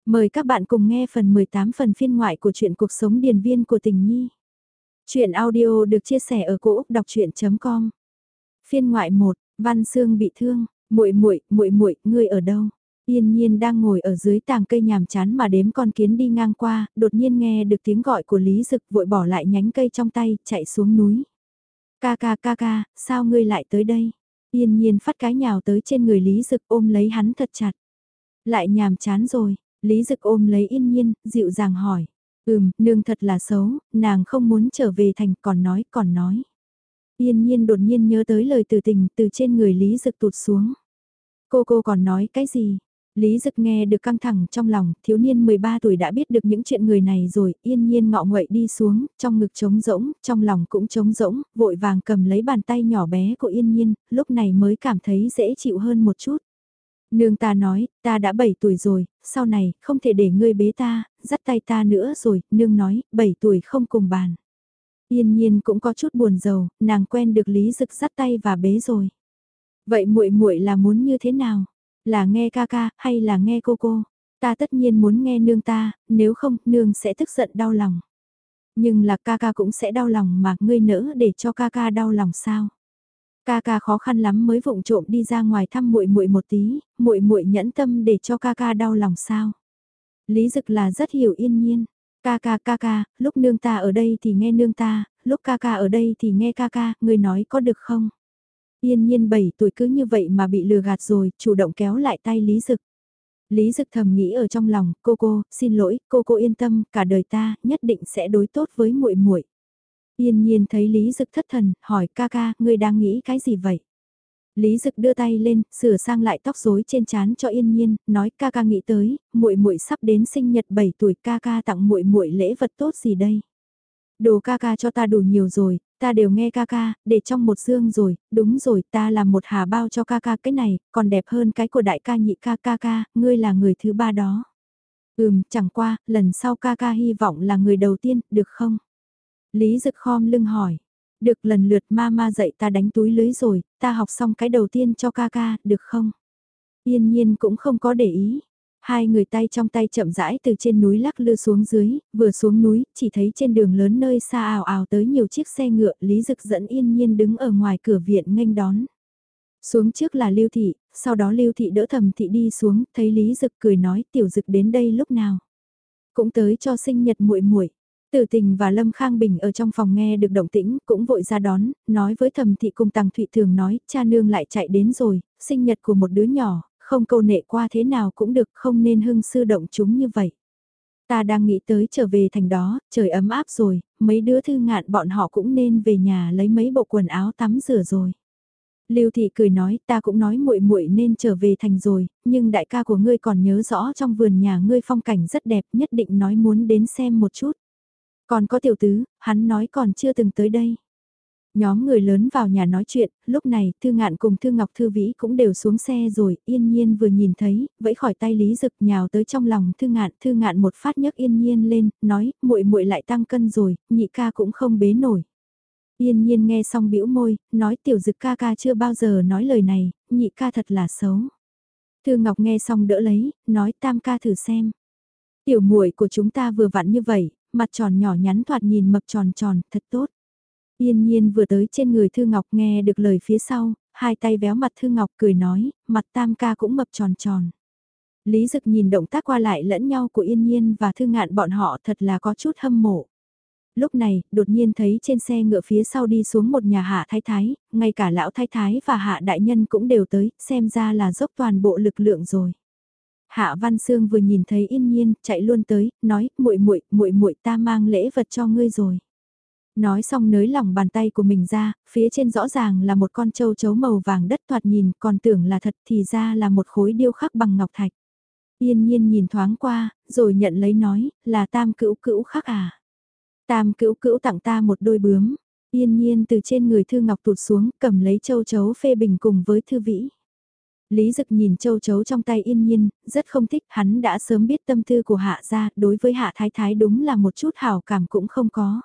Mời các bạn cùng nghe phần 18 phần phiên ngoại của truyện cuộc sống điền viên của tình nhi. Chuyện audio được chia sẻ ở cỗ đọc chuyện.com. Phiên ngoại 1, Văn Sương bị thương, muội, ngươi ở đâu? Yên Nhiên đang ngồi ở dưới tàng cây nhàm chán mà đếm con kiến đi ngang qua, đột nhiên nghe được tiếng gọi của Lý Dực vội bỏ lại nhánh cây trong tay, chạy xuống núi. Ca, sao ngươi lại tới đây? Yên Nhiên phát cái nhào tới trên người Lý Dực ôm lấy hắn thật chặt. Lại nhàm chán rồi. Lý Dực ôm lấy Yên Nhiên, dịu dàng hỏi. Nương thật là xấu, nàng không muốn trở về thành còn nói. Yên Nhiên đột nhiên nhớ tới lời từ tình từ trên người Lý Dực tụt xuống. Cô còn nói cái gì? Lý Dực nghe được căng thẳng trong lòng, thiếu niên 13 tuổi đã biết được những chuyện người này rồi, Yên Nhiên ngọ nguậy đi xuống, trong ngực trống rỗng, trong lòng cũng trống rỗng, vội vàng cầm lấy bàn tay nhỏ bé của Yên Nhiên, lúc này mới cảm thấy dễ chịu hơn một chút. Nương ta nói, ta đã 7 tuổi rồi, sau này, không thể để ngươi bế ta, dắt tay ta nữa rồi, nương nói, 7 tuổi không cùng bàn. Yên Nhiên cũng có chút buồn rầu, nàng quen được Lý Dực dắt tay và bế rồi. Vậy muội là muốn như thế nào? Là nghe ca hay là nghe cô? Ta tất nhiên muốn nghe nương ta, nếu không, nương sẽ tức giận đau lòng. Nhưng là ca cũng sẽ đau lòng mà ngươi nỡ để cho ca đau lòng sao? Ca khó khăn lắm mới vụng trộm đi ra ngoài thăm muội một tí, muội nhẫn tâm để cho ca đau lòng sao? Lý Dực là rất hiểu Yên Nhiên. Ca, lúc nương ta ở đây thì nghe nương ta, lúc ca ở đây thì nghe ca, ngươi nói có được không? Yên Nhiên 7 tuổi cứ như vậy mà bị lừa gạt rồi, chủ động kéo lại tay Lý Dực. Lý Dực thầm nghĩ ở trong lòng, cô, xin lỗi, cô yên tâm, cả đời ta nhất định sẽ đối tốt với muội. Yên Nhiên thấy Lý Dực thất thần, hỏi ca, ngươi đang nghĩ cái gì vậy? Lý Dực đưa tay lên, sửa sang lại tóc rối trên trán cho Yên Nhiên, nói ca nghĩ tới, muội sắp đến sinh nhật 7 tuổi, ca tặng muội lễ vật tốt gì đây? Đồ ca cho ta đủ nhiều rồi, ta đều nghe ca, để trong một dương rồi, đúng rồi, ta làm một hà bao cho ca cái này, còn đẹp hơn cái của đại ca nhị ca, ngươi là người thứ ba đó. Chẳng qua, lần sau ca hy vọng là người đầu tiên, được không? Lý Dực khom lưng hỏi. Được, lần lượt mama dạy ta đánh túi lưới rồi, ta học xong cái đầu tiên cho ca, được không? Yên Nhiên cũng không có để ý. Hai người tay trong tay chậm rãi từ trên núi lắc lư xuống dưới, vừa xuống núi, chỉ thấy trên đường lớn nơi xa ào ào tới nhiều chiếc xe ngựa, Lý Dực dẫn Yên Nhiên đứng ở ngoài cửa viện nghênh đón. Xuống trước là Lưu Thị, sau đó Lưu Thị đỡ Thẩm Thị đi xuống, thấy Lý Dực cười nói tiểu Dực đến đây lúc nào. Cũng tới cho sinh nhật muội. Tử Tình và Lâm Khang Bình ở trong phòng nghe được động tĩnh, cũng vội ra đón, nói với Thẩm Thị cùng Tằng Thụy Thường nói, cha nương lại chạy đến rồi, sinh nhật của một đứa nhỏ, không câu nệ qua thế nào cũng được, không nên hưng sư động chúng như vậy. Ta đang nghĩ tới trở về thành đó, trời ấm áp rồi, mấy đứa Thư Ngạn bọn họ cũng nên về nhà lấy mấy bộ quần áo tắm rửa rồi. Lưu Thị cười nói, ta cũng nói muội nên trở về thành rồi, nhưng đại ca của ngươi còn nhớ rõ trong vườn nhà ngươi phong cảnh rất đẹp, nhất định nói muốn đến xem một chút. Còn có tiểu tứ, hắn nói còn chưa từng tới đây. Nhóm người lớn vào nhà nói chuyện, lúc này Thư Ngạn cùng Thư Ngọc Thư Vĩ cũng đều xuống xe rồi, Yên Nhiên vừa nhìn thấy, vẫy khỏi tay Lý Dực nhào tới trong lòng Thư Ngạn một phát nhấc Yên Nhiên lên, nói, muội lại tăng cân rồi, nhị ca cũng không bế nổi. Yên Nhiên nghe xong bĩu môi, nói tiểu Dực ca chưa bao giờ nói lời này, nhị ca thật là xấu. Thư Ngọc nghe xong đỡ lấy, nói tam ca thử xem. Tiểu muội của chúng ta vừa vặn như vậy, mặt tròn nhỏ nhắn thoạt nhìn mập tròn, thật tốt. Yên Nhiên vừa tới trên người Thư Ngọc nghe được lời phía sau, hai tay véo mặt Thư Ngọc cười nói, mặt tam ca cũng mập tròn. Lý Dực nhìn động tác qua lại lẫn nhau của Yên Nhiên và Thư Ngạn bọn họ thật là có chút hâm mộ. Lúc này, đột nhiên thấy trên xe ngựa phía sau đi xuống một nhà hạ thái thái, ngay cả lão thái thái và hạ đại nhân cũng đều tới, xem ra là dốc toàn bộ lực lượng rồi. Hạ Văn Sương vừa nhìn thấy Yên Nhiên, chạy luôn tới, nói, muội ta mang lễ vật cho ngươi rồi. Nói xong nới lỏng bàn tay của mình ra, phía trên rõ ràng là một con châu chấu màu vàng đất thoạt nhìn, còn tưởng là thật thì ra là một khối điêu khắc bằng ngọc thạch. Yên Nhiên nhìn thoáng qua, rồi nhận lấy nói, là tam cữu khắc à. Tam cữu tặng ta một đôi bướm. Yên Nhiên từ trên người Thư Ngọc tụt xuống, cầm lấy châu chấu phê bình cùng với Thư Vĩ. Lý Dực nhìn châu chấu trong tay Yên Nhiên, rất không thích, hắn đã sớm biết tâm tư của Hạ gia, đối với Hạ Thái Thái đúng là một chút hảo cảm cũng không có.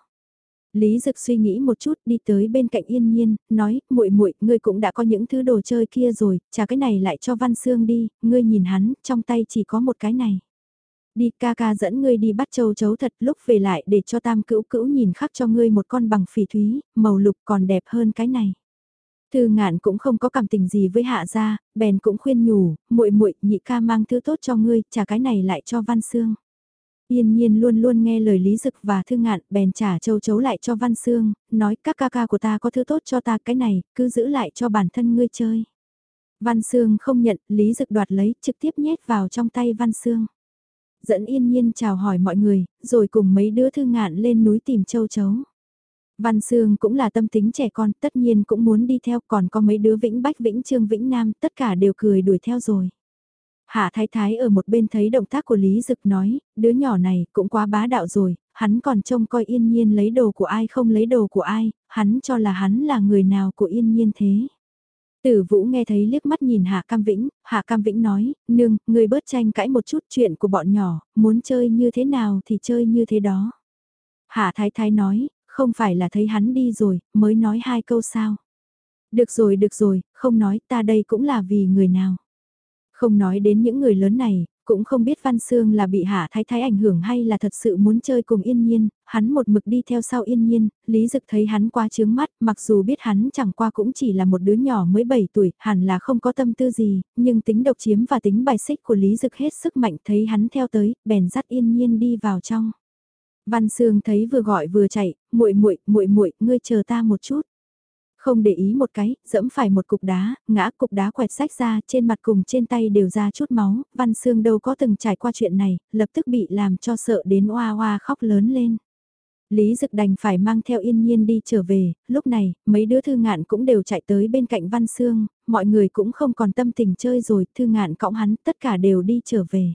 Lý Dực suy nghĩ một chút, đi tới bên cạnh Yên Nhiên, nói, muội, ngươi cũng đã có những thứ đồ chơi kia rồi, trả cái này lại cho Văn Sương đi, ngươi nhìn hắn, trong tay chỉ có một cái này. Đi ca ca dẫn ngươi đi bắt châu chấu thật, lúc về lại để cho Tam Cữu Cữu nhìn khắc cho ngươi một con bằng phỉ thúy, màu lục còn đẹp hơn cái này. Thư Ngạn cũng không có cảm tình gì với Hạ gia, bèn cũng khuyên nhủ, muội muội, nhị ca mang thứ tốt cho ngươi, trả cái này lại cho Văn Xương. Yên Nhiên luôn luôn nghe lời Lý Dực và Thư Ngạn, bèn trả châu chấu lại cho Văn Xương, nói các ca ca của ta có thứ tốt cho ta, cái này, cứ giữ lại cho bản thân ngươi chơi. Văn Xương không nhận, Lý Dực đoạt lấy, trực tiếp nhét vào trong tay Văn Xương. Dẫn Yên Nhiên chào hỏi mọi người, rồi cùng mấy đứa Thư Ngạn lên núi tìm châu chấu. Văn Sương cũng là tâm tính trẻ con, tất nhiên cũng muốn đi theo, còn có mấy đứa Vĩnh Bách, Vĩnh Trương, Vĩnh Nam, tất cả đều cười đuổi theo rồi. Hạ Thái Thái ở một bên thấy động tác của Lý Dực nói, đứa nhỏ này cũng quá bá đạo rồi, hắn còn trông coi Yên Nhiên lấy đồ của ai không lấy đồ của ai, hắn cho là hắn là người nào của Yên Nhiên thế. Tử Vũ nghe thấy liếc mắt nhìn Hạ Cam Vĩnh nói, nương, người bớt tranh cãi một chút, chuyện của bọn nhỏ, muốn chơi như thế nào thì chơi như thế đó. Hạ Thái Thái nói, không phải là thấy hắn đi rồi, mới nói hai câu sao. Được rồi, không nói, ta đây cũng là vì người nào. Không nói đến những người lớn này, cũng không biết Văn Sương là bị Hạ Thái Thái ảnh hưởng hay là thật sự muốn chơi cùng Yên Nhiên, hắn một mực đi theo sau Yên Nhiên, Lý Dực thấy hắn quá chướng mắt, mặc dù biết hắn chẳng qua cũng chỉ là một đứa nhỏ mới 7 tuổi, hẳn là không có tâm tư gì, nhưng tính độc chiếm và tính bài xích của Lý Dực hết sức mạnh, thấy hắn theo tới, bèn dắt Yên Nhiên đi vào trong. Văn Sương thấy vừa gọi vừa chạy, muội, ngươi chờ ta một chút. Không để ý một cái, dẫm phải một cục đá quẹt rách ra, trên mặt cùng trên tay đều ra chút máu, Văn Sương đâu có từng trải qua chuyện này, lập tức bị làm cho sợ đến oa oa khóc lớn lên. Lý Dực đành phải mang theo Yên Nhiên đi trở về, lúc này, mấy đứa Thư Ngạn cũng đều chạy tới bên cạnh Văn Sương, mọi người cũng không còn tâm tình chơi rồi, Thư Ngạn cõng hắn, tất cả đều đi trở về.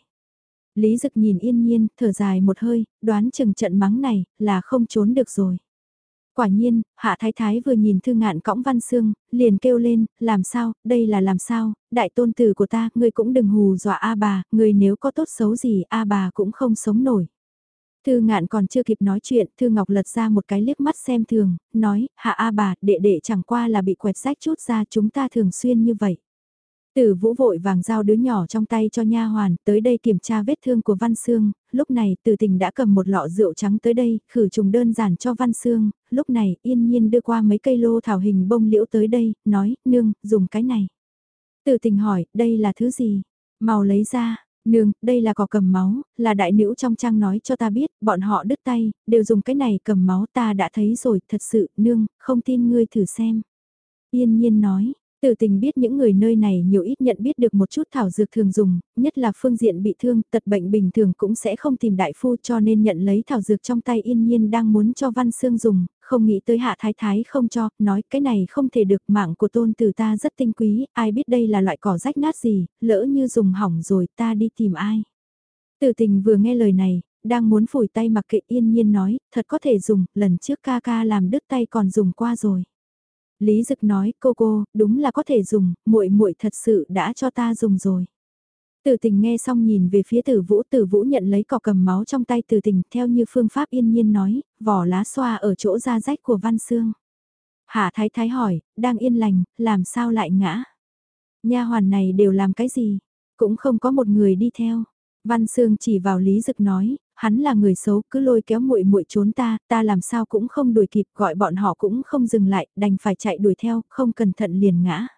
Lý Dực nhìn Yên Nhiên, thở dài một hơi, đoán chừng trận mắng này, là không trốn được rồi. Quả nhiên, Hạ Thái Thái vừa nhìn Thư Ngạn cõng Văn Sương, liền kêu lên, làm sao, đây là làm sao, đại tôn tử của ta, ngươi cũng đừng hù dọa A bà, ngươi nếu có tốt xấu gì A bà cũng không sống nổi. Thư Ngạn còn chưa kịp nói chuyện, Thư Ngọc lật ra một cái liếc mắt xem thường, nói, Hạ A bà, đệ đệ chẳng qua là bị quẹt rách chút ra, chúng ta thường xuyên như vậy. Tử Vũ vội vàng giao đứa nhỏ trong tay cho nha hoàn, tới đây kiểm tra vết thương của Văn Sương, lúc này Từ Tình đã cầm một lọ rượu trắng tới đây, khử trùng đơn giản cho Văn Sương, lúc này Yên Nhiên đưa qua mấy cây lô thảo hình bông liễu tới đây, nói, nương, dùng cái này. Từ Tình hỏi, đây là thứ gì? Mau lấy ra, nương, đây là cỏ cầm máu, là đại nữ trong trang nói cho ta biết, bọn họ đứt tay, đều dùng cái này cầm máu ta đã thấy rồi, thật sự, nương, không tin ngươi thử xem. Yên Nhiên nói. Từ Tình biết những người nơi này nhiều ít nhận biết được một chút thảo dược thường dùng, nhất là phương diện bị thương, tật bệnh bình thường cũng sẽ không tìm đại phu cho nên nhận lấy thảo dược trong tay Yên Nhiên đang muốn cho Văn Sương dùng, không nghĩ tới Hạ Thái Thái không cho, nói cái này không thể được, mạng của tôn tử ta rất tinh quý, ai biết đây là loại cỏ rách nát gì, lỡ như dùng hỏng rồi ta đi tìm ai. Từ Tình vừa nghe lời này, đang muốn phủi tay mặc kệ Yên Nhiên nói, thật có thể dùng, lần trước ca ca làm đứt tay còn dùng qua rồi. Lý Dực nói, cô, đúng là có thể dùng, muội thật sự đã cho ta dùng rồi. Tử Tình nghe xong nhìn về phía Tử Vũ nhận lấy cỏ cầm máu trong tay Tử Tình, theo như phương pháp Yên Nhiên nói, vỏ lá xoa ở chỗ da rách của Văn Sương. Hạ Thái Thái hỏi, đang yên lành, làm sao lại ngã? Nha hoàn này đều làm cái gì? Cũng không có một người đi theo. Văn Sương chỉ vào Lý Dực nói, hắn là người xấu, cứ lôi kéo muội trốn ta làm sao cũng không đuổi kịp, gọi bọn họ cũng không dừng lại, đành phải chạy đuổi theo, không cẩn thận liền ngã.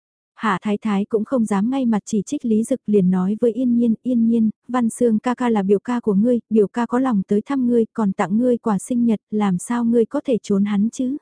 Hạ Thái Thái cũng không dám ngay mặt chỉ trích Lý Dực, liền nói với Yên Nhiên, Văn Sương ca ca là biểu ca của ngươi, biểu ca có lòng tới thăm ngươi, còn tặng ngươi quà sinh nhật, làm sao ngươi có thể trốn hắn chứ?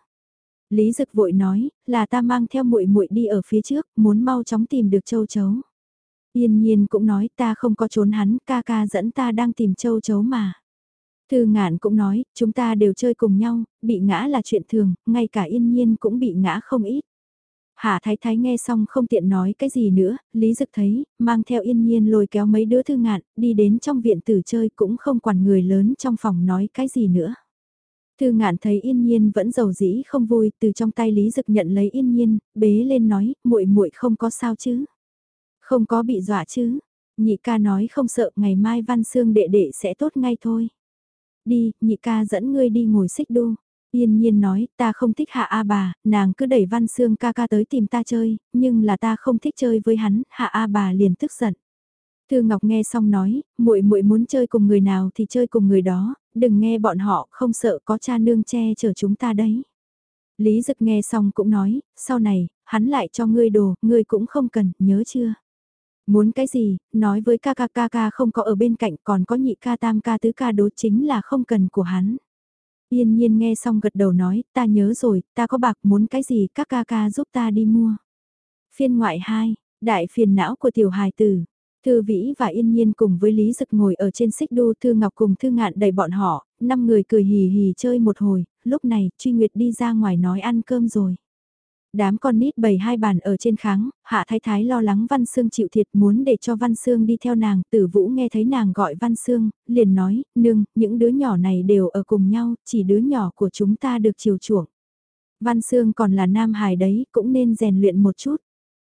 Lý Dực vội nói, là ta mang theo muội đi ở phía trước, muốn mau chóng tìm được châu chấu. Yên Nhiên cũng nói, ta không có trốn hắn, ca ca dẫn ta đang tìm châu chấu mà. Thư Ngạn cũng nói, chúng ta đều chơi cùng nhau, bị ngã là chuyện thường, ngay cả Yên Nhiên cũng bị ngã không ít. Hạ Thái Thái nghe xong không tiện nói cái gì nữa, Lý Dực thấy, mang theo Yên Nhiên lôi kéo mấy đứa Thư Ngạn, đi đến trong viện tử chơi cũng không quản người lớn trong phòng nói cái gì nữa. Thư Ngạn thấy Yên Nhiên vẫn giàu dĩ không vui, từ trong tay Lý Dực nhận lấy Yên Nhiên, bế lên nói, muội không có sao chứ? Không có bị dọa chứ? Nhị ca nói không sợ, ngày mai Văn Sương đệ đệ sẽ tốt ngay thôi. Đi, nhị ca dẫn ngươi đi ngồi xích đu. Yên Nhiên nói, ta không thích Hạ A bà, nàng cứ đẩy Văn Sương ca ca tới tìm ta chơi, nhưng là ta không thích chơi với hắn, Hạ A bà liền tức giận. Thư Ngọc nghe xong nói, muội muội muốn chơi cùng người nào thì chơi cùng người đó, đừng nghe bọn họ, không sợ có cha nương che chở chúng ta đấy. Lý Dực nghe xong cũng nói, sau này, hắn lại cho ngươi đồ, ngươi cũng không cần, nhớ chưa? Muốn cái gì, nói với ca không có ở bên cạnh, còn có nhị ca tam ca tứ ca, đố chính là không cần của hắn. Yên nhiên nghe xong gật đầu nói, ta nhớ rồi, ta có bạc, muốn cái gì các ca giúp ta đi mua. Phiên ngoại 2, đại phiền não của tiểu hài tử. Thư Vĩ và Yên Nhiên cùng với Lý Dực ngồi ở trên xích đu, Thư Ngọc cùng Thư Ngạn đẩy bọn họ, 5 người cười hì hì chơi một hồi, lúc này Truy Nguyệt đi ra ngoài nói ăn cơm rồi. Đám con nít bày hai bàn ở trên kháng, Hạ Thái Thái lo lắng Văn Sương chịu thiệt muốn để cho Văn Sương đi theo nàng, Tử Vũ nghe thấy nàng gọi Văn Sương, liền nói, nương, những đứa nhỏ này đều ở cùng nhau, chỉ đứa nhỏ của chúng ta được chiều chuộng. Văn Sương còn là nam hài đấy, cũng nên rèn luyện một chút.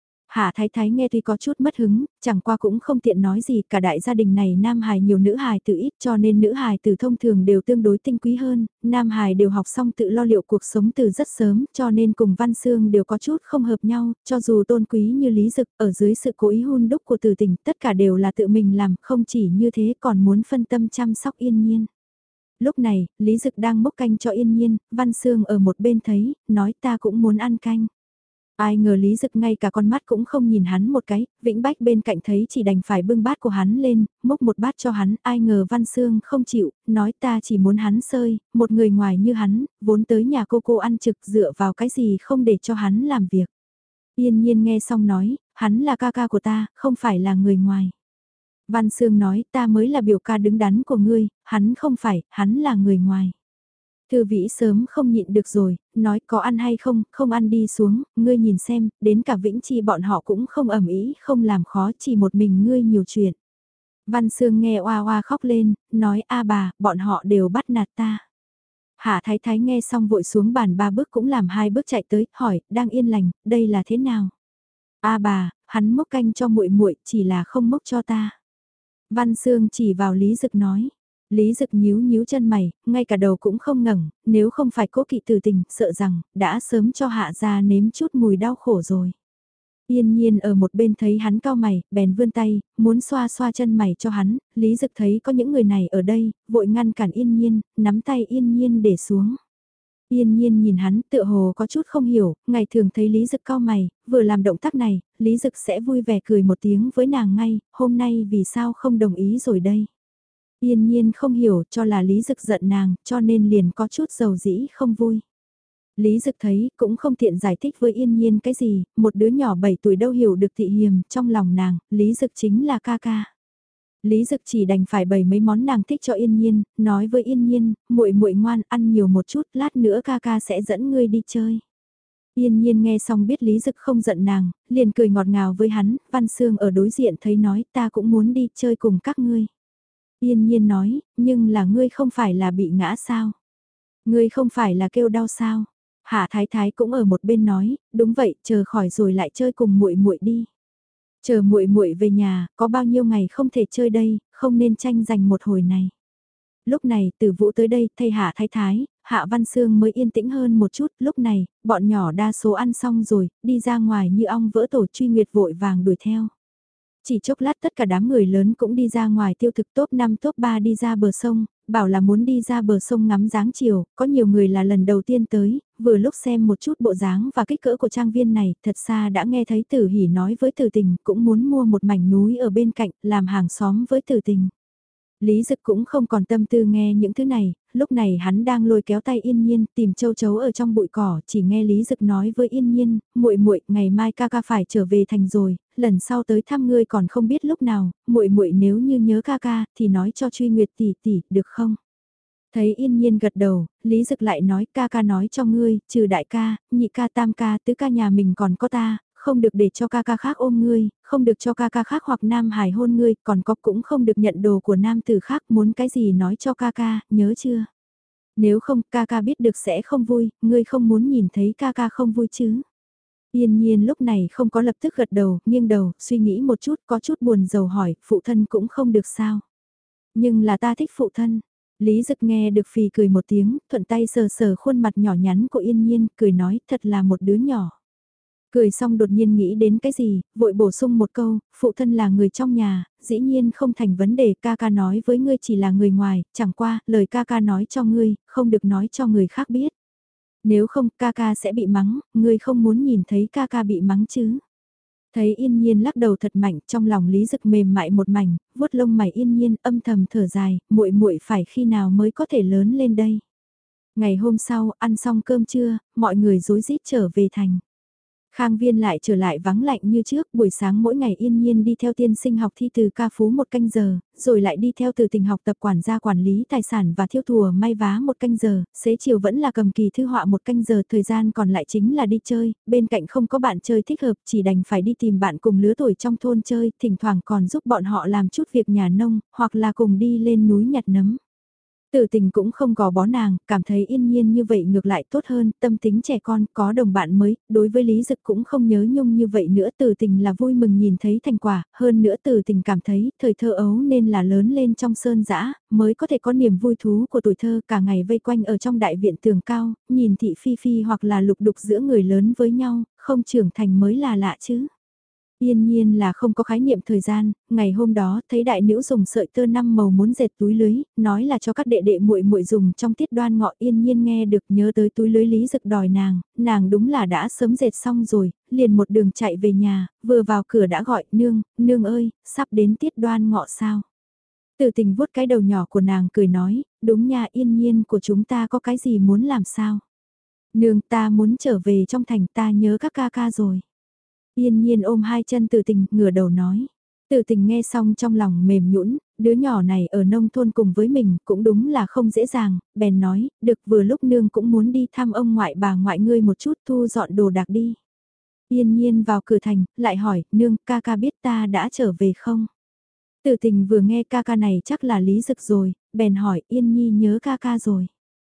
Hạ Thái Thái nghe tuy có chút mất hứng, chẳng qua cũng không tiện nói gì, cả đại gia đình này nam hài nhiều nữ hài tử ít cho nên nữ hài tử thông thường đều tương đối tinh quý hơn, nam hài đều học xong tự lo liệu cuộc sống từ rất sớm cho nên cùng Văn Sương đều có chút không hợp nhau, cho dù tôn quý như Lý Dực ở dưới sự cố ý hun đúc của Từ Tình tất cả đều là tự mình làm, không chỉ như thế còn muốn phân tâm chăm sóc Yên Nhiên. Lúc này, Lý Dực đang múc canh cho Yên Nhiên, Văn Sương ở một bên thấy, nói ta cũng muốn ăn canh. Ai ngờ Lý Dực ngay cả con mắt cũng không nhìn hắn một cái, Vĩnh Bách bên cạnh thấy chỉ đành phải bưng bát của hắn lên, múc một bát cho hắn, ai ngờ Văn Sương không chịu, nói ta chỉ muốn hắn sơi, một người ngoài như hắn, vốn tới nhà cô ăn trực dựa vào cái gì không để cho hắn làm việc. Yên Nhiên nghe xong nói, hắn là ca của ta, không phải là người ngoài. Văn Sương nói ta mới là biểu ca đứng đắn của ngươi, hắn không phải, hắn là người ngoài. Thư Vĩ sớm không nhịn được rồi, nói có ăn hay không, không ăn đi xuống, ngươi nhìn xem, đến cả Vĩnh Chi bọn họ cũng không ẩm ý, không làm khó, chỉ một mình ngươi nhiều chuyện. Văn Sương nghe oa oa khóc lên, nói a bà, bọn họ đều bắt nạt ta. Hạ Thái Thái nghe xong vội xuống bàn 3 bước cũng làm 2 bước chạy tới, hỏi, đang yên lành, đây là thế nào? A bà, hắn mốc canh cho muội muội, chỉ là không mốc cho ta. Văn Sương chỉ vào Lý Dực nói. Lý Dực nhíu nhíu chân mày, ngay cả đầu cũng không ngẩng, nếu không phải Cố Kỵ Từ Tình, sợ rằng đã sớm cho Hạ gia nếm chút mùi đau khổ rồi. Yên Nhiên ở một bên thấy hắn cau mày, bèn vươn tay, muốn xoa xoa chân mày cho hắn, Lý Dực thấy có những người này ở đây, vội ngăn cản Yên Nhiên, nắm tay Yên Nhiên để xuống. Yên Nhiên nhìn hắn tựa hồ có chút không hiểu, ngày thường thấy Lý Dực cau mày, vừa làm động tác này, Lý Dực sẽ vui vẻ cười một tiếng với nàng ngay, hôm nay vì sao không đồng ý rồi đây. Yên Nhiên không hiểu cho là Lý Dực giận nàng, cho nên liền có chút dầu dĩ không vui. Lý Dực thấy cũng không tiện giải thích với Yên Nhiên cái gì, một đứa nhỏ 7 tuổi đâu hiểu được thị hiềm, trong lòng nàng, Lý Dực chính là ca. Lý Dực chỉ đành phải bày mấy món nàng thích cho Yên Nhiên, nói với Yên Nhiên, muội muội ngoan ăn nhiều một chút, lát nữa ca sẽ dẫn ngươi đi chơi. Yên Nhiên nghe xong biết Lý Dực không giận nàng, liền cười ngọt ngào với hắn, Văn Sương ở đối diện thấy nói ta cũng muốn đi chơi cùng các ngươi. Yên Nhiên nói, nhưng là ngươi không phải là bị ngã sao? Ngươi không phải là kêu đau sao? Hạ Thái Thái cũng ở một bên nói, đúng vậy, chờ khỏi rồi lại chơi cùng muội muội đi. Chờ muội muội về nhà, có bao nhiêu ngày không thể chơi đây, không nên tranh giành một hồi này. Lúc này, Tử Vũ tới đây, thay Hạ Thái Thái, Hạ Văn Sương mới yên tĩnh hơn một chút, lúc này, bọn nhỏ đa số ăn xong rồi, đi ra ngoài như ong vỡ tổ, Truy Nguyệt vội vàng đuổi theo. Chỉ chốc lát tất cả đám người lớn cũng đi ra ngoài tiêu thực top 5 top 3 đi ra bờ sông, bảo là muốn đi ra bờ sông ngắm dáng chiều, có nhiều người là lần đầu tiên tới, vừa lúc xem một chút bộ dáng và kích cỡ của trang viên này, thật xa đã nghe thấy Tử Hỉ nói với Tử Tình cũng muốn mua một mảnh núi ở bên cạnh, làm hàng xóm với Tử Tình. Lý Dực cũng không còn tâm tư nghe những thứ này, lúc này hắn đang lôi kéo tay Yên Nhiên tìm châu chấu ở trong bụi cỏ, chỉ nghe Lý Dực nói với Yên Nhiên, muội muội, ngày mai ca phải trở về thành rồi, lần sau tới thăm ngươi còn không biết lúc nào, muội muội nếu như nhớ ca thì nói cho Truy Nguyệt tỷ tỷ, được không? Thấy Yên Nhiên gật đầu, Lý Dực lại nói ca nói cho ngươi, trừ đại ca, nhị ca tam ca, tứ ca nhà mình còn có ta, không được để cho ca khác ôm ngươi, không được cho ca khác hoặc nam hải hôn ngươi, còn có cũng không được nhận đồ của nam tử khác, muốn cái gì nói cho ca, nhớ chưa? Nếu không ca biết được sẽ không vui, ngươi không muốn nhìn thấy ca không vui chứ? Yên Nhiên lúc này không có lập tức gật đầu, nghiêng đầu, suy nghĩ một chút, có chút buồn rầu hỏi, phụ thân cũng không được sao? Nhưng là ta thích phụ thân. Lý Dực nghe được phì cười một tiếng, thuận tay sờ sờ khuôn mặt nhỏ nhắn của Yên Nhiên, cười nói thật là một đứa nhỏ. Cười xong đột nhiên nghĩ đến cái gì, vội bổ sung một câu, phụ thân là người trong nhà, dĩ nhiên không thành vấn đề, ca ca nói với ngươi chỉ là người ngoài, chẳng qua, lời ca ca nói cho ngươi, không được nói cho người khác biết. Nếu không, ca ca sẽ bị mắng, ngươi không muốn nhìn thấy ca ca bị mắng chứ. Thấy Yên Nhiên lắc đầu thật mạnh, trong lòng Lý Dực mềm mại một mảnh, vuốt lông mày Yên Nhiên âm thầm thở dài, muội muội phải khi nào mới có thể lớn lên đây. Ngày hôm sau, ăn xong cơm trưa, mọi người rối rít trở về thành. Khang Viên lại trở lại vắng lạnh như trước, buổi sáng mỗi ngày Yên Nhiên đi theo tiên sinh học thi từ ca phú 1 canh giờ, rồi lại đi theo từ tình học tập quản gia quản lý tài sản và thiêu thùa may vá 1 canh giờ, xế chiều vẫn là cầm kỳ thư họa 1 canh giờ, thời gian còn lại chính là đi chơi, bên cạnh không có bạn chơi thích hợp chỉ đành phải đi tìm bạn cùng lứa tuổi trong thôn chơi, thỉnh thoảng còn giúp bọn họ làm chút việc nhà nông, hoặc là cùng đi lên núi nhặt nấm. Tử tình cũng không gò bó nàng, cảm thấy Yên Nhiên như vậy ngược lại tốt hơn, tâm tính trẻ con, có đồng bạn mới, đối với Lý Dực cũng không nhớ nhung như vậy nữa. Tử tình là vui mừng nhìn thấy thành quả, hơn nữa Tử tình cảm thấy thời thơ ấu nên là lớn lên trong sơn dã mới có thể có niềm vui thú của tuổi thơ, cả ngày vây quanh ở trong đại viện tường cao, nhìn thị phi phi hoặc là lục đục giữa người lớn với nhau, không trưởng thành mới là lạ chứ. Yên Nhiên là không có khái niệm thời gian, ngày hôm đó thấy đại nữ dùng sợi tơ 5 màu muốn dệt túi lưới, nói là cho các đệ đệ muội muội dùng trong tiết đoan ngọ. Yên Nhiên nghe được nhớ tới túi lưới Lý Dực đòi nàng đúng là đã sớm dệt xong rồi, liền một đường chạy về nhà, vừa vào cửa đã gọi nương, nương ơi, sắp đến tiết đoan ngọ sao. Tử tình vuốt cái đầu nhỏ của nàng cười nói, đúng nha Yên Nhiên của chúng ta có cái gì muốn làm sao. Nương ta muốn trở về trong thành ta nhớ các ca ca rồi. Yên Nhiên ôm hai chân Tử tình, ngửa đầu nói. Tử tình nghe xong trong lòng mềm nhũn, đứa nhỏ này ở nông thôn cùng với mình cũng đúng là không dễ dàng, bèn nói, được vừa lúc nương cũng muốn đi thăm ông ngoại bà ngoại ngươi một chút thu dọn đồ đạc đi. Yên Nhiên vào cửa thành, lại hỏi, nương ca ca biết ta đã trở về không? Tử tình vừa nghe ca ca này chắc là Lý Dực rồi, bèn hỏi Yên Nhi nhớ ca ca rồi.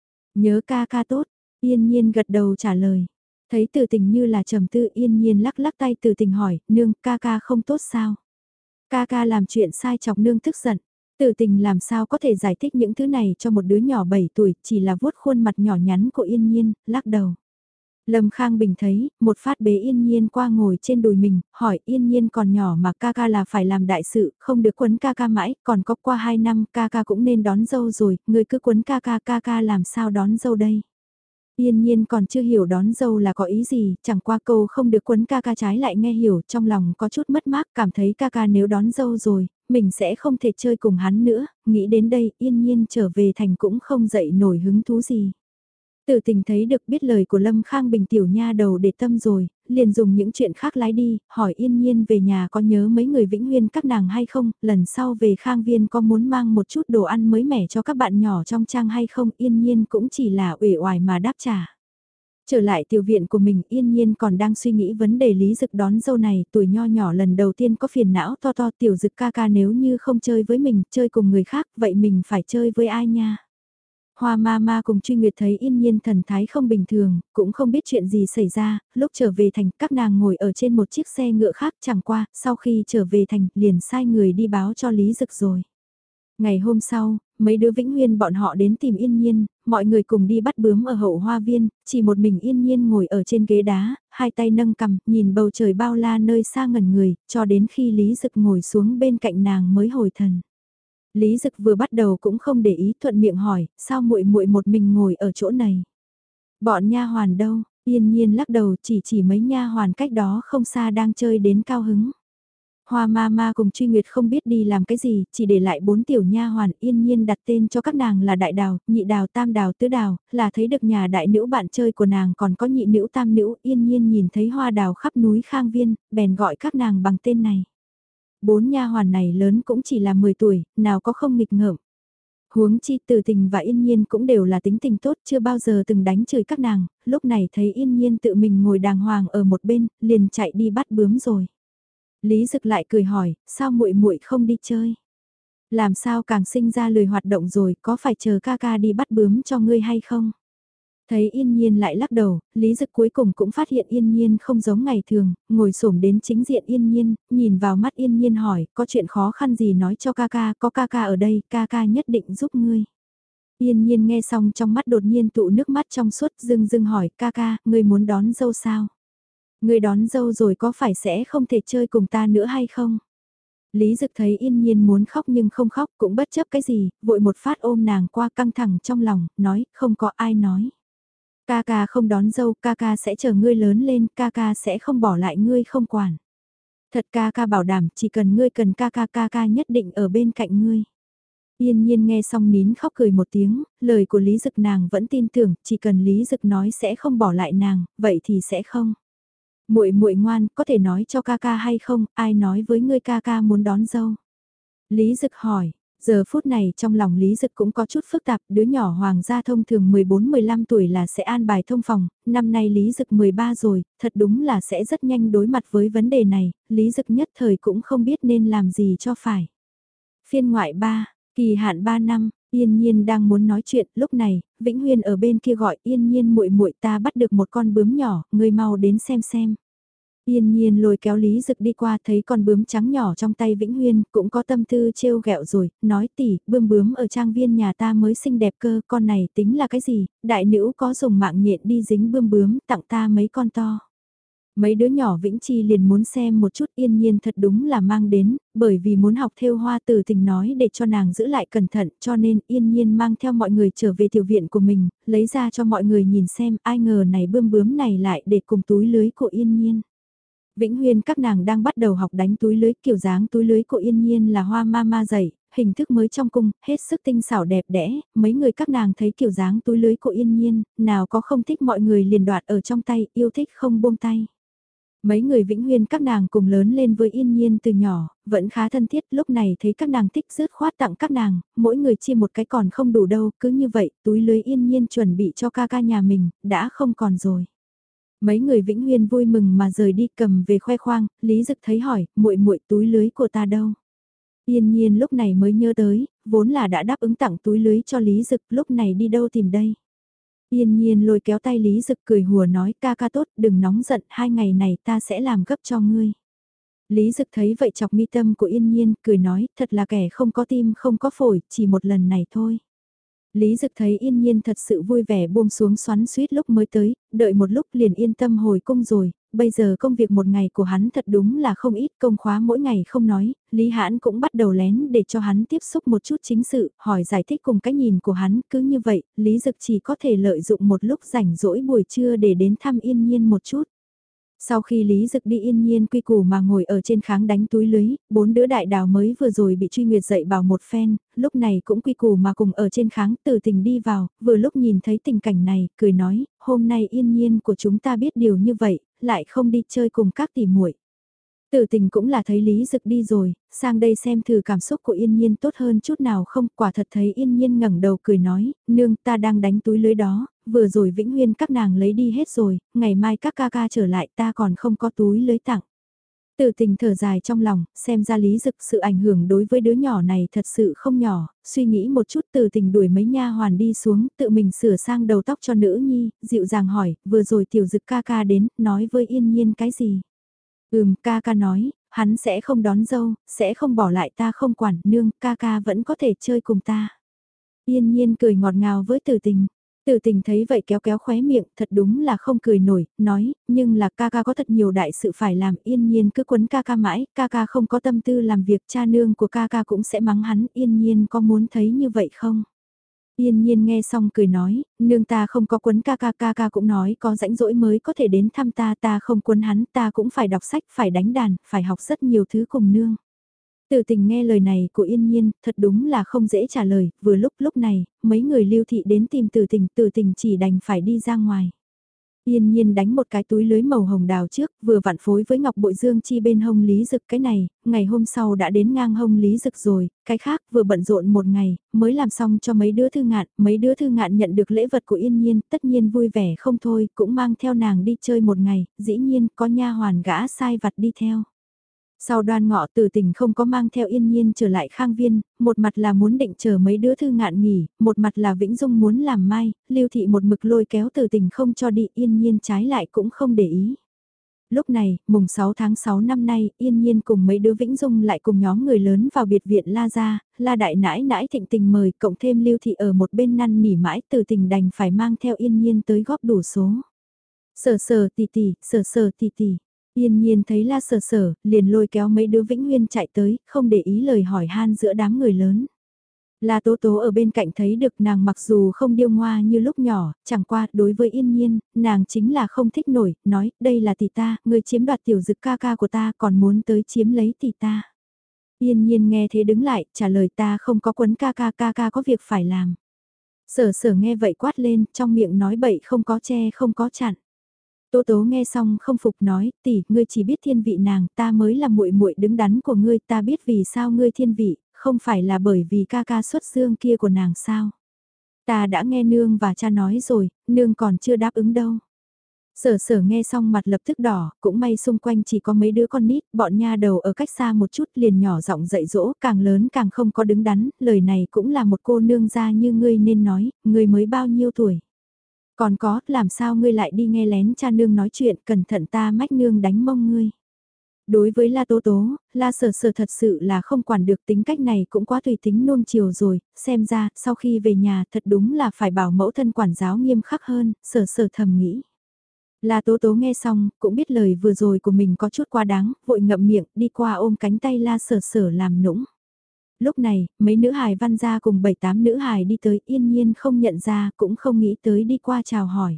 Nhớ ca ca tốt, Yên Nhiên gật đầu trả lời. Thấy Tử tình như là trầm tư Yên Nhiên lắc lắc tay Tử tình hỏi, nương ca ca không tốt sao? Ca ca làm chuyện sai chọc nương tức giận. Tử tình làm sao có thể giải thích những thứ này cho một đứa nhỏ 7 tuổi, chỉ là vuốt khuôn mặt nhỏ nhắn của Yên Nhiên, lắc đầu. Lâm Khang Bình thấy, một phát bế Yên Nhiên qua ngồi trên đùi mình, hỏi Yên Nhiên còn nhỏ mà ca ca là phải làm đại sự, không được quấn ca ca mãi, còn có qua 2 năm ca ca cũng nên đón dâu rồi, người cứ quấn ca ca làm sao đón dâu đây. Yên Nhiên còn chưa hiểu đón dâu là có ý gì, chẳng qua câu không được quấn ca ca trái lại nghe hiểu, trong lòng có chút mất mát, cảm thấy ca ca nếu đón dâu rồi, mình sẽ không thể chơi cùng hắn nữa, nghĩ đến đây Yên Nhiên trở về thành cũng không dậy nổi hứng thú gì. Tử tình thấy được biết lời của Lâm Khang Bình tiểu nha đầu để tâm rồi, liền dùng những chuyện khác lái đi, hỏi Yên Nhiên về nhà có nhớ mấy người Vĩnh Huyên các nàng hay không, lần sau về Khang Viên có muốn mang một chút đồ ăn mới mẻ cho các bạn nhỏ trong trang hay không, Yên Nhiên cũng chỉ là uể oải mà đáp trả. Trở lại tiểu viện của mình Yên Nhiên còn đang suy nghĩ vấn đề Lý Dực đón dâu này, tuổi nho nhỏ lần đầu tiên có phiền não to to tiểu Dực ca ca nếu như không chơi với mình, chơi cùng người khác, vậy mình phải chơi với ai nha? Hoa ma ma cùng Truy Nguyệt thấy Yên Nhiên thần thái không bình thường, cũng không biết chuyện gì xảy ra, lúc trở về thành các nàng ngồi ở trên một chiếc xe ngựa khác chẳng qua, sau khi trở về thành liền sai người đi báo cho Lý Dực rồi. Ngày hôm sau, mấy đứa Vĩnh Huyên bọn họ đến tìm Yên Nhiên, mọi người cùng đi bắt bướm ở hậu hoa viên, chỉ một mình Yên Nhiên ngồi ở trên ghế đá, hai tay nâng cằm, nhìn bầu trời bao la nơi xa ngẩn người, cho đến khi Lý Dực ngồi xuống bên cạnh nàng mới hồi thần. Lý Dực vừa bắt đầu cũng không để ý thuận miệng hỏi, sao muội muội một mình ngồi ở chỗ này? Bọn nha hoàn đâu? Yên Nhiên lắc đầu chỉ mấy nha hoàn cách đó không xa đang chơi đến cao hứng. Hoa ma ma cùng Truy Nguyệt không biết đi làm cái gì, chỉ để lại 4 tiểu nha hoàn Yên Nhiên đặt tên cho các nàng là đại đào, nhị đào, tam đào, tứ đào, là thấy được nhà đại nữ bạn chơi của nàng còn có nhị nữ tam nữ Yên Nhiên nhìn thấy hoa đào khắp núi Khang Viên, bèn gọi các nàng bằng tên này. 4 nha hoàn này lớn cũng chỉ là 10 tuổi, nào có không nghịch ngợm. Huống chi Từ tình và Yên Nhiên cũng đều là tính tình tốt, chưa bao giờ từng đánh chửi các nàng, lúc này thấy Yên Nhiên tự mình ngồi đàng hoàng ở một bên, liền chạy đi bắt bướm rồi. Lý Dực lại cười hỏi, sao muội muội không đi chơi? Làm sao càng sinh ra lười hoạt động rồi, có phải chờ ca ca đi bắt bướm cho ngươi hay không? Thấy Yên Nhiên lại lắc đầu, Lý Dực cuối cùng cũng phát hiện Yên Nhiên không giống ngày thường, ngồi xổm đến chính diện Yên Nhiên, nhìn vào mắt Yên Nhiên hỏi, có chuyện khó khăn gì nói cho ca ca, có ca ca ở đây, ca ca nhất định giúp ngươi. Yên Nhiên nghe xong trong mắt đột nhiên tụ nước mắt trong suốt, dưng dưng hỏi, ca ca, ngươi muốn đón dâu sao? Người đón dâu rồi có phải sẽ không thể chơi cùng ta nữa hay không? Lý Dực thấy Yên Nhiên muốn khóc nhưng không khóc cũng bất chấp cái gì, vội một phát ôm nàng qua căng thẳng trong lòng, nói không có ai nói. Ca ca không đón dâu, ca ca sẽ chờ ngươi lớn lên, ca ca sẽ không bỏ lại ngươi không quản. Thật ca ca bảo đảm, chỉ cần ngươi cần ca ca nhất định ở bên cạnh ngươi. Yên Nhiên nghe xong nín khóc cười một tiếng, lời của Lý Dực nàng vẫn tin tưởng, chỉ cần Lý Dực nói sẽ không bỏ lại nàng, vậy thì sẽ không. Muội muội ngoan, có thể nói cho ca ca hay không, ai nói với ngươi ca ca muốn đón dâu? Lý Dực hỏi, giờ phút này trong lòng Lý Dực cũng có chút phức tạp, đứa nhỏ hoàng gia thông thường 14-15 tuổi là sẽ an bài thông phòng, năm nay Lý Dực 13 rồi, thật đúng là sẽ rất nhanh đối mặt với vấn đề này, Lý Dực nhất thời cũng không biết nên làm gì cho phải. Phiên ngoại 3, kỳ hạn 3 năm, Yên Nhiên đang muốn nói chuyện, lúc này, Vĩnh Huyên ở bên kia gọi Yên Nhiên muội muội ta bắt được một con bướm nhỏ, ngươi mau đến xem. Yên Nhiên lôi kéo Lý Dực đi qua thấy con bướm trắng nhỏ trong tay Vĩnh Huyên, cũng có tâm tư trêu ghẹo rồi, nói tỷ, bướm ở trang viên nhà ta mới xinh đẹp cơ, con này tính là cái gì, đại nữ có dùng mạng nhện đi dính bướm tặng ta mấy con to. Mấy đứa nhỏ Vĩnh Chi liền muốn xem một chút Yên Nhiên thật đúng là mang đến, bởi vì muốn học thêu hoa từ tình nói để cho nàng giữ lại cẩn thận cho nên Yên Nhiên mang theo mọi người trở về tiểu viện của mình, lấy ra cho mọi người nhìn xem ai ngờ này bướm này lại để cùng túi lưới của Yên Nhiên. Vĩnh Huyên các nàng đang bắt đầu học đánh túi lưới, kiểu dáng túi lưới của Yên Nhiên là hoa ma dày, hình thức mới trong cung, hết sức tinh xảo đẹp đẽ, mấy người các nàng thấy kiểu dáng túi lưới của Yên Nhiên, nào có không thích mọi người liền đoạt ở trong tay, yêu thích không buông tay. Mấy người Vĩnh Huyên các nàng cùng lớn lên với Yên Nhiên từ nhỏ, vẫn khá thân thiết, lúc này thấy các nàng thích rớt khoát tặng các nàng, mỗi người chia một cái còn không đủ đâu, cứ như vậy, túi lưới Yên Nhiên chuẩn bị cho ca ca nhà mình, đã không còn rồi. Mấy người Vĩnh Huyên vui mừng mà rời đi cầm về khoe khoang, Lý Dực thấy hỏi, muội túi lưới của ta đâu? Yên Nhiên lúc này mới nhớ tới, vốn là đã đáp ứng tặng túi lưới cho Lý Dực, lúc này đi đâu tìm đây? Yên Nhiên lôi kéo tay Lý Dực cười hùa nói ca ca tốt, đừng nóng giận, 2 ngày này ta sẽ làm gấp cho ngươi. Lý Dực thấy vậy chọc mi tâm của Yên Nhiên, cười nói, thật là kẻ không có tim không có phổi, chỉ một lần này thôi. Lý Dực thấy Yên Nhiên thật sự vui vẻ buông xuống xoắn suýt lúc mới tới, đợi một lúc liền yên tâm hồi cung rồi, bây giờ công việc một ngày của hắn thật đúng là không ít, công khóa mỗi ngày không nói, Lý Hãn cũng bắt đầu lén để cho hắn tiếp xúc một chút chính sự, hỏi giải thích cùng cái nhìn của hắn, cứ như vậy, Lý Dực chỉ có thể lợi dụng một lúc rảnh rỗi buổi trưa để đến thăm Yên Nhiên một chút. Sau khi Lý Dực đi Yên Nhiên quy củ mà ngồi ở trên kháng đánh túi lưới, 4 đứa đại đào mới vừa rồi bị truy nguyệt dậy bảo một phen, lúc này cũng quy củ mà cùng ở trên kháng từ tình đi vào, vừa lúc nhìn thấy tình cảnh này, cười nói, hôm nay Yên Nhiên của chúng ta biết điều như vậy, lại không đi chơi cùng các tỷ muội. Tử tình cũng là thấy Lý Dực đi rồi, sang đây xem thử cảm xúc của Yên Nhiên tốt hơn chút nào không, quả thật thấy Yên Nhiên ngẩng đầu cười nói, nương ta đang đánh túi lưới đó, vừa rồi Vĩnh Huyên các nàng lấy đi hết rồi, ngày mai các ca ca trở lại ta còn không có túi lưới tặng. Tử tình thở dài trong lòng, xem ra Lý Dực sự ảnh hưởng đối với đứa nhỏ này thật sự không nhỏ, suy nghĩ một chút Tử tình đuổi mấy nha hoàn đi xuống, tự mình sửa sang đầu tóc cho nữ nhi, dịu dàng hỏi, vừa rồi tiểu Dực ca ca đến, nói với Yên Nhiên cái gì? Ca ca nói, hắn sẽ không đón dâu, sẽ không bỏ lại ta không quản, nương, ca ca vẫn có thể chơi cùng ta. Yên Nhiên cười ngọt ngào với Tử tình. Tử tình thấy vậy kéo kéo khóe miệng, thật đúng là không cười nổi, nói, nhưng là ca ca có thật nhiều đại sự phải làm, Yên Nhiên cứ quấn ca ca mãi, ca ca không có tâm tư làm việc, cha nương của ca ca cũng sẽ mắng hắn, Yên Nhiên có muốn thấy như vậy không? Yên Nhiên nghe xong cười nói, nương ta không có quấn ca ca cũng nói có rãnh rỗi mới có thể đến thăm ta không quấn hắn, ta cũng phải đọc sách, phải đánh đàn, phải học rất nhiều thứ cùng nương. Tử tình nghe lời này của Yên Nhiên, thật đúng là không dễ trả lời, vừa lúc này, mấy người Lưu Thị đến tìm Tử tình chỉ đành phải đi ra ngoài. Yên Nhiên đánh một cái túi lưới màu hồng đào trước, vừa vặn phối với ngọc bội dương chi bên hông Lý Dực cái này, ngày hôm sau đã đến ngang hông Lý Dực rồi, cái khác vừa bận rộn một ngày, mới làm xong cho mấy đứa thư ngạn nhận được lễ vật của Yên Nhiên, tất nhiên vui vẻ không thôi, cũng mang theo nàng đi chơi một ngày, dĩ nhiên có nha hoàn gã sai vặt đi theo. Sau Đoan Ngọ Tử tình không có mang theo Yên Nhiên trở lại Khang Viên, một mặt là muốn định chờ mấy đứa thư ngạn nghỉ, một mặt là Vĩnh Dung muốn làm mai, Lưu Thị một mực lôi kéo Tử tình không cho đi, Yên Nhiên trái lại cũng không để ý. Lúc này, mùng 6 tháng 6 năm nay, Yên Nhiên cùng mấy đứa Vĩnh Dung lại cùng nhóm người lớn vào biệt viện La Gia, La Đại nãi nãi thịnh tình mời, cộng thêm Lưu Thị ở một bên năn nỉ mãi, Tử tình đành phải mang theo Yên Nhiên tới góp đủ số. Sở sở tỷ tỷ, sở sở tỷ tỷ. Yên nhiên thấy la sở sở, liền lôi kéo mấy đứa Vĩnh Huyên chạy tới, không để ý lời hỏi han giữa đám người lớn. La Tố Tố ở bên cạnh thấy được nàng mặc dù không điêu ngoa như lúc nhỏ, chẳng qua đối với Yên Nhiên, nàng chính là không thích nổi, nói đây là tỷ ta, người chiếm đoạt tiểu dực ca ca của ta còn muốn tới chiếm lấy tỷ ta. Yên Nhiên nghe thế đứng lại, trả lời ta không có quấn ca ca có việc phải làm. Sở sở nghe vậy quát lên, trong miệng nói bậy không có che không có chặn. Tố Tố nghe xong không phục nói, tỷ, ngươi chỉ biết thiên vị nàng, ta mới là muội muội đứng đắn của ngươi, ta biết vì sao ngươi thiên vị, không phải là bởi vì ca ca xuất dương kia của nàng sao. Ta đã nghe nương và cha nói rồi, nương còn chưa đáp ứng đâu. Sở sở nghe xong mặt lập tức đỏ, cũng may xung quanh chỉ có mấy đứa con nít, bọn nha đầu ở cách xa một chút liền nhỏ giọng dạy dỗ, càng lớn càng không có đứng đắn, lời này cũng là một cô nương gia như ngươi nên nói, ngươi mới bao nhiêu tuổi. Còn có, làm sao ngươi lại đi nghe lén cha nương nói chuyện, cẩn thận ta mách nương đánh mông ngươi. Đối với La Tố Tố, La Sở Sở thật sự là không quản được tính cách này cũng quá tùy tính nuông chiều rồi, xem ra, sau khi về nhà thật đúng là phải bảo mẫu thân quản giáo nghiêm khắc hơn, Sở Sở thầm nghĩ. La Tố Tố nghe xong, cũng biết lời vừa rồi của mình có chút quá đáng, vội ngậm miệng, đi qua ôm cánh tay La Sở Sở làm nũng. Lúc này, mấy nữ hài văn gia cùng 7-8 nữ hài đi tới yên nhiên không nhận ra cũng không nghĩ tới đi qua chào hỏi.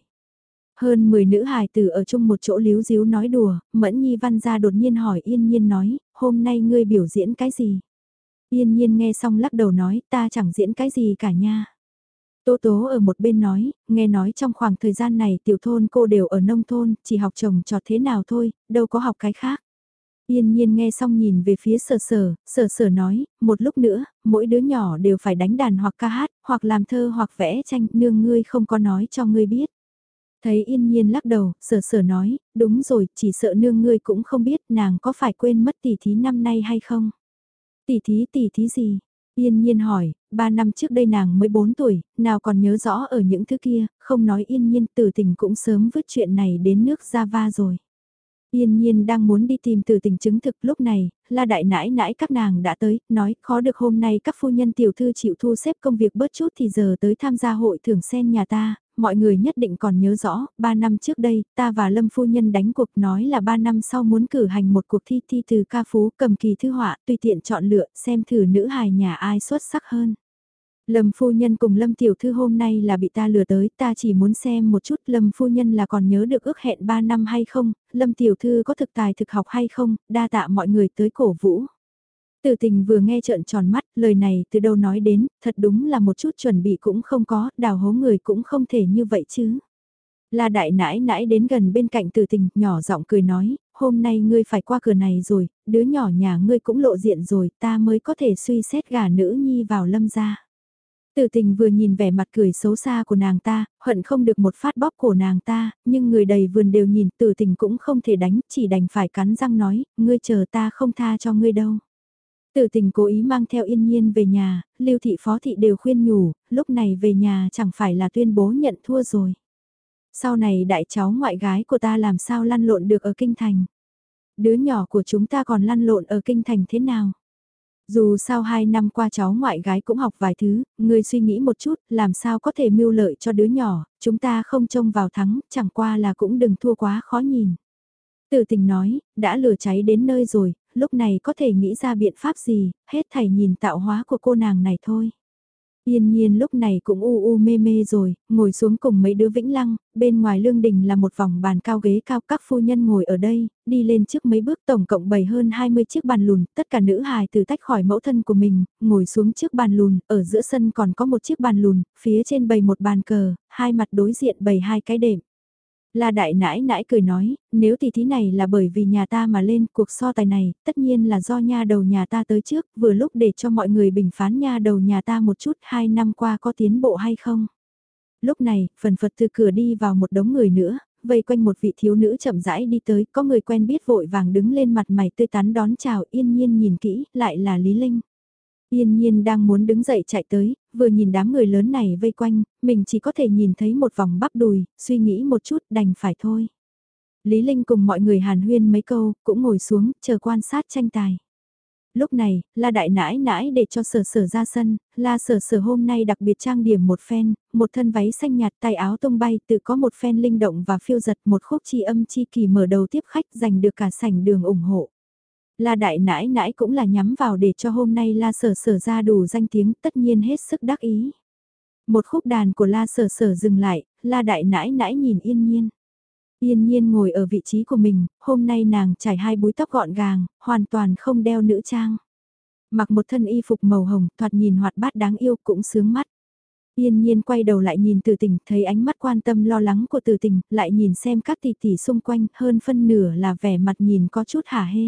Hơn 10 nữ hài tử ở chung một chỗ líu díu nói đùa, Mẫn Nhi văn gia đột nhiên hỏi yên nhiên nói, hôm nay ngươi biểu diễn cái gì? Yên nhiên nghe xong lắc đầu nói, ta chẳng diễn cái gì cả nha. Tố tố ở một bên nói, nghe nói trong khoảng thời gian này tiểu thôn cô đều ở nông thôn, chỉ học trồng trọt thế nào thôi, đâu có học cái khác. Yên nhiên nghe xong nhìn về phía sở sở nói, một lúc nữa, mỗi đứa nhỏ đều phải đánh đàn hoặc ca hát, hoặc làm thơ hoặc vẽ tranh, nương ngươi không có nói cho ngươi biết. Thấy yên nhiên lắc đầu, sở sở nói, đúng rồi, chỉ sợ nương ngươi cũng không biết nàng có phải quên mất tỷ thí năm nay hay không. Tỷ thí gì? Yên nhiên hỏi, 3 năm trước đây nàng mới 4 tuổi, nào còn nhớ rõ ở những thứ kia, không nói yên nhiên Tử Tình cũng sớm vứt chuyện này đến nước Java rồi. Yên nhiên đang muốn đi tìm Tử Tình chứng thực lúc này, la đại nãi nãi các nàng đã tới, nói khó được hôm nay các phu nhân tiểu thư chịu thu xếp công việc bớt chút thì giờ tới tham gia hội thưởng sen nhà ta, mọi người nhất định còn nhớ rõ, 3 năm trước đây, ta và Lâm phu nhân đánh cuộc nói là 3 năm sau muốn cử hành một cuộc thi thi từ ca phú cầm kỳ thư họa, tùy tiện chọn lựa xem thử nữ hài nhà ai xuất sắc hơn. Lâm phu nhân cùng Lâm tiểu thư hôm nay là bị ta lừa tới, ta chỉ muốn xem một chút Lâm phu nhân là còn nhớ được ước hẹn 3 năm hay không, Lâm tiểu thư có thực tài thực học hay không, đa tạ mọi người tới cổ vũ. Tử Tình vừa nghe trợn tròn mắt, lời này từ đâu nói đến, thật đúng là một chút chuẩn bị cũng không có, đào hố người cũng không thể như vậy chứ. La đại nãi nãi đến gần bên cạnh Tử Tình, nhỏ giọng cười nói, hôm nay ngươi phải qua cửa này rồi, đứa nhỏ nhà ngươi cũng lộ diện rồi, ta mới có thể suy xét gả nữ nhi vào Lâm gia. Tử Tình vừa nhìn vẻ mặt cười xấu xa của nàng ta, hận không được một phát bóp cổ nàng ta, nhưng người đầy vườn đều nhìn Tử Tình cũng không thể đánh, chỉ đành phải cắn răng nói, ngươi chờ ta không tha cho ngươi đâu. Tử Tình cố ý mang theo yên nhiên về nhà, Lưu thị phó thị đều khuyên nhủ, lúc này về nhà chẳng phải là tuyên bố nhận thua rồi. Sau này đại cháu ngoại gái của ta làm sao lăn lộn được ở kinh thành. Đứa nhỏ của chúng ta còn lăn lộn ở kinh thành thế nào? Dù sao 2 năm qua cháu ngoại gái cũng học vài thứ, ngươi suy nghĩ một chút, làm sao có thể mưu lợi cho đứa nhỏ, chúng ta không trông vào thắng, chẳng qua là cũng đừng thua quá khó nhìn. Tử Tình nói, đã lửa cháy đến nơi rồi, lúc này có thể nghĩ ra biện pháp gì, hết thảy nhìn tạo hóa của cô nàng này thôi. Yên nhiên lúc này cũng u mê mê rồi, ngồi xuống cùng mấy đứa Vĩnh Lăng, bên ngoài lương đình là một vòng bàn cao ghế cao, các phu nhân ngồi ở đây, đi lên trước mấy bước tổng cộng bày hơn 20 chiếc bàn lùn, tất cả nữ hài từ tách khỏi mẫu thân của mình, ngồi xuống trước bàn lùn, ở giữa sân còn có một chiếc bàn lùn, phía trên bày một bàn cờ, hai mặt đối diện bày hai cái đệm. La đại nãi nãi cười nói, nếu tỷ thí này là bởi vì nhà ta mà lên cuộc so tài này, tất nhiên là do nha đầu nhà ta tới trước, vừa lúc để cho mọi người bình phán nha đầu nhà ta một chút 2 năm qua có tiến bộ hay không. Lúc này, phần phật từ cửa đi vào một đống người nữa, vây quanh một vị thiếu nữ chậm rãi đi tới, có người quen biết vội vàng đứng lên mặt mày tươi tắn đón chào yên nhiên nhìn kỹ, lại là Lý Linh. Yên nhiên đang muốn đứng dậy chạy tới, vừa nhìn đám người lớn này vây quanh, mình chỉ có thể nhìn thấy một vòng bắp đùi, suy nghĩ một chút đành phải thôi. Lý Linh cùng mọi người hàn huyên mấy câu, cũng ngồi xuống, chờ quan sát tranh tài. Lúc này, La đại nãi nãi để cho Sở Sở ra sân, La Sở Sở hôm nay đặc biệt trang điểm một phen, một thân váy xanh nhạt tay áo tung bay tự có một phen linh động và phiêu giật một khúc chi âm chi kỳ mở đầu tiếp khách giành được cả sảnh đường ủng hộ. La đại nãi nãi cũng là nhắm vào để cho hôm nay La Sở Sở ra đủ danh tiếng tất nhiên hết sức đắc ý. Một khúc đàn của La Sở Sở dừng lại, La đại nãi nãi nhìn Yên Nhiên. Yên Nhiên ngồi ở vị trí của mình, hôm nay nàng trải hai búi tóc gọn gàng, hoàn toàn không đeo nữ trang. Mặc một thân y phục màu hồng, thoạt nhìn hoạt bát đáng yêu cũng sướng mắt. Yên Nhiên quay đầu lại nhìn Từ Tình, thấy ánh mắt quan tâm lo lắng của Từ Tình, lại nhìn xem các tỷ tỷ xung quanh, hơn phân nửa là vẻ mặt nhìn có chút hả hê.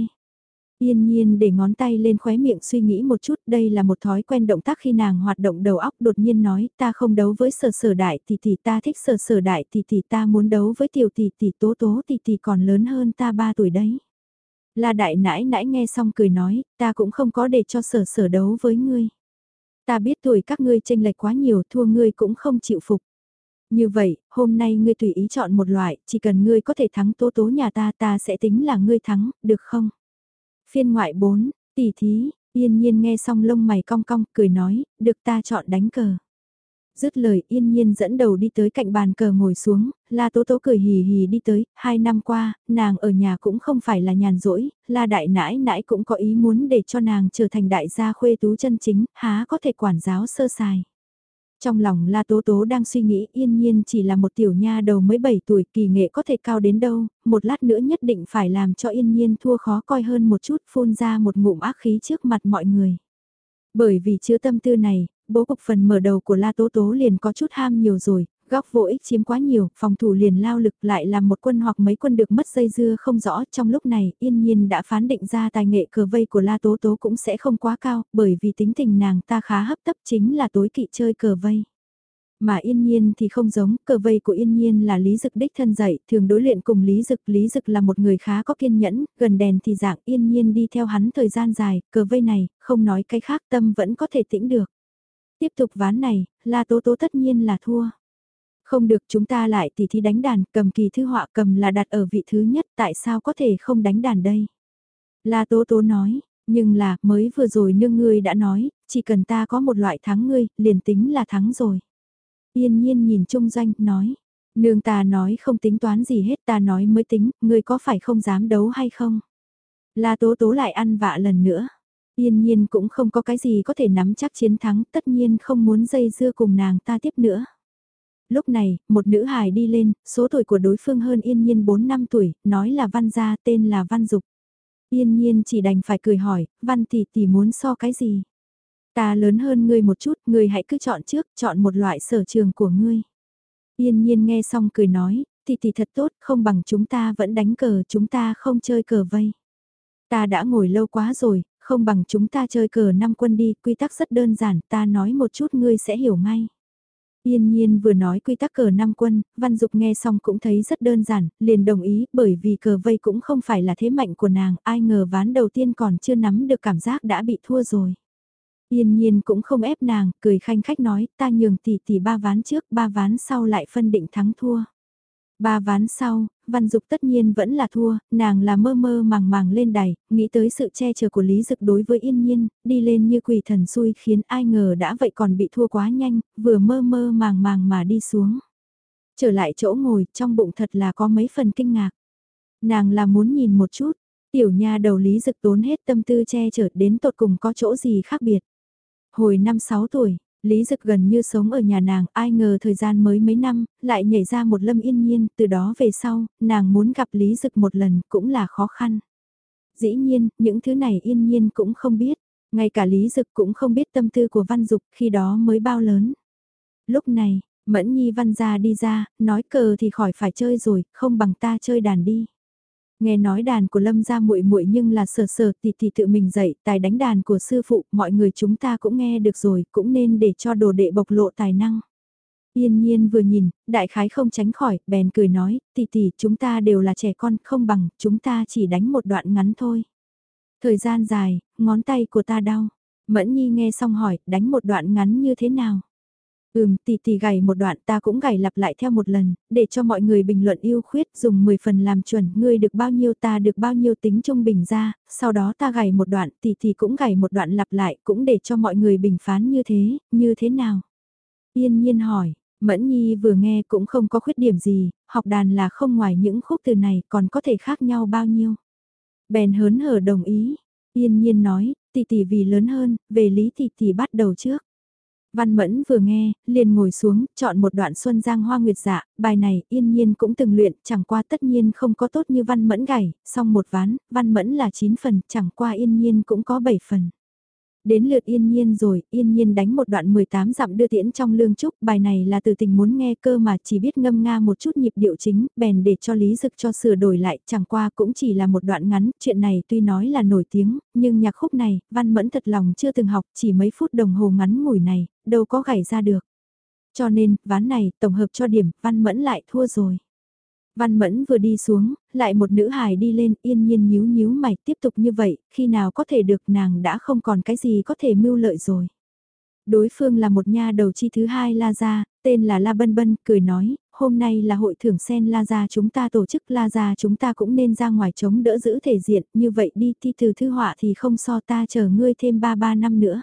Yên Nhiên để ngón tay lên khóe miệng suy nghĩ một chút, đây là một thói quen động tác khi nàng hoạt động đầu óc đột nhiên nói, ta không đấu với Sở Sở đại tỷ tỷ, ta thích Sở Sở đại tỷ tỷ, ta muốn đấu với tiểu tỷ tỷ, Tố Tố tỷ tỷ còn lớn hơn ta 3 tuổi đấy. La đại nãi nãi nghe xong cười nói, ta cũng không có để cho Sở Sở đấu với ngươi. Ta biết tuổi các ngươi chênh lệch quá nhiều, thua ngươi cũng không chịu phục. Như vậy, hôm nay ngươi tùy ý chọn một loại, chỉ cần ngươi có thể thắng Tố Tố nhà ta, ta sẽ tính là ngươi thắng, được không? Phiên ngoại 4, tỷ thí, Yên Nhiên nghe xong lông mày cong cong, cười nói, được ta chọn đánh cờ. Dứt lời Yên Nhiên dẫn đầu đi tới cạnh bàn cờ ngồi xuống, La Tố Tố cười hì hì đi tới, 2 năm qua, nàng ở nhà cũng không phải là nhàn rỗi, La đại nãi nãi cũng có ý muốn để cho nàng trở thành đại gia khuê tú chân chính, há có thể quản giáo sơ sài. Trong lòng La Tố Tố đang suy nghĩ Yên Nhiên chỉ là một tiểu nha đầu mới 7 tuổi, kỳ nghệ có thể cao đến đâu, một lát nữa nhất định phải làm cho Yên Nhiên thua khó coi hơn một chút, phun ra một ngụm ác khí trước mặt mọi người. Bởi vì chứa tâm tư này, bố cục phần mở đầu của La Tố Tố liền có chút ham nhiều rồi, góc vô ích chiếm quá nhiều, phòng thủ liền lao lực lại làm một quân hoặc mấy quân được mất dây dưa không rõ. Trong lúc này, Yên Nhiên đã phán định ra tài nghệ cờ vây của La Tố Tố cũng sẽ không quá cao, bởi vì tính tình nàng ta khá hấp tấp chính là tối kỵ chơi cờ vây. Mà Yên Nhiên thì không giống, cờ vây của Yên Nhiên là Lý Dực đích thân dạy, thường đối luyện cùng Lý Dực là một người khá có kiên nhẫn, gần đèn thì dạng Yên Nhiên đi theo hắn thời gian dài, cờ vây này, không nói cái khác tâm vẫn có thể tĩnh được. Tiếp tục ván này, La Tố Tố tất nhiên là thua. Không được chúng ta lại tỉ thí đánh đàn, cầm kỳ thư họa cầm là đặt ở vị thứ nhất, tại sao có thể không đánh đàn đây? La Tố Tố nói, nhưng là, mới vừa rồi nương ngươi đã nói, chỉ cần ta có một loại thắng ngươi, liền tính là thắng rồi. Yên Nhiên nhìn Trung Doanh, nói, nương ta nói không tính toán gì hết, ta nói mới tính, ngươi có phải không dám đấu hay không? La Tố Tố lại ăn vạ lần nữa. Yên Nhiên cũng không có cái gì có thể nắm chắc chiến thắng, tất nhiên không muốn dây dưa cùng nàng ta tiếp nữa. Lúc này, một nữ hài đi lên, số tuổi của đối phương hơn Yên Nhiên 4 năm tuổi, nói là Văn gia, tên là Văn Dục. Yên Nhiên chỉ đành phải cười hỏi, Văn tỷ tỷ muốn so cái gì? Ta lớn hơn ngươi một chút, ngươi hãy cứ chọn trước, chọn một loại sở trường của ngươi. Yên Nhiên nghe xong cười nói, tỷ tỷ thật tốt, không bằng chúng ta vẫn đánh cờ, chúng ta không chơi cờ vây. Ta đã ngồi lâu quá rồi, không bằng chúng ta chơi cờ 5 quân đi, quy tắc rất đơn giản, ta nói một chút ngươi sẽ hiểu ngay. Yên Nhiên vừa nói quy tắc cờ 5 quân, Văn Dục nghe xong cũng thấy rất đơn giản, liền đồng ý, bởi vì cờ vây cũng không phải là thế mạnh của nàng, ai ngờ ván đầu tiên còn chưa nắm được cảm giác đã bị thua rồi. Yên Nhiên cũng không ép nàng, cười khanh khách nói, ta nhường tỷ tỷ 3 ván trước, 3 ván sau lại phân định thắng thua. 3 ván sau, Văn Dục tất nhiên vẫn là thua, nàng là mơ mơ màng màng lên đài, nghĩ tới sự che chở của Lý Dực đối với Yên Nhiên, đi lên như quỷ thần xui khiến ai ngờ đã vậy còn bị thua quá nhanh, vừa mơ mơ màng màng mà đi xuống. Trở lại chỗ ngồi, trong bụng thật là có mấy phần kinh ngạc. Nàng là muốn nhìn một chút, tiểu nha đầu Lý Dực tốn hết tâm tư che chở đến tột cùng có chỗ gì khác biệt. Hồi 5-6 tuổi, Lý Dực gần như sống ở nhà nàng, ai ngờ thời gian mới mấy năm, lại nhảy ra một Lâm Yên Nhiên, từ đó về sau, nàng muốn gặp Lý Dực một lần cũng là khó khăn. Dĩ nhiên, những thứ này Yên Nhiên cũng không biết, ngay cả Lý Dực cũng không biết tâm tư của Văn Dục khi đó mới bao lớn. Lúc này, Mẫn Nhi Văn gia đi ra, nói cờ thì khỏi phải chơi rồi, không bằng ta chơi đàn đi. Nghe nói đàn của Lâm gia muội muội nhưng là Sở Sở tỷ tỷ tự mình dạy, tài đánh đàn của sư phụ, mọi người chúng ta cũng nghe được rồi, cũng nên để cho đồ đệ bộc lộ tài năng. Yên Nhiên vừa nhìn, đại khái không tránh khỏi, bèn cười nói, tỷ tỷ chúng ta đều là trẻ con, không bằng, chúng ta chỉ đánh một đoạn ngắn thôi. Thời gian dài, ngón tay của ta đau. Mẫn Nhi nghe xong hỏi, đánh một đoạn ngắn như thế nào? Tỷ tỷ gảy một đoạn ta cũng gảy lặp lại theo một lần, để cho mọi người bình luận ưu khuyết dùng 10 phần làm chuẩn, ngươi được bao nhiêu ta được bao nhiêu tính trung bình ra, sau đó ta gảy một đoạn, tỷ tỷ cũng gảy một đoạn lặp lại, cũng để cho mọi người bình phán như thế nào? Yên nhiên hỏi, Mẫn Nhi vừa nghe cũng không có khuyết điểm gì, học đàn là không ngoài những khúc từ này còn có thể khác nhau bao nhiêu. Bèn hớn hở đồng ý, Yên nhiên nói, tỷ tỷ vì lớn hơn, về lý tỷ tỷ bắt đầu trước. Văn Mẫn vừa nghe, liền ngồi xuống, chọn một đoạn Xuân Giang Hoa Nguyệt Dạ, bài này Yên Nhiên cũng từng luyện, chẳng qua tất nhiên không có tốt như Văn Mẫn gảy, song một ván, Văn Mẫn là 9 phần, chẳng qua Yên Nhiên cũng có 7 phần. Đến lượt Yên Nhiên rồi, Yên Nhiên đánh một đoạn 18 dặm đưa tiễn trong lương trúc, bài này là từ tình muốn nghe cơ mà chỉ biết ngâm nga một chút nhịp điệu chính, bèn để cho Lý Dực cho sửa đổi lại, chẳng qua cũng chỉ là một đoạn ngắn, chuyện này tuy nói là nổi tiếng, nhưng nhạc khúc này, Văn Mẫn thật lòng chưa từng học, chỉ mấy phút đồng hồ ngắn ngủi này, đâu có gảy ra được. Cho nên, ván này, tổng hợp cho điểm, Văn Mẫn lại thua rồi. Văn Mẫn vừa đi xuống, lại một nữ hài đi lên, Yên Nhiên nhíu nhíu mày, tiếp tục như vậy, khi nào có thể được, nàng đã không còn cái gì có thể mưu lợi rồi. Đối phương là một nha đầu chi thứ hai La Gia, tên là La Bân Bân, cười nói, hôm nay là hội thưởng sen La Gia chúng ta tổ chức, La Gia chúng ta cũng nên ra ngoài chống đỡ giữ thể diện, như vậy đi thi từ thư họa thì không so, ta chờ ngươi thêm 3 năm nữa.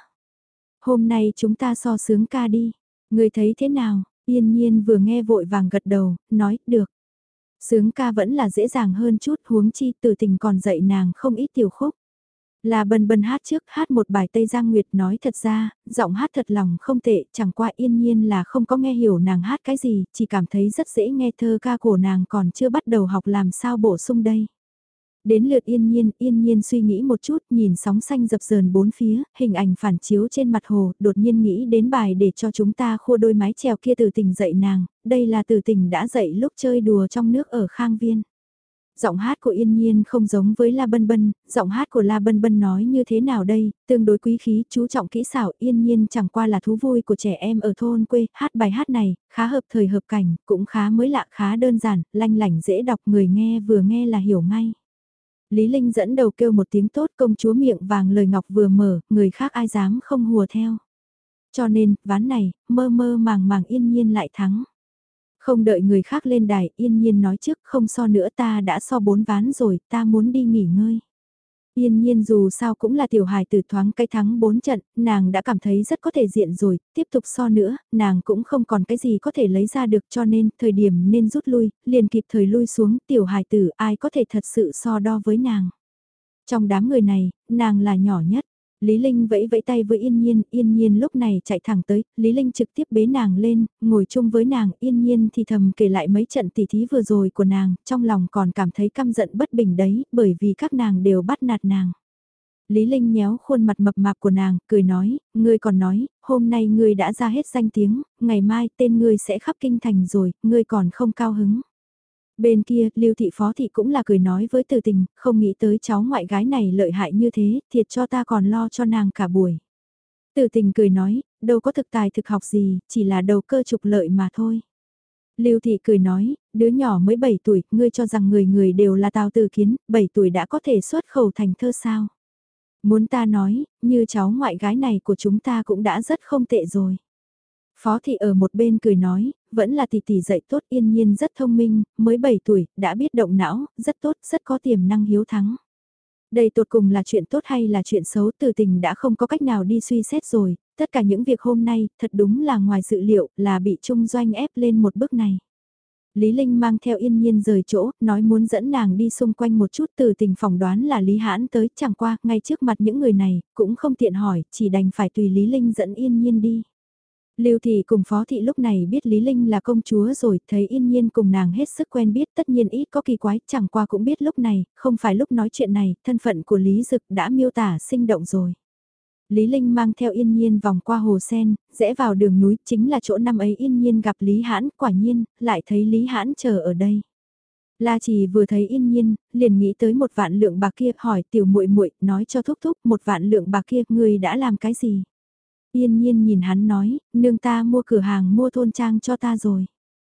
Hôm nay chúng ta so sướng ca đi, ngươi thấy thế nào? Yên Nhiên vừa nghe vội vàng gật đầu, nói, được. Sướng ca vẫn là dễ dàng hơn chút, huống chi Từ Tình còn dạy nàng không ít tiểu khúc. Là Bân Bân hát trước, hát một bài Tây Giang Nguyệt, nói thật ra, giọng hát thật lòng không tệ, chẳng qua Yên Nhiên là không có nghe hiểu nàng hát cái gì, chỉ cảm thấy rất dễ nghe, thơ ca của nàng còn chưa bắt đầu học làm sao bổ sung đây. Đến lượt Yên Nhiên suy nghĩ một chút, nhìn sóng xanh dập dờn bốn phía, hình ảnh phản chiếu trên mặt hồ, đột nhiên nghĩ đến bài để cho chúng ta khua đôi mái chèo kia Từ Tình dạy nàng, đây là Từ Tình đã dạy lúc chơi đùa trong nước ở Khang Viên. Giọng hát của Yên Nhiên không giống với La Bân Bân, giọng hát của La Bân Bân nói như thế nào đây, tương đối quý khí, chú trọng kỹ xảo, Yên Nhiên chẳng qua là thú vui của trẻ em ở thôn quê, hát bài hát này, khá hợp thời hợp cảnh, cũng khá mới lạ, khá đơn giản, lanh lảnh dễ đọc, người nghe vừa nghe là hiểu ngay. Lý Linh dẫn đầu kêu một tiếng tốt, công chúa miệng vàng lời ngọc vừa mở, người khác ai dám không hùa theo. Cho nên, ván này, mơ mơ màng màng Yên Nhiên lại thắng. Không đợi người khác lên đài, Yên Nhiên nói trước, không so nữa, ta đã so 4 ván rồi, ta muốn đi nghỉ ngơi. Yên Nhiên dù sao cũng là tiểu hài tử, thoáng cái thắng 4 trận, nàng đã cảm thấy rất có thể diện rồi, tiếp tục so nữa, nàng cũng không còn cái gì có thể lấy ra được, cho nên thời điểm nên rút lui, liền kịp thời lui xuống, tiểu hài tử ai có thể thật sự so đo với nàng. Trong đám người này, nàng là nhỏ nhất. Lý Linh vẫy vẫy tay với Yên Nhiên lúc này chạy thẳng tới, Lý Linh trực tiếp bế nàng lên, ngồi chung với nàng, Yên Nhiên thì thầm kể lại mấy trận tỉ thí vừa rồi của nàng, trong lòng còn cảm thấy căm giận bất bình đấy, bởi vì các nàng đều bắt nạt nàng. Lý Linh nhéo khuôn mặt mập mạp của nàng, cười nói, ngươi còn nói, hôm nay ngươi đã ra hết danh tiếng, ngày mai tên ngươi sẽ khắp kinh thành rồi, ngươi còn không cao hứng. Bên kia, Lưu thị phó thị cũng là cười nói với Từ Tình, không nghĩ tới cháu ngoại gái này lợi hại như thế, thiệt cho ta còn lo cho nàng cả buổi. Từ Tình cười nói, đâu có thực tài thực học gì, chỉ là đầu cơ trục lợi mà thôi. Lưu thị cười nói, đứa nhỏ mới 7 tuổi, ngươi cho rằng người người đều là Tào Từ Kiến, 7 tuổi đã có thể xuất khẩu thành thơ sao? Muốn ta nói, như cháu ngoại gái này của chúng ta cũng đã rất không tệ rồi. Phó thị ở một bên cười nói, vẫn là tỷ tỷ dạy tốt, Yên Nhiên rất thông minh, mới 7 tuổi, đã biết động não, rất tốt, rất có tiềm năng hiếu thắng. Đây tột cùng là chuyện tốt hay là chuyện xấu, Từ Tình đã không có cách nào đi suy xét rồi, tất cả những việc hôm nay, thật đúng là ngoài dự liệu, là bị Trung Doanh ép lên một bước này. Lý Linh mang theo Yên Nhiên rời chỗ, nói muốn dẫn nàng đi xung quanh một chút, Từ Tình phỏng đoán là Lý Hãn tới, chẳng qua, ngay trước mặt những người này, cũng không tiện hỏi, chỉ đành phải tùy Lý Linh dẫn Yên Nhiên đi. Lưu thị cùng phó thị lúc này biết Lý Linh là công chúa rồi, thấy Yên Nhiên cùng nàng hết sức quen biết, tất nhiên ít có kỳ quái, chẳng qua cũng biết lúc này, không phải lúc nói chuyện này, thân phận của Lý Dực đã miêu tả sinh động rồi. Lý Linh mang theo Yên Nhiên vòng qua hồ sen, rẽ vào đường núi, chính là chỗ năm ấy Yên Nhiên gặp Lý Hãn, quả nhiên, lại thấy Lý Hãn chờ ở đây. La Trì vừa thấy Yên Nhiên, liền nghĩ tới 1 vạn lượng bạc kia, hỏi tiểu muội muội, nói cho thúc thúc, 1 vạn lượng bạc kia, ngươi đã làm cái gì? Yên Nhiên nhìn hắn nói, nương ta mua cửa hàng mua thôn trang cho ta rồi.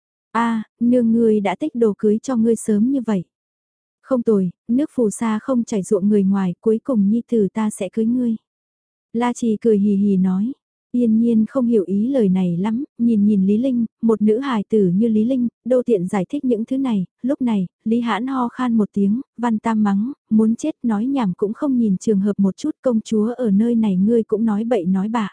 A, nương ngươi đã tích đồ cưới cho ngươi sớm như vậy. Không tồi, nước phù sa không chảy ruộng người ngoài, cuối cùng nhi tử ta sẽ cưới ngươi. La Trì cười hì hì nói, Yên nhiên không hiểu ý lời này lắm, nhìn Lý Linh, một nữ hài tử như Lý Linh, đô tiện giải thích những thứ này, lúc này, Lý Hãn ho khan một tiếng, Văn Tam mắng, muốn chết nói nhảm cũng không nhìn trường hợp một chút, công chúa ở nơi này ngươi cũng nói bậy nói bạ.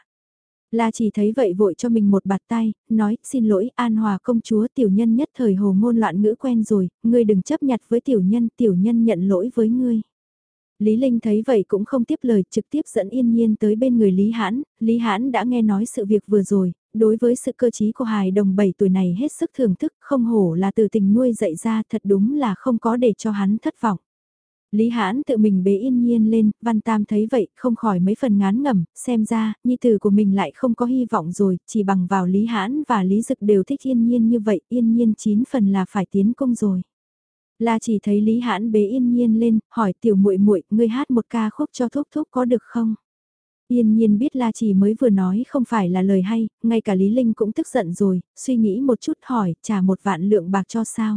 La chỉ thấy vậy vội cho mình một bạt tay, nói, xin lỗi An Hòa công chúa tiểu nhân nhất thời hồ ngôn loạn ngữ quen rồi, ngươi đừng chấp nhặt với tiểu nhân nhận lỗi với ngươi. Lý Linh thấy vậy cũng không tiếp lời, trực tiếp dẫn Yên Nhiên tới bên người Lý Hãn đã nghe nói sự việc vừa rồi, đối với sự cơ trí của hài đồng 7 tuổi này hết sức thưởng thức, không hổ là từ tình nuôi dạy ra, thật đúng là không có để cho hắn thất vọng. Lý Hãn tự mình bế Yên Nhiên lên, Văn Tam thấy vậy, không khỏi mấy phần ngán ngẩm, xem ra, nhi tử của mình lại không có hy vọng rồi, chỉ bằng vào Lý Hãn và Lý Dực đều thích Yên Nhiên như vậy, Yên Nhiên 9 phần là phải tiến công rồi. La chỉ thấy Lý Hãn bế Yên Nhiên lên, hỏi tiểu muội muội, ngươi hát một ca khúc cho thúc thúc có được không? Yên Nhiên biết La chỉ mới vừa nói không phải là lời hay, ngay cả Lý Linh cũng tức giận rồi, suy nghĩ một chút hỏi, trả 1 vạn lượng bạc cho sao?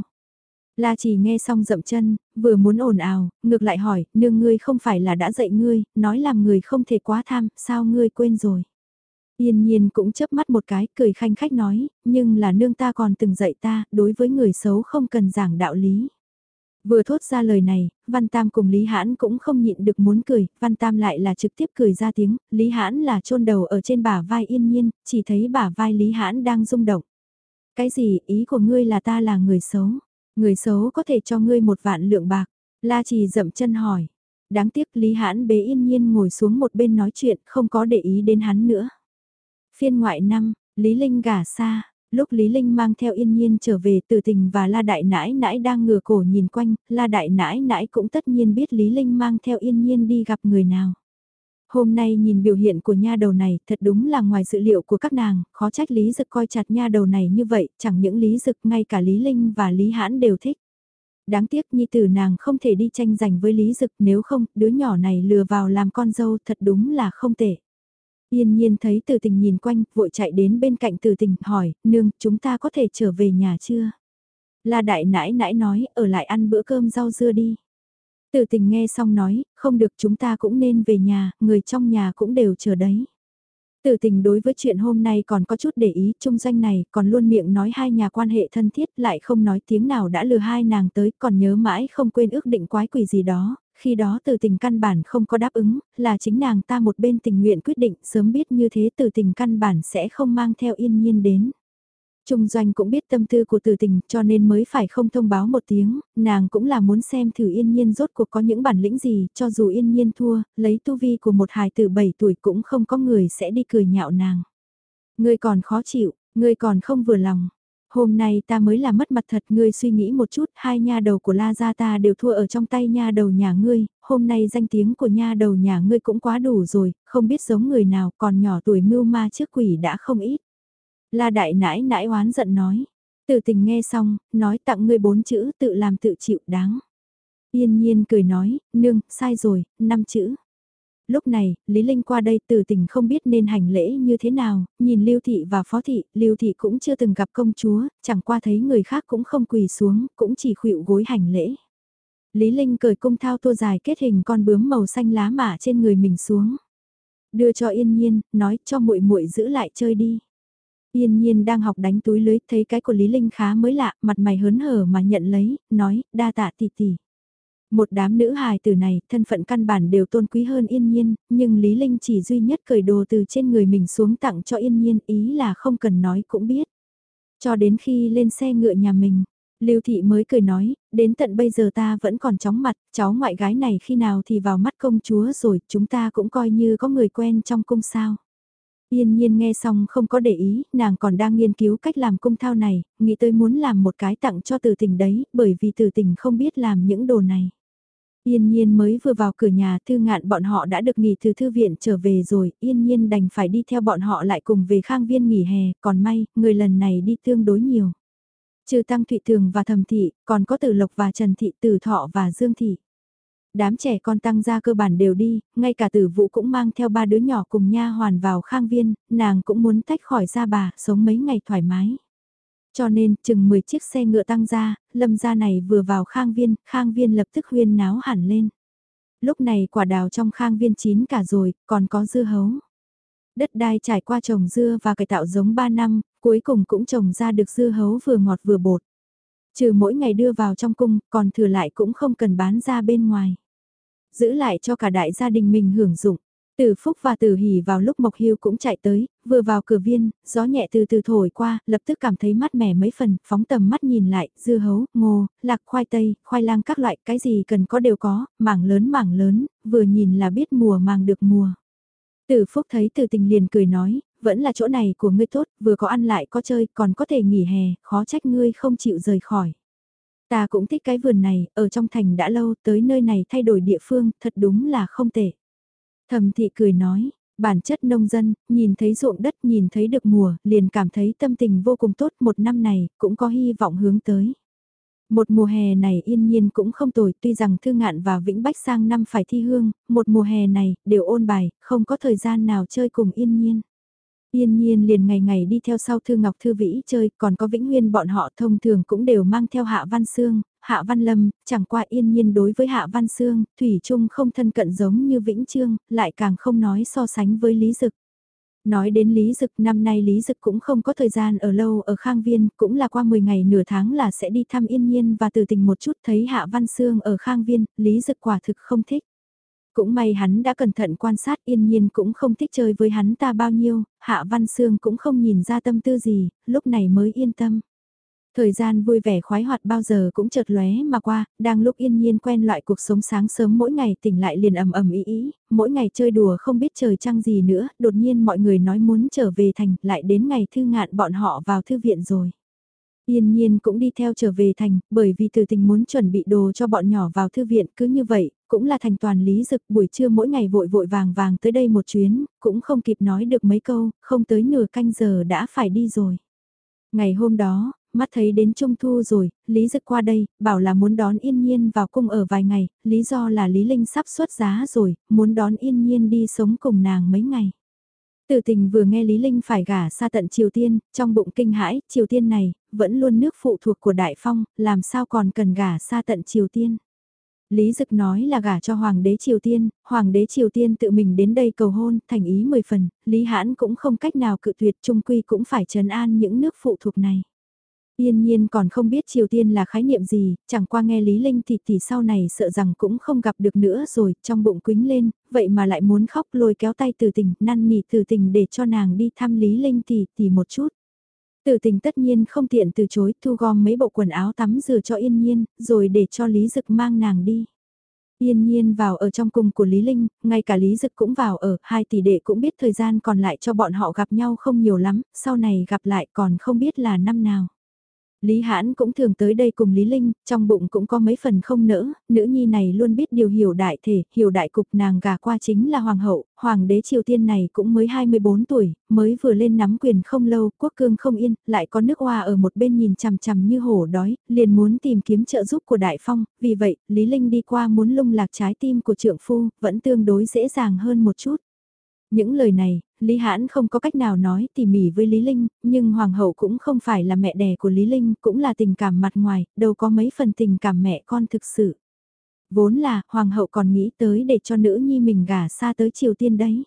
La chỉ nghe xong dậm chân, vừa muốn ồn ào, ngược lại hỏi, nương ngươi không phải là đã dạy ngươi, nói làm người không thể quá tham, sao ngươi quên rồi? Yên Nhiên cũng chớp mắt một cái, cười khanh khách nói, nhưng là nương ta còn từng dạy ta, đối với người xấu không cần giảng đạo lý. Vừa thốt ra lời này, Văn Tam cùng Lý Hãn cũng không nhịn được muốn cười, Văn Tam lại là trực tiếp cười ra tiếng, Lý Hãn là chôn đầu ở trên bả vai Yên Nhiên, chỉ thấy bả vai Lý Hãn đang rung động. Cái gì, ý của ngươi là ta là người xấu? Người xấu có thể cho ngươi 1 vạn lượng bạc. La Trì dậm chân hỏi. Đáng tiếc Lý Hãn bế Yên Nhiên ngồi xuống một bên nói chuyện, không có để ý đến hắn nữa. Phiên ngoại 5, Lý Linh gả xa. Lúc Lý Linh mang theo Yên Nhiên trở về Từ Tình và La Đại Nãi Nãi đang ngửa cổ nhìn quanh, La Đại Nãi Nãi cũng tất nhiên biết Lý Linh mang theo Yên Nhiên đi gặp người nào. Hôm nay nhìn biểu hiện của nha đầu này thật đúng là ngoài dự liệu của các nàng, khó trách Lý Dực coi chặt nha đầu này như vậy, chẳng những Lý Dực ngay cả Lý Linh và Lý Hãn đều thích. Đáng tiếc nhi tử nàng không thể đi tranh giành với Lý Dực, nếu không, đứa nhỏ này lừa vào làm con dâu thật đúng là không tệ. Yên Nhiên thấy Từ Tình nhìn quanh, vội chạy đến bên cạnh Từ Tình, hỏi, nương, chúng ta có thể trở về nhà chưa? La Đại Nãi Nãi nói, ở lại ăn bữa cơm rau dưa đi. Từ Tình nghe xong nói, không được, chúng ta cũng nên về nhà, người trong nhà cũng đều chờ đấy. Từ Tình đối với chuyện hôm nay còn có chút để ý, trung doanh này còn luôn miệng nói hai nhà quan hệ thân thiết, lại không nói tiếng nào đã lừa hai nàng tới, còn nhớ mãi không quên ước định quái quỷ gì đó, khi đó Từ Tình căn bản không có đáp ứng, là chính nàng ta một bên tình nguyện quyết định, sớm biết như thế Từ Tình căn bản sẽ không mang theo Yên Nhiên đến. Trung Doanh cũng biết tâm tư của Từ Tình cho nên mới phải không thông báo một tiếng, nàng cũng là muốn xem thử Yên Nhiên rốt cuộc có những bản lĩnh gì, cho dù Yên Nhiên thua, lấy tu vi của một hài tử 7 tuổi cũng không có người sẽ đi cười nhạo nàng. Ngươi còn khó chịu, ngươi còn không vừa lòng. Hôm nay ta mới là mất mặt thật, ngươi suy nghĩ một chút, hai nha đầu của La gia ta đều thua ở trong tay nha đầu nhà ngươi, hôm nay danh tiếng của nha đầu nhà ngươi cũng quá đủ rồi, không biết giống người nào, còn nhỏ tuổi mưu ma trước quỷ đã không ít. La Đại Nãi Nãi oán giận nói. Từ Tình nghe xong, nói tặng ngươi 4 chữ tự làm tự chịu đáng. Yên Nhiên cười nói, nương, sai rồi, 5 chữ. Lúc này, Lý Linh qua đây Từ Tình không biết nên hành lễ như thế nào, nhìn Lưu Thị và Phó Thị, Lưu Thị cũng chưa từng gặp công chúa, chẳng qua thấy người khác cũng không quỳ xuống, cũng chỉ khuỵu gối hành lễ. Lý Linh cởi cung thao tua dài kết hình con bướm màu xanh lá mạ trên người mình xuống. Đưa cho Yên Nhiên, nói cho muội muội giữ lại chơi đi. Yên Nhiên đang học đánh túi lưới, thấy cái của Lý Linh khá mới lạ, mặt mày hớn hở mà nhận lấy, nói, đa tạ tỷ tỷ. Một đám nữ hài tử này, thân phận căn bản đều tôn quý hơn Yên Nhiên, nhưng Lý Linh chỉ duy nhất cởi đồ từ trên người mình xuống tặng cho Yên Nhiên, ý là không cần nói cũng biết. Cho đến khi lên xe ngựa nhà mình, Lưu Thị mới cười nói, đến tận bây giờ ta vẫn còn chóng mặt, cháu ngoại gái này khi nào thì vào mắt công chúa rồi, chúng ta cũng coi như có người quen trong cung sao. Yên Nhiên nghe xong không có để ý, nàng còn đang nghiên cứu cách làm cung thao này, nghĩ tới muốn làm một cái tặng cho Từ Tình đấy, bởi vì Từ Tình không biết làm những đồ này. Yên Nhiên mới vừa vào cửa nhà, Thư Ngạn bọn họ đã được nghỉ từ thư viện trở về rồi, Yên Nhiên đành phải đi theo bọn họ lại cùng về Khang Viên nghỉ hè, còn may, người lần này đi tương đối nhiều. Trừ Tăng Thụy Tường và Thẩm Thị, còn có Từ Lộc và Trần Thị, Từ Thọ và Dương Thị. Đám trẻ con Tăng gia cơ bản đều đi, ngay cả Tử Vũ cũng mang theo 3 đứa nhỏ cùng nha hoàn vào Khang Viên, nàng cũng muốn tách khỏi gia bà, sống mấy ngày thoải mái. Cho nên, chừng 10 chiếc xe ngựa Tăng gia, Lâm gia này vừa vào Khang Viên lập tức huyên náo hẳn lên. Lúc này quả đào trong Khang Viên chín cả rồi, còn có dưa hấu. Đất đai trải qua trồng dưa và cải tạo giống 3 năm, cuối cùng cũng trồng ra được dưa hấu vừa ngọt vừa bột. Trừ mỗi ngày đưa vào trong cung, còn thừa lại cũng không cần bán ra bên ngoài. Giữ lại cho cả đại gia đình mình hưởng dụng. Từ Phúc và Từ Hỷ vào lúc Mộc Hưu cũng chạy tới, vừa vào cửa viên, gió nhẹ từ từ thổi qua, lập tức cảm thấy mát mẻ mấy phần, phóng tầm mắt nhìn lại, dưa hấu, ngô, lạc, khoai tây, khoai lang các loại, cái gì cần có đều có, mảng lớn, vừa nhìn là biết mùa màng được mùa. Từ Phúc thấy Từ Tình liền cười nói, vẫn là chỗ này của ngươi tốt, vừa có ăn lại có chơi, còn có thể nghỉ hè, khó trách ngươi không chịu rời khỏi. Ta cũng thích cái vườn này, ở trong thành đã lâu, tới nơi này thay đổi địa phương, thật đúng là không tệ. Thẩm Thị cười nói, bản chất nông dân, nhìn thấy ruộng đất, nhìn thấy được mùa, liền cảm thấy tâm tình vô cùng tốt, một năm này, cũng có hy vọng hướng tới. Một mùa hè này yên nhiên cũng không tồi, tuy rằng Thư Ngạn và Vĩnh Bách sang năm phải thi hương, một mùa hè này, đều ôn bài, không có thời gian nào chơi cùng yên nhiên. Yên nhiên liền ngày ngày đi theo sau Thư Ngọc Thư Vĩ chơi, còn có Vĩnh Huyên bọn họ thông thường cũng đều mang theo Hạ Văn Sương, Hạ Văn Lâm, chẳng qua yên nhiên đối với Hạ Văn Sương, Thủy Trung không thân cận giống như Vĩnh Trương, lại càng không nói so sánh với Lý Dực. Nói đến Lý Dực, năm nay Lý Dực cũng không có thời gian ở lâu ở Khang Viên, cũng là qua 10 ngày nửa tháng là sẽ đi thăm Yên Nhiên và từ tình một chút thấy Hạ Văn Sương ở Khang Viên, Lý Dực quả thực không thích. Cũng may hắn đã cẩn thận quan sát Yên Nhiên cũng không thích chơi với hắn ta bao nhiêu, Hạ Văn Sương cũng không nhìn ra tâm tư gì, lúc này mới yên tâm. Thời gian vui vẻ khoái hoạt bao giờ cũng chợt lóe mà qua, đang lúc Yên Nhiên quen loại cuộc sống sáng sớm mỗi ngày tỉnh lại liền ầm ý, mỗi ngày chơi đùa không biết trời trăng gì nữa, đột nhiên mọi người nói muốn trở về thành, lại đến ngày Thư Ngạn bọn họ vào thư viện rồi. Yên Nhiên cũng đi theo trở về thành, bởi vì Từ Tình muốn chuẩn bị đồ cho bọn nhỏ vào thư viện, cứ như vậy, cũng là thành toàn Lý Dực buổi trưa mỗi ngày vội vội vàng tới đây một chuyến, cũng không kịp nói được mấy câu, không tới nửa canh giờ đã phải đi rồi. Ngày hôm đó, mắt thấy đến Trung Thu rồi, Lý Dực qua đây, bảo là muốn đón Yên Nhiên vào cung ở vài ngày, lý do là Lý Linh sắp xuất giá rồi, muốn đón Yên Nhiên đi sống cùng nàng mấy ngày. Từ Tình vừa nghe Lý Linh phải gả xa tận Triều Tiên, trong bụng kinh hãi, Triều Tiên này, vẫn luôn nước phụ thuộc của Đại Phong, làm sao còn cần gả xa tận Triều Tiên. Lý Dực nói là gả cho Hoàng đế Triều Tiên tự mình đến đây cầu hôn, thành ý 10 phần, Lý Hãn cũng không cách nào cự tuyệt, trung quy cũng phải trấn an những nước phụ thuộc này. Yên nhiên còn không biết Triều Tiên là khái niệm gì, chẳng qua nghe Lý Linh thì sau này sợ rằng cũng không gặp được nữa rồi, trong bụng quính lên, vậy mà lại muốn khóc lôi kéo tay Từ Tình, năn nỉ Từ Tình để cho nàng đi thăm Lý Linh thì một chút. Từ Tình tất nhiên không tiện từ chối, thu gom mấy bộ quần áo tắm rửa cho Yên nhiên, rồi để cho Lý Dực mang nàng đi. Yên nhiên vào ở trong cung của Lý Linh, ngay cả Lý Dực cũng vào ở, hai tỷ đệ cũng biết thời gian còn lại cho bọn họ gặp nhau không nhiều lắm, sau này gặp lại còn không biết là năm nào. Lý Hãn cũng thường tới đây cùng Lý Linh, trong bụng cũng có mấy phần không nỡ, nữ nhi này luôn biết điều hiểu đại thể, hiểu đại cục nàng gả qua chính là hoàng hậu, hoàng đế Triều Tiên này cũng mới 24 tuổi, mới vừa lên nắm quyền không lâu, quốc cương không yên, lại có nước hoa ở một bên nhìn chằm chằm như hổ đói, liền muốn tìm kiếm trợ giúp của Đại Phong, vì vậy, Lý Linh đi qua muốn lung lạc trái tim của trượng phu, vẫn tương đối dễ dàng hơn một chút. Những lời này, Lý Hãn không có cách nào nói tỉ mỉ với Lý Linh, nhưng Hoàng hậu cũng không phải là mẹ đẻ của Lý Linh, cũng là tình cảm mặt ngoài, đâu có mấy phần tình cảm mẹ con thực sự. Vốn là, Hoàng hậu còn nghĩ tới để cho nữ nhi mình gả xa tới Triều Tiên đấy.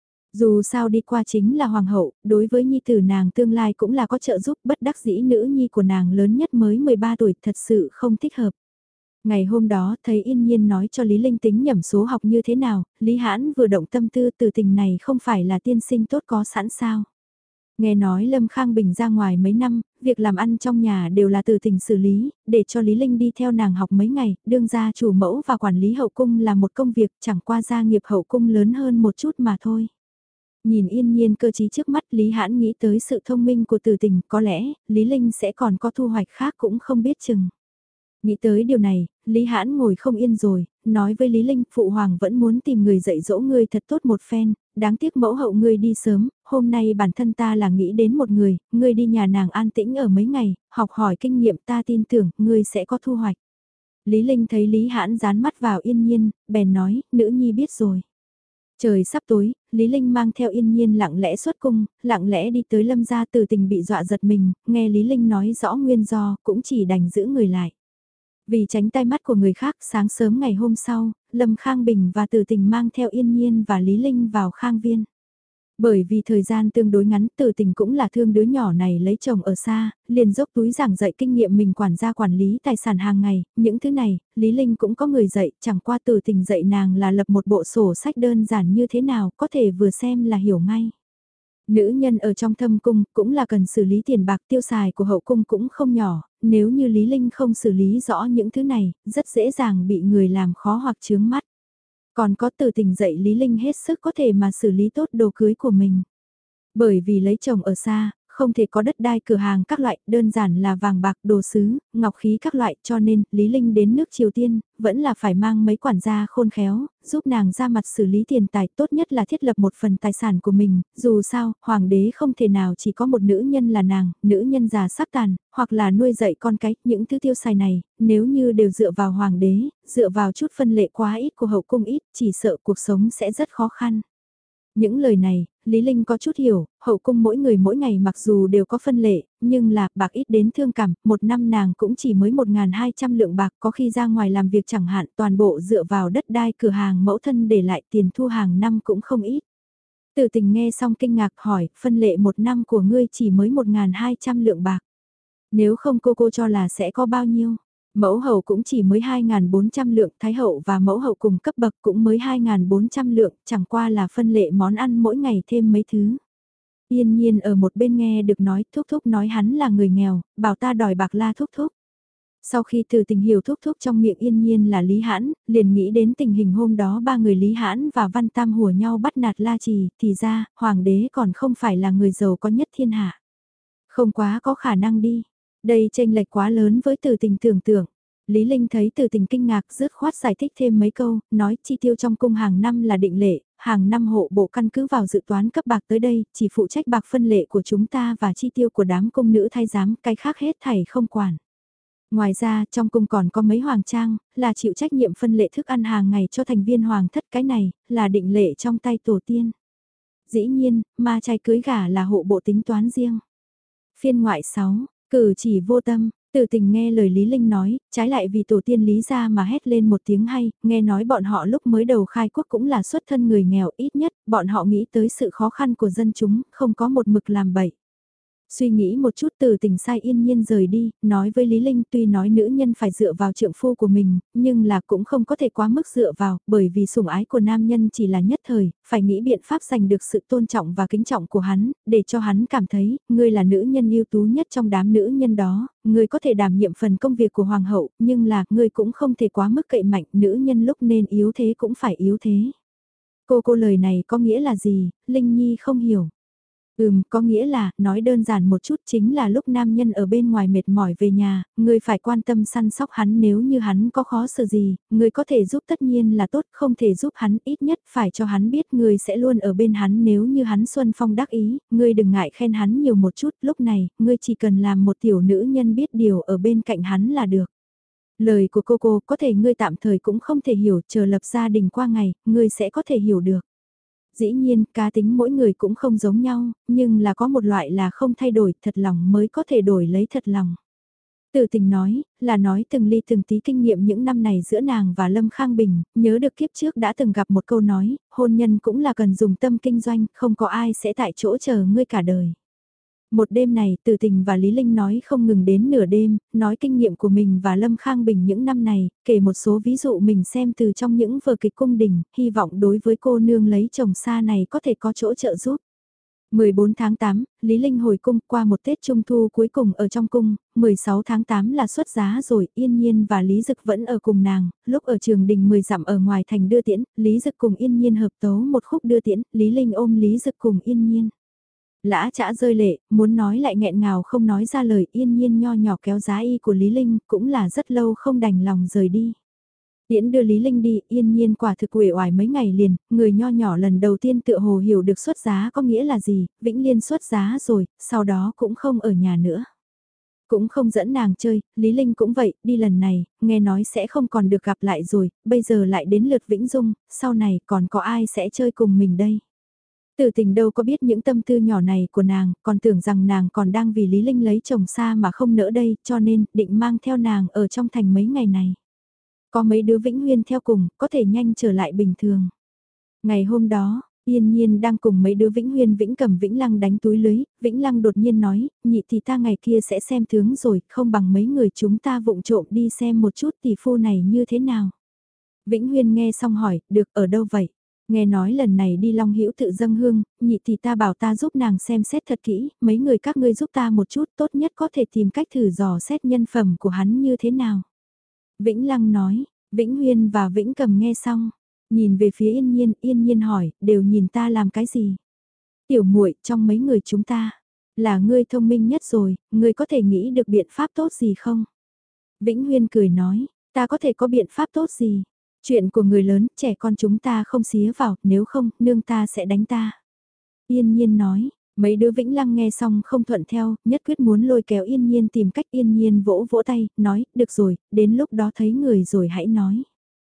Dù sao đi qua chính là Hoàng hậu, đối với nhi tử nàng tương lai cũng là có trợ giúp, bất đắc dĩ nữ nhi của nàng lớn nhất mới 13 tuổi thật sự không thích hợp. Ngày hôm đó thấy Yên Nhiên nói cho Lý Linh tính nhẩm số học như thế nào, Lý Hãn vừa động tâm tư từ tình này không phải là tiên sinh tốt có sẵn sao. Nghe nói Lâm Khang Bình ra ngoài mấy năm, việc làm ăn trong nhà đều là từ tình xử lý, để cho Lý Linh đi theo nàng học mấy ngày, đương ra chủ mẫu và quản lý hậu cung là một công việc chẳng qua gia nghiệp hậu cung lớn hơn một chút mà thôi. Nhìn Yên Nhiên cơ trí trước mắt Lý Hãn nghĩ tới sự thông minh của từ tình, có lẽ Lý Linh sẽ còn có thu hoạch khác cũng không biết chừng. Nghĩ tới điều này, Lý Hãn ngồi không yên rồi, nói với Lý Linh, Phụ Hoàng vẫn muốn tìm người dạy dỗ ngươi thật tốt một phen, đáng tiếc mẫu hậu ngươi đi sớm, hôm nay bản thân ta là nghĩ đến một người, ngươi đi nhà nàng an tĩnh ở mấy ngày, học hỏi kinh nghiệm ta tin tưởng, ngươi sẽ có thu hoạch. Lý Linh thấy Lý Hãn dán mắt vào Yên Nhiên, bèn nói, nữ nhi biết rồi. Trời sắp tối, Lý Linh mang theo Yên Nhiên lặng lẽ xuất cung, lặng lẽ đi tới Lâm gia từ tình bị dọa giật mình, nghe Lý Linh nói rõ nguyên do, cũng chỉ đành giữ người lại. Vì tránh tai mắt của người khác, sáng sớm ngày hôm sau, Lâm Khang Bình và Từ Tình mang theo Yên Nhiên và Lý Linh vào Khang Viên. Bởi vì thời gian tương đối ngắn, Từ Tình cũng là thương đứa nhỏ này lấy chồng ở xa, liền dốc túi giảng dạy kinh nghiệm mình quản gia quản lý tài sản hàng ngày, những thứ này, Lý Linh cũng có người dạy, chẳng qua Từ Tình dạy nàng là lập một bộ sổ sách đơn giản như thế nào, có thể vừa xem là hiểu ngay. Nữ nhân ở trong thâm cung cũng là cần xử lý tiền bạc tiêu xài của hậu cung cũng không nhỏ, nếu như Lý Linh không xử lý rõ những thứ này, rất dễ dàng bị người làm khó hoặc chướng mắt. Còn có Từ Tình dạy Lý Linh hết sức có thể mà xử lý tốt đồ cưới của mình. Bởi vì lấy chồng ở xa, không thể có đất đai cửa hàng các loại, đơn giản là vàng bạc, đồ sứ, ngọc khí các loại, cho nên Lý Linh đến nước Triều Tiên, vẫn là phải mang mấy quản gia khôn khéo, giúp nàng ra mặt xử lý tiền tài, tốt nhất là thiết lập một phần tài sản của mình, dù sao, hoàng đế không thể nào chỉ có một nữ nhân là nàng, nữ nhân già sắp tàn, hoặc là nuôi dạy con cái, những thứ tiêu xài này, nếu như đều dựa vào hoàng đế, dựa vào chút phân lệ quá ít của hậu cung ít, chỉ sợ cuộc sống sẽ rất khó khăn. Những lời này, Lý Linh có chút hiểu, hậu cung mỗi người mỗi ngày mặc dù đều có phân lệ, nhưng là bạc ít đến thương cảm, một năm nàng cũng chỉ mới 1.200 lượng bạc, có khi ra ngoài làm việc chẳng hạn toàn bộ dựa vào đất đai cửa hàng mẫu thân để lại tiền thu hàng năm cũng không ít. Từ Tình nghe xong kinh ngạc hỏi, phân lệ một năm của ngươi chỉ mới 1.200 lượng bạc. Nếu không cô cho là sẽ có bao nhiêu? Mẫu hậu cũng chỉ mới 2.400 lượng, thái hậu và mẫu hậu cùng cấp bậc cũng mới 2.400 lượng, chẳng qua là phân lệ món ăn mỗi ngày thêm mấy thứ. Yên nhiên ở một bên nghe được nói, thúc thúc nói hắn là người nghèo, bảo ta đòi bạc la thúc thúc. Sau khi từ tình hiểu thúc thúc trong miệng yên nhiên là Lý Hãn, liền nghĩ đến tình hình hôm đó ba người Lý Hãn và Văn Tam hùa nhau bắt nạt La Trì, thì ra, hoàng đế còn không phải là người giàu có nhất thiên hạ. Không quá có khả năng đi. Đây chênh lệch quá lớn với từ tình tưởng tượng. Lý Linh thấy từ tình kinh ngạc dứt khoát giải thích thêm mấy câu, nói chi tiêu trong cung hàng năm là định lệ, hàng năm hộ bộ căn cứ vào dự toán cấp bạc tới đây, chỉ phụ trách bạc phân lệ của chúng ta và chi tiêu của đám cung nữ thái giám, cái khác hết thảy không quản. Ngoài ra, trong cung còn có mấy hoàng trang, là chịu trách nhiệm phân lệ thức ăn hàng ngày cho thành viên hoàng thất, cái này, là định lệ trong tay tổ tiên. Dĩ nhiên, ma trai cưới gả là hộ bộ tính toán riêng. Phiên ngoại 6, cử chỉ vô tâm, từ tình nghe lời Lý Linh nói, trái lại vì tổ tiên Lý gia mà hét lên một tiếng hay, nghe nói bọn họ lúc mới đầu khai quốc cũng là xuất thân người nghèo, ít nhất, bọn họ nghĩ tới sự khó khăn của dân chúng, không có một mực làm bậy. Suy nghĩ một chút từ tình sai yên nhiên rời đi, nói với Lý Linh tuy nói nữ nhân phải dựa vào trượng phu của mình, nhưng là cũng không có thể quá mức dựa vào, bởi vì sủng ái của nam nhân chỉ là nhất thời, phải nghĩ biện pháp giành được sự tôn trọng và kính trọng của hắn, để cho hắn cảm thấy, ngươi là nữ nhân ưu tú nhất trong đám nữ nhân đó, ngươi có thể đảm nhiệm phần công việc của hoàng hậu, nhưng là, ngươi cũng không thể quá mức cậy mạnh, nữ nhân lúc nên yếu thế cũng phải yếu thế. Cô lời này có nghĩa là gì, Linh Nhi không hiểu. Có nghĩa là, nói đơn giản một chút chính là lúc nam nhân ở bên ngoài mệt mỏi về nhà, người phải quan tâm săn sóc hắn nếu như hắn có khó xử gì, người có thể giúp tất nhiên là tốt, không thể giúp hắn ít nhất phải cho hắn biết người sẽ luôn ở bên hắn nếu như hắn xuân phong đắc ý, người đừng ngại khen hắn nhiều một chút, lúc này, ngươi chỉ cần làm một tiểu nữ nhân biết điều ở bên cạnh hắn là được. Lời của cô có thể ngươi tạm thời cũng không thể hiểu, chờ lập gia đình qua ngày, ngươi sẽ có thể hiểu được. Dĩ nhiên, cá tính mỗi người cũng không giống nhau, nhưng là có một loại là không thay đổi, thật lòng mới có thể đổi lấy thật lòng. Từ tình nói, là nói từng ly từng tí kinh nghiệm những năm này giữa nàng và Lâm Khang Bình, nhớ được kiếp trước đã từng gặp một câu nói, hôn nhân cũng là cần dùng tâm kinh doanh, không có ai sẽ tại chỗ chờ ngươi cả đời. Một đêm này, Từ Tình và Lý Linh nói không ngừng đến nửa đêm, nói kinh nghiệm của mình và Lâm Khang Bình những năm này, kể một số ví dụ mình xem từ trong những vở kịch cung đình, hy vọng đối với cô nương lấy chồng xa này có thể có chỗ trợ giúp. 14 tháng 8, Lý Linh hồi cung qua một Tết Trung Thu cuối cùng ở trong cung, 16 tháng 8 là xuất giá rồi, Yên Nhiên và Lý Dực vẫn ở cùng nàng, lúc ở trường đình 10 dặm ở ngoài thành đưa tiễn, Lý Dực cùng Yên Nhiên hợp tấu một khúc đưa tiễn, Lý Linh ôm Lý Dực cùng Yên Nhiên. Lã Chã rơi lệ, muốn nói lại nghẹn ngào không nói ra lời Yên Nhiên nho nhỏ kéo giá y của Lý Linh, cũng là rất lâu không đành lòng rời đi. Tiễn đưa Lý Linh đi, Yên Nhiên quả thực uể oải mấy ngày liền, người nho nhỏ lần đầu tiên tựa hồ hiểu được xuất giá có nghĩa là gì, Vĩnh Liên xuất giá rồi, sau đó cũng không ở nhà nữa. Cũng không dẫn nàng chơi, Lý Linh cũng vậy, đi lần này, nghe nói sẽ không còn được gặp lại rồi, bây giờ lại đến lượt Vĩnh Dung, sau này còn có ai sẽ chơi cùng mình đây. Tử Tình đâu có biết những tâm tư nhỏ này của nàng, còn tưởng rằng nàng còn đang vì Lý Linh lấy chồng xa mà không nỡ đây, cho nên định mang theo nàng ở trong thành mấy ngày này. Có mấy đứa Vĩnh Huyên theo cùng, có thể nhanh trở lại bình thường. Ngày hôm đó, Yên Nhiên đang cùng mấy đứa Vĩnh Huyên Vĩnh Cầm Vĩnh Lăng đánh túi lưới, Vĩnh Lăng đột nhiên nói, nhị thì ta ngày kia sẽ xem tướng rồi, không bằng mấy người chúng ta vụng trộm đi xem một chút tỷ phu này như thế nào. Vĩnh Huyên nghe xong hỏi, được ở đâu vậy? Nghe nói lần này đi Long Hữu tự dâng hương, nhị thì ta bảo ta giúp nàng xem xét thật kỹ, mấy người các ngươi giúp ta một chút, tốt nhất có thể tìm cách thử dò xét nhân phẩm của hắn như thế nào. Vĩnh Lăng nói, Vĩnh Huyên và Vĩnh Cầm nghe xong, nhìn về phía Yên Nhiên hỏi, đều nhìn ta làm cái gì? Tiểu muội trong mấy người chúng ta, là ngươi thông minh nhất rồi, ngươi có thể nghĩ được biện pháp tốt gì không? Vĩnh Huyên cười nói, ta có thể có biện pháp tốt gì? Chuyện của người lớn, trẻ con chúng ta không xía vào, nếu không, nương ta sẽ đánh ta. Yên Nhiên nói, mấy đứa Vĩnh Lăng nghe xong không thuận theo, nhất quyết muốn lôi kéo Yên Nhiên tìm cách. Yên Nhiên vỗ vỗ tay, nói, được rồi, đến lúc đó thấy người rồi hãy nói.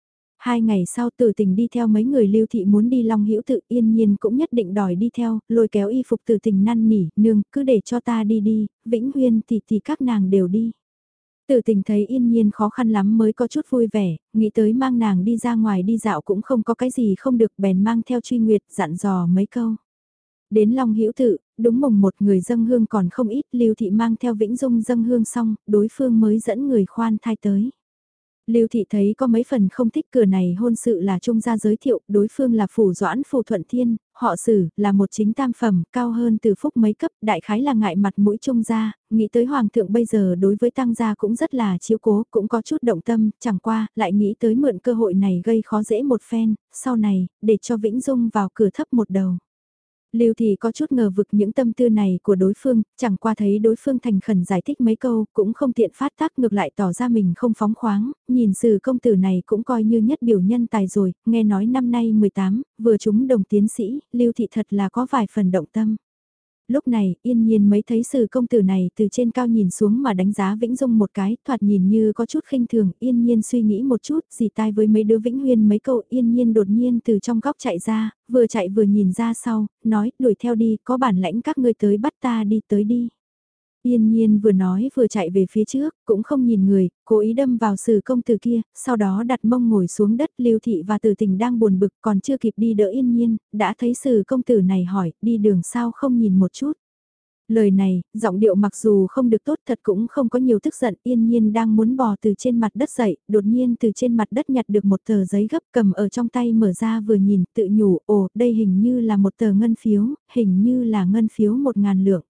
2 ngày sau Tử Tình đi theo mấy người Lưu Thị muốn đi Long Hữu tự, Yên Nhiên cũng nhất định đòi đi theo, lôi kéo y phục Tử Tình năn nỉ, nương, cứ để cho ta đi đi, Vĩnh Huyên thì các nàng đều đi. Tử Tình thấy Yên Nhiên khó khăn lắm mới có chút vui vẻ, nghĩ tới mang nàng đi ra ngoài đi dạo cũng không có cái gì không được, bèn mang theo Truy Nguyệt dặn dò mấy câu. Đến Long Hữu tự, đúng mùng một người dâng hương còn không ít, Lưu Thị mang theo Vĩnh Dung dâng hương xong, đối phương mới dẫn người khoan thai tới. Lưu Thị thấy có mấy phần không thích, cửa này hôn sự là Trung gia giới thiệu, đối phương là Phủ Doãn Phù Thuận Thiên, họ Sử, là một chính tam phẩm, cao hơn từ phúc mấy cấp, đại khái là ngại mặt mũi Trung gia, nghĩ tới Hoàng thượng bây giờ đối với tăng gia cũng rất là chiếu cố, cũng có chút động tâm, chẳng qua, lại nghĩ tới mượn cơ hội này gây khó dễ một phen, sau này, để cho Vĩnh Dung vào cửa thấp một đầu. Lưu Thị có chút ngờ vực những tâm tư này của đối phương, chẳng qua thấy đối phương thành khẩn giải thích mấy câu, cũng không tiện phát tác, ngược lại tỏ ra mình không phóng khoáng, nhìn Sử công tử này cũng coi như nhất biểu nhân tài rồi, nghe nói năm nay 18, vừa trúng đồng tiến sĩ, Lưu Thị thật là có vài phần động tâm. Lúc này, Yên Nhiên mới thấy Sử công tử này từ trên cao nhìn xuống mà đánh giá Vĩnh Dung một cái, thoạt nhìn như có chút khinh thường, Yên Nhiên suy nghĩ một chút, dì tai với mấy đứa Vĩnh Huyên mấy câu, Yên Nhiên đột nhiên từ trong góc chạy ra, vừa chạy vừa nhìn ra sau, nói, đuổi theo đi, có bản lãnh các ngươi tới bắt ta đi tới đi. Yên Nhiên vừa nói vừa chạy về phía trước, cũng không nhìn người, cố ý đâm vào Sử công tử kia, sau đó đặt mông ngồi xuống đất. Lưu Thị và Tử Tình đang buồn bực còn chưa kịp đi đỡ Yên Nhiên, đã thấy Sử công tử này hỏi, đi đường sao không nhìn một chút. Lời này, giọng điệu mặc dù không được tốt thật cũng không có nhiều tức giận. Yên Nhiên đang muốn bò từ trên mặt đất dậy, đột nhiên từ trên mặt đất nhặt được một tờ giấy gấp cầm ở trong tay mở ra vừa nhìn tự nhủ, ồ đây hình như là một tờ ngân phiếu, hình như là ngân phiếu 1.000 lượng.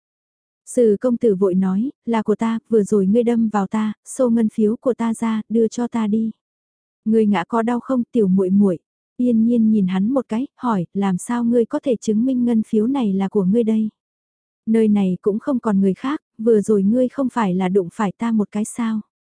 Sử công tử vội nói, là của ta, vừa rồi ngươi đâm vào ta, xô ngân phiếu của ta ra, đưa cho ta đi. Ngươi ngã có đau không tiểu muội muội? Yên Nhiên nhìn hắn một cái, hỏi, làm sao ngươi có thể chứng minh ngân phiếu này là của ngươi đây? Nơi này cũng không còn người khác, vừa rồi ngươi không phải là đụng phải ta một cái sao?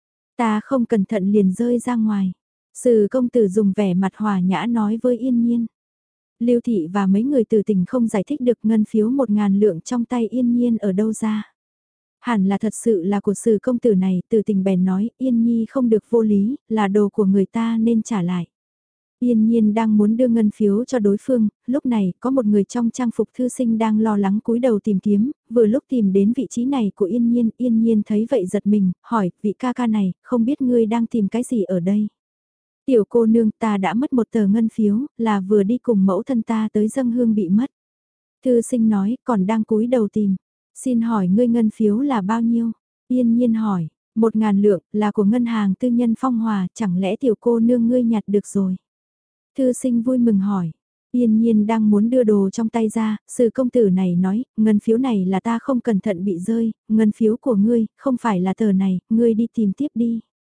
Ta không cẩn thận liền rơi ra ngoài. Sử công tử dùng vẻ mặt hòa nhã nói với Yên Nhiên. Lưu Thị và mấy người Tử Tình không giải thích được ngân phiếu 1.000 lượng trong tay Yên Nhiên ở đâu ra. Hẳn là thật sự là của Sử công tử này, Tử Tình bèn nói, Yên Nhi không được vô lý, là đồ của người ta nên trả lại. Yên Nhiên đang muốn đưa ngân phiếu cho đối phương, lúc này có một người trong trang phục thư sinh đang lo lắng cúi đầu tìm kiếm, vừa lúc tìm đến vị trí này của Yên Nhiên thấy vậy giật mình, hỏi, vị ca ca này, không biết ngươi đang tìm cái gì ở đây? Tiểu cô nương ta đã mất một tờ ngân phiếu, là vừa đi cùng mẫu thân ta tới dâng hương bị mất. Thư sinh nói, còn đang cúi đầu tìm. Xin hỏi ngươi ngân phiếu là bao nhiêu? Yên Nhiên hỏi, 1.000 lượng, là của ngân hàng tư nhân Phong Hòa, chẳng lẽ tiểu cô nương ngươi nhặt được rồi? Thư sinh vui mừng hỏi. Yên Nhiên đang muốn đưa đồ trong tay ra, Sử công tử này nói, ngân phiếu này là ta không cẩn thận bị rơi, ngân phiếu của ngươi, không phải là tờ này, ngươi đi tìm tiếp đi.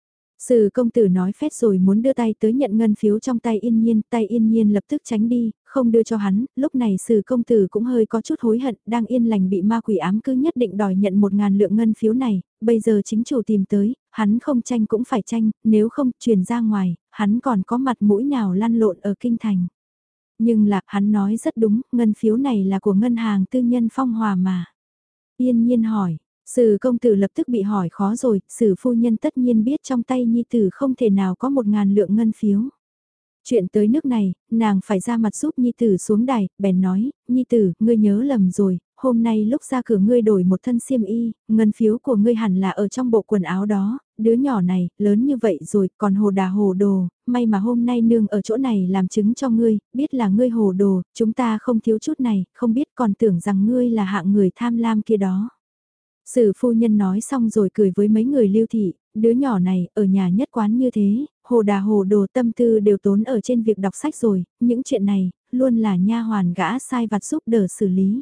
Sử công tử nói phét rồi muốn đưa tay tới nhận ngân phiếu trong tay Yên Nhiên lập tức tránh đi, không đưa cho hắn, lúc này Sử công tử cũng hơi có chút hối hận, đang yên lành bị ma quỷ ám cứ nhất định đòi nhận 1.000 lượng ngân phiếu này, bây giờ chính chủ tìm tới, hắn không tranh cũng phải tranh, nếu không truyền ra ngoài, hắn còn có mặt mũi nào lăn lộn ở kinh thành. Nhưng là, hắn nói rất đúng, ngân phiếu này là của ngân hàng tư nhân Phong Hòa mà. Yên Nhiên hỏi. Sử công tử lập tức bị hỏi khó rồi, Sử phu nhân tất nhiên biết trong tay nhi tử không thể nào có 1.000 lượng ngân phiếu. Chuyện tới nước này, nàng phải ra mặt giúp nhi tử xuống đài, bèn nói, nhi tử, ngươi nhớ lầm rồi, hôm nay lúc ra cửa ngươi đổi một thân xiêm y, ngân phiếu của ngươi hẳn là ở trong bộ quần áo đó, đứa nhỏ này, lớn như vậy rồi, còn hồ đà hồ đồ, may mà hôm nay nương ở chỗ này làm chứng cho ngươi, biết là ngươi hồ đồ, chúng ta không thiếu chút này, không biết còn tưởng rằng ngươi là hạng người tham lam kia đó. Sử phu nhân nói xong rồi cười với mấy người Lưu thị, đứa nhỏ này ở nhà nhất quán như thế, hồ đà hồ đồ tâm tư đều tốn ở trên việc đọc sách rồi, những chuyện này, luôn là nha hoàn gã sai vặt giúp đỡ xử lý.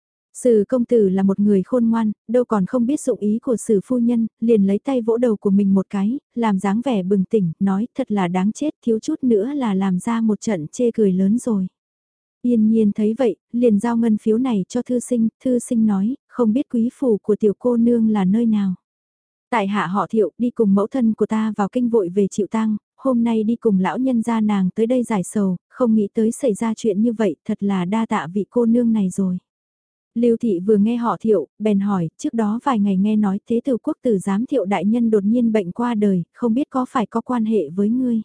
Sử công tử là một người khôn ngoan, đâu còn không biết dụng ý của sử phu nhân, liền lấy tay vỗ đầu của mình một cái, làm dáng vẻ bừng tỉnh, nói thật là đáng chết, thiếu chút nữa là làm ra một trận chê cười lớn rồi. Yên nhiên thấy vậy, liền giao ngân phiếu này cho thư sinh nói, không biết quý phủ của tiểu cô nương là nơi nào. Tại hạ họ Thiệu, đi cùng mẫu thân của ta vào kinh vội về chịu tang, hôm nay đi cùng lão nhân gia nàng tới đây giải sầu, không nghĩ tới xảy ra chuyện như vậy, thật là đa tạ vị cô nương này rồi. Lưu thị vừa nghe họ Thiệu, bèn hỏi, trước đó vài ngày nghe nói thế tử quốc tử giám Thiệu đại nhân đột nhiên bệnh qua đời, không biết có phải có quan hệ với ngươi.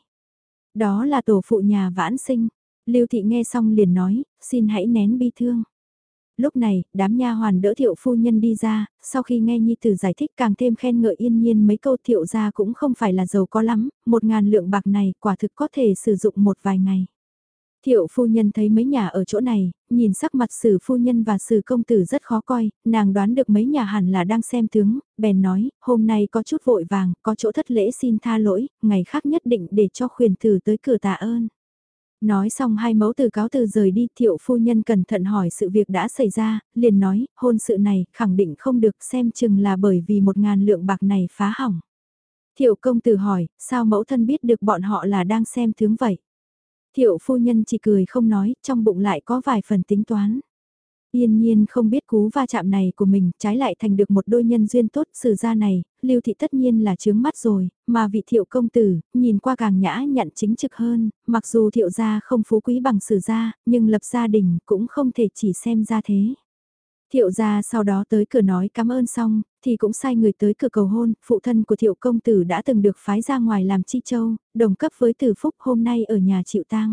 Đó là tổ phụ nhà Vãn Sinh. Lưu thị nghe xong liền nói, xin hãy nén bi thương. Lúc này, đám nha hoàn đỡ Thiệu phu nhân đi ra, sau khi nghe nhi tử giải thích càng thêm khen ngợi Yên nhiên mấy câu Thiệu gia cũng không phải là giàu có lắm, 1.000 lượng bạc này quả thực có thể sử dụng một vài ngày. Thiệu phu nhân thấy mấy nhà ở chỗ này, nhìn sắc mặt Sử phu nhân và Sử công tử rất khó coi, nàng đoán được mấy nhà hẳn là đang xem tướng, bèn nói, hôm nay có chút vội vàng, có chỗ thất lễ xin tha lỗi, ngày khác nhất định để cho khuyển tử tới cửa tạ ơn. Nói xong hai mẫu tử cáo từ rời đi, Thiệu phu nhân cẩn thận hỏi sự việc đã xảy ra, liền nói, hôn sự này khẳng định không được, xem chừng là bởi vì 1.000 lượng bạc này phá hỏng. Thiệu công tử hỏi, sao mẫu thân biết được bọn họ là đang xem tướng vậy? Thiệu phu nhân chỉ cười không nói, trong bụng lại có vài phần tính toán. Yên nhiên không biết cú va chạm này của mình, trái lại thành được một đôi nhân duyên tốt, sử gia này, Lưu thị tất nhiên là chướng mắt rồi, mà vị Thiệu công tử, nhìn qua càng nhã nhặn chính trực hơn, mặc dù Thiệu gia không phú quý bằng sử gia, nhưng lập gia đình cũng không thể chỉ xem ra thế. Thiệu gia sau đó tới cửa nói cảm ơn xong, thì cũng sai người tới cửa cầu hôn, phụ thân của Thiệu công tử đã từng được phái ra ngoài làm chi châu, đồng cấp với Tử Phúc hôm nay ở nhà chịu tang.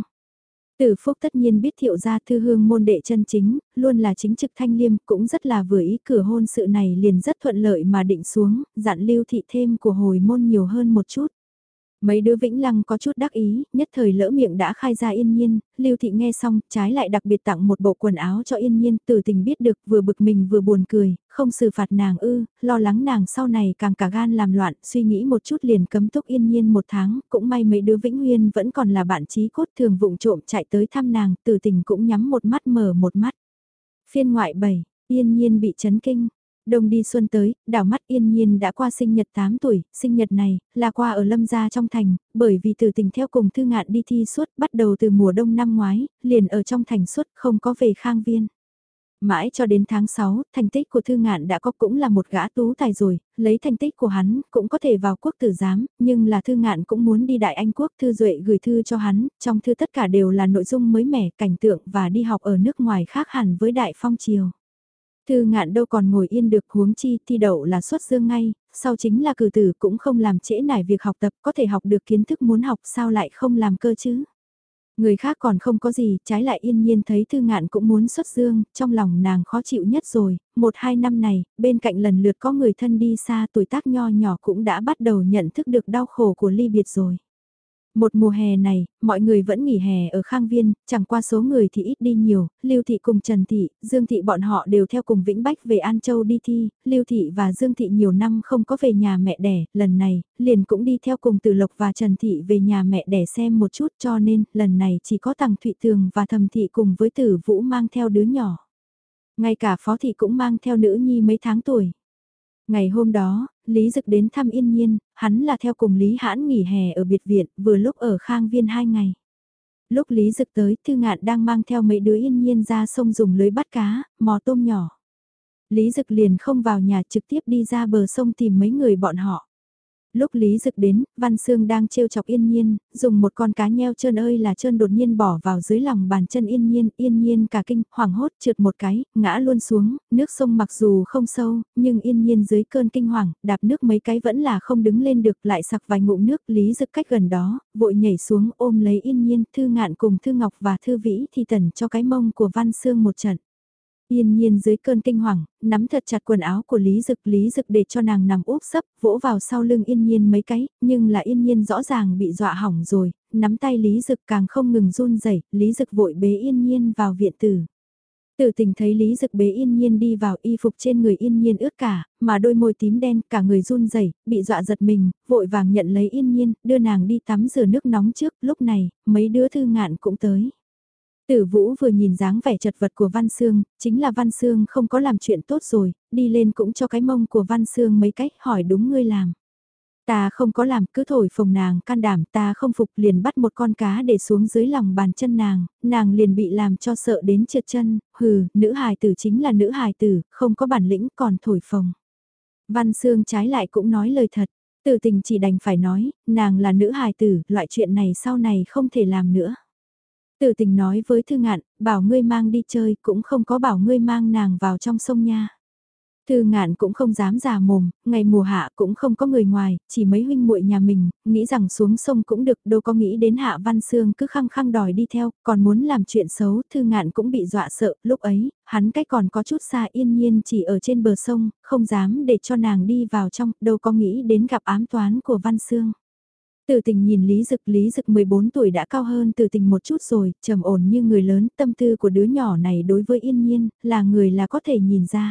Tử Phúc tất nhiên biết Thiệu gia thư hương môn đệ chân chính, luôn là chính trực thanh liêm, cũng rất là vừa ý, cửa hôn sự này liền rất thuận lợi mà định xuống, dặn Lưu thị thêm của hồi môn nhiều hơn một chút. Mấy đứa Vĩnh Lăng có chút đắc ý, nhất thời lỡ miệng đã khai ra Yên Nhiên, Lưu thị nghe xong, trái lại đặc biệt tặng một bộ quần áo cho Yên Nhiên, Tử Tình biết được vừa bực mình vừa buồn cười, không xử phạt nàng lo lắng nàng sau này càng cả gan làm loạn, suy nghĩ một chút liền cấm túc Yên Nhiên 1 tháng, cũng may mấy đứa Vĩnh Nguyên vẫn còn là bạn chí cốt thường vụng trộm chạy tới thăm nàng, Tử Tình cũng nhắm một mắt mở một mắt. Phiên ngoại 7, Yên Nhiên bị chấn kinh. Đông đi xuân tới, đảo mắt Yên Nhiên đã qua sinh nhật 8 tuổi, sinh nhật này là qua ở Lâm gia trong thành, bởi vì Từ Tình theo cùng Thư Ngạn đi thi suốt, bắt đầu từ mùa đông năm ngoái, liền ở trong thành suốt, không có về Khang Viên. Mãi cho đến tháng 6, thành tích của Thư Ngạn đã có cũng là một gã tú tài rồi, lấy thành tích của hắn cũng có thể vào quốc tử giám, nhưng là Thư Ngạn cũng muốn đi Đại Anh Quốc. Thư Duệ gửi thư cho hắn, trong thư tất cả đều là nội dung mới mẻ, cảnh tượng và đi học ở nước ngoài khác hẳn với Đại Phong Triều. Thư Ngạn đâu còn ngồi yên được, huống chi thi đậu là xuất dương ngay, sau chính là cử tử cũng không làm trễ nải việc học tập, có thể học được kiến thức muốn học sao lại không làm cơ chứ. Người khác còn không có gì, trái lại Yên Nhiên thấy Thư Ngạn cũng muốn xuất dương, trong lòng nàng khó chịu nhất rồi, 1-2 năm này, bên cạnh lần lượt có người thân đi xa, tuổi tác nho nhỏ cũng đã bắt đầu nhận thức được đau khổ của ly biệt rồi. Một mùa hè này, mọi người vẫn nghỉ hè ở Khang Viên, chẳng qua số người thì ít đi nhiều, Lưu Thị cùng Trần Thị, Dương Thị bọn họ đều theo cùng Vĩnh Bách về An Châu đi thi, Lưu Thị và Dương Thị nhiều năm không có về nhà mẹ đẻ, lần này, liền cũng đi theo cùng Từ Lộc và Trần Thị về nhà mẹ đẻ xem một chút, cho nên, lần này chỉ có Tằng Thụy Tường và Thẩm Thị cùng với Tử Vũ mang theo đứa nhỏ. Ngay cả Phó Thị cũng mang theo nữ nhi mấy tháng tuổi. Ngày hôm đó, Lý Dực đến thăm Yên Nhiên, hắn là theo cùng Lý Hãn nghỉ hè ở biệt viện, vừa lúc ở Khang Viên 2 ngày. Lúc Lý Dực tới, Thư Ngạn đang mang theo mấy đứa Yên Nhiên ra sông dùng lưới bắt cá, mò tôm nhỏ. Lý Dực liền không vào nhà, trực tiếp đi ra bờ sông tìm mấy người bọn họ. Lúc Lý Dực đến, Văn Sương đang trêu chọc Yên Nhiên, dùng một con cá nheo trơn ơi là trơn đột nhiên bỏ vào dưới lòng bàn chân Yên Nhiên cả kinh, hoảng hốt trượt một cái, ngã luôn xuống, nước sông mặc dù không sâu, nhưng Yên Nhiên dưới cơn kinh hoàng, đạp nước mấy cái vẫn là không đứng lên được, lại sặc vài ngụm nước. Lý Dực cách gần đó, vội nhảy xuống ôm lấy Yên Nhiên, Thư Ngạn cùng Thư Ngọc và Thư Vĩ thì tẩn cho cái mông của Văn Sương một trận. Yên Nhiên dưới cơn kinh hoàng, nắm thật chặt quần áo của Lý Dực để cho nàng nằm úp sấp, vỗ vào sau lưng Yên Nhiên mấy cái, nhưng là Yên Nhiên rõ ràng bị dọa hỏng rồi, nắm tay Lý Dực càng không ngừng run rẩy, Lý Dực vội bế Yên Nhiên vào viện tử. Tử Tình thấy Lý Dực bế Yên Nhiên đi vào, y phục trên người Yên Nhiên ướt cả, mà đôi môi tím đen, cả người run rẩy, bị dọa giật mình, vội vàng nhận lấy Yên Nhiên, đưa nàng đi tắm rửa nước nóng trước, lúc này, mấy đứa Thư Ngạn cũng tới. Tử Vũ vừa nhìn dáng vẻ chật vật của Văn Sương, chính là Văn Sương không có làm chuyện tốt rồi, đi lên cũng cho cái mông của Văn Sương mấy cách, hỏi đúng ngươi làm. Ta không có làm, cứ thổi phồng nàng can đảm, ta không phục, liền bắt một con cá để xuống dưới lòng bàn chân nàng liền bị làm cho sợ đến trượt chân, hừ, nữ hài tử chính là nữ hài tử, không có bản lĩnh còn thổi phồng. Văn Sương trái lại cũng nói lời thật, Tử Tình chỉ đành phải nói, nàng là nữ hài tử, loại chuyện này sau này không thể làm nữa. Tử Tình nói với Thư Ngạn, bảo ngươi mang đi chơi, cũng không có bảo ngươi mang nàng vào trong sông nha. Thư Ngạn cũng không dám già mồm, ngày mùa hạ cũng không có người ngoài, chỉ mấy huynh muội nhà mình, nghĩ rằng xuống sông cũng được, đâu có nghĩ đến Hạ Văn Sương cứ khăng khăng đòi đi theo, còn muốn làm chuyện xấu, Thư Ngạn cũng bị dọa sợ, lúc ấy, hắn cách còn có chút xa Yên Nhiên chỉ ở trên bờ sông, không dám để cho nàng đi vào trong, đâu có nghĩ đến gặp ám toán của Văn Sương. Tử Tình nhìn Lý Dực 14 tuổi đã cao hơn Tử Tình một chút rồi, trầm ổn như người lớn, tâm tư của đứa nhỏ này đối với Yên Nhiên, là người là có thể nhìn ra.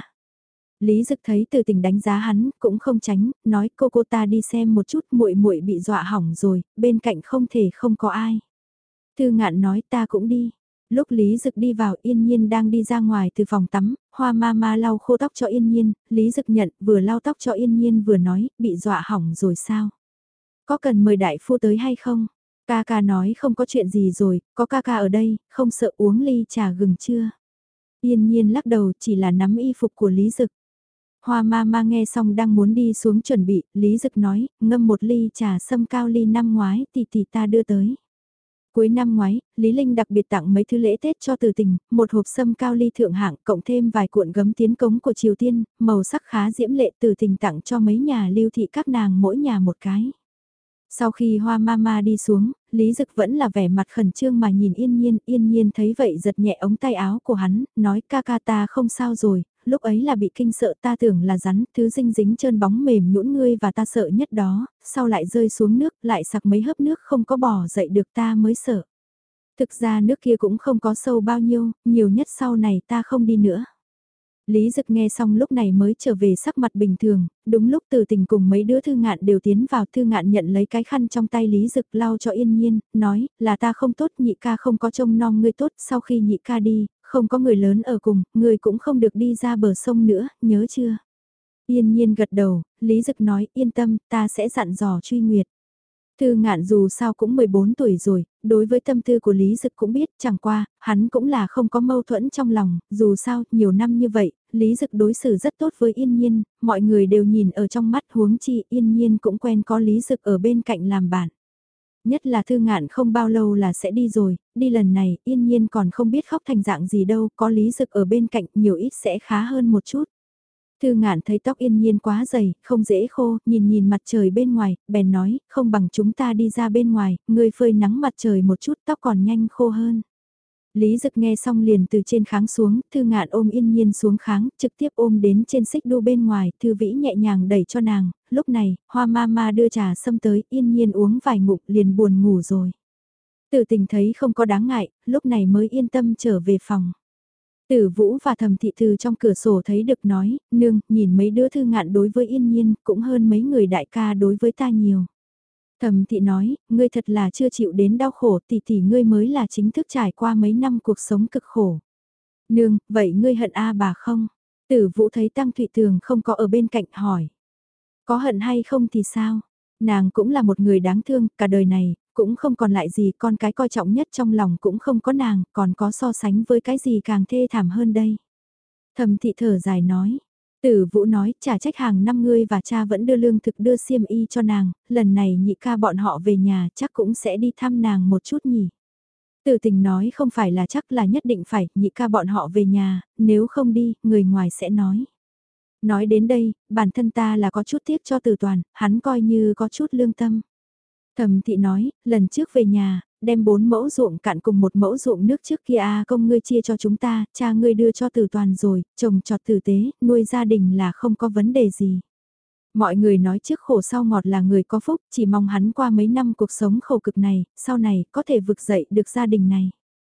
Lý Dực thấy Tử Tình đánh giá hắn, cũng không tránh, nói cô ta đi xem một chút, muội muội bị dọa hỏng rồi, bên cạnh không thể không có ai. Thư Ngạn nói ta cũng đi. Lúc Lý Dực đi vào Yên Nhiên đang đi ra ngoài từ phòng tắm, Hoa Mama lau khô tóc cho Yên Nhiên, Lý Dực nhận vừa lau tóc cho Yên Nhiên vừa nói, bị dọa hỏng rồi sao? Có cần mời đại phu tới hay không? Ca ca nói không có chuyện gì rồi, có ca ca ở đây, không sợ uống ly trà gừng chưa? Yên Nhiên lắc đầu chỉ là nắm y phục của Lý Dực. Hoa Mama nghe xong đang muốn đi xuống chuẩn bị, Lý Dực nói, ngâm một ly trà sâm cao ly năm ngoái tỷ ta đưa tới. Cuối năm ngoái, Lý Linh đặc biệt tặng mấy thứ lễ Tết cho Từ Tình, một hộp sâm cao ly thượng hạng cộng thêm vài cuộn gấm tiến cống của Triều Tiên, màu sắc khá diễm lệ. Từ Tình tặng cho mấy nhà lưu thị các nàng mỗi nhà một cái. Sau khi Hoa Mama đi xuống, Lý Dực vẫn là vẻ mặt khẩn trương mà nhìn Yên Nhiên thấy vậy giật nhẹ ống tay áo của hắn, nói ca ca ta không sao rồi, lúc ấy là bị kinh sợ ta tưởng là rắn, thứ dinh dính trơn bóng mềm nhũn ngươi và ta sợ nhất đó, sau lại rơi xuống nước, lại sặc mấy hớp nước không có bỏ dậy được ta mới sợ. Thực ra nước kia cũng không có sâu bao nhiêu, nhiều nhất sau này ta không đi nữa. Lý Dực nghe xong lúc này mới trở về sắc mặt bình thường, đúng lúc Từ Tình cùng mấy đứa Thư Ngạn đều tiến vào, Thư Ngạn nhận lấy cái khăn trong tay Lý Dực lau cho Yên Nhiên, nói là ta không tốt, nhị ca không có trông nom ngươi tốt, sau khi nhị ca đi, không có người lớn ở cùng, ngươi cũng không được đi ra bờ sông nữa, nhớ chưa? Yên Nhiên gật đầu, Lý Dực nói yên tâm, ta sẽ dặn dò Truy Nguyệt. Thư Ngạn dù sao cũng 14 tuổi rồi, đối với tâm tư của Lý Dực cũng biết, chẳng qua, hắn cũng là không có mâu thuẫn trong lòng, dù sao, nhiều năm như vậy, Lý Dực đối xử rất tốt với Yên Nhiên, mọi người đều nhìn ở trong mắt huống chi Yên Nhiên cũng quen có Lý Dực ở bên cạnh làm bạn. Nhất là Thư Ngạn không bao lâu là sẽ đi rồi, đi lần này Yên Nhiên còn không biết khóc thành dạng gì đâu, có Lý Dực ở bên cạnh nhiều ít sẽ khá hơn một chút. Thư Ngạn thấy tóc Yên Nhiên quá dày, không dễ khô, nhìn nhìn mặt trời bên ngoài, bèn nói, không bằng chúng ta đi ra bên ngoài, ngươi phơi nắng mặt trời một chút tóc còn nhanh khô hơn. Lý Dực nghe xong liền từ trên kháng xuống, Thư Ngạn ôm Yên Nhiên xuống kháng, trực tiếp ôm đến trên xích đu bên ngoài, Thư Vĩ nhẹ nhàng đẩy cho nàng, lúc này, Hoa Mama đưa trà sâm tới, Yên Nhiên uống vài ngụm liền buồn ngủ rồi. Tử Tình thấy không có đáng ngại, lúc này mới yên tâm trở về phòng. Tử Vũ và Thẩm Thị từ trong cửa sổ thấy được nói, nương, nhìn mấy đứa Thư Ngạn đối với Yên Nhiên, cũng hơn mấy người đại ca đối với ta nhiều. Thẩm Thị nói, ngươi thật là chưa chịu đến đau khổ, tỷ ngươi mới là chính thức trải qua mấy năm cuộc sống cực khổ. Nương, vậy ngươi hận A bà không? Tử Vũ thấy Tăng Thụy Tường không có ở bên cạnh hỏi. Có hận hay không thì sao? Nàng cũng là một người đáng thương, cả đời này, cũng không còn lại gì, con cái coi trọng nhất trong lòng cũng không có nàng, còn có so sánh với cái gì càng thê thảm hơn đây. Thẩm Thị thở dài nói. Tử Vũ nói, chả trách hàng năm ngươi và cha vẫn đưa lương thực đưa xiêm y cho nàng, lần này nhị ca bọn họ về nhà chắc cũng sẽ đi thăm nàng một chút nhỉ. Tử Tình nói không phải là chắc là nhất định phải, nhị ca bọn họ về nhà, nếu không đi, người ngoài sẽ nói. Nói đến đây, bản thân ta là có chút tiếc cho Từ Toàn, hắn coi như có chút lương tâm. Thẩm Thị nói, lần trước về nhà, đem 4 mẫu ruộng cạn cùng 1 mẫu ruộng nước trước kia công ngươi chia cho chúng ta, cha ngươi đưa cho Tử Toàn rồi, trồng trọt tử tế, nuôi gia đình là không có vấn đề gì. Mọi người nói trước khổ sau ngọt là người có phúc, chỉ mong hắn qua mấy năm cuộc sống khổ cực này, sau này có thể vực dậy được gia đình này.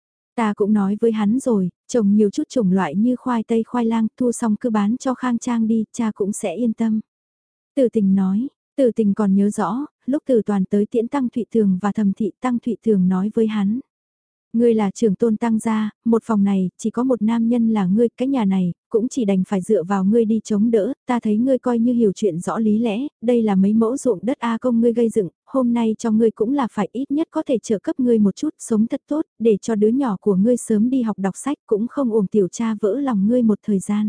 Ta cũng nói với hắn rồi, trồng nhiều chút chủng loại như khoai tây khoai lang, thu xong cứ bán cho Khang Trang đi, cha cũng sẽ yên tâm. Từ Tình nói, Từ Tình còn nhớ rõ, lúc Từ Toàn tới tiễn Tăng Thụy Thường và Thẩm Thị, Tăng Thụy Thường nói với hắn. Ngươi là trưởng tôn Tăng gia, một phòng này, chỉ có một nam nhân là ngươi, cái nhà này, cũng chỉ đành phải dựa vào ngươi đi chống đỡ, ta thấy ngươi coi như hiểu chuyện rõ lý lẽ, đây là mấy mẫu ruộng đất công ngươi gây dựng, hôm nay cho ngươi cũng là phải ít nhất có thể trợ cấp ngươi một chút, sống thật tốt, để cho đứa nhỏ của ngươi sớm đi học đọc sách cũng không uổng tiểu cha vỡ lòng ngươi một thời gian.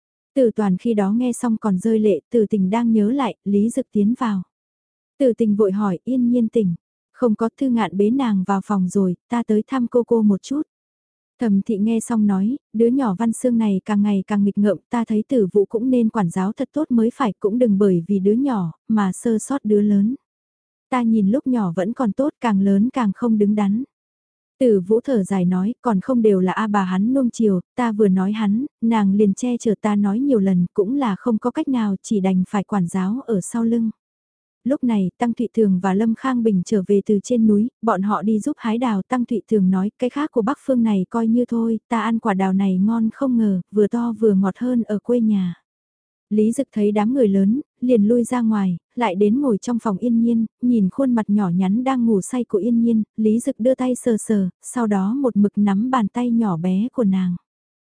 Từ Toàn khi đó nghe xong còn rơi lệ, Từ Tình đang nhớ lại, Lý Dực tiến vào. Từ Tình vội hỏi, Yên Nhiên tỉnh. Không có, Thư Ngạn bế nàng vào phòng rồi, ta tới thăm cô một chút. Thẩm Thị nghe xong nói, đứa nhỏ Văn Xương này càng ngày càng nghịch ngợm, ta thấy Tử Vũ cũng nên quản giáo thật tốt mới phải, cũng đừng bởi vì đứa nhỏ mà sơ sót đứa lớn. Ta nhìn lúc nhỏ vẫn còn tốt, càng lớn càng không đứng đắn. Tử Vũ thở dài nói, còn không đều là bà hắn nuông chiều, ta vừa nói hắn, nàng liền che chở ta nói nhiều lần, cũng là không có cách nào, chỉ đành phải quản giáo ở sau lưng. Lúc này, Tăng Thụy Thường và Lâm Khang Bình trở về từ trên núi, bọn họ đi giúp hái đào. Tăng Thụy Thường nói, cái khác của Bắc Phương này coi như thôi, ta ăn quả đào này ngon không ngờ, vừa to vừa ngọt hơn ở quê nhà. Lý Dực thấy đám người lớn, liền lui ra ngoài, lại đến ngồi trong phòng Yên Nhiên, nhìn khuôn mặt nhỏ nhắn đang ngủ say của Yên Nhiên, Lý Dực đưa tay sờ sờ, sau đó một mực nắm bàn tay nhỏ bé của nàng.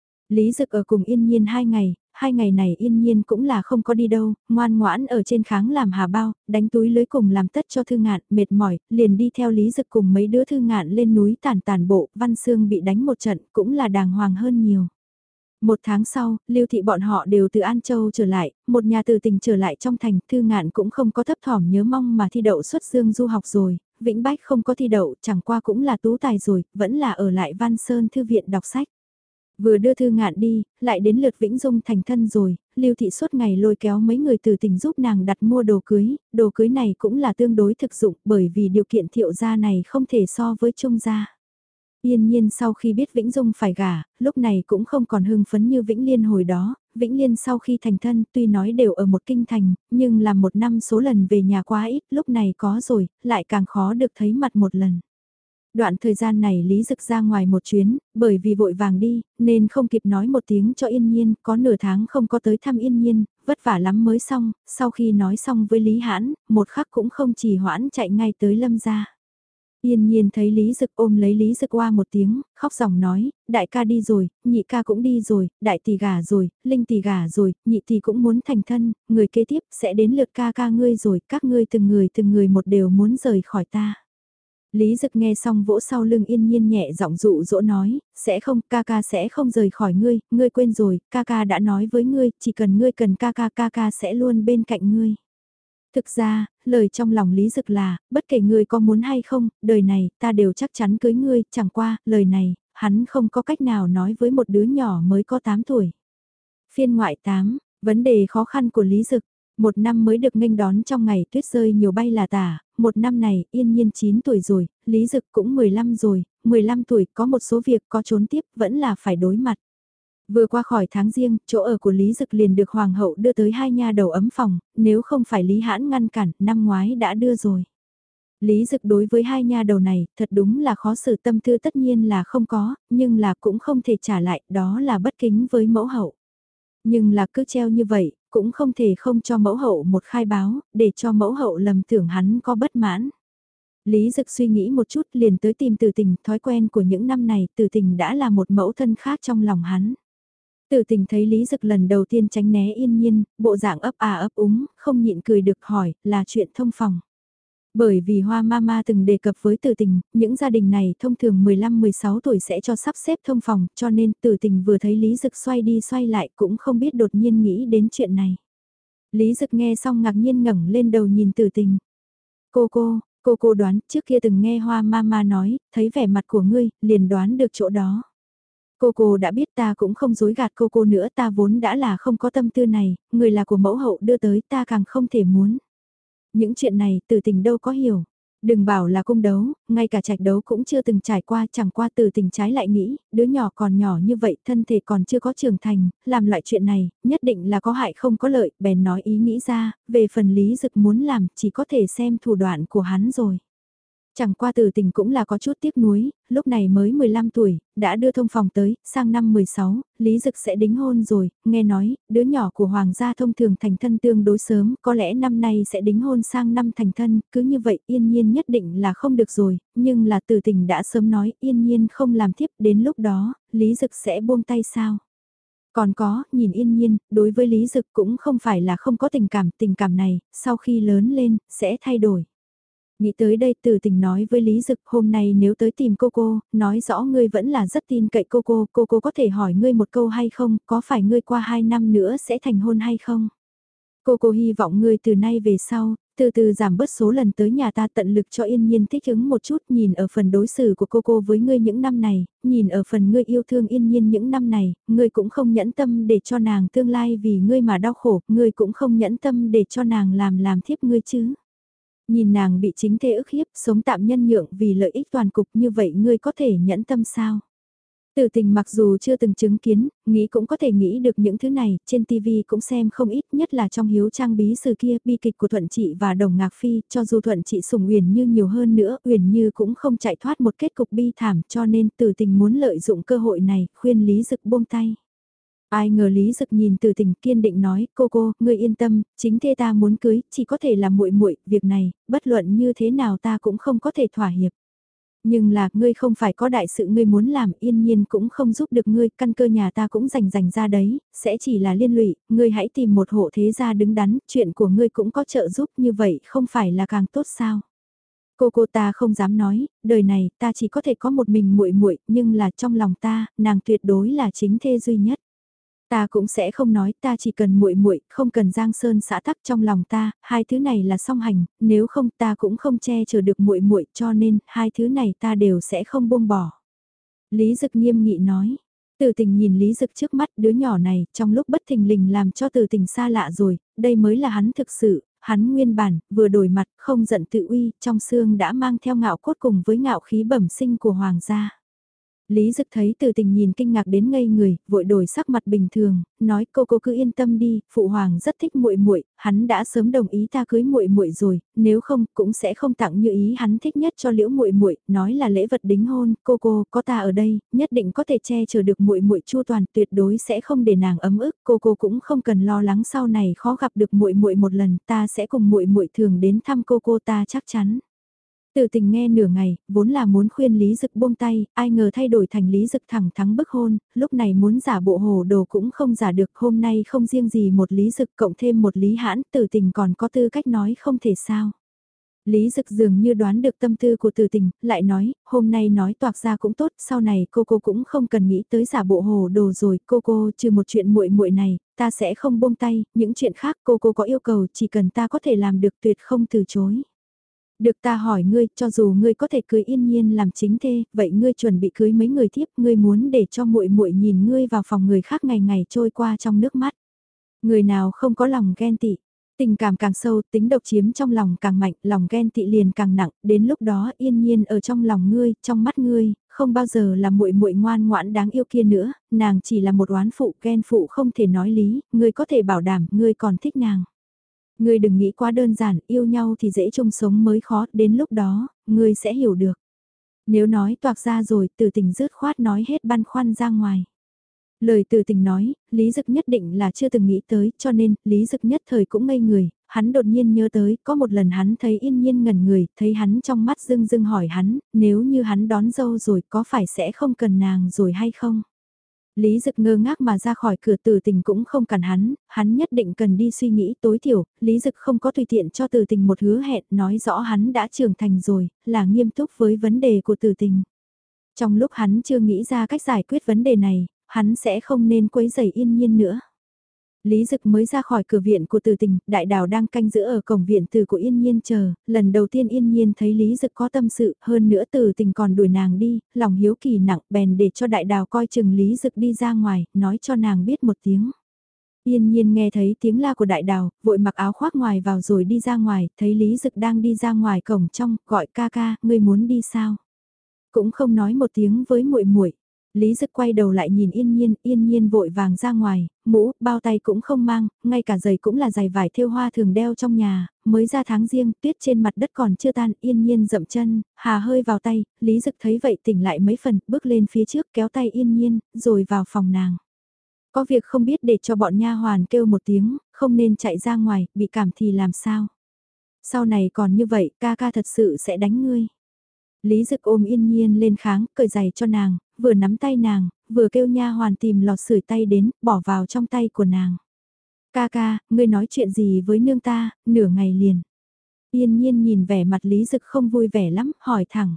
Lý Dực ở cùng Yên Nhiên 2 ngày này Yên Nhiên cũng là không có đi đâu, ngoan ngoãn ở trên kháng làm hà bao, đánh túi lưới cùng làm tất cho Thư Ngạn, mệt mỏi, liền đi theo Lý Dực cùng mấy đứa Thư Ngạn lên núi tản bộ, Văn Xương bị đánh một trận cũng là đàng hoàng hơn nhiều. 1 tháng sau, Lưu Thị bọn họ đều từ An Châu trở lại, một nhà Từ Tình trở lại trong thành, Thư Ngạn cũng không có thấp thỏm nhớ mong mà thi đậu xuất dương du học rồi, Vĩnh Bách không có thi đậu, chẳng qua cũng là tú tài rồi, vẫn là ở lại Văn Sơn Thư viện đọc sách. Vừa đưa Thư Ngạn đi, lại đến lượt Vĩnh Dung thành thân rồi, Lưu Thị suốt ngày lôi kéo mấy người Từ Tình giúp nàng đặt mua đồ cưới này cũng là tương đối thực dụng bởi vì điều kiện Thiệu gia này không thể so với Trung gia. Yên Nhiên sau khi biết Vĩnh Dung phải gả, lúc này cũng không còn hưng phấn như Vĩnh Liên hồi đó, Vĩnh Liên sau khi thành thân tuy nói đều ở một kinh thành, nhưng làm một năm số lần về nhà quá ít, lúc này có rồi, lại càng khó được thấy mặt một lần. Đoạn thời gian này Lý Dực ra ngoài một chuyến, bởi vì vội vàng đi, nên không kịp nói một tiếng cho Yên Nhiên, có nửa tháng không có tới thăm Yên Nhiên, vất vả lắm mới xong, sau khi nói xong với Lý Hãn, một khắc cũng không trì hoãn chạy ngay tới Lâm gia. Yên Nhiên thấy Lý Dực ôm lấy Lý Dực qua một tiếng, khóc ròng nói, đại ca đi rồi, nhị ca cũng đi rồi, đại tỷ gả rồi, linh tỷ gả rồi, nhị tỷ cũng muốn thành thân, người kế tiếp sẽ đến lượt ca ca ngươi rồi, các ngươi từng người một đều muốn rời khỏi ta. Lý Dực nghe xong vỗ sau lưng Yên Nhiên nhẹ giọng dụ dỗ nói, sẽ không, ca ca sẽ không rời khỏi ngươi quên rồi, ca ca đã nói với ngươi, chỉ cần ngươi cần ca ca sẽ luôn bên cạnh ngươi. Thực ra, lời trong lòng Lý Dực là, bất kể ngươi có muốn hay không, đời này, ta đều chắc chắn cưới ngươi, chẳng qua, lời này, hắn không có cách nào nói với một đứa nhỏ mới có 8 tuổi. Phiên ngoại 8, vấn đề khó khăn của Lý Dực. Một năm mới được nghênh đón trong ngày tuyết rơi nhiều bay là tả, một năm này Yên Nhiên 9 tuổi rồi, Lý Dực cũng 15 rồi, 15 tuổi có một số việc có trốn tiếp vẫn là phải đối mặt. Vừa qua khỏi tháng riêng, chỗ ở của Lý Dực liền được Hoàng hậu đưa tới 2 nha đầu ấm phòng, nếu không phải Lý Hãn ngăn cản, năm ngoái đã đưa rồi. Lý Dực đối với 2 nha đầu này, thật đúng là khó xử tâm tư tất nhiên là không có, nhưng là cũng không thể trả lại, đó là bất kính với mẫu hậu. Nhưng là cứ treo như vậy, cũng không thể không cho mẫu hậu một khai báo, để cho mẫu hậu lầm tưởng hắn có bất mãn. Lý Dực suy nghĩ một chút liền tới tìm Từ Tình, thói quen của những năm này Từ Tình đã là một mẫu thân khác trong lòng hắn. Từ Tình thấy Lý Dực lần đầu tiên tránh né Yên Nhiên, bộ dạng ấp à ấp úng, không nhịn cười được hỏi, là chuyện thông phòng. Bởi vì Hoa Mama từng đề cập với Từ Tình, những gia đình này thông thường 15-16 tuổi sẽ cho sắp xếp thông phòng, cho nên Từ Tình vừa thấy Lý Dực xoay đi xoay lại cũng không biết đột nhiên nghĩ đến chuyện này. Lý Dực nghe xong ngạc nhiên ngẩng lên đầu nhìn Từ Tình. Cô đoán, trước kia từng nghe Hoa Mama nói, thấy vẻ mặt của ngươi, liền đoán được chỗ đó. Cô đã biết ta cũng không dối gạt cô nữa, ta vốn đã là không có tâm tư này, người là của mẫu hậu đưa tới ta càng không thể muốn. Những chuyện này Từ Tình đâu có hiểu. Đừng bảo là cung đấu, ngay cả trạch đấu cũng chưa từng trải qua, chẳng qua từ tình trái lại nghĩ, đứa nhỏ còn nhỏ như vậy, thân thể còn chưa có trưởng thành, làm loại chuyện này, nhất định là có hại không có lợi, bèn nói ý nghĩ ra, về phần Lý Dực muốn làm, chỉ có thể xem thủ đoạn của hắn rồi. Chẳng qua từ tình cũng là có chút tiếc nuối, lúc này mới 15 tuổi, đã đưa thông phòng tới, sang năm 16, Lý Dực sẽ đính hôn rồi, nghe nói, đứa nhỏ của Hoàng gia thông thường thành thân tương đối sớm, có lẽ năm nay sẽ đính hôn sang năm thành thân, cứ như vậy yên nhiên nhất định là không được rồi, nhưng là từ tình đã sớm nói yên nhiên không làm thiếp, đến lúc đó, Lý Dực sẽ buông tay sao? Còn có, nhìn yên nhiên, đối với Lý Dực cũng không phải là không có tình cảm này, sau khi lớn lên, sẽ thay đổi. Nghĩ tới đây từ tình nói với Lý Dực hôm nay nếu tới tìm cô, nói rõ ngươi vẫn là rất tin cậy cô có thể hỏi ngươi một câu hay không, có phải ngươi qua 2 năm nữa sẽ thành hôn hay không? Cô hy vọng ngươi từ nay về sau, từ từ giảm bớt số lần tới nhà ta tận lực cho yên nhiên thích ứng một chút, nhìn ở phần đối xử của cô với ngươi những năm này, nhìn ở phần ngươi yêu thương yên nhiên những năm này, ngươi cũng không nhẫn tâm để cho nàng tương lai vì ngươi mà đau khổ, ngươi cũng không nhẫn tâm để cho nàng làm thiếp ngươi chứ. Nhìn nàng bị chính thê ức hiếp, sống tạm nhân nhượng vì lợi ích toàn cục như vậy ngươi có thể nhẫn tâm sao? Tử tình mặc dù chưa từng chứng kiến, nghĩ cũng có thể nghĩ được những thứ này, trên TV cũng xem không ít nhất là trong hiếu trang bí sử kia, bi kịch của Thuận Trị và Đồng Ngạc Phi, cho dù Thuận Trị sủng Uyển Như nhiều hơn nữa, Uyển Như cũng không chạy thoát một kết cục bi thảm cho nên Tử tình muốn lợi dụng cơ hội này, khuyên Lý Dực buông tay. Ai ngờ Lý Dực nhìn Từ Tình kiên định nói, cô, ngươi yên tâm, chính thê ta muốn cưới, chỉ có thể là muội, việc này, bất luận như thế nào ta cũng không có thể thỏa hiệp. Nhưng là, ngươi không phải có đại sự ngươi muốn làm, yên nhiên cũng không giúp được ngươi, căn cơ nhà ta cũng dành ra đấy, sẽ chỉ là liên lụy, ngươi hãy tìm một hộ thế gia đứng đắn, chuyện của ngươi cũng có trợ giúp như vậy, không phải là càng tốt sao? Cô ta không dám nói, đời này ta chỉ có thể có một mình muội, nhưng là trong lòng ta, nàng tuyệt đối là chính thê duy nhất. Ta cũng sẽ không nói, ta chỉ cần muội, không cần Giang Sơn xã tắc trong lòng ta, hai thứ này là song hành, nếu không ta cũng không che chở được muội, cho nên hai thứ này ta đều sẽ không buông bỏ. Lý Dực nghiêm nghị nói. Từ tình nhìn Lý Dực trước mắt đứa nhỏ này, trong lúc bất thình lình làm cho từ tình xa lạ rồi, đây mới là hắn thực sự, hắn nguyên bản, vừa đổi mặt, không giận tự uy, trong xương đã mang theo ngạo cốt cùng với ngạo khí bẩm sinh của hoàng gia. Lý Dực thấy Từ Tình nhìn kinh ngạc đến ngây người, vội đổi sắc mặt bình thường, nói cô cứ yên tâm đi, phụ hoàng rất thích muội, hắn đã sớm đồng ý ta cưới muội rồi, nếu không cũng sẽ không tặng như ý hắn thích nhất cho Liễu muội, nói là lễ vật đính hôn, cô có ta ở đây, nhất định có thể che chở được muội chu toàn, tuyệt đối sẽ không để nàng ấm ức, cô cũng không cần lo lắng sau này khó gặp được muội một lần, ta sẽ cùng muội thường đến thăm cô ta chắc chắn. Từ tình nghe nửa ngày, vốn là muốn khuyên Lý Dực buông tay, ai ngờ thay đổi thành Lý Dực thẳng thắng bức hôn, lúc này muốn giả bộ hồ đồ cũng không giả được, hôm nay không riêng gì một Lý Dực cộng thêm một Lý Hãn, Từ tình còn có tư cách nói không thể sao. Lý Dực dường như đoán được tâm tư của Từ tình, lại nói, hôm nay nói toạc ra cũng tốt, sau này cô cũng không cần nghĩ tới giả bộ hồ đồ rồi, cô trừ một chuyện muội này, ta sẽ không buông tay, những chuyện khác cô có yêu cầu chỉ cần ta có thể làm được tuyệt không từ chối. Được ta hỏi ngươi, cho dù ngươi có thể cưới yên nhiên làm chính thê, vậy ngươi chuẩn bị cưới mấy người tiếp, ngươi muốn để cho muội nhìn ngươi vào phòng người khác ngày ngày trôi qua trong nước mắt. Người nào không có lòng ghen tị, tình cảm càng sâu, tính độc chiếm trong lòng càng mạnh, lòng ghen tị liền càng nặng, đến lúc đó yên nhiên ở trong lòng ngươi, trong mắt ngươi, không bao giờ là muội ngoan ngoãn đáng yêu kia nữa, nàng chỉ là một oán phụ, ghen phụ không thể nói lý, ngươi có thể bảo đảm, ngươi còn thích nàng. Ngươi đừng nghĩ quá đơn giản, yêu nhau thì dễ chung sống mới khó, đến lúc đó, ngươi sẽ hiểu được. Nếu nói toạc ra rồi, Từ Tình dứt khoát nói hết băn khoăn ra ngoài. Lời Từ Tình nói, Lý Dực nhất định là chưa từng nghĩ tới, cho nên, Lý Dực nhất thời cũng ngây người, hắn đột nhiên nhớ tới, có một lần hắn thấy yên nhiên ngẩn người, thấy hắn trong mắt dưng hỏi hắn, nếu như hắn đón dâu rồi có phải sẽ không cần nàng rồi hay không? Lý Dực ngơ ngác mà ra khỏi cửa, Từ Tình cũng không cần hắn nhất định cần đi suy nghĩ, tối thiểu, Lý Dực không có tùy tiện cho Từ Tình một hứa hẹn, nói rõ hắn đã trưởng thành rồi, là nghiêm túc với vấn đề của Từ Tình. Trong lúc hắn chưa nghĩ ra cách giải quyết vấn đề này, hắn sẽ không nên quấy rầy yên nhiên nữa. Lý Dực mới ra khỏi cửa viện của Từ Tình, Đại Đào đang canh giữ ở cổng viện từ của Yên Nhiên chờ, lần đầu tiên Yên Nhiên thấy Lý Dực có tâm sự, hơn nữa Từ Tình còn đuổi nàng đi, lòng hiếu kỳ nặng bèn để cho Đại Đào coi chừng Lý Dực đi ra ngoài, nói cho nàng biết một tiếng. Yên nhiên nghe thấy tiếng la của đại đào, vội mặc áo khoác ngoài vào rồi đi ra ngoài, thấy Lý Dực đang đi ra ngoài cổng trong, gọi ca ca, ngươi muốn đi sao? Cũng không nói một tiếng với muội muội. Lý Dực quay đầu lại nhìn Yên Nhiên vội vàng ra ngoài, mũ, bao tay cũng không mang, ngay cả giày cũng là giày vải thêu hoa thường đeo trong nhà, mới ra tháng riêng, tuyết trên mặt đất còn chưa tan, Yên Nhiên dậm chân, hà hơi vào tay, Lý Dực thấy vậy tỉnh lại mấy phần, bước lên phía trước kéo tay Yên Nhiên, rồi vào phòng nàng. Có việc không biết để cho bọn nha hoàn kêu một tiếng, không nên chạy ra ngoài, bị cảm thì làm sao? Sau này còn như vậy, ca ca thật sự sẽ đánh ngươi. Lý Dực ôm Yên Nhiên lên kháng, cởi giày cho nàng, vừa nắm tay nàng, vừa kêu nha hoàn tìm lò sưởi tay đến, bỏ vào trong tay của nàng. Ca ca, ngươi nói chuyện gì với nương ta, nửa ngày liền. Yên Nhiên nhìn vẻ mặt Lý Dực không vui vẻ lắm, hỏi thẳng.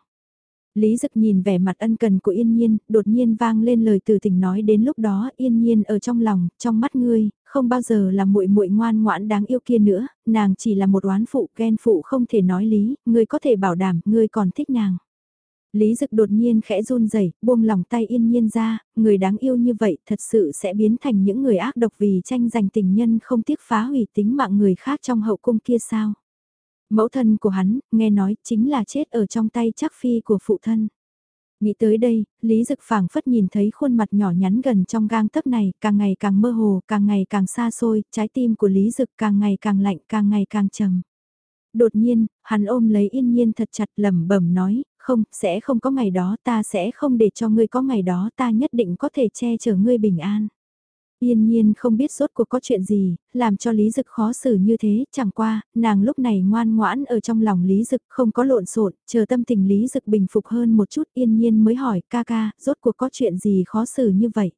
Lý Dực nhìn vẻ mặt ân cần của Yên Nhiên, đột nhiên vang lên lời từ tình nói đến lúc đó Yên Nhiên ở trong lòng, trong mắt ngươi, không bao giờ là muội muội ngoan ngoãn đáng yêu kia nữa, nàng chỉ là một oán phụ, ghen phụ không thể nói lý, ngươi có thể bảo đảm, ngươi còn thích nàng. Lý Dực đột nhiên khẽ run rẩy, buông lòng tay Yên Nhiên ra, người đáng yêu như vậy thật sự sẽ biến thành những người ác độc vì tranh giành tình nhân không tiếc phá hủy tính mạng người khác trong hậu cung kia sao? Mẫu thân của hắn, nghe nói, chính là chết ở trong tay Trác Phi của phụ thân. Nghĩ tới đây, Lý Dực phảng phất nhìn thấy khuôn mặt nhỏ nhắn gần trong gang tấc này, càng ngày càng mơ hồ, càng ngày càng xa xôi, trái tim của Lý Dực càng ngày càng lạnh, càng ngày càng trầm. Đột nhiên, hắn ôm lấy Yên Nhiên thật chặt lẩm bẩm nói, không, sẽ không có ngày đó, ta sẽ không để cho ngươi có ngày đó, ta nhất định có thể che chở ngươi bình an. Yên Nhiên không biết rốt cuộc có chuyện gì, làm cho Lý Dực khó xử như thế, chẳng qua, nàng lúc này ngoan ngoãn ở trong lòng Lý Dực không có lộn xộn, chờ tâm tình Lý Dực bình phục hơn một chút Yên Nhiên mới hỏi ca ca, rốt cuộc có chuyện gì khó xử như vậy.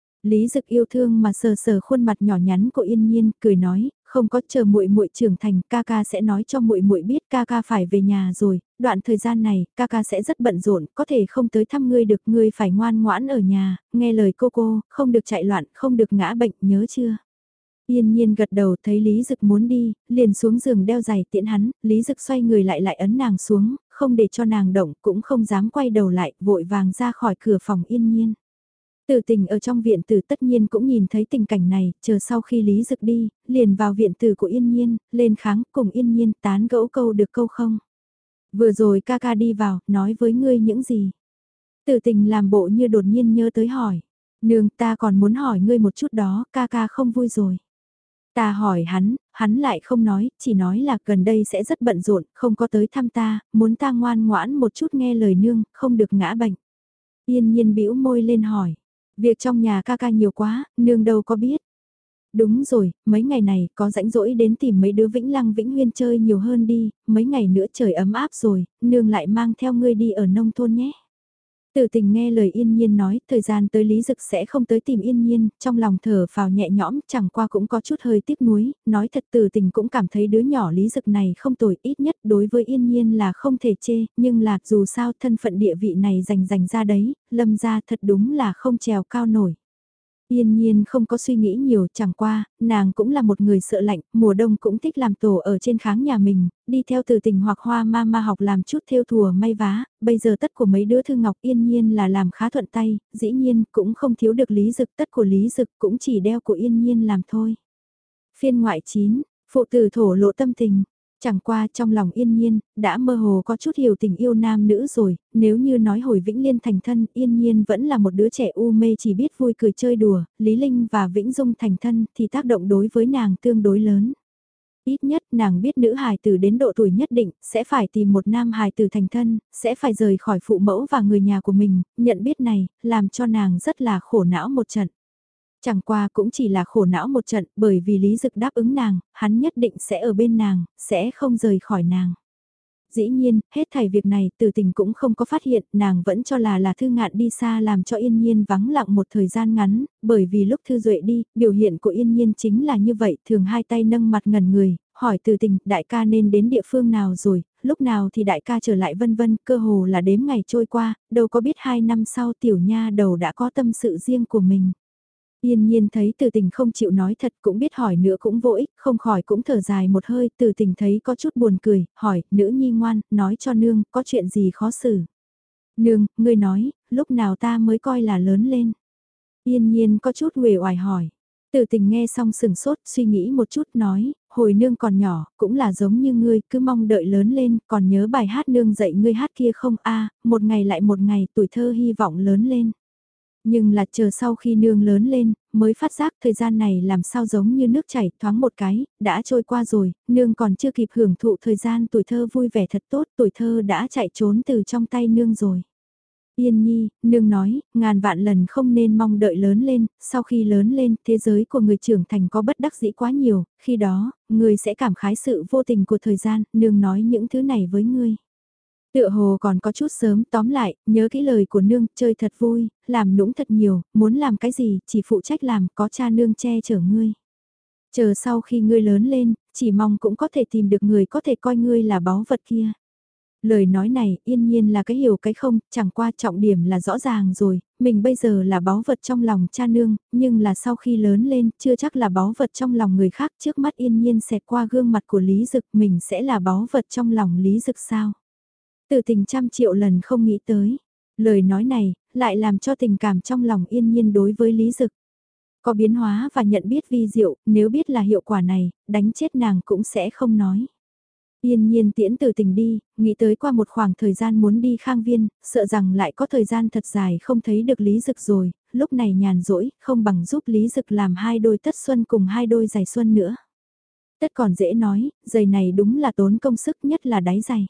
Lý Dực yêu thương mà sờ sờ khuôn mặt nhỏ nhắn của Yên Nhiên, cười nói, không có chờ muội muội trưởng thành, ca ca sẽ nói cho muội muội biết ca ca phải về nhà rồi, đoạn thời gian này, ca ca sẽ rất bận rộn, có thể không tới thăm ngươi được, ngươi phải ngoan ngoãn ở nhà, nghe lời cô, không được chạy loạn, không được ngã bệnh, nhớ chưa? Yên Nhiên gật đầu thấy Lý Dực muốn đi, liền xuống giường đeo giày tiễn hắn, Lý Dực xoay người lại ấn nàng xuống, không để cho nàng động, cũng không dám quay đầu lại, vội vàng ra khỏi cửa phòng Yên Nhiên. Tử Tình ở trong viện tử tất nhiên cũng nhìn thấy tình cảnh này, chờ sau khi Lý Dực đi, liền vào viện tử của Yên Nhiên, lên kháng cùng Yên Nhiên tán gẫu câu được câu không. Vừa rồi ca ca đi vào, nói với ngươi những gì. Tử Tình làm bộ như đột nhiên nhớ tới hỏi. Nương ta còn muốn hỏi ngươi một chút đó, ca ca không vui rồi. Ta hỏi hắn lại không nói, chỉ nói là gần đây sẽ rất bận rộn, không có tới thăm ta, muốn ta ngoan ngoãn một chút nghe lời nương, không được ngã bệnh. Yên Nhiên bĩu môi lên hỏi. Việc trong nhà ca ca nhiều quá, nương đâu có biết. Đúng rồi, mấy ngày này có rãnh rỗi đến tìm mấy đứa Vĩnh Lăng Vĩnh Huyên chơi nhiều hơn đi, mấy ngày nữa trời ấm áp rồi, nương lại mang theo ngươi đi ở nông thôn nhé. Tử Tình nghe lời Yên Nhiên nói, thời gian tới Lý Dực sẽ không tới tìm Yên Nhiên, trong lòng thở phào nhẹ nhõm, chẳng qua cũng có chút hơi tiếc nuối, nói thật Tử Tình cũng cảm thấy đứa nhỏ Lý Dực này không tồi, ít nhất đối với Yên Nhiên là không thể chê, nhưng là dù sao thân phận địa vị này dành ra đấy, Lâm gia thật đúng là không trèo cao nổi. Yên Nhiên không có suy nghĩ nhiều, chẳng qua, nàng cũng là một người sợ lạnh, mùa đông cũng thích làm tổ ở trên kháng nhà mình, đi theo Từ Tình hoặc Hoa ma học làm chút thêu thùa may vá, bây giờ tất của mấy đứa Thư Ngọc Yên Nhiên là làm khá thuận tay, dĩ nhiên cũng không thiếu được Lý Dực, tất của Lý Dực cũng chỉ đeo của Yên Nhiên làm thôi. Phiên ngoại 9, phụ tử thổ lộ tâm tình. Chẳng qua trong lòng Yên Nhiên, đã mơ hồ có chút hiểu tình yêu nam nữ rồi, nếu như nói hồi Vĩnh Liên thành thân, Yên Nhiên vẫn là một đứa trẻ u mê chỉ biết vui cười chơi đùa, Lý Linh và Vĩnh Dung thành thân thì tác động đối với nàng tương đối lớn. Ít nhất nàng biết nữ hài tử đến độ tuổi nhất định, sẽ phải tìm một nam hài tử thành thân, sẽ phải rời khỏi phụ mẫu và người nhà của mình, nhận biết này, làm cho nàng rất là khổ não một trận. Chẳng qua cũng chỉ là khổ não một trận bởi vì Lý Dực đáp ứng nàng, hắn nhất định sẽ ở bên nàng, sẽ không rời khỏi nàng. Dĩ nhiên, hết thảy việc này Từ Tình cũng không có phát hiện, nàng vẫn cho là Thư Ngạn đi xa làm cho Yên Nhiên vắng lặng một thời gian ngắn, bởi vì lúc Thư Duệ đi, biểu hiện của Yên Nhiên chính là như vậy, thường hai tay nâng mặt ngẩn người, hỏi Từ Tình, đại ca nên đến địa phương nào rồi, lúc nào thì đại ca trở lại vân vân, cơ hồ là đếm ngày trôi qua, đâu có biết 2 năm sau tiểu nha đầu đã có tâm sự riêng của mình. Yên Nhiên thấy Từ Tình không chịu nói thật cũng biết hỏi nữa cũng vô ích, không khỏi cũng thở dài một hơi, Từ Tình thấy có chút buồn cười, hỏi, nữ nhi ngoan, nói cho nương, có chuyện gì khó xử. Nương, ngươi nói, lúc nào ta mới coi là lớn lên. Yên Nhiên có chút uể oải hỏi. Từ Tình nghe xong sừng sốt, suy nghĩ một chút nói, hồi nương còn nhỏ, cũng là giống như ngươi, cứ mong đợi lớn lên, còn nhớ bài hát nương dạy ngươi hát kia không a, một ngày lại một ngày, tuổi thơ hy vọng lớn lên. Nhưng là chờ sau khi nương lớn lên, mới phát giác thời gian này làm sao giống như nước chảy thoáng một cái, đã trôi qua rồi, nương còn chưa kịp hưởng thụ thời gian tuổi thơ vui vẻ thật tốt, tuổi thơ đã chạy trốn từ trong tay nương rồi. Yên nhi, nương nói, ngàn vạn lần không nên mong đợi lớn lên, sau khi lớn lên, thế giới của người trưởng thành có bất đắc dĩ quá nhiều, khi đó, người sẽ cảm khái sự vô tình của thời gian, nương nói những thứ này với ngươi. Tựa hồ còn có chút sớm, tóm lại, nhớ kỹ lời của nương, chơi thật vui, làm nũng thật nhiều, muốn làm cái gì, chỉ phụ trách làm, có cha nương che chở ngươi. Chờ sau khi ngươi lớn lên, chỉ mong cũng có thể tìm được người có thể coi ngươi là báu vật kia. Lời nói này, yên nhiên là cái hiểu cái không, chẳng qua trọng điểm là rõ ràng rồi, mình bây giờ là báu vật trong lòng cha nương, nhưng là sau khi lớn lên, chưa chắc là báu vật trong lòng người khác, trước mắt yên nhiên xẹt qua gương mặt của Lý Dực, mình sẽ là báu vật trong lòng Lý Dực sao? Từ Tình trăm triệu lần không nghĩ tới, lời nói này, lại làm cho tình cảm trong lòng yên nhiên đối với Lý Dực. Có biến hóa và nhận biết vi diệu, nếu biết là hiệu quả này, đánh chết nàng cũng sẽ không nói. Yên nhiên tiễn Từ Tình đi, nghĩ tới qua một khoảng thời gian muốn đi Khang Viên, sợ rằng lại có thời gian thật dài không thấy được Lý Dực rồi, lúc này nhàn rỗi, không bằng giúp Lý Dực làm 2 đôi tất xuân cùng 2 đôi giày xuân nữa. Tất còn dễ nói, giày này đúng là tốn công sức nhất là đáy giày.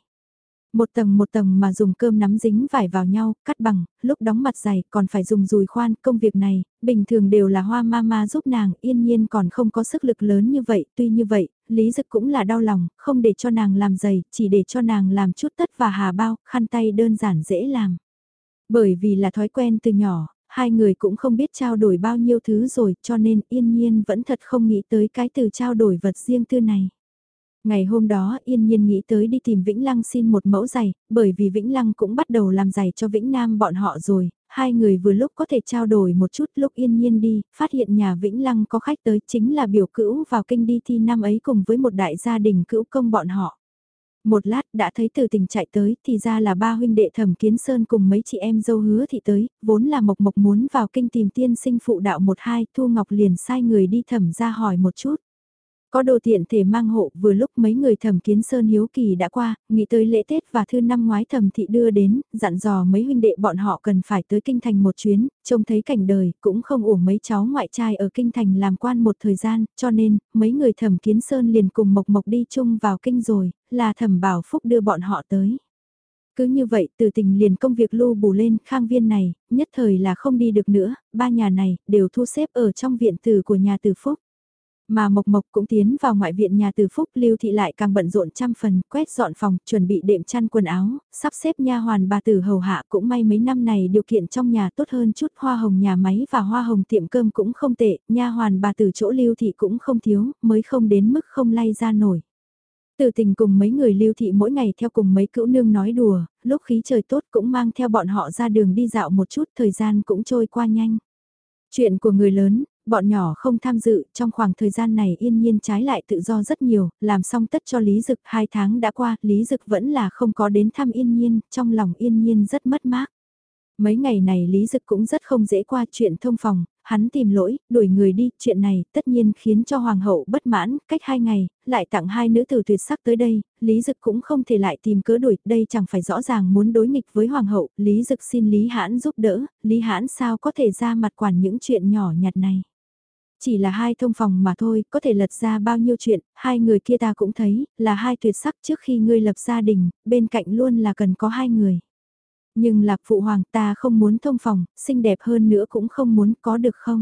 Một tầng mà dùng cơm nắm dính vải vào nhau, cắt bằng, lúc đóng mặt giày còn phải dùng dùi khoan, công việc này, bình thường đều là Hoa Mama giúp nàng, yên nhiên còn không có sức lực lớn như vậy, tuy như vậy, Lý Dực cũng là đau lòng, không để cho nàng làm giày, chỉ để cho nàng làm chút tất và hà bao, khăn tay đơn giản dễ làm. Bởi vì là thói quen từ nhỏ, hai người cũng không biết trao đổi bao nhiêu thứ rồi, cho nên yên nhiên vẫn thật không nghĩ tới cái từ trao đổi vật riêng tư này. Ngày hôm đó Yên Nhiên nghĩ tới đi tìm Vĩnh Lăng xin một mẫu giày, bởi vì Vĩnh Lăng cũng bắt đầu làm giày cho Vĩnh Nam bọn họ rồi, hai người vừa lúc có thể trao đổi một chút lúc Yên Nhiên đi, phát hiện nhà Vĩnh Lăng có khách tới chính là biểu cữu vào kinh đi thi năm ấy cùng với một đại gia đình cữu công bọn họ. Một lát đã thấy Từ Tình chạy tới thì ra là ba huynh đệ Thẩm Kiến Sơn cùng mấy chị em dâu Hứa Thị tới, vốn là Mộc Mộc muốn vào kinh tìm tiên sinh phụ đạo một hai, Thu Ngọc liền sai người đi thẩm ra hỏi một chút. Có đồ tiện thể mang hộ vừa lúc mấy người Thẩm Kiến Sơn hiếu kỳ đã qua, nghĩ tới lễ Tết và thư năm ngoái Thẩm Thị đưa đến, dặn dò mấy huynh đệ bọn họ cần phải tới kinh thành một chuyến, trông thấy cảnh đời, cũng không uổng mấy cháu ngoại trai ở kinh thành làm quan một thời gian, cho nên, mấy người Thẩm Kiến Sơn liền cùng Mộc Mộc đi chung vào kinh rồi, là Thẩm Bảo Phúc đưa bọn họ tới. Cứ như vậy Từ Tình liền công việc lưu bù lên, Khang Viên này, nhất thời là không đi được nữa, ba nhà này, đều thu xếp ở trong viện tử của nhà Từ Phúc. Mà Mộc Mộc cũng tiến vào ngoại viện nhà Từ Phúc, Lưu Thị lại càng bận rộn trăm phần, quét dọn phòng, chuẩn bị đệm chăn quần áo, sắp xếp nha hoàn bà tử hầu hạ, cũng may mấy năm này điều kiện trong nhà tốt hơn chút, hoa hồng nhà máy và hoa hồng tiệm cơm cũng không tệ, nha hoàn bà tử chỗ Lưu Thị cũng không thiếu, mới không đến mức không lay ra nổi. Từ Tình cùng mấy người Lưu Thị mỗi ngày theo cùng mấy cữu nương nói đùa, lúc khí trời tốt cũng mang theo bọn họ ra đường đi dạo một chút, thời gian cũng trôi qua nhanh. Chuyện của người lớn, bọn nhỏ không tham dự, trong khoảng thời gian này Yên Nhiên trái lại tự do rất nhiều, làm xong tất cho Lý Dực 2 tháng đã qua, Lý Dực vẫn là không có đến thăm Yên Nhiên, trong lòng Yên Nhiên rất mất mát. Mấy ngày này Lý Dực cũng rất không dễ qua chuyện thông phòng, hắn tìm lỗi, đuổi người đi, chuyện này tất nhiên khiến cho Hoàng hậu bất mãn, cách 2 ngày, lại tặng 2 nữ tử tuyệt sắc tới đây, Lý Dực cũng không thể lại tìm cớ đuổi, đây chẳng phải rõ ràng muốn đối nghịch với Hoàng hậu, Lý Dực xin Lý Hãn giúp đỡ, Lý Hãn sao có thể ra mặt quản những chuyện nhỏ nhặt này. Chỉ là 2 thông phòng mà thôi, có thể lật ra bao nhiêu chuyện, 2 người kia ta cũng thấy, là 2 tuyệt sắc trước khi ngươi lập gia đình, bên cạnh luôn là cần có 2 người. Nhưng lạc phụ hoàng ta không muốn thông phòng, xinh đẹp hơn nữa cũng không muốn có được không?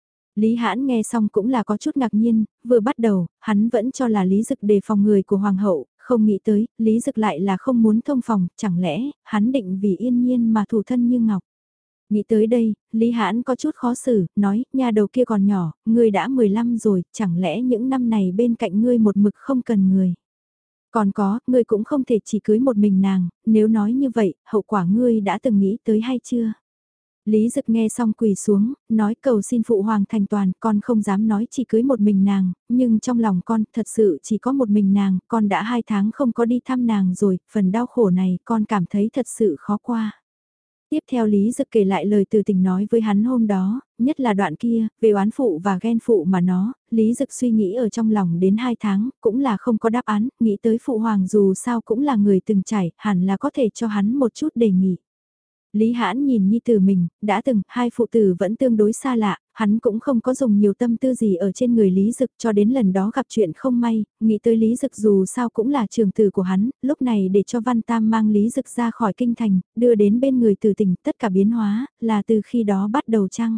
Lý Hãn nghe xong cũng là có chút ngạc nhiên, vừa bắt đầu, hắn vẫn cho là Lý Dực đề phòng người của hoàng hậu, không nghĩ tới, Lý Dực lại là không muốn thông phòng, chẳng lẽ, hắn định vì Yên Nhiên mà thủ thân như ngọc. Nghĩ tới đây, Lý Hãn có chút khó xử, nói, nhà đầu kia còn nhỏ, ngươi đã 15 rồi, chẳng lẽ những năm này bên cạnh ngươi một mực không cần người. Còn có, ngươi cũng không thể chỉ cưới một mình nàng, nếu nói như vậy, hậu quả ngươi đã từng nghĩ tới hay chưa? Lý Dực nghe xong quỳ xuống, nói cầu xin phụ hoàng thành toàn, con không dám nói chỉ cưới một mình nàng, nhưng trong lòng con thật sự chỉ có một mình nàng, con đã 2 tháng không có đi thăm nàng rồi, phần đau khổ này con cảm thấy thật sự khó qua. Tiếp theo Lý Dực kể lại lời Từ Tình nói với hắn hôm đó, nhất là đoạn kia, về oán phụ và ghen phụ mà nó, Lý Dực suy nghĩ ở trong lòng đến 2 tháng, cũng là không có đáp án, nghĩ tới phụ hoàng dù sao cũng là người từng trải, hẳn là có thể cho hắn một chút đề nghị. Lý Hãn nhìn nhi tử mình, đã từng, hai phụ tử vẫn tương đối xa lạ, hắn cũng không có dùng nhiều tâm tư gì ở trên người Lý Dực cho đến lần đó gặp chuyện không may, nghĩ tới Lý Dực dù sao cũng là trường tử của hắn, lúc này để cho Văn Tam mang Lý Dực ra khỏi kinh thành, đưa đến bên người Từ Tình, tất cả biến hóa, là từ khi đó bắt đầu chăng?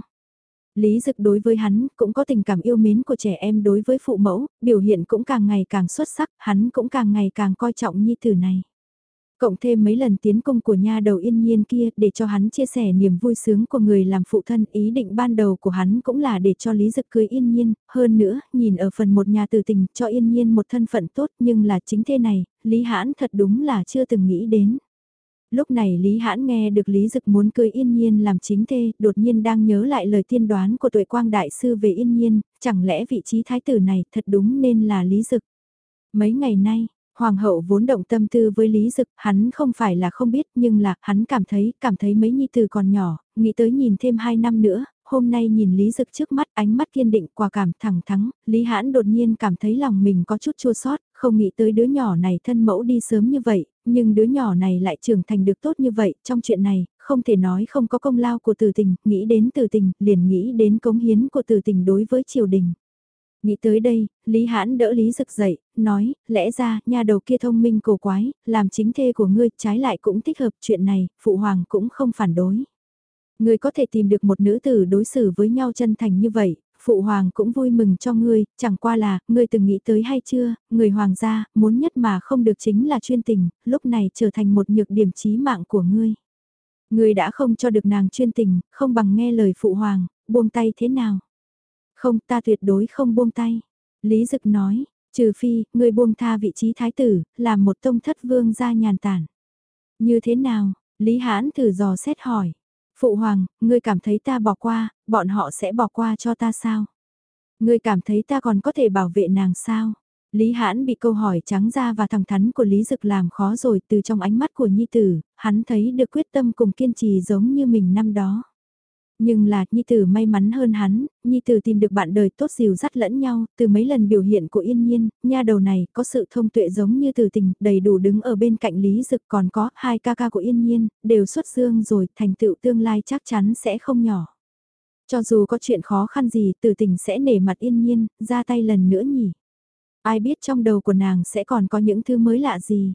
Lý Dực đối với hắn cũng có tình cảm yêu mến của trẻ em đối với phụ mẫu, biểu hiện cũng càng ngày càng xuất sắc, hắn cũng càng ngày càng coi trọng nhi tử này. Cộng thêm mấy lần tiến công của nha đầu Yên Nhiên kia để cho hắn chia sẻ niềm vui sướng của người làm phụ thân, ý định ban đầu của hắn cũng là để cho Lý Dực cưới Yên Nhiên, hơn nữa, nhìn ở phần một nhà Từ Tình cho Yên Nhiên một thân phận tốt nhưng là chính thế này, Lý Hãn thật đúng là chưa từng nghĩ đến. Lúc này Lý Hãn nghe được Lý Dực muốn cưới Yên Nhiên làm chính thê, đột nhiên đang nhớ lại lời tiên đoán của Tuệ Quang Đại Sư về Yên Nhiên, chẳng lẽ vị trí thái tử này thật đúng nên là Lý Dực. Mấy ngày nay, Hoàng hậu vốn động tâm tư với Lý Dực, hắn không phải là không biết nhưng là hắn cảm thấy mấy nhi tử còn nhỏ, nghĩ tới nhìn thêm 2 năm nữa, hôm nay nhìn Lý Dực trước mắt ánh mắt kiên định quả cảm thẳng thắng, Lý Hãn đột nhiên cảm thấy lòng mình có chút chua xót, không nghĩ tới đứa nhỏ này thân mẫu đi sớm như vậy, nhưng đứa nhỏ này lại trưởng thành được tốt như vậy, trong chuyện này, không thể nói không có công lao của Từ Tình, nghĩ đến Từ Tình, liền nghĩ đến cống hiến của Từ Tình đối với triều đình. Nghĩ tới đây, Lý Hãn đỡ Lý Dực dậy, nói, lẽ ra, nhà đầu kia thông minh cổ quái, làm chính thê của ngươi, trái lại cũng thích hợp chuyện này, phụ hoàng cũng không phản đối. Ngươi có thể tìm được một nữ tử đối xử với nhau chân thành như vậy, phụ hoàng cũng vui mừng cho ngươi, chẳng qua là, ngươi từng nghĩ tới hay chưa, người hoàng gia, muốn nhất mà không được chính là chuyên tình, lúc này trở thành một nhược điểm chí mạng của ngươi. Ngươi đã không cho được nàng chuyên tình, không bằng nghe lời phụ hoàng, buông tay thế nào? Không, ta tuyệt đối không buông tay. Lý Dực nói, trừ phi, ngươi buông tha vị trí thái tử, làm một tông thất vương gia nhàn tản. Như thế nào? Lý Hãn thử dò xét hỏi. Phụ hoàng, ngươi cảm thấy ta bỏ qua, bọn họ sẽ bỏ qua cho ta sao? Ngươi cảm thấy ta còn có thể bảo vệ nàng sao? Lý Hãn bị câu hỏi trắng ra và thẳng thắn của Lý Dực làm khó rồi, từ trong ánh mắt của Nhi Tử, hắn thấy được quyết tâm cùng kiên trì giống như mình năm đó. Nhưng là, Nhi Tử may mắn hơn hắn, Nhi Tử tìm được bạn đời tốt dìu dắt lẫn nhau, từ mấy lần biểu hiện của Yên Nhiên, nha đầu này có sự thông tuệ giống như Từ Tình, đầy đủ đứng ở bên cạnh Lý Dực, còn có hai ca ca của Yên Nhiên, đều xuất dương rồi, thành tựu tương lai chắc chắn sẽ không nhỏ. Cho dù có chuyện khó khăn gì, Từ Tình sẽ nể mặt Yên Nhiên, ra tay lần nữa nhỉ. Ai biết trong đầu của nàng sẽ còn có những thứ mới lạ gì.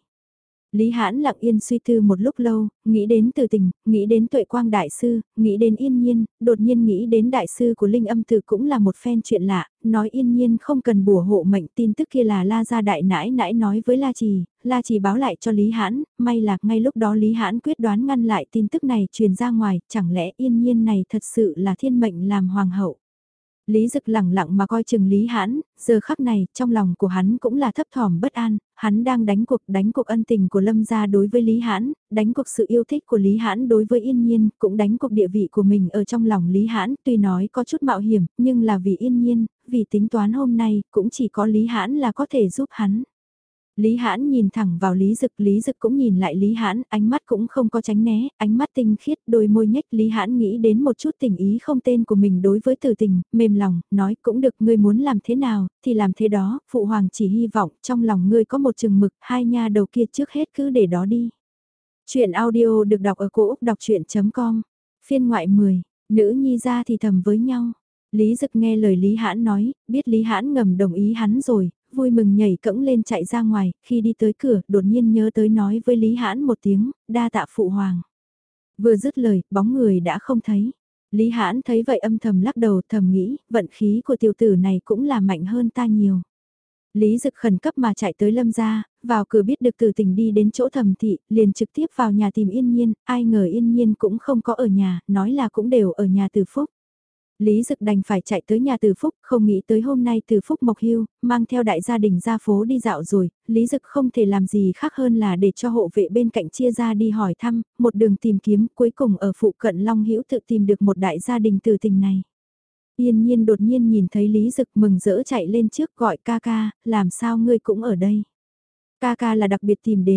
Lý Hãn lặng yên suy tư một lúc lâu, nghĩ đến Từ Tình, nghĩ đến Tuệ Quang Đại Sư, nghĩ đến Yên Nhiên, đột nhiên nghĩ đến Đại Sư của Linh Âm Tử cũng là một phen chuyện lạ, nói Yên Nhiên không cần bùa hộ mệnh, tin tức kia là La Gia Đại nãi nãi nói với La Trì báo lại cho Lý Hãn, may là ngay lúc đó Lý Hãn quyết đoán ngăn lại tin tức này truyền ra ngoài, chẳng lẽ Yên Nhiên này thật sự là thiên mệnh làm hoàng hậu. Lý Dực lẳng lặng mà coi chừng Lý Hãn, giờ khắc này, trong lòng của hắn cũng là thấp thỏm bất an, hắn đang đánh cuộc ân tình của Lâm gia đối với Lý Hãn, đánh cuộc sự yêu thích của Lý Hãn đối với Yên Nhiên, cũng đánh cuộc địa vị của mình ở trong lòng Lý Hãn, tuy nói có chút mạo hiểm, nhưng là vì Yên Nhiên, vì tính toán hôm nay, cũng chỉ có Lý Hãn là có thể giúp hắn. Lý Hãn nhìn thẳng vào Lý Dực cũng nhìn lại Lý Hãn, ánh mắt cũng không có tránh né, ánh mắt tinh khiết, đôi môi nhếch. Lý Hãn nghĩ đến một chút tình ý không tên của mình đối với Từ Tình, mềm lòng, nói cũng được, ngươi muốn làm thế nào, thì làm thế đó, phụ hoàng chỉ hy vọng trong lòng ngươi có một chừng mực, hai nha đầu kia trước hết cứ để đó đi. Chuyện audio được đọc ở cổ Úc đọc chuyện.com, phiên ngoại 10, nữ nhi ra thì thầm với nhau. Lý Dực nghe lời Lý Hãn nói, biết Lý Hãn ngầm đồng ý hắn rồi, vui mừng nhảy cẫng lên chạy ra ngoài, khi đi tới cửa, đột nhiên nhớ tới nói với Lý Hãn một tiếng, đa tạ phụ hoàng. Vừa dứt lời, bóng người đã không thấy. Lý Hãn thấy vậy âm thầm lắc đầu, thầm nghĩ, vận khí của tiểu tử này cũng là mạnh hơn ta nhiều. Lý Dực khẩn cấp mà chạy tới Lâm gia, vào cửa biết được Từ Tình đi đến chỗ Thẩm thị, liền trực tiếp vào nhà tìm Yên Nhiên, ai ngờ Yên Nhiên cũng không có ở nhà, nói là cũng đều ở nhà Từ Phúc. Lý Dực đành phải chạy tới nhà Từ Phúc, không nghĩ tới hôm nay Từ Phúc mộc hưu, mang theo đại gia đình ra phố đi dạo rồi, Lý Dực không thể làm gì khác hơn là để cho hộ vệ bên cạnh chia ra đi hỏi thăm, một đường tìm kiếm, cuối cùng ở phụ cận Long Hữu tự tìm được một đại gia đình Từ Tình này. Yên Nhiên đột nhiên nhìn thấy Lý Dực mừng rỡ chạy lên trước gọi ca ca, làm sao ngươi cũng ở đây. Ca ca là đặc biệt tìm đến,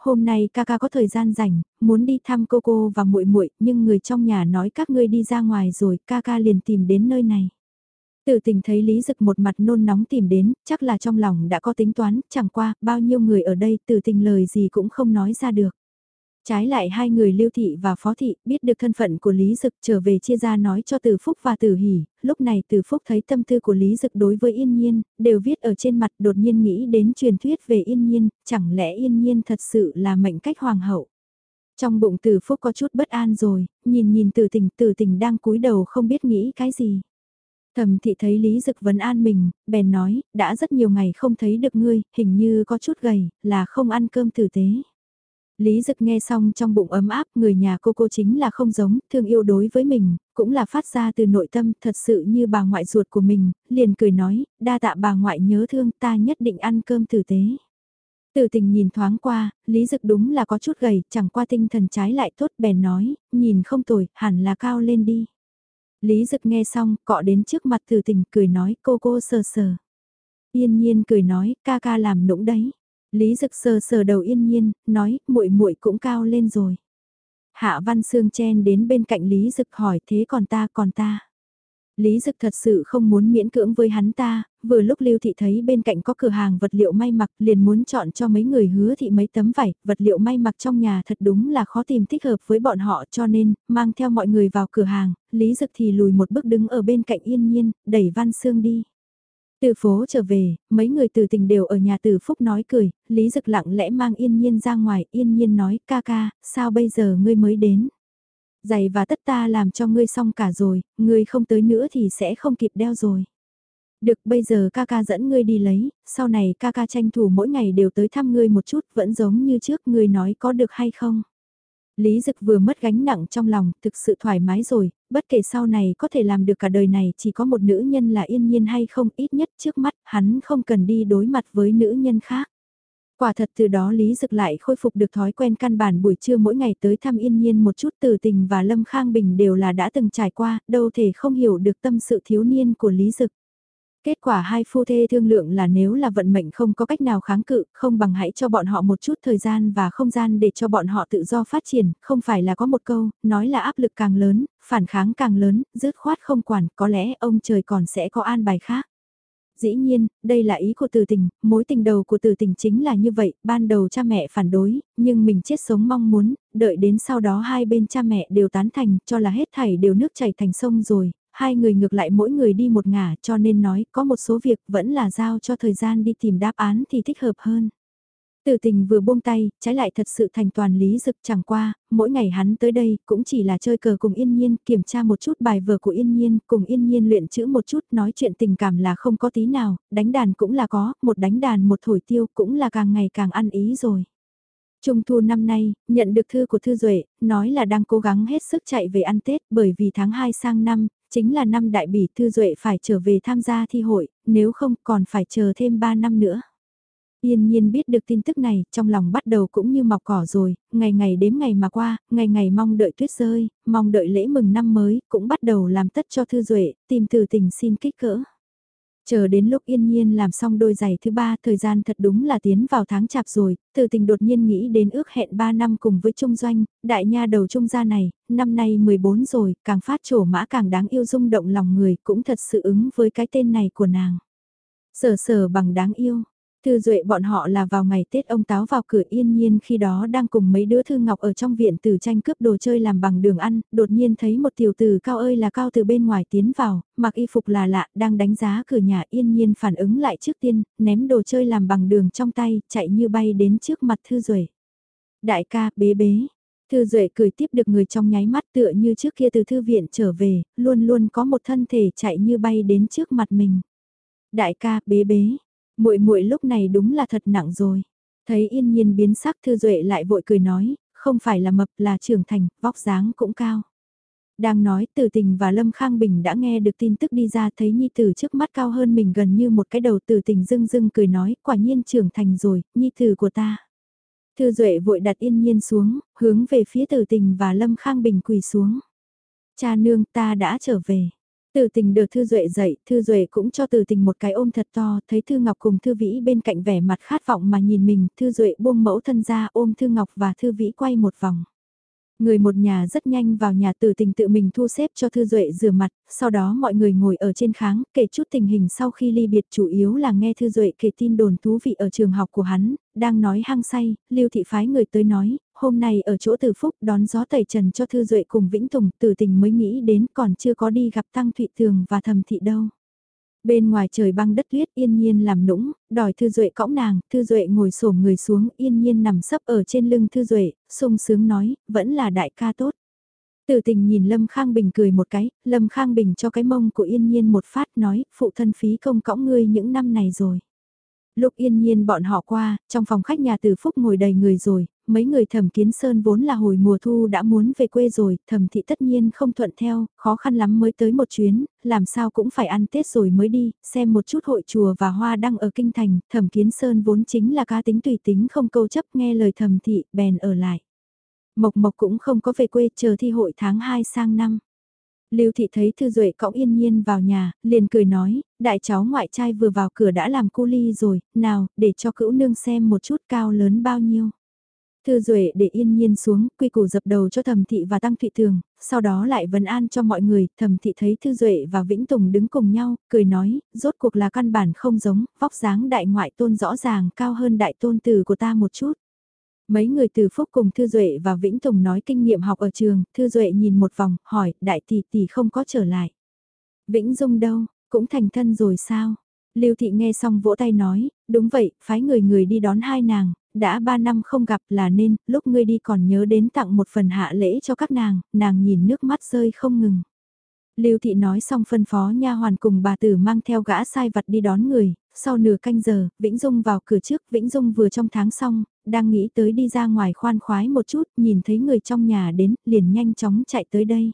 hôm nay ca ca có thời gian rảnh, muốn đi thăm cô và muội muội, nhưng người trong nhà nói các ngươi đi ra ngoài rồi, ca ca liền tìm đến nơi này. Tử Tình thấy Lý Dực một mặt nôn nóng tìm đến, chắc là trong lòng đã có tính toán, chẳng qua, bao nhiêu người ở đây Tử Tình lời gì cũng không nói ra được. Trái lại hai người Lưu Thị và Phó Thị biết được thân phận của Lý Dực trở về chia ra nói cho Từ Phúc và Từ Hỷ, lúc này Từ Phúc thấy tâm tư của Lý Dực đối với Yên Nhiên, đều viết ở trên mặt đột nhiên nghĩ đến truyền thuyết về Yên Nhiên, chẳng lẽ Yên Nhiên thật sự là mệnh cách hoàng hậu. Trong bụng Từ Phúc có chút bất an rồi, nhìn Từ Tình đang cúi đầu không biết nghĩ cái gì. Thẩm Thị thấy Lý Dực vấn an mình, bèn nói, đã rất nhiều ngày không thấy được ngươi, hình như có chút gầy, là không ăn cơm tử tế. Lý Dực nghe xong trong bụng ấm áp, người nhà cô chính là không giống, thương yêu đối với mình, cũng là phát ra từ nội tâm, thật sự như bà ngoại ruột của mình, liền cười nói, đa tạ bà ngoại nhớ thương, ta nhất định ăn cơm tử tế. Tử Tình nhìn thoáng qua, Lý Dực đúng là có chút gầy, chẳng qua tinh thần trái lại tốt, bèn nói, nhìn không tồi, hẳn là cao lên đi. Lý Dực nghe xong, cọ đến trước mặt Tử Tình, cười nói, cô sờ sờ. Yên Nhiên cười nói, ca ca làm nũng đấy. Lý Dực sờ sờ đầu Yên Nhiên, nói, muội cũng cao lên rồi. Hạ Văn Sương chen đến bên cạnh Lý Dực hỏi, thế còn ta. Lý Dực thật sự không muốn miễn cưỡng với hắn ta, vừa lúc Lưu Thị thấy bên cạnh có cửa hàng vật liệu may mặc liền muốn chọn cho mấy người Hứa Thị mấy tấm vải, vật liệu may mặc trong nhà thật đúng là khó tìm thích hợp với bọn họ cho nên, mang theo mọi người vào cửa hàng, Lý Dực thì lùi một bước đứng ở bên cạnh Yên Nhiên, đẩy Văn Sương đi. Từ phố trở về, mấy người Từ Tình đều ở nhà Từ Phúc nói cười, Lý Dực lặng lẽ mang Yên Nhiên ra ngoài, Yên Nhiên nói, ca ca, sao bây giờ ngươi mới đến? Giày và tất ta làm cho ngươi xong cả rồi, ngươi không tới nữa thì sẽ không kịp đeo rồi. Được, bây giờ ca ca dẫn ngươi đi lấy, sau này ca ca tranh thủ mỗi ngày đều tới thăm ngươi một chút, vẫn giống như trước, ngươi nói có được hay không? Lý Dực vừa mất gánh nặng trong lòng, thực sự thoải mái rồi, bất kể sau này có thể làm được cả đời này chỉ có một nữ nhân là Yên Nhiên hay không, ít nhất trước mắt hắn không cần đi đối mặt với nữ nhân khác. Quả thật từ đó Lý Dực lại khôi phục được thói quen căn bản buổi trưa mỗi ngày tới thăm Yên Nhiên một chút. Từ Tình và Lâm Khang Bình đều là đã từng trải qua, đâu thể không hiểu được tâm sự thiếu niên của Lý Dực. Kết quả hai phu thê thương lượng là nếu là vận mệnh không có cách nào kháng cự, không bằng hãy cho bọn họ một chút thời gian và không gian để cho bọn họ tự do phát triển, không phải là có một câu, nói là áp lực càng lớn, phản kháng càng lớn, dứt khoát không quản, có lẽ ông trời còn sẽ có an bài khác. Dĩ nhiên, đây là ý của Từ Tình, mối tình đầu của Từ Tình chính là như vậy, ban đầu cha mẹ phản đối, nhưng mình chết sống mong muốn, đợi đến sau đó hai bên cha mẹ đều tán thành, cho là hết thảy đều nước chảy thành sông rồi, hai người ngược lại mỗi người đi một ngả cho nên nói có một số việc vẫn là giao cho thời gian đi tìm đáp án thì thích hợp hơn. Từ Tình vừa buông tay, trái lại thật sự thành toàn Lý Dực chẳng qua, mỗi ngày hắn tới đây cũng chỉ là chơi cờ cùng Yên Nhiên, kiểm tra một chút bài vở của Yên Nhiên, cùng Yên Nhiên luyện chữ một chút, nói chuyện tình cảm là không có tí nào, đánh đàn cũng là có, một đánh đàn một thổi tiêu cũng là càng ngày càng ăn ý rồi. Trung thu năm nay, nhận được thư của Thư Duệ, nói là đang cố gắng hết sức chạy về ăn Tết bởi vì tháng 2 sang năm, chính là năm đại bỉ Thư Duệ phải trở về tham gia thi hội, nếu không còn phải chờ thêm 3 năm nữa. Yên Nhiên biết được tin tức này, trong lòng bắt đầu cũng như mọc cỏ rồi, ngày ngày đếm ngày mà qua, ngày ngày mong đợi tuyết rơi, mong đợi lễ mừng năm mới, cũng bắt đầu làm tất cho Thư Duệ, tìm Từ Tình xin kích cỡ. Chờ đến lúc Yên Nhiên làm xong đôi giày thứ ba, thời gian thật đúng là tiến vào tháng chạp rồi, Từ Tình đột nhiên nghĩ đến ước hẹn 3 năm cùng với Trung Doanh, đại nha đầu Trung gia này, năm nay 14 rồi, càng phát trổ mã càng đáng yêu rung động lòng người, cũng thật sự ứng với cái tên này của nàng. Sở sở bằng đáng yêu. Thư Duệ bọn họ là vào ngày Tết ông Táo vào cửa Yên Nhiên khi đó đang cùng mấy đứa Thư Ngọc ở trong viện Tử tranh cướp đồ chơi làm bằng đường ăn, đột nhiên thấy một tiểu tử cao ơi là cao từ bên ngoài tiến vào, mặc y phục là lạ, đang đánh giá cửa nhà Yên Nhiên phản ứng lại trước tiên, ném đồ chơi làm bằng đường trong tay, chạy như bay đến trước mặt Thư Duệ. Đại ca, bế bế. Thư Duệ cười tiếp được người trong nháy mắt tựa như trước kia từ thư viện trở về, luôn luôn có một thân thể chạy như bay đến trước mặt mình. Đại ca, bế bế. Muội lúc này đúng là thật nặng rồi. Thấy Yên Nhiên biến sắc Thư Duệ lại vội cười nói, không phải là mập là trưởng thành, vóc dáng cũng cao. Đang nói Từ Tình và Lâm Khang Bình đã nghe được tin tức đi ra thấy Nhi Tử trước mắt cao hơn mình gần như một cái đầu. Từ Tình dưng dưng cười nói, quả nhiên trưởng thành rồi, Nhi Tử của ta. Thư Duệ vội đặt Yên Nhiên xuống, hướng về phía Từ Tình và Lâm Khang Bình quỳ xuống. Cha nương ta đã trở về. Từ Tình được Thư Duệ dậy, Thư Duệ cũng cho Từ Tình một cái ôm thật to, thấy Thư Ngọc cùng Thư Vĩ bên cạnh vẻ mặt khát vọng mà nhìn mình, Thư Duệ buông mẫu thân ra ôm Thư Ngọc và Thư Vĩ quay một vòng. Người một nhà rất nhanh vào nhà. Từ Tình tự mình thu xếp cho Thư Duệ rửa mặt, sau đó mọi người ngồi ở trên kháng, kể chút tình hình sau khi ly biệt, chủ yếu là nghe Thư Duệ kể tin đồn thú vị ở trường học của hắn, đang nói hăng say, Lưu Thị phái người tới nói, hôm nay ở chỗ Từ Phúc đón gió tẩy trần cho Thư Duệ cùng Vĩnh Tùng. Từ Tình mới nghĩ đến còn chưa có đi gặp Tăng Thụy Tường và Thẩm Thị đâu. Bên ngoài trời băng đất tuyết, Yên Nhiên làm nũng, đòi Thư Duệ cõng nàng. Thư Duệ ngồi xổm người xuống, Yên Nhiên nằm sấp ở trên lưng Thư Duệ, sung sướng nói, vẫn là đại ca tốt. Từ Tình nhìn Lâm Khang Bình cười một cái, Lâm Khang Bình cho cái mông của Yên Nhiên một phát, nói, phụ thân phí công cõng ngươi những năm này rồi. Lúc Yên Nhiên bọn họ qua, trong phòng khách nhà Từ Phúc ngồi đầy người rồi, mấy người Thẩm Kiến Sơn vốn là hồi mùa thu đã muốn về quê rồi, Thẩm Thị tất nhiên không thuận theo, khó khăn lắm mới tới một chuyến, làm sao cũng phải ăn Tết rồi mới đi, xem một chút hội chùa và hoa đăng ở kinh thành. Thẩm Kiến Sơn vốn chính là cá tính tùy tính không câu chấp, nghe lời Thẩm Thị, bèn ở lại. Mộc Mộc cũng không có về quê, chờ thi hội tháng 2 sang năm. Lưu Thị thấy Thư Duệ cõng Yên Nhiên vào nhà, liền cười nói, đại cháu ngoại trai vừa vào cửa đã làm cu ly rồi, nào, để cho cữu nương xem một chút cao lớn bao nhiêu. Thư Duệ để Yên Nhiên xuống, quy củ dập đầu cho Thẩm Thị và Tăng Thụy Thường, sau đó lại vấn an cho mọi người. Thẩm Thị thấy Thư Duệ và Vĩnh Tùng đứng cùng nhau, cười nói, rốt cuộc là căn bản không giống, vóc dáng đại ngoại tôn rõ ràng cao hơn đại tôn tử của ta một chút. Mấy người Từ Phúc cùng Thư Duệ và Vĩnh Tùng nói kinh nghiệm học ở trường, Thư Duệ nhìn một vòng, hỏi, đại tỷ tỷ không có trở lại. Vĩnh Dung đâu, cũng thành thân rồi sao? Lưu Thị nghe xong vỗ tay nói, đúng vậy, phái người người đi đón hai nàng, đã 3 năm không gặp là nên, lúc ngươi đi còn nhớ đến tặng một phần hạ lễ cho các nàng nhìn nước mắt rơi không ngừng. Lưu Thị nói xong phân phó nha hoàn cùng bà tử mang theo gã sai vặt đi đón người, sau nửa canh giờ, Vĩnh Dung vào cửa trước, Vĩnh Dung vừa trong tháng xong, đang nghĩ tới đi ra ngoài khoan khoái một chút, nhìn thấy người trong nhà đến, liền nhanh chóng chạy tới đây.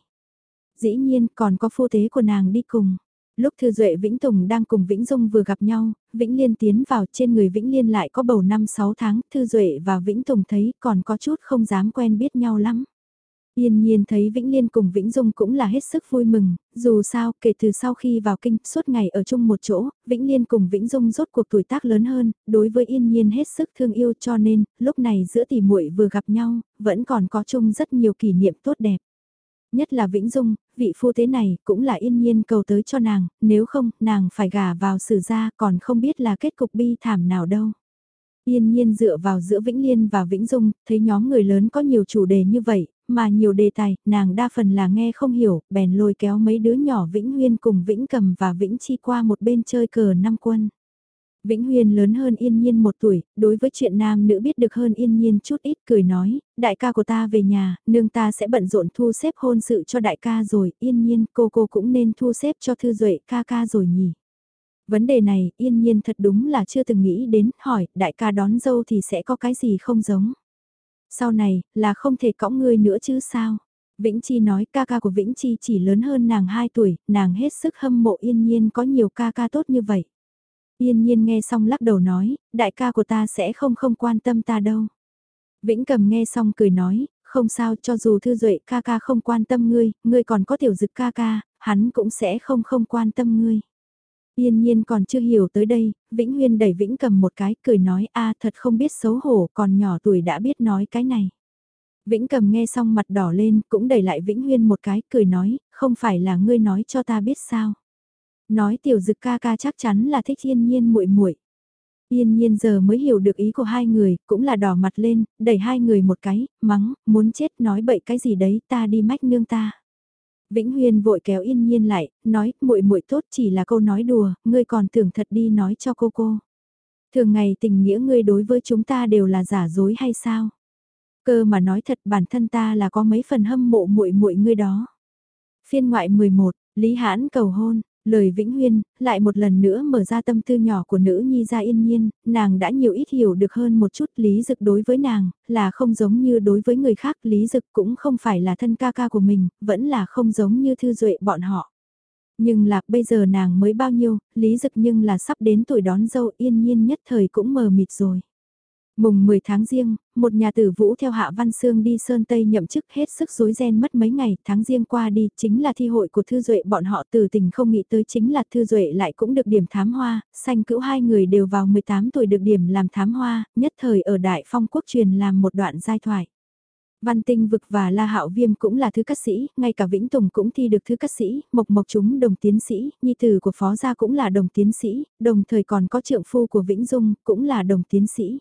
Dĩ nhiên còn có phu tế của nàng đi cùng. Lúc Thư Duệ Vĩnh Tùng đang cùng Vĩnh Dung vừa gặp nhau, Vĩnh Liên tiến vào, trên người Vĩnh Liên lại có bầu 5-6 tháng, Thư Duệ và Vĩnh Tùng thấy còn có chút không dám quen biết nhau lắm. Yên Nhiên thấy Vĩnh Liên cùng Vĩnh Dung cũng là hết sức vui mừng, dù sao kể từ sau khi vào kinh suốt ngày ở chung một chỗ, Vĩnh Liên cùng Vĩnh Dung rốt cuộc tuổi tác lớn hơn, đối với Yên Nhiên hết sức thương yêu, cho nên lúc này giữa tỷ muội vừa gặp nhau, vẫn còn có chung rất nhiều kỷ niệm tốt đẹp. Nhất là Vĩnh Dung, vị phu thế này cũng là Yên Nhiên cầu tới cho nàng, nếu không nàng phải gả vào Sử gia còn không biết là kết cục bi thảm nào đâu. Yên Nhiên dựa vào giữa Vĩnh Liên và Vĩnh Dung, thấy nhóm người lớn có nhiều chủ đề như vậy, mà nhiều đề tài, nàng đa phần là nghe không hiểu, bèn lôi kéo mấy đứa nhỏ Vĩnh Huyên cùng Vĩnh Cầm và Vĩnh Chi qua một bên chơi cờ năm quân. Vĩnh Huyên lớn hơn Yên Nhiên 1 tuổi, đối với chuyện nam nữ biết được hơn Yên Nhiên chút ít, cười nói, đại ca của ta về nhà, nương ta sẽ bận rộn thu xếp hôn sự cho đại ca rồi, Yên Nhiên cô cũng nên thu xếp cho Thư Duệ ca rồi nhỉ. Vấn đề này, Yên Nhiên thật đúng là chưa từng nghĩ đến, hỏi, đại ca đón dâu thì sẽ có cái gì không giống. Sau này, là không thể cõng ngươi nữa chứ sao? Vĩnh Chi nói ca ca của Vĩnh Chi chỉ lớn hơn nàng 2 tuổi, nàng hết sức hâm mộ Yên Nhiên có nhiều ca ca tốt như vậy. Yên Nhiên nghe xong lắc đầu nói, đại ca của ta sẽ không quan tâm ta đâu. Vĩnh Cầm nghe xong cười nói, không sao, cho dù Thư Duệ ca ca không quan tâm ngươi còn có Tiểu Dực ca ca, hắn cũng sẽ không quan tâm ngươi. Yên Nhiên còn chưa hiểu tới đây, Vĩnh Huyên đẩy Vĩnh Cầm một cái, cười nói a thật không biết xấu hổ, còn nhỏ tuổi đã biết nói cái này. Vĩnh Cầm nghe xong mặt đỏ lên, cũng đẩy lại Vĩnh Huyên một cái, cười nói, không phải là ngươi nói cho ta biết sao. Nói Tiểu Dực ca ca chắc chắn là thích Yên Nhiên muội muội. Yên Nhiên giờ mới hiểu được ý của hai người, cũng là đỏ mặt lên, đẩy hai người một cái, mắng, muốn chết nói bậy cái gì đấy, ta đi mách nương ta. Vĩnh Huyên vội kéo Yên Nhiên lại, nói, muội muội tốt chỉ là câu nói đùa, ngươi còn tưởng thật đi nói cho cô. Thường ngày tình nghĩa ngươi đối với chúng ta đều là giả dối hay sao? Cơ mà nói thật bản thân ta là có mấy phần hâm mộ muội muội ngươi đó. Phiên ngoại 11, Lý Hãn cầu hôn. Lời Vĩnh Huyên, lại một lần nữa mở ra tâm tư nhỏ của nữ nhi ra Yên Nhiên, nàng đã nhiều ít hiểu được hơn một chút. Lý Dực đối với nàng, là không giống như đối với người khác, Lý Dực cũng không phải là thân ca ca của mình, vẫn là không giống như Thư Duệ bọn họ. Nhưng là bây giờ nàng mới bao nhiêu, Lý Dực nhưng là sắp đến tuổi đón dâu, Yên Nhiên nhất thời cũng mờ mịt rồi. Mùng 10 tháng Giêng, một nhà tử Vũ theo Hạ Văn Sương đi Sơn Tây nhậm chức hết sức rối ren mất mấy ngày, tháng Giêng qua đi, chính là thi hội của Thư Duệ, bọn họ từ tình không nghĩ tới chính là Thư Duệ lại cũng được điểm thám hoa, Sanh Cữu hai người đều vào 18 tuổi được điểm làm thám hoa, nhất thời ở Đại Phong Quốc truyền làm một đoạn giai thoại. Văn Tinh Vực và La Hạo Viêm cũng là thứ cát sĩ, ngay cả Vĩnh Tùng cũng thi được thứ cát sĩ, Mộc Mộc chúng đồng tiến sĩ, nhi tử của Phó gia cũng là đồng tiến sĩ, đồng thời còn có trượng phu của Vĩnh Dung, cũng là đồng tiến sĩ.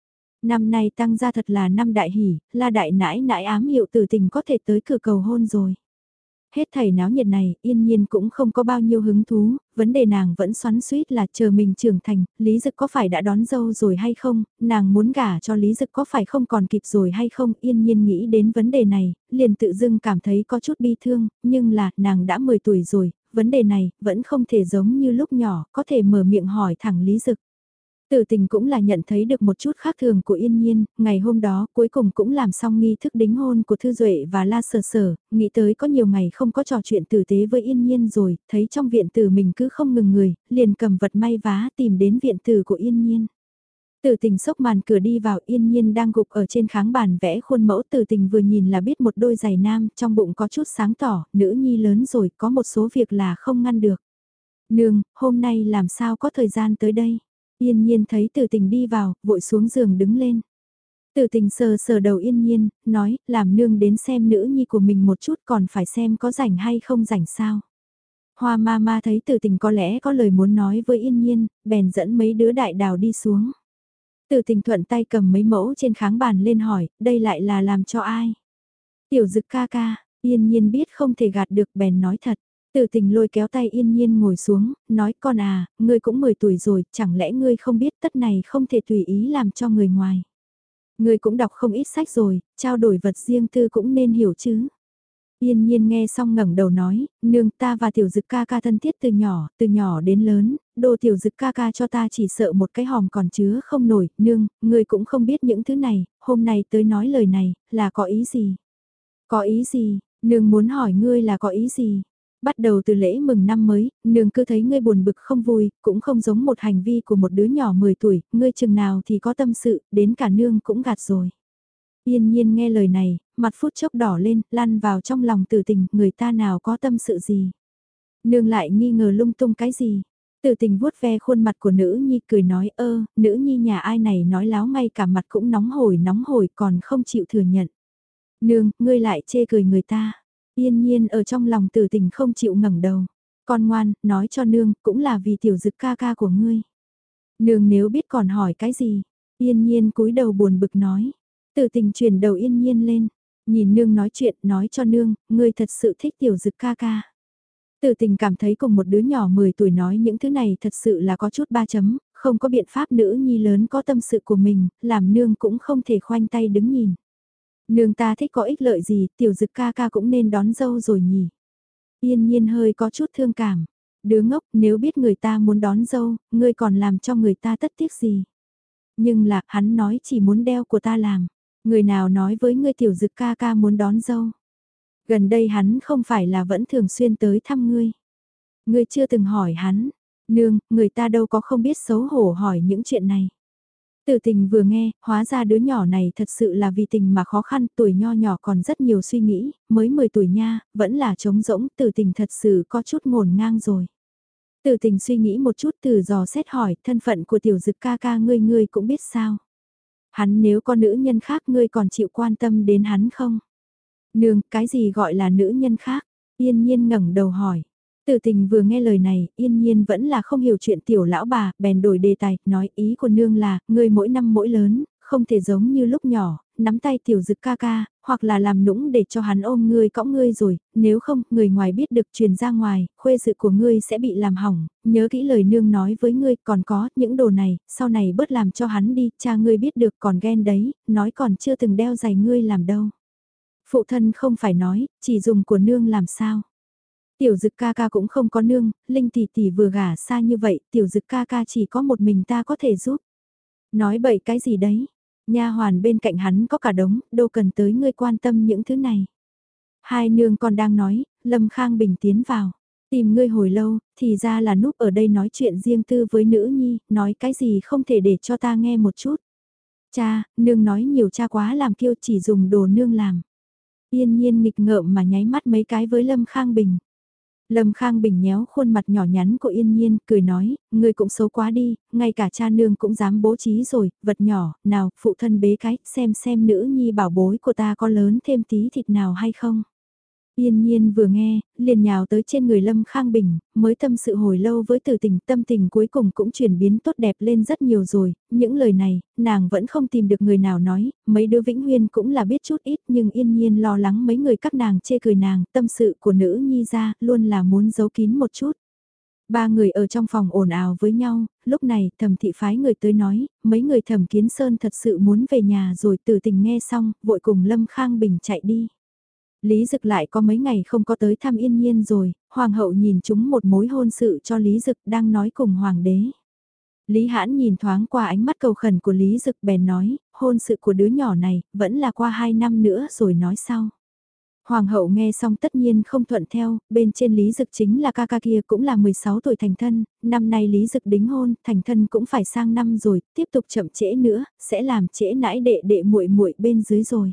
Năm nay tăng ra thật là năm đại hỷ, La đại nãi nãi ám hiệu tử tình có thể tới cửa cầu hôn rồi. Hết thảy náo nhiệt này, Yên Nhiên cũng không có bao nhiêu hứng thú, vấn đề nàng vẫn xoắn xuýt là chờ mình trưởng thành, Lý Dực có phải đã đón dâu rồi hay không, nàng muốn gả cho Lý Dực có phải không còn kịp rồi hay không, Yên Nhiên nghĩ đến vấn đề này, liền tự dưng cảm thấy có chút bi thương, nhưng là, nàng đã 10 tuổi rồi, vấn đề này, vẫn không thể giống như lúc nhỏ, có thể mở miệng hỏi thẳng Lý Dực. Tử tình cũng là nhận thấy được một chút khác thường của Yên Nhiên, ngày hôm đó cuối cùng cũng làm xong nghi thức đính hôn của Thư Duệ và La Sở Sở, nghĩ tới có nhiều ngày không có trò chuyện tử tế với Yên Nhiên rồi, thấy trong viện tử mình cứ không ngừng người, liền cầm vật may vá tìm đến viện tử của Yên Nhiên. Tử tình sốc màn cửa đi vào, Yên Nhiên đang gục ở trên kháng bàn vẽ khuôn mẫu, Tử tình vừa nhìn là biết một đôi giày nam, trong bụng có chút sáng tỏ, nữ nhi lớn rồi, có một số việc là không ngăn được. Nương, hôm nay làm sao có thời gian tới đây? Yên Nhiên thấy Tử tình đi vào, vội xuống giường đứng lên. Tử tình sờ sờ đầu Yên Nhiên, nói, làm nương đến xem nữ nhi của mình một chút còn phải xem có rảnh hay không rảnh sao. Hoa ma ma thấy Tử tình có lẽ có lời muốn nói với Yên Nhiên, bèn dẫn mấy đứa đại đào đi xuống. Tử tình thuận tay cầm mấy mẫu trên kháng bàn lên hỏi, đây lại là làm cho ai? Tiểu Dực ca ca, Yên Nhiên biết không thể gạt được bèn nói thật. Tử tình lôi kéo tay Yên Nhiên ngồi xuống, nói con à, ngươi cũng 10 tuổi rồi, chẳng lẽ ngươi không biết tất này không thể tùy ý làm cho người ngoài. Ngươi cũng đọc không ít sách rồi, trao đổi vật riêng tư cũng nên hiểu chứ. Yên Nhiên nghe xong ngẩng đầu nói, nương ta và Tiểu Dực ca ca thân thiết từ nhỏ đến lớn, đồ Tiểu Dực ca ca cho ta chỉ sợ một cái hòm còn chứa không nổi, nương, ngươi cũng không biết những thứ này, hôm nay tới nói lời này, là có ý gì? Có ý gì, nương muốn hỏi ngươi là có ý gì? Bắt đầu từ lễ mừng năm mới, nương cứ thấy ngươi buồn bực không vui, cũng không giống một hành vi của một đứa nhỏ 10 tuổi, ngươi chừng nào thì có tâm sự, đến cả nương cũng gạt rồi. Yên Nhiên nghe lời này, mặt phút chốc đỏ lên, lăn vào trong lòng Tử tình, người ta nào có tâm sự gì. Nương lại nghi ngờ lung tung cái gì. Tử tình vuốt ve khuôn mặt của nữ nhi cười nói nữ nhi nhà ai này nói láo ngay cả mặt cũng nóng hổi còn không chịu thừa nhận. Nương, ngươi lại chê cười người ta. Yên Nhiên ở trong lòng Tử tình không chịu ngẩng đầu. Con ngoan, nói cho nương, cũng là vì Tiểu Dực ca ca của ngươi. Nương nếu biết còn hỏi cái gì. Yên Nhiên cúi đầu buồn bực nói. Tử tình chuyển đầu Yên Nhiên lên. Nhìn nương nói chuyện, nói cho nương, ngươi thật sự thích Tiểu Dực ca ca. Tử tình cảm thấy cùng một đứa nhỏ 10 tuổi nói những thứ này thật sự là có chút ba chấm, không có biện pháp nữ nhi lớn có tâm sự của mình, làm nương cũng không thể khoanh tay đứng nhìn. Nương ta thích có ích lợi gì, Tiểu Dực ca ca cũng nên đón dâu rồi nhỉ. Yên Nhiên hơi có chút thương cảm. Đứa ngốc, nếu biết người ta muốn đón dâu, ngươi còn làm cho người ta tất tiếc gì. Nhưng là, hắn nói chỉ muốn đeo của ta làm. Người nào nói với ngươi Tiểu Dực ca ca muốn đón dâu. Gần đây hắn không phải là vẫn thường xuyên tới thăm ngươi. Ngươi chưa từng hỏi hắn. Nương, người ta đâu có không biết xấu hổ hỏi những chuyện này. Tử tình vừa nghe, hóa ra đứa nhỏ này thật sự là vì tình mà khó khăn, tuổi nho nhỏ còn rất nhiều suy nghĩ, mới 10 tuổi nha, vẫn là trống rỗng, tử tình thật sự có chút ngổn ngang rồi. Tử tình suy nghĩ một chút từ dò xét hỏi, thân phận của Tiểu Dực ca ca ngươi cũng biết sao. Hắn nếu có nữ nhân khác ngươi còn chịu quan tâm đến hắn không? Nương, cái gì gọi là nữ nhân khác? Yên Nhiên ngẩng đầu hỏi. Tử tình vừa nghe lời này, Yên Nhiên vẫn là không hiểu chuyện tiểu lão bà, bèn đổi đề tài, nói ý của nương là, ngươi mỗi năm mỗi lớn, không thể giống như lúc nhỏ, nắm tay Tiểu Dực ca ca, hoặc là làm nũng để cho hắn ôm ngươi cõng ngươi rồi, nếu không, người ngoài biết được truyền ra ngoài, khuê sự của ngươi sẽ bị làm hỏng, nhớ kỹ lời nương nói với ngươi, còn có, những đồ này, sau này bớt làm cho hắn đi, cha ngươi biết được còn ghen đấy, nói còn chưa từng đeo giày ngươi làm đâu. Phụ thân không phải nói, chỉ dùng của nương làm sao. Tiểu Dực ca ca cũng không có nương, Linh tỷ tỷ vừa gả xa như vậy, Tiểu Dực ca ca chỉ có một mình ta có thể giúp. Nói bậy cái gì đấy, nha hoàn bên cạnh hắn có cả đống, đâu cần tới ngươi quan tâm những thứ này. Hai nương còn đang nói, Lâm Khang Bình tiến vào, tìm ngươi hồi lâu, thì ra là núp ở đây nói chuyện riêng tư với nữ nhi, nói cái gì không thể để cho ta nghe một chút. Cha, nương nói nhiều cha quá làm kiêu chỉ dùng đồ nương làm. Yên nhiên nghịch ngợm mà nháy mắt mấy cái với Lâm Khang Bình. Lâm Khang Bình nhéo khuôn mặt nhỏ nhắn của Yên Nhiên, cười nói, ngươi cũng xấu quá đi, ngay cả cha nương cũng dám bố trí rồi, vật nhỏ, nào, phụ thân bế cái, xem nữ nhi bảo bối của ta có lớn thêm tí thịt nào hay không. Yên Nhiên vừa nghe, liền nhào tới trên người Lâm Khang Bình, mới tâm sự hồi lâu với Từ Tình, tâm tình cuối cùng cũng chuyển biến tốt đẹp lên rất nhiều rồi, những lời này, nàng vẫn không tìm được người nào nói, mấy đứa Vĩnh Huyên cũng là biết chút ít nhưng Yên Nhiên lo lắng mấy người các nàng chê cười nàng, tâm sự của nữ nhi ra, luôn là muốn giấu kín một chút. Ba người ở trong phòng ồn ào với nhau, lúc này Thẩm thị phái người tới nói, mấy người Thẩm Kiến Sơn thật sự muốn về nhà rồi. Từ Tình nghe xong, vội cùng Lâm Khang Bình chạy đi. Lý Dực lại có mấy ngày không có tới thăm Yên Nhiên rồi, Hoàng hậu nhìn chúng một mối hôn sự cho Lý Dực đang nói cùng Hoàng đế. Lý Hãn nhìn thoáng qua ánh mắt cầu khẩn của Lý Dực bèn nói, hôn sự của đứa nhỏ này, vẫn là qua 2 năm nữa rồi nói sau. Hoàng hậu nghe xong tất nhiên không thuận theo, bên trên Lý Dực chính là ca ca kia cũng là 16 tuổi thành thân, năm nay Lý Dực đính hôn, thành thân cũng phải sang năm rồi, tiếp tục chậm trễ nữa, sẽ làm trễ nãi đệ đệ muội muội bên dưới rồi.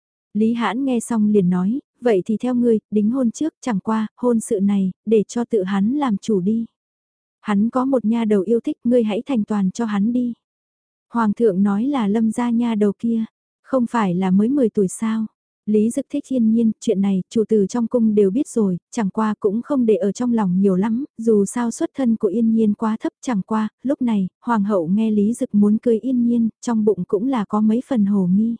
Lý Hãn nghe xong liền nói, vậy thì theo ngươi, đính hôn trước, chẳng qua, hôn sự này, để cho tự hắn làm chủ đi. Hắn có một nha đầu yêu thích, ngươi hãy thành toàn cho hắn đi. Hoàng thượng nói là Lâm gia nha đầu kia, không phải là mới 10 tuổi sao. Lý Dực thích Yên Nhiên, chuyện này, chủ tử trong cung đều biết rồi, chẳng qua cũng không để ở trong lòng nhiều lắm, dù sao xuất thân của Yên Nhiên quá thấp chẳng qua, lúc này, Hoàng hậu nghe Lý Dực muốn cưới Yên Nhiên, trong bụng cũng là có mấy phần hồ nghi.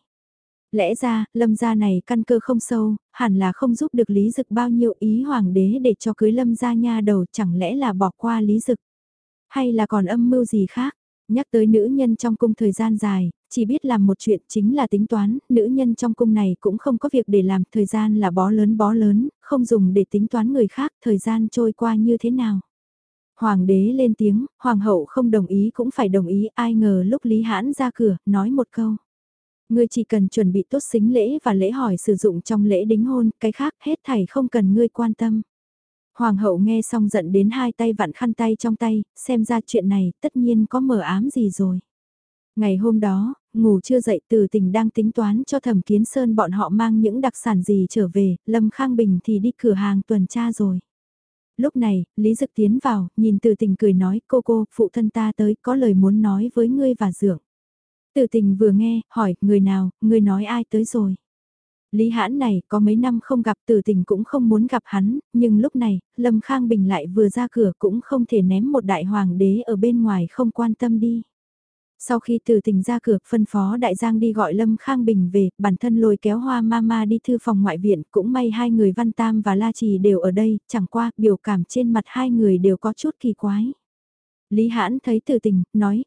Lẽ ra, Lâm gia này căn cơ không sâu, hẳn là không giúp được Lý Dực bao nhiêu, ý hoàng đế để cho cưới Lâm gia nha đầu, chẳng lẽ là bỏ qua Lý Dực. Hay là còn âm mưu gì khác? Nhắc tới nữ nhân trong cung thời gian dài, chỉ biết làm một chuyện chính là tính toán, nữ nhân trong cung này cũng không có việc để làm, thời gian là bó lớn, không dùng để tính toán người khác, thời gian trôi qua như thế nào. Hoàng đế lên tiếng, hoàng hậu không đồng ý cũng phải đồng ý, ai ngờ lúc Lý Hãn ra cửa, nói một câu. Ngươi chỉ cần chuẩn bị tốt sính lễ và lễ hỏi sử dụng trong lễ đính hôn, cái khác hết thảy không cần ngươi quan tâm. Hoàng hậu nghe xong giận đến hai tay vặn khăn tay trong tay, xem ra chuyện này tất nhiên có mờ ám gì rồi. Ngày hôm đó, ngủ chưa dậy Từ Tình đang tính toán cho Thẩm Kiến Sơn bọn họ mang những đặc sản gì trở về, Lâm Khang Bình thì đi cửa hàng tuần tra rồi. Lúc này, Lý Dực tiến vào, nhìn Từ Tình cười nói, cô, phụ thân ta tới, có lời muốn nói với ngươi và Dượng. Từ Tình vừa nghe, hỏi, người nào, người nói ai tới rồi. Lý Hãn này có mấy năm không gặp, Từ Tình cũng không muốn gặp hắn, nhưng lúc này, Lâm Khang Bình lại vừa ra cửa cũng không thể ném một đại hoàng đế ở bên ngoài không quan tâm đi. Sau khi Từ Tình ra cửa, phân phó đại giang đi gọi Lâm Khang Bình về, bản thân lôi kéo Hoa Mama đi thư phòng ngoại viện, cũng may hai người Văn Tam và La Trì đều ở đây, chẳng qua, biểu cảm trên mặt hai người đều có chút kỳ quái. Lý Hãn thấy Từ Tình, nói,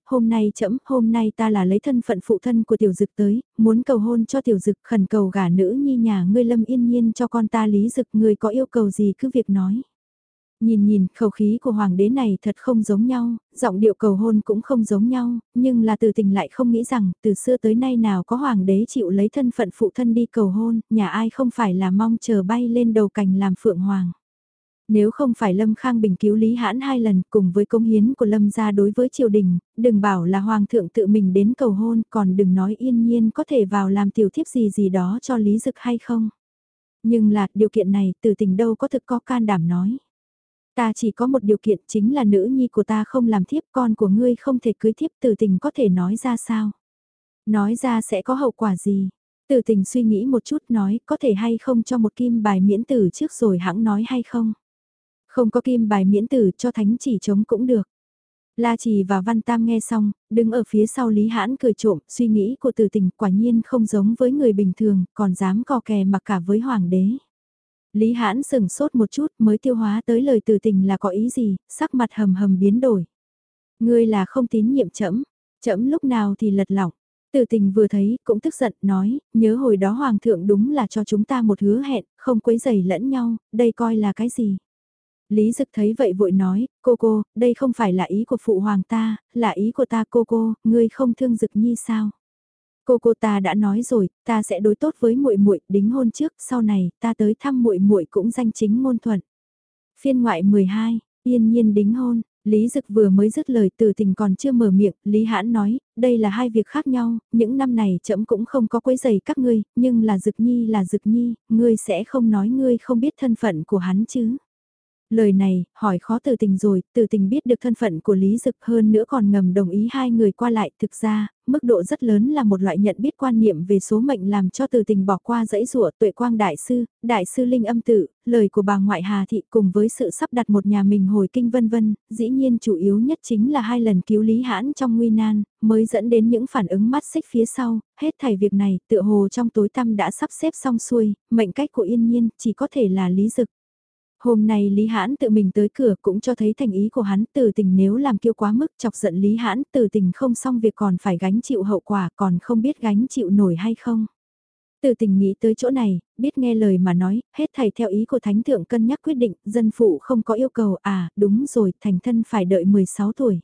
hôm nay ta là lấy thân phận phụ thân của Tiểu Dực tới, muốn cầu hôn cho Tiểu Dực, khẩn cầu gả nữ nhi nhà ngươi Lâm Yên Nhiên cho con ta Lý Dực, ngươi có yêu cầu gì cứ việc nói. Nhìn, khẩu khí của hoàng đế này thật không giống nhau, giọng điệu cầu hôn cũng không giống nhau, nhưng là Từ Tình lại không nghĩ rằng, từ xưa tới nay nào có hoàng đế chịu lấy thân phận phụ thân đi cầu hôn, nhà ai không phải là mong chờ bay lên đầu cành làm phượng hoàng. Nếu không phải Lâm Khang Bình cứu Lý Hãn 2 lần cùng với công hiến của Lâm gia đối với triều đình, đừng bảo là Hoàng thượng tự mình đến cầu hôn, còn đừng nói Yên Nhiên có thể vào làm tiểu thiếp gì đó cho Lý Dực hay không. Nhưng là điều kiện này Từ Tình đâu có thực có can đảm nói. Ta chỉ có một điều kiện chính là nữ nhi của ta không làm thiếp, con của ngươi không thể cưới thiếp. Từ Tình có thể nói ra sao? Nói ra sẽ có hậu quả gì? Từ Tình suy nghĩ một chút nói có thể hay không cho một kim bài miễn tử trước rồi hãng nói hay không? Không có kim bài miễn tử cho thánh chỉ chống cũng được. La Trì và Văn Tam nghe xong, đứng ở phía sau Lý Hãn cười trộm, suy nghĩ của Từ Tình quả nhiên không giống với người bình thường, còn dám co kè mặc cả với hoàng đế. Lý Hãn sừng sốt một chút mới tiêu hóa tới lời Từ Tình là có ý gì, sắc mặt hầm hầm biến đổi. Ngươi là không tín nhiệm trẫm, trẫm lúc nào thì lật lỏng. Từ Tình vừa thấy cũng tức giận nói, nhớ hồi đó hoàng thượng đúng là cho chúng ta một hứa hẹn, không quấy rầy lẫn nhau, đây coi là cái gì? Lý Dực thấy vậy vội nói, cô, đây không phải là ý của phụ hoàng ta, là ý của ta cô, ngươi không thương Dực Nhi sao? Cô ta đã nói rồi, ta sẽ đối tốt với muội, đính hôn trước, sau này ta tới thăm muội cũng danh chính ngôn thuận. Phiên ngoại 12, Yên Nhiên đính hôn, Lý Dực vừa mới dứt lời Từ Tình còn chưa mở miệng, Lý Hãn nói, đây là hai việc khác nhau, những năm này trẫm cũng không có quấy giày các ngươi, nhưng là Dực Nhi, ngươi sẽ không nói ngươi không biết thân phận của hắn chứ. Lời này, hỏi khó Từ Tình rồi, Từ Tình biết được thân phận của Lý Dực hơn nữa còn ngầm đồng ý hai người qua lại. Thực ra, mức độ rất lớn là một loại nhận biết quan niệm về số mệnh làm cho Từ Tình bỏ qua dãy rủa Tuệ Quang Đại sư Linh Âm Tự, lời của bà ngoại Hà Thị cùng với sự sắp đặt một nhà mình hồi kinh vân vân, dĩ nhiên chủ yếu nhất chính là hai lần cứu Lý Hãn trong nguy nan, mới dẫn đến những phản ứng mắt xích phía sau, hết thảy việc này tựa hồ trong tối tăm đã sắp xếp xong xuôi, mệnh cách của Yên Nhiên chỉ có thể là Lý Dực. Hôm nay Lý Hãn tự mình tới cửa cũng cho thấy thành ý của hắn. Từ Tình nếu làm kiêu quá mức chọc giận Lý Hãn, Từ Tình không xong việc còn phải gánh chịu hậu quả, còn không biết gánh chịu nổi hay không. Từ Tình nghĩ tới chỗ này, biết nghe lời mà nói, hết thảy theo ý của Thánh Thượng cân nhắc quyết định, dân phụ không có yêu cầu, đúng rồi, thành thân phải đợi 16 tuổi.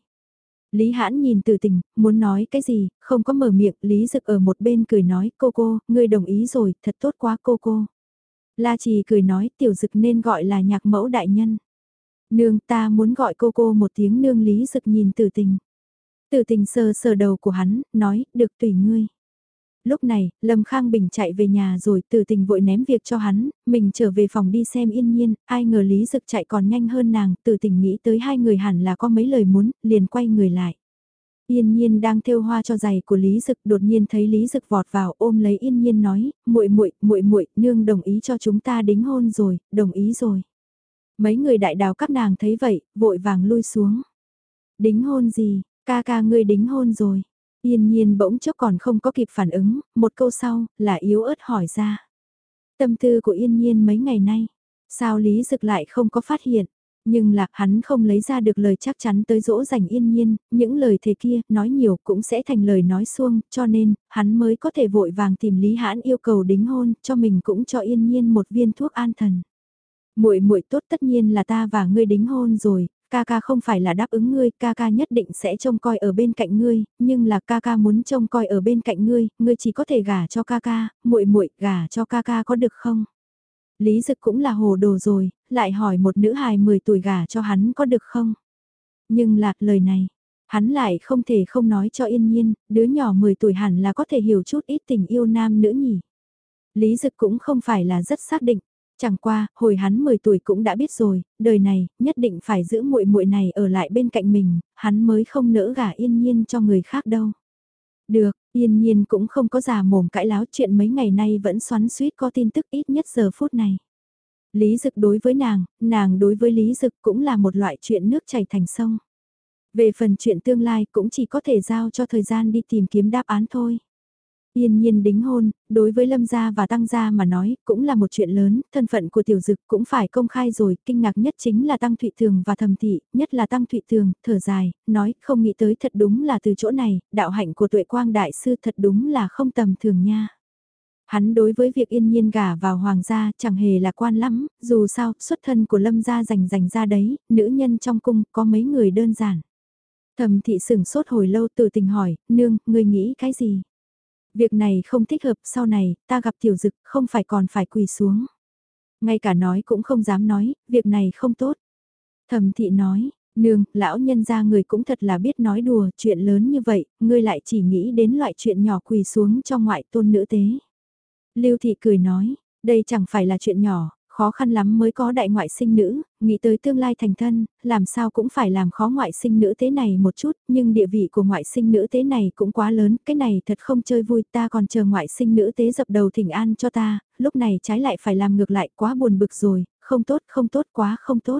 Lý Hãn nhìn Từ Tình, muốn nói cái gì, không có mở miệng, Lý Dực ở một bên cười nói, cô, ngươi đồng ý rồi, thật tốt quá cô. La Trì cười nói tiểu Dực nên gọi là nhạc mẫu đại nhân. Nương ta muốn gọi cô một tiếng nương. Lý Dực nhìn Tử Tình. Tử Tình sờ sờ đầu của hắn, nói, được tùy ngươi. Lúc này, Lâm Khang Bình chạy về nhà rồi Tử Tình vội ném việc cho hắn, mình trở về phòng đi xem Yên Nhiên, ai ngờ Lý Dực chạy còn nhanh hơn nàng, Tử Tình nghĩ tới hai người hẳn là có mấy lời muốn, liền quay người lại. Yên Nhiên đang thêu hoa cho giày của Lý Dực, đột nhiên thấy Lý Dực vọt vào ôm lấy Yên Nhiên nói, muội, nương đồng ý cho chúng ta đính hôn rồi, đồng ý rồi. Mấy người đại đào các nàng thấy vậy, vội vàng lui xuống. Đính hôn gì, ca ngươi đính hôn rồi. Yên Nhiên bỗng chốc còn không có kịp phản ứng, một câu sau, là yếu ớt hỏi ra. Tâm tư của Yên Nhiên mấy ngày nay, sao Lý Dực lại không có phát hiện? Nhưng lạc hắn không lấy ra được lời chắc chắn tới dỗ dành Yên Nhiên, những lời thề kia, nói nhiều cũng sẽ thành lời nói suông, cho nên, hắn mới có thể vội vàng tìm Lý Hãn yêu cầu đính hôn, cho mình cũng cho Yên Nhiên một viên thuốc an thần. Muội tốt tất nhiên là ta và ngươi đính hôn rồi, ca không phải là đáp ứng ngươi, ca nhất định sẽ trông coi ở bên cạnh ngươi, nhưng là ca muốn trông coi ở bên cạnh ngươi, ngươi chỉ có thể gả cho ca, muội gả cho ca có được không? Lý Dực cũng là hồ đồ rồi, lại hỏi một nữ hài 10 tuổi gả cho hắn có được không? Nhưng lạc lời này, hắn lại không thể không nói cho Yên Nhiên, đứa nhỏ 10 tuổi hẳn là có thể hiểu chút ít tình yêu nam nữ nhỉ. Lý Dực cũng không phải là rất xác định, chẳng qua, hồi hắn 10 tuổi cũng đã biết rồi, đời này, nhất định phải giữ muội này ở lại bên cạnh mình, hắn mới không nỡ gả Yên Nhiên cho người khác đâu. Được, Yên Nhiên cũng không có già mồm cãi láo, chuyện mấy ngày nay vẫn xoắn xuýt có tin tức ít nhất giờ phút này. Lý Dực đối với nàng đối với Lý Dực cũng là một loại chuyện nước chảy thành sông. Về phần chuyện tương lai cũng chỉ có thể giao cho thời gian đi tìm kiếm đáp án thôi. Yên Nhiên đính hôn, đối với Lâm gia và Tăng gia mà nói, cũng là một chuyện lớn, thân phận của tiểu Dực cũng phải công khai rồi, kinh ngạc nhất chính là Tăng Thụy Tường và Thẩm Thị, nhất là Tăng Thụy Tường, thở dài, nói, không nghĩ tới thật đúng là từ chỗ này, đạo hạnh của Tuệ Quang Đại Sư thật đúng là không tầm thường nha. Hắn đối với việc Yên Nhiên gả vào hoàng gia chẳng hề lạc quan lắm, dù sao, xuất thân của Lâm gia dành ra đấy, nữ nhân trong cung có mấy người đơn giản. Thẩm Thị sửng sốt hồi lâu từ tình hỏi, nương, ngươi nghĩ cái gì? Việc này không thích hợp, sau này, ta gặp tiểu Dực không phải còn phải quỳ xuống. Ngay cả nói cũng không dám nói, việc này không tốt. Thẩm Thị nói, nương, lão nhân gia người cũng thật là biết nói đùa, chuyện lớn như vậy, ngươi lại chỉ nghĩ đến loại chuyện nhỏ quỳ xuống cho ngoại tôn nữ tế. Lưu Thị cười nói, đây chẳng phải là chuyện nhỏ, khó khăn lắm mới có đại ngoại sinh nữ, nghĩ tới tương lai thành thân, làm sao cũng phải làm khó ngoại sinh nữ tế này một chút, nhưng địa vị của ngoại sinh nữ tế này cũng quá lớn, cái này thật không chơi vui, ta còn chờ ngoại sinh nữ tế dập đầu thỉnh an cho ta, lúc này trái lại phải làm ngược lại, quá buồn bực rồi, không tốt quá không tốt.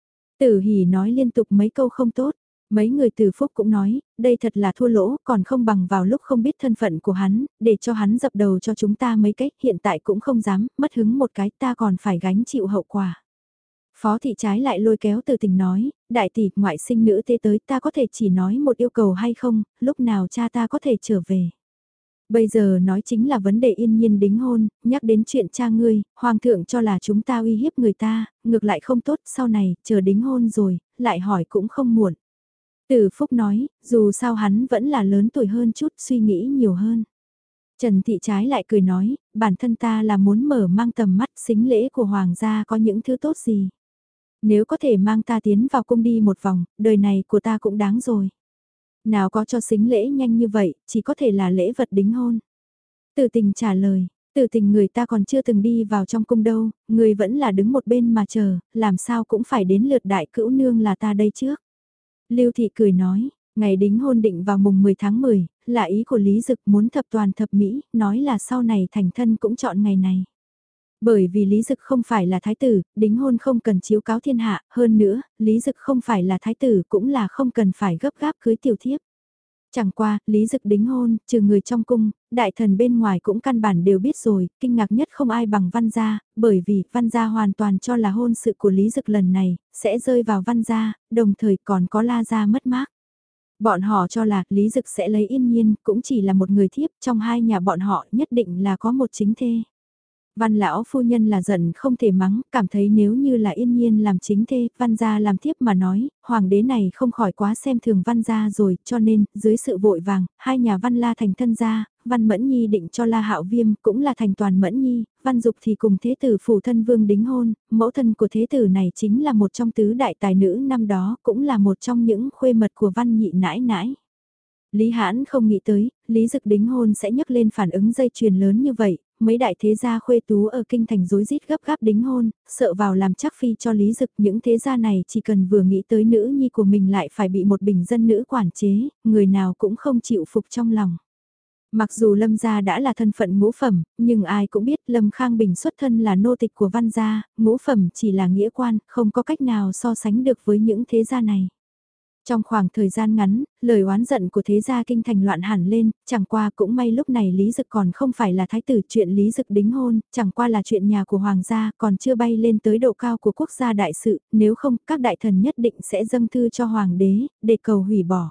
Tử Hỷ nói liên tục mấy câu không tốt. Mấy người từ phúc cũng nói, đây thật là thua lỗ, còn không bằng vào lúc không biết thân phận của hắn, để cho hắn dập đầu cho chúng ta mấy cách, hiện tại cũng không dám, mất hứng một cái ta còn phải gánh chịu hậu quả. Phó thị trái lại lôi kéo từ tình nói, đại tỷ, ngoại sinh nữ tế tới ta có thể chỉ nói một yêu cầu hay không, lúc nào cha ta có thể trở về. Bây giờ nói chính là vấn đề Yên Nhiên đính hôn, nhắc đến chuyện cha ngươi, hoàng thượng cho là chúng ta uy hiếp người ta, ngược lại không tốt, sau này, chờ đính hôn rồi, lại hỏi cũng không muộn. Từ Phúc nói, dù sao hắn vẫn là lớn tuổi hơn chút, suy nghĩ nhiều hơn. Trần Thị trái lại cười nói, bản thân ta là muốn mở mang tầm mắt xính lễ của hoàng gia có những thứ tốt gì. Nếu có thể mang ta tiến vào cung đi một vòng, đời này của ta cũng đáng rồi. Nào có cho xính lễ nhanh như vậy, chỉ có thể là lễ vật đính hôn. Tử tình trả lời, tử tình người ta còn chưa từng đi vào trong cung đâu, người vẫn là đứng một bên mà chờ, làm sao cũng phải đến lượt đại cữu nương là ta đây trước. Lưu Thị cười nói, ngày đính hôn định vào mùng 10 tháng 10, là ý của Lý Dực muốn thập toàn thập mỹ, nói là sau này thành thân cũng chọn ngày này. Bởi vì Lý Dực không phải là thái tử, đính hôn không cần chiếu cáo thiên hạ, hơn nữa, Lý Dực không phải là thái tử cũng là không cần phải gấp gáp cưới tiểu thiếp. Chẳng qua, Lý Dực đính hôn, trừ người trong cung, đại thần bên ngoài cũng căn bản đều biết rồi, kinh ngạc nhất không ai bằng Văn Gia, bởi vì Văn Gia hoàn toàn cho là hôn sự của Lý Dực lần này, sẽ rơi vào Văn Gia, đồng thời còn có La Gia mất mát. Bọn họ cho là Lý Dực sẽ lấy Yên Nhiên, cũng chỉ là một người thiếp, trong hai nhà bọn họ nhất định là có một chính thê. Văn lão phu nhân là giận không thể mắng, cảm thấy nếu như là Yên Nhiên làm chính thê, Văn gia làm thiếp mà nói, hoàng đế này không khỏi quá xem thường Văn gia rồi, cho nên, dưới sự vội vàng, hai nhà Văn La thành thân gia, Văn Mẫn Nhi định cho La Hạo Viêm cũng là thành toàn Mẫn Nhi, Văn Dục thì cùng thế tử phủ thân vương đính hôn, mẫu thân của thế tử này chính là một trong tứ đại tài nữ năm đó, cũng là một trong những khuê mật của Văn nhị nãi nãi. Lý Hãn không nghĩ tới, Lý Dực đính hôn sẽ nhấc lên phản ứng dây chuyền lớn như vậy, mấy đại thế gia khuê tú ở kinh thành rối rít gấp gáp đính hôn, sợ vào làm chắc phi cho Lý Dực, những thế gia này chỉ cần vừa nghĩ tới nữ nhi của mình lại phải bị một bình dân nữ quản chế, người nào cũng không chịu phục trong lòng. Mặc dù Lâm gia đã là thân phận ngũ phẩm, nhưng ai cũng biết Lâm Khang Bình xuất thân là nô tịch của Văn gia, ngũ phẩm chỉ là nghĩa quan, không có cách nào so sánh được với những thế gia này. Trong khoảng thời gian ngắn, lời oán giận của thế gia kinh thành loạn hẳn lên, chẳng qua cũng may lúc này Lý Dực còn không phải là thái tử, chuyện Lý Dực đính hôn, chẳng qua là chuyện nhà của hoàng gia, còn chưa bay lên tới độ cao của quốc gia đại sự, nếu không các đại thần nhất định sẽ dâng thư cho hoàng đế, để cầu hủy bỏ.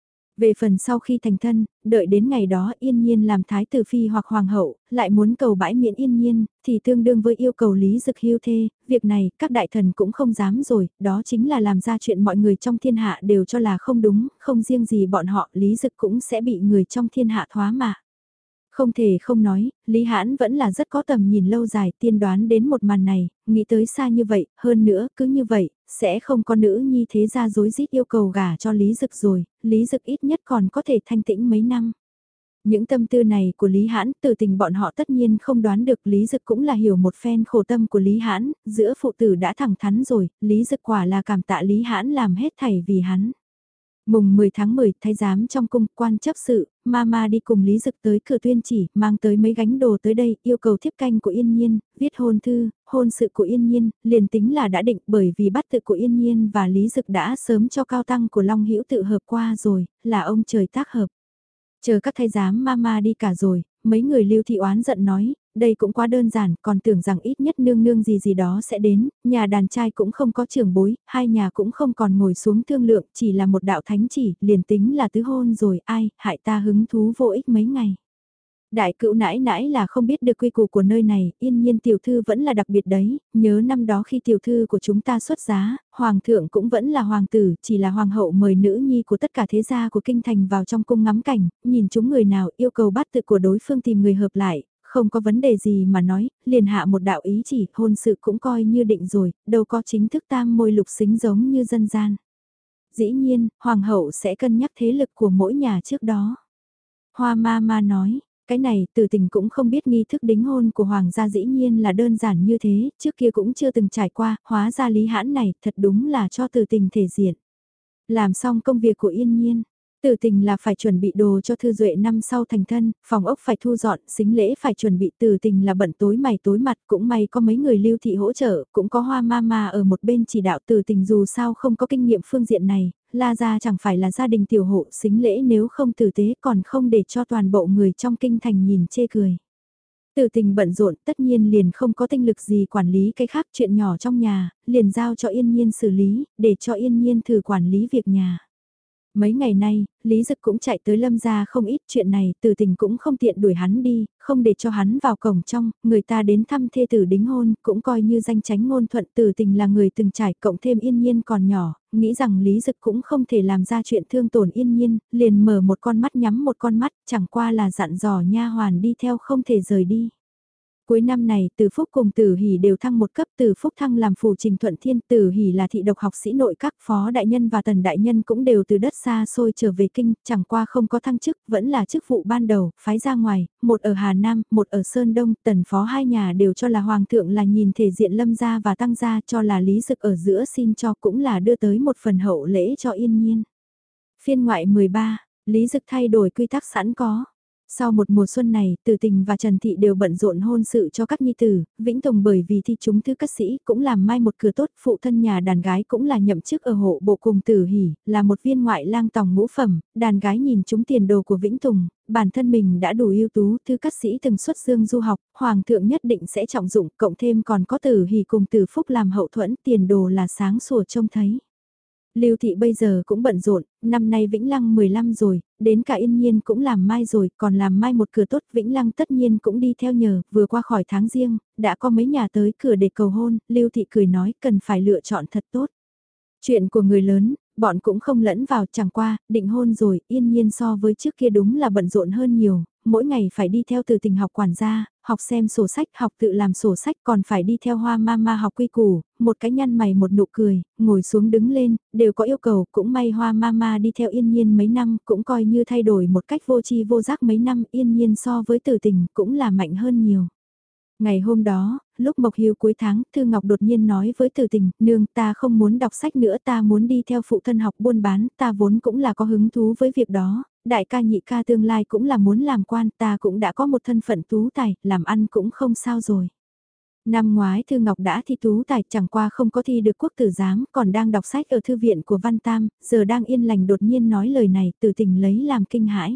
Về phần sau khi thành thân, đợi đến ngày đó Yên Nhiên làm thái tử phi hoặc hoàng hậu, lại muốn cầu bãi miễn Yên Nhiên, thì tương đương với yêu cầu Lý Dực hưu thê, việc này các đại thần cũng không dám rồi, đó chính là làm ra chuyện mọi người trong thiên hạ đều cho là không đúng, không riêng gì bọn họ, Lý Dực cũng sẽ bị người trong thiên hạ thoá mạ. Không thể không nói, Lý Hãn vẫn là rất có tầm nhìn lâu dài tiên đoán đến một màn này, nghĩ tới xa như vậy, hơn nữa cứ như vậy, sẽ không có nữ nhi thế gia dối rít yêu cầu gả cho Lý Dực rồi, Lý Dực ít nhất còn có thể thanh tĩnh mấy năm. Những tâm tư này của Lý Hãn, từ tình bọn họ tất nhiên không đoán được Lý Dực cũng là hiểu một phen khổ tâm của Lý Hãn, giữa phụ tử đã thẳng thắn rồi, Lý Dực quả là cảm tạ Lý Hãn làm hết thảy vì hắn. Mùng 10 tháng 10, thái giám trong cung, quan chấp sự, Mama đi cùng Lý Dực tới cửa tuyên chỉ, mang tới mấy gánh đồ tới đây, yêu cầu thiếp canh của Yên Nhiên, viết hôn thư, hôn sự của Yên Nhiên, liền tính là đã định bởi vì bắt tự của Yên Nhiên và Lý Dực đã sớm cho cao tăng của Long Hữu tự hợp qua rồi, là ông trời tác hợp. Chờ các thái giám Mama đi cả rồi, mấy người Lưu Thị oán giận nói, đây cũng quá đơn giản, còn tưởng rằng ít nhất nương nương gì gì đó sẽ đến, nhà đàn trai cũng không có trưởng bối, hai nhà cũng không còn ngồi xuống thương lượng, chỉ là một đạo thánh chỉ, liền tính là tứ hôn rồi, ai, hại ta hứng thú vô ích mấy ngày. Đại cữu nãi nãi là không biết được quy củ của nơi này, Yên Nhiên tiểu thư vẫn là đặc biệt đấy, nhớ năm đó khi tiểu thư của chúng ta xuất giá, hoàng thượng cũng vẫn là hoàng tử, chỉ là hoàng hậu mời nữ nhi của tất cả thế gia của kinh thành vào trong cung ngắm cảnh, nhìn chúng người nào yêu cầu bắt tự của đối phương tìm người hợp lại, không có vấn đề gì mà nói, liền hạ một đạo ý chỉ, hôn sự cũng coi như định rồi, đâu có chính thức tam môi lục xính giống như dân gian. Dĩ nhiên, hoàng hậu sẽ cân nhắc thế lực của mỗi nhà trước đó. Hoa ma ma nói, cái này từ tình cũng không biết nghi thức đính hôn của hoàng gia dĩ nhiên là đơn giản như thế, trước kia cũng chưa từng trải qua, hóa ra Lý Hãn này thật đúng là cho từ tình thể diện. Làm xong công việc của Yên Nhiên, Tử tình là phải chuẩn bị đồ cho Thư Duệ năm sau thành thân, phòng ốc phải thu dọn, xính lễ phải chuẩn bị. Tử tình là bận tối mày tối mặt, cũng may có mấy người Lưu Thị hỗ trợ, cũng có Hoa Mama ở một bên chỉ đạo. Tử tình dù sao không có kinh nghiệm phương diện này, La gia chẳng phải là gia đình tiểu hộ, xính lễ nếu không tử tế còn không để cho toàn bộ người trong kinh thành nhìn chê cười. Tử tình bận rộn tất nhiên liền không có tinh lực gì quản lý cái khác, chuyện nhỏ trong nhà, liền giao cho Yên Nhiên xử lý, để cho Yên Nhiên thử quản lý việc nhà. Mấy ngày nay, Lý Dực cũng chạy tới Lâm gia không ít, chuyện này Tử tình cũng không tiện đuổi hắn đi, không để cho hắn vào cổng trong, người ta đến thăm thê tử đính hôn, cũng coi như danh chánh ngôn thuận. Tử tình là người từng trải, cộng thêm Yên Nhiên còn nhỏ, nghĩ rằng Lý Dực cũng không thể làm ra chuyện thương tổn Yên Nhiên, liền mở một con mắt nhắm một con mắt, chẳng qua là dặn dò nha hoàn đi theo không thể rời đi. Cuối năm này, Từ Phúc cùng Tử Hỷ đều thăng một cấp, Từ Phúc thăng làm phủ trình thuận thiên, Tử Hỷ là thị độc học sĩ nội các phó đại nhân và tần đại nhân cũng đều từ đất xa xôi trở về kinh, chẳng qua không có thăng chức, vẫn là chức vụ ban đầu, phái ra ngoài, một ở Hà Nam, một ở Sơn Đông, tần phó hai nhà đều cho là hoàng thượng là nhìn thể diện Lâm gia và Tăng gia, cho là Lý Dực ở giữa xin cho cũng là đưa tới một phần hậu lễ cho Yên Nhiên. Phiên ngoại 13, Lý Dực thay đổi quy tắc sẵn có. Sau một mùa xuân này, Từ Tình và Trần Thị đều bận rộn hôn sự cho các nhi tử, Vĩnh Tùng bởi vì thi chúng thứ cát sĩ cũng làm mai một cửa tốt, phụ thân nhà đàn gái cũng là nhậm chức ở hộ bộ cùng Tử Hỷ, là một viên ngoại lang tòng ngũ phẩm, đàn gái nhìn chúng tiền đồ của Vĩnh Tùng, bản thân mình đã đủ ưu tú, thứ cát sĩ từng xuất dương du học, hoàng thượng nhất định sẽ trọng dụng, cộng thêm còn có Tử Hỷ cùng Tử Phúc làm hậu thuẫn, tiền đồ là sáng sủa trông thấy. Lưu Thị bây giờ cũng bận rộn, năm nay Vĩnh Lăng 15 rồi, đến cả Yên Nhiên cũng làm mai rồi, còn làm mai một cửa tốt, Vĩnh Lăng tất nhiên cũng đi theo nhờ, vừa qua khỏi tháng riêng, đã có mấy nhà tới cửa để cầu hôn, Lưu Thị cười nói cần phải lựa chọn thật tốt. Chuyện của người lớn, bọn cũng không lẫn vào, chẳng qua, định hôn rồi, Yên Nhiên so với trước kia đúng là bận rộn hơn nhiều, mỗi ngày phải đi theo Từ Tình học quản gia, học xem sổ sách, học tự làm sổ sách, còn phải đi theo Hoa Mama học quy củ, một cái nhăn mày một nụ cười, ngồi xuống đứng lên, đều có yêu cầu, cũng may Hoa Mama đi theo Yên Nhiên mấy năm, cũng coi như thay đổi một cách vô tri vô giác mấy năm, Yên Nhiên so với Từ Tình cũng là mạnh hơn nhiều. Ngày hôm đó, lúc Mộc Hiếu cuối tháng, Thư Ngọc đột nhiên nói với Từ Tình, nương ta không muốn đọc sách nữa, ta muốn đi theo phụ thân học buôn bán, ta vốn cũng là có hứng thú với việc đó, đại ca nhị ca tương lai cũng là muốn làm quan, ta cũng đã có một thân phận tú tài, làm ăn cũng không sao rồi. Năm ngoái Thư Ngọc đã thi tú tài, chẳng qua không có thi được quốc tử giám, còn đang đọc sách ở thư viện của Văn Tam, giờ đang yên lành đột nhiên nói lời này, Từ Tình lấy làm kinh hãi.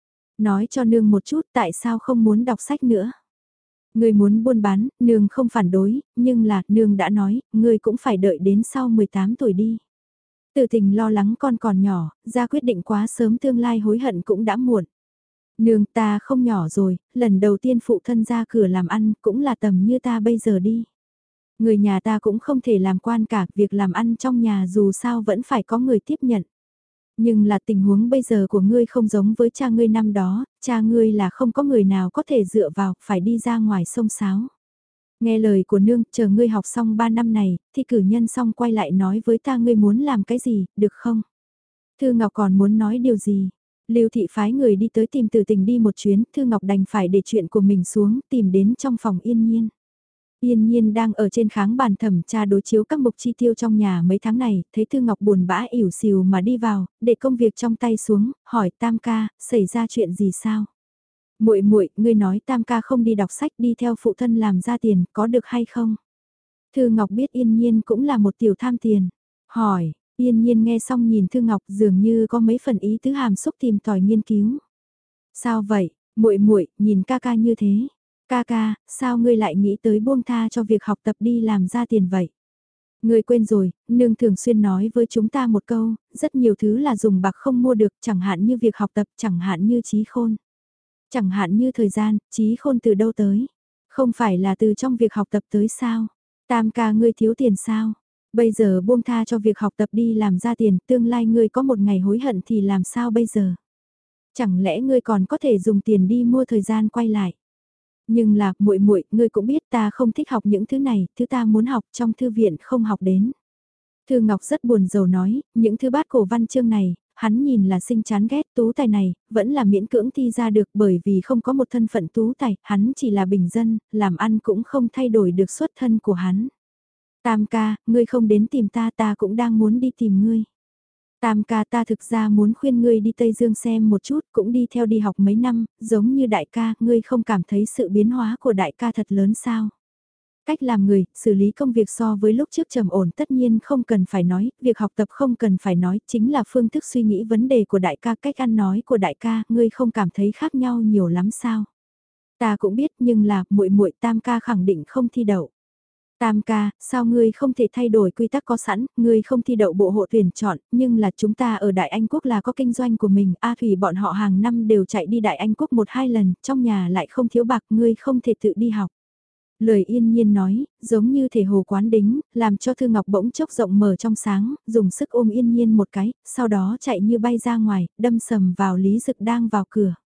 Nói cho nương một chút tại sao không muốn đọc sách nữa. Ngươi muốn buôn bán, nương không phản đối, nhưng là, nương đã nói, ngươi cũng phải đợi đến sau 18 tuổi đi. Từ Tình lo lắng con còn nhỏ, ra quyết định quá sớm tương lai hối hận cũng đã muộn. Nương ta không nhỏ rồi, lần đầu tiên phụ thân ra cửa làm ăn cũng là tầm như ta bây giờ đi. Người nhà ta cũng không thể làm quan cả, việc làm ăn trong nhà dù sao vẫn phải có người tiếp nhận. Nhưng là tình huống bây giờ của ngươi không giống với cha ngươi năm đó, cha ngươi là không có người nào có thể dựa vào, phải đi ra ngoài sông sáo. Nghe lời của nương, chờ ngươi học xong 3 năm này, thì cử nhân xong quay lại nói với ta ngươi muốn làm cái gì, được không? Thư Ngọc còn muốn nói điều gì? Lưu Thị phái người đi tới tìm Từ Tình đi một chuyến, Thư Ngọc đành phải để chuyện của mình xuống, tìm đến trong phòng Yên Nhiên. Yên Nhiên đang ở trên kháng bàn thẩm tra đối chiếu các mục chi tiêu trong nhà mấy tháng này, thấy Thư Ngọc buồn bã ỉu xìu mà đi vào, để công việc trong tay xuống, hỏi Tam ca, xảy ra chuyện gì sao? Muội muội, ngươi nói Tam ca không đi đọc sách đi theo phụ thân làm ra tiền, có được hay không? Thư Ngọc biết Yên Nhiên cũng là một tiểu tham tiền. Hỏi, Yên Nhiên nghe xong nhìn Thư Ngọc dường như có mấy phần ý tứ hàm xúc tìm tòi nghiên cứu. Sao vậy, muội muội, nhìn ca ca như thế. Ca ca, sao ngươi lại nghĩ tới buông tha cho việc học tập đi làm ra tiền vậy? Ngươi quên rồi, nương thường xuyên nói với chúng ta một câu, rất nhiều thứ là dùng bạc không mua được, chẳng hạn như việc học tập, chẳng hạn như trí khôn. Chẳng hạn như thời gian, trí khôn từ đâu tới? Không phải là từ trong việc học tập tới sao? Tam ca ngươi thiếu tiền sao? Bây giờ buông tha cho việc học tập đi làm ra tiền, tương lai ngươi có một ngày hối hận thì làm sao bây giờ? Chẳng lẽ ngươi còn có thể dùng tiền đi mua thời gian quay lại? Nhưng là, muội muội, ngươi cũng biết ta không thích học những thứ này, thứ ta muốn học trong thư viện không học đến. Thư Ngọc rất buồn rầu nói, những thứ bát cổ văn chương này, hắn nhìn là sinh chán ghét tú tài này, vẫn là miễn cưỡng thi ra được bởi vì không có một thân phận tú tài, hắn chỉ là bình dân, làm ăn cũng không thay đổi được xuất thân của hắn. Tam ca, ngươi không đến tìm ta, ta cũng đang muốn đi tìm ngươi. Tam ca, ta thực ra muốn khuyên ngươi đi Tây Dương xem một chút, cũng đi theo đi học mấy năm, giống như đại ca, ngươi không cảm thấy sự biến hóa của đại ca thật lớn sao? Cách làm người, xử lý công việc so với lúc trước trầm ổn tất nhiên không cần phải nói, việc học tập không cần phải nói, chính là phương thức suy nghĩ vấn đề của đại ca, cách ăn nói của đại ca, ngươi không cảm thấy khác nhau nhiều lắm sao? Ta cũng biết nhưng là, muội muội Tam ca khẳng định không thi đậu. Tam ca, sao ngươi không thể thay đổi quy tắc có sẵn, ngươi không thi đậu bộ hộ tuyển chọn, nhưng là chúng ta ở Đại Anh Quốc là có kinh doanh của mình, A Thủy bọn họ hàng năm đều chạy đi Đại Anh Quốc 1-2 lần, trong nhà lại không thiếu bạc, ngươi không thể tự đi học. Lời Yên Nhiên nói, giống như thể hồ quán đính, làm cho Thư Ngọc bỗng chốc rộng mở trong sáng, dùng sức ôm Yên Nhiên một cái, sau đó chạy như bay ra ngoài, đâm sầm vào Lý Dực đang vào cửa.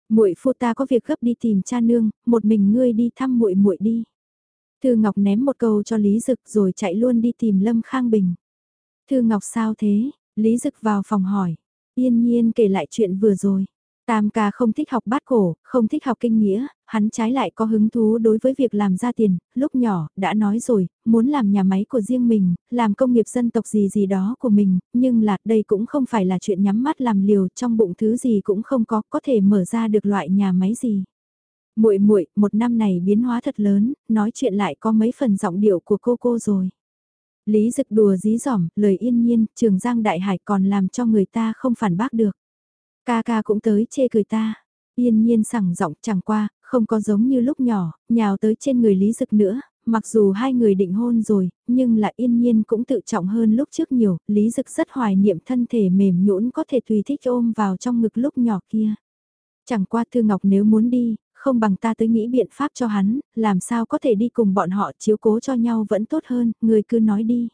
Muội phu ta có việc gấp đi tìm cha nương, một mình ngươi đi thăm muội muội đi. Thư Ngọc ném một câu cho Lý Dực rồi chạy luôn đi tìm Lâm Khang Bình. Thư Ngọc sao thế? Lý Dực vào phòng hỏi. Yên Nhiên kể lại chuyện vừa rồi. Tam ca không thích học bát cổ, không thích học kinh nghĩa, hắn trái lại có hứng thú đối với việc làm ra tiền, lúc nhỏ, đã nói rồi, muốn làm nhà máy của riêng mình, làm công nghiệp dân tộc gì gì đó của mình, nhưng là đây cũng không phải là chuyện nhắm mắt làm liều, trong bụng thứ gì cũng không có thể mở ra được loại nhà máy gì. Muội muội, một năm này biến hóa thật lớn, nói chuyện lại có mấy phần giọng điệu của cô rồi. Lý Dực đùa dí dỏm, lời Yên Nhiên, Trường Giang Đại Hải còn làm cho người ta không phản bác được. Ca ca cũng tới chê cười ta. Yên Nhiên sẳng giọng chẳng qua, không có giống như lúc nhỏ, nhào tới trên người Lý Dực nữa, mặc dù hai người định hôn rồi, nhưng là Yên Nhiên cũng tự trọng hơn lúc trước nhiều, Lý Dực rất hoài niệm thân thể mềm nhũn có thể tùy thích ôm vào trong ngực lúc nhỏ kia. Chẳng qua Thư Ngọc nếu muốn đi, không bằng ta tới nghĩ biện pháp cho hắn, làm sao có thể đi cùng bọn họ chiếu cố cho nhau vẫn tốt hơn, người cứ nói đi.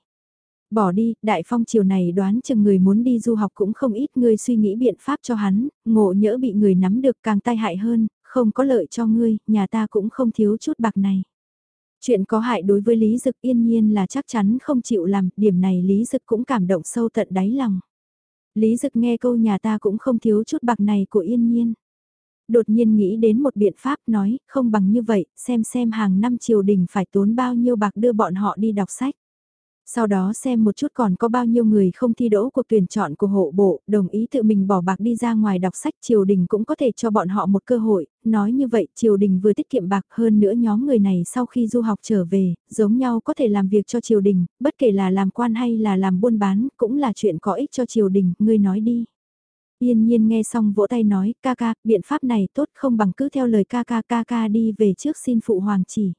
Bỏ đi, đại phong chiều này đoán chừng người muốn đi du học cũng không ít, ngươi suy nghĩ biện pháp cho hắn, ngộ nhỡ bị người nắm được càng tai hại hơn, không có lợi cho ngươi, nhà ta cũng không thiếu chút bạc này. Chuyện có hại đối với Lý Dực Yên Nhiên là chắc chắn không chịu làm, điểm này Lý Dực cũng cảm động sâu tận đáy lòng. Lý Dực nghe câu nhà ta cũng không thiếu chút bạc này của Yên Nhiên. Đột nhiên nghĩ đến một biện pháp nói, không bằng như vậy, xem hàng năm triều đình phải tốn bao nhiêu bạc đưa bọn họ đi đọc sách. Sau đó xem một chút còn có bao nhiêu người không thi đỗ cuộc tuyển chọn của hộ bộ, đồng ý tự mình bỏ bạc đi ra ngoài đọc sách, triều đình cũng có thể cho bọn họ một cơ hội, nói như vậy triều đình vừa tiết kiệm bạc hơn nữa nhóm người này sau khi du học trở về, giống nhau có thể làm việc cho triều đình, bất kể là làm quan hay là làm buôn bán, cũng là chuyện có ích cho triều đình, ngươi nói đi. Yên Nhiên nghe xong vỗ tay nói, ca ca, biện pháp này tốt không bằng cứ theo lời ca ca đi về trước xin phụ hoàng chỉ.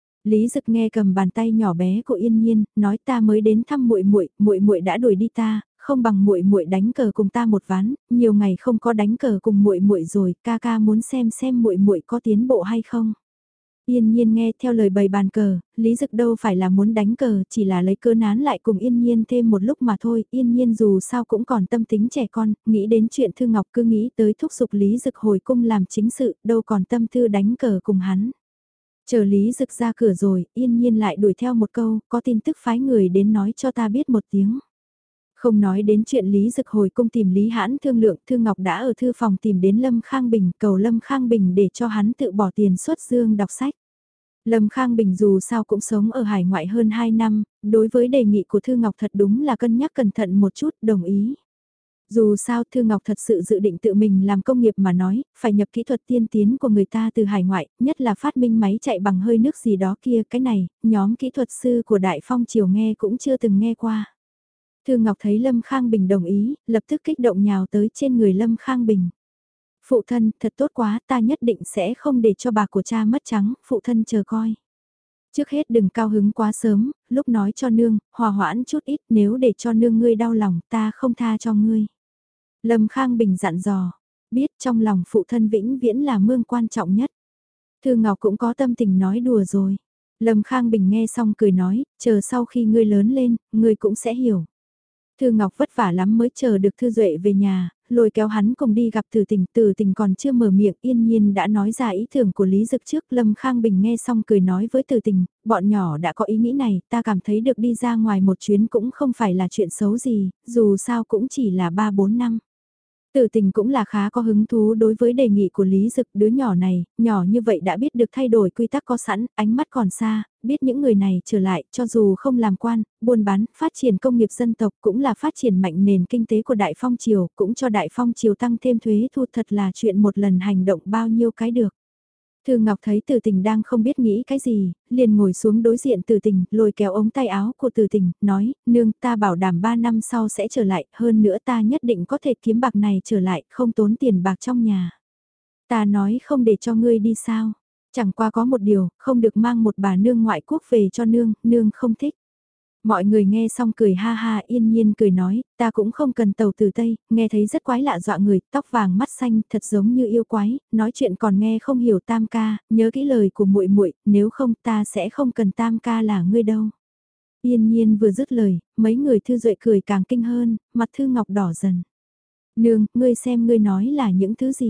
Lý Dực nghe cầm bàn tay nhỏ bé của Yên Nhiên, nói ta mới đến thăm muội muội đã đuổi đi ta, không bằng muội muội đánh cờ cùng ta một ván, nhiều ngày không có đánh cờ cùng muội muội rồi, ca ca muốn xem muội muội có tiến bộ hay không. Yên Nhiên nghe theo lời bày bàn cờ, Lý Dực đâu phải là muốn đánh cờ, chỉ là lấy cớ nán lại cùng Yên Nhiên thêm một lúc mà thôi, Yên Nhiên dù sao cũng còn tâm tính trẻ con, nghĩ đến chuyện Thư Ngọc cứ nghĩ tới thúc giục Lý Dực hồi cung làm chính sự, đâu còn tâm tư đánh cờ cùng hắn. Chờ Lý Dực ra cửa rồi, Yên Nhiên lại đuổi theo một câu, có tin tức phái người đến nói cho ta biết một tiếng. Không nói đến chuyện Lý Dực hồi cung tìm Lý Hãn thương lượng, Thư Ngọc đã ở thư phòng tìm đến Lâm Khang Bình, cầu Lâm Khang Bình để cho hắn tự bỏ tiền xuất dương đọc sách. Lâm Khang Bình dù sao cũng sống ở hải ngoại hơn 2 năm, đối với đề nghị của Thư Ngọc thật đúng là cân nhắc cẩn thận một chút, đồng ý. Dù sao Thư Ngọc thật sự dự định tự mình làm công nghiệp mà nói, phải nhập kỹ thuật tiên tiến của người ta từ hải ngoại, nhất là phát minh máy chạy bằng hơi nước gì đó kia, cái này, nhóm kỹ thuật sư của Đại Phong Triều nghe cũng chưa từng nghe qua. Thư Ngọc thấy Lâm Khang Bình đồng ý, lập tức kích động nhào tới trên người Lâm Khang Bình. Phụ thân, thật tốt quá, ta nhất định sẽ không để cho bà của cha mất trắng, phụ thân chờ coi. Trước hết đừng cao hứng quá sớm, lúc nói cho nương, hòa hoãn chút ít, nếu để cho nương ngươi đau lòng, ta không tha cho ngươi. Lâm Khang Bình dặn dò, biết trong lòng phụ thân vĩnh viễn là mương quan trọng nhất. Thư Ngọc cũng có tâm tình nói đùa rồi. Lâm Khang Bình nghe xong cười nói, chờ sau khi ngươi lớn lên, ngươi cũng sẽ hiểu. Thư Ngọc vất vả lắm mới chờ được Thư Duệ về nhà, lôi kéo hắn cùng đi gặp Từ Tình còn chưa mở miệng Yên Nhiên đã nói ra ý tưởng của Lý Dực trước. Lâm Khang Bình nghe xong cười nói với Từ Tình, bọn nhỏ đã có ý nghĩ này, ta cảm thấy được đi ra ngoài một chuyến cũng không phải là chuyện xấu gì, dù sao cũng chỉ là 3-4 năm. Tử Tình cũng là khá có hứng thú đối với đề nghị của Lý Dực, đứa nhỏ này, nhỏ như vậy đã biết được thay đổi quy tắc có sẵn, ánh mắt còn xa, biết những người này trở lại, cho dù không làm quan, buôn bán, phát triển công nghiệp dân tộc cũng là phát triển mạnh nền kinh tế của Đại Phong Triều, cũng cho Đại Phong Triều tăng thêm thuế thu, thật là chuyện một lần hành động bao nhiêu cái được. Thư Ngọc thấy Từ Tình đang không biết nghĩ cái gì, liền ngồi xuống đối diện Từ Tình, lôi kéo ống tay áo của Từ Tình, nói, nương ta bảo đảm 3 năm sau sẽ trở lại, hơn nữa ta nhất định có thể kiếm bạc này trở lại, không tốn tiền bạc trong nhà. Ta nói không để cho ngươi đi sao, chẳng qua có một điều, không được mang một bà nương ngoại quốc về cho nương, nương không thích. Mọi người nghe xong cười ha ha. Yên Nhiên cười nói, ta cũng không cần tàu từ Tây, nghe thấy rất quái lạ dọa người, tóc vàng mắt xanh, thật giống như yêu quái, nói chuyện còn nghe không hiểu Tam ca, nhớ kỹ lời của muội muội, nếu không ta sẽ không cần Tam ca là ngươi đâu. Yên Nhiên vừa dứt lời, mấy người Thư Duệ cười càng kinh hơn, mặt Thư Ngọc đỏ dần. Nương, ngươi xem ngươi nói là những thứ gì?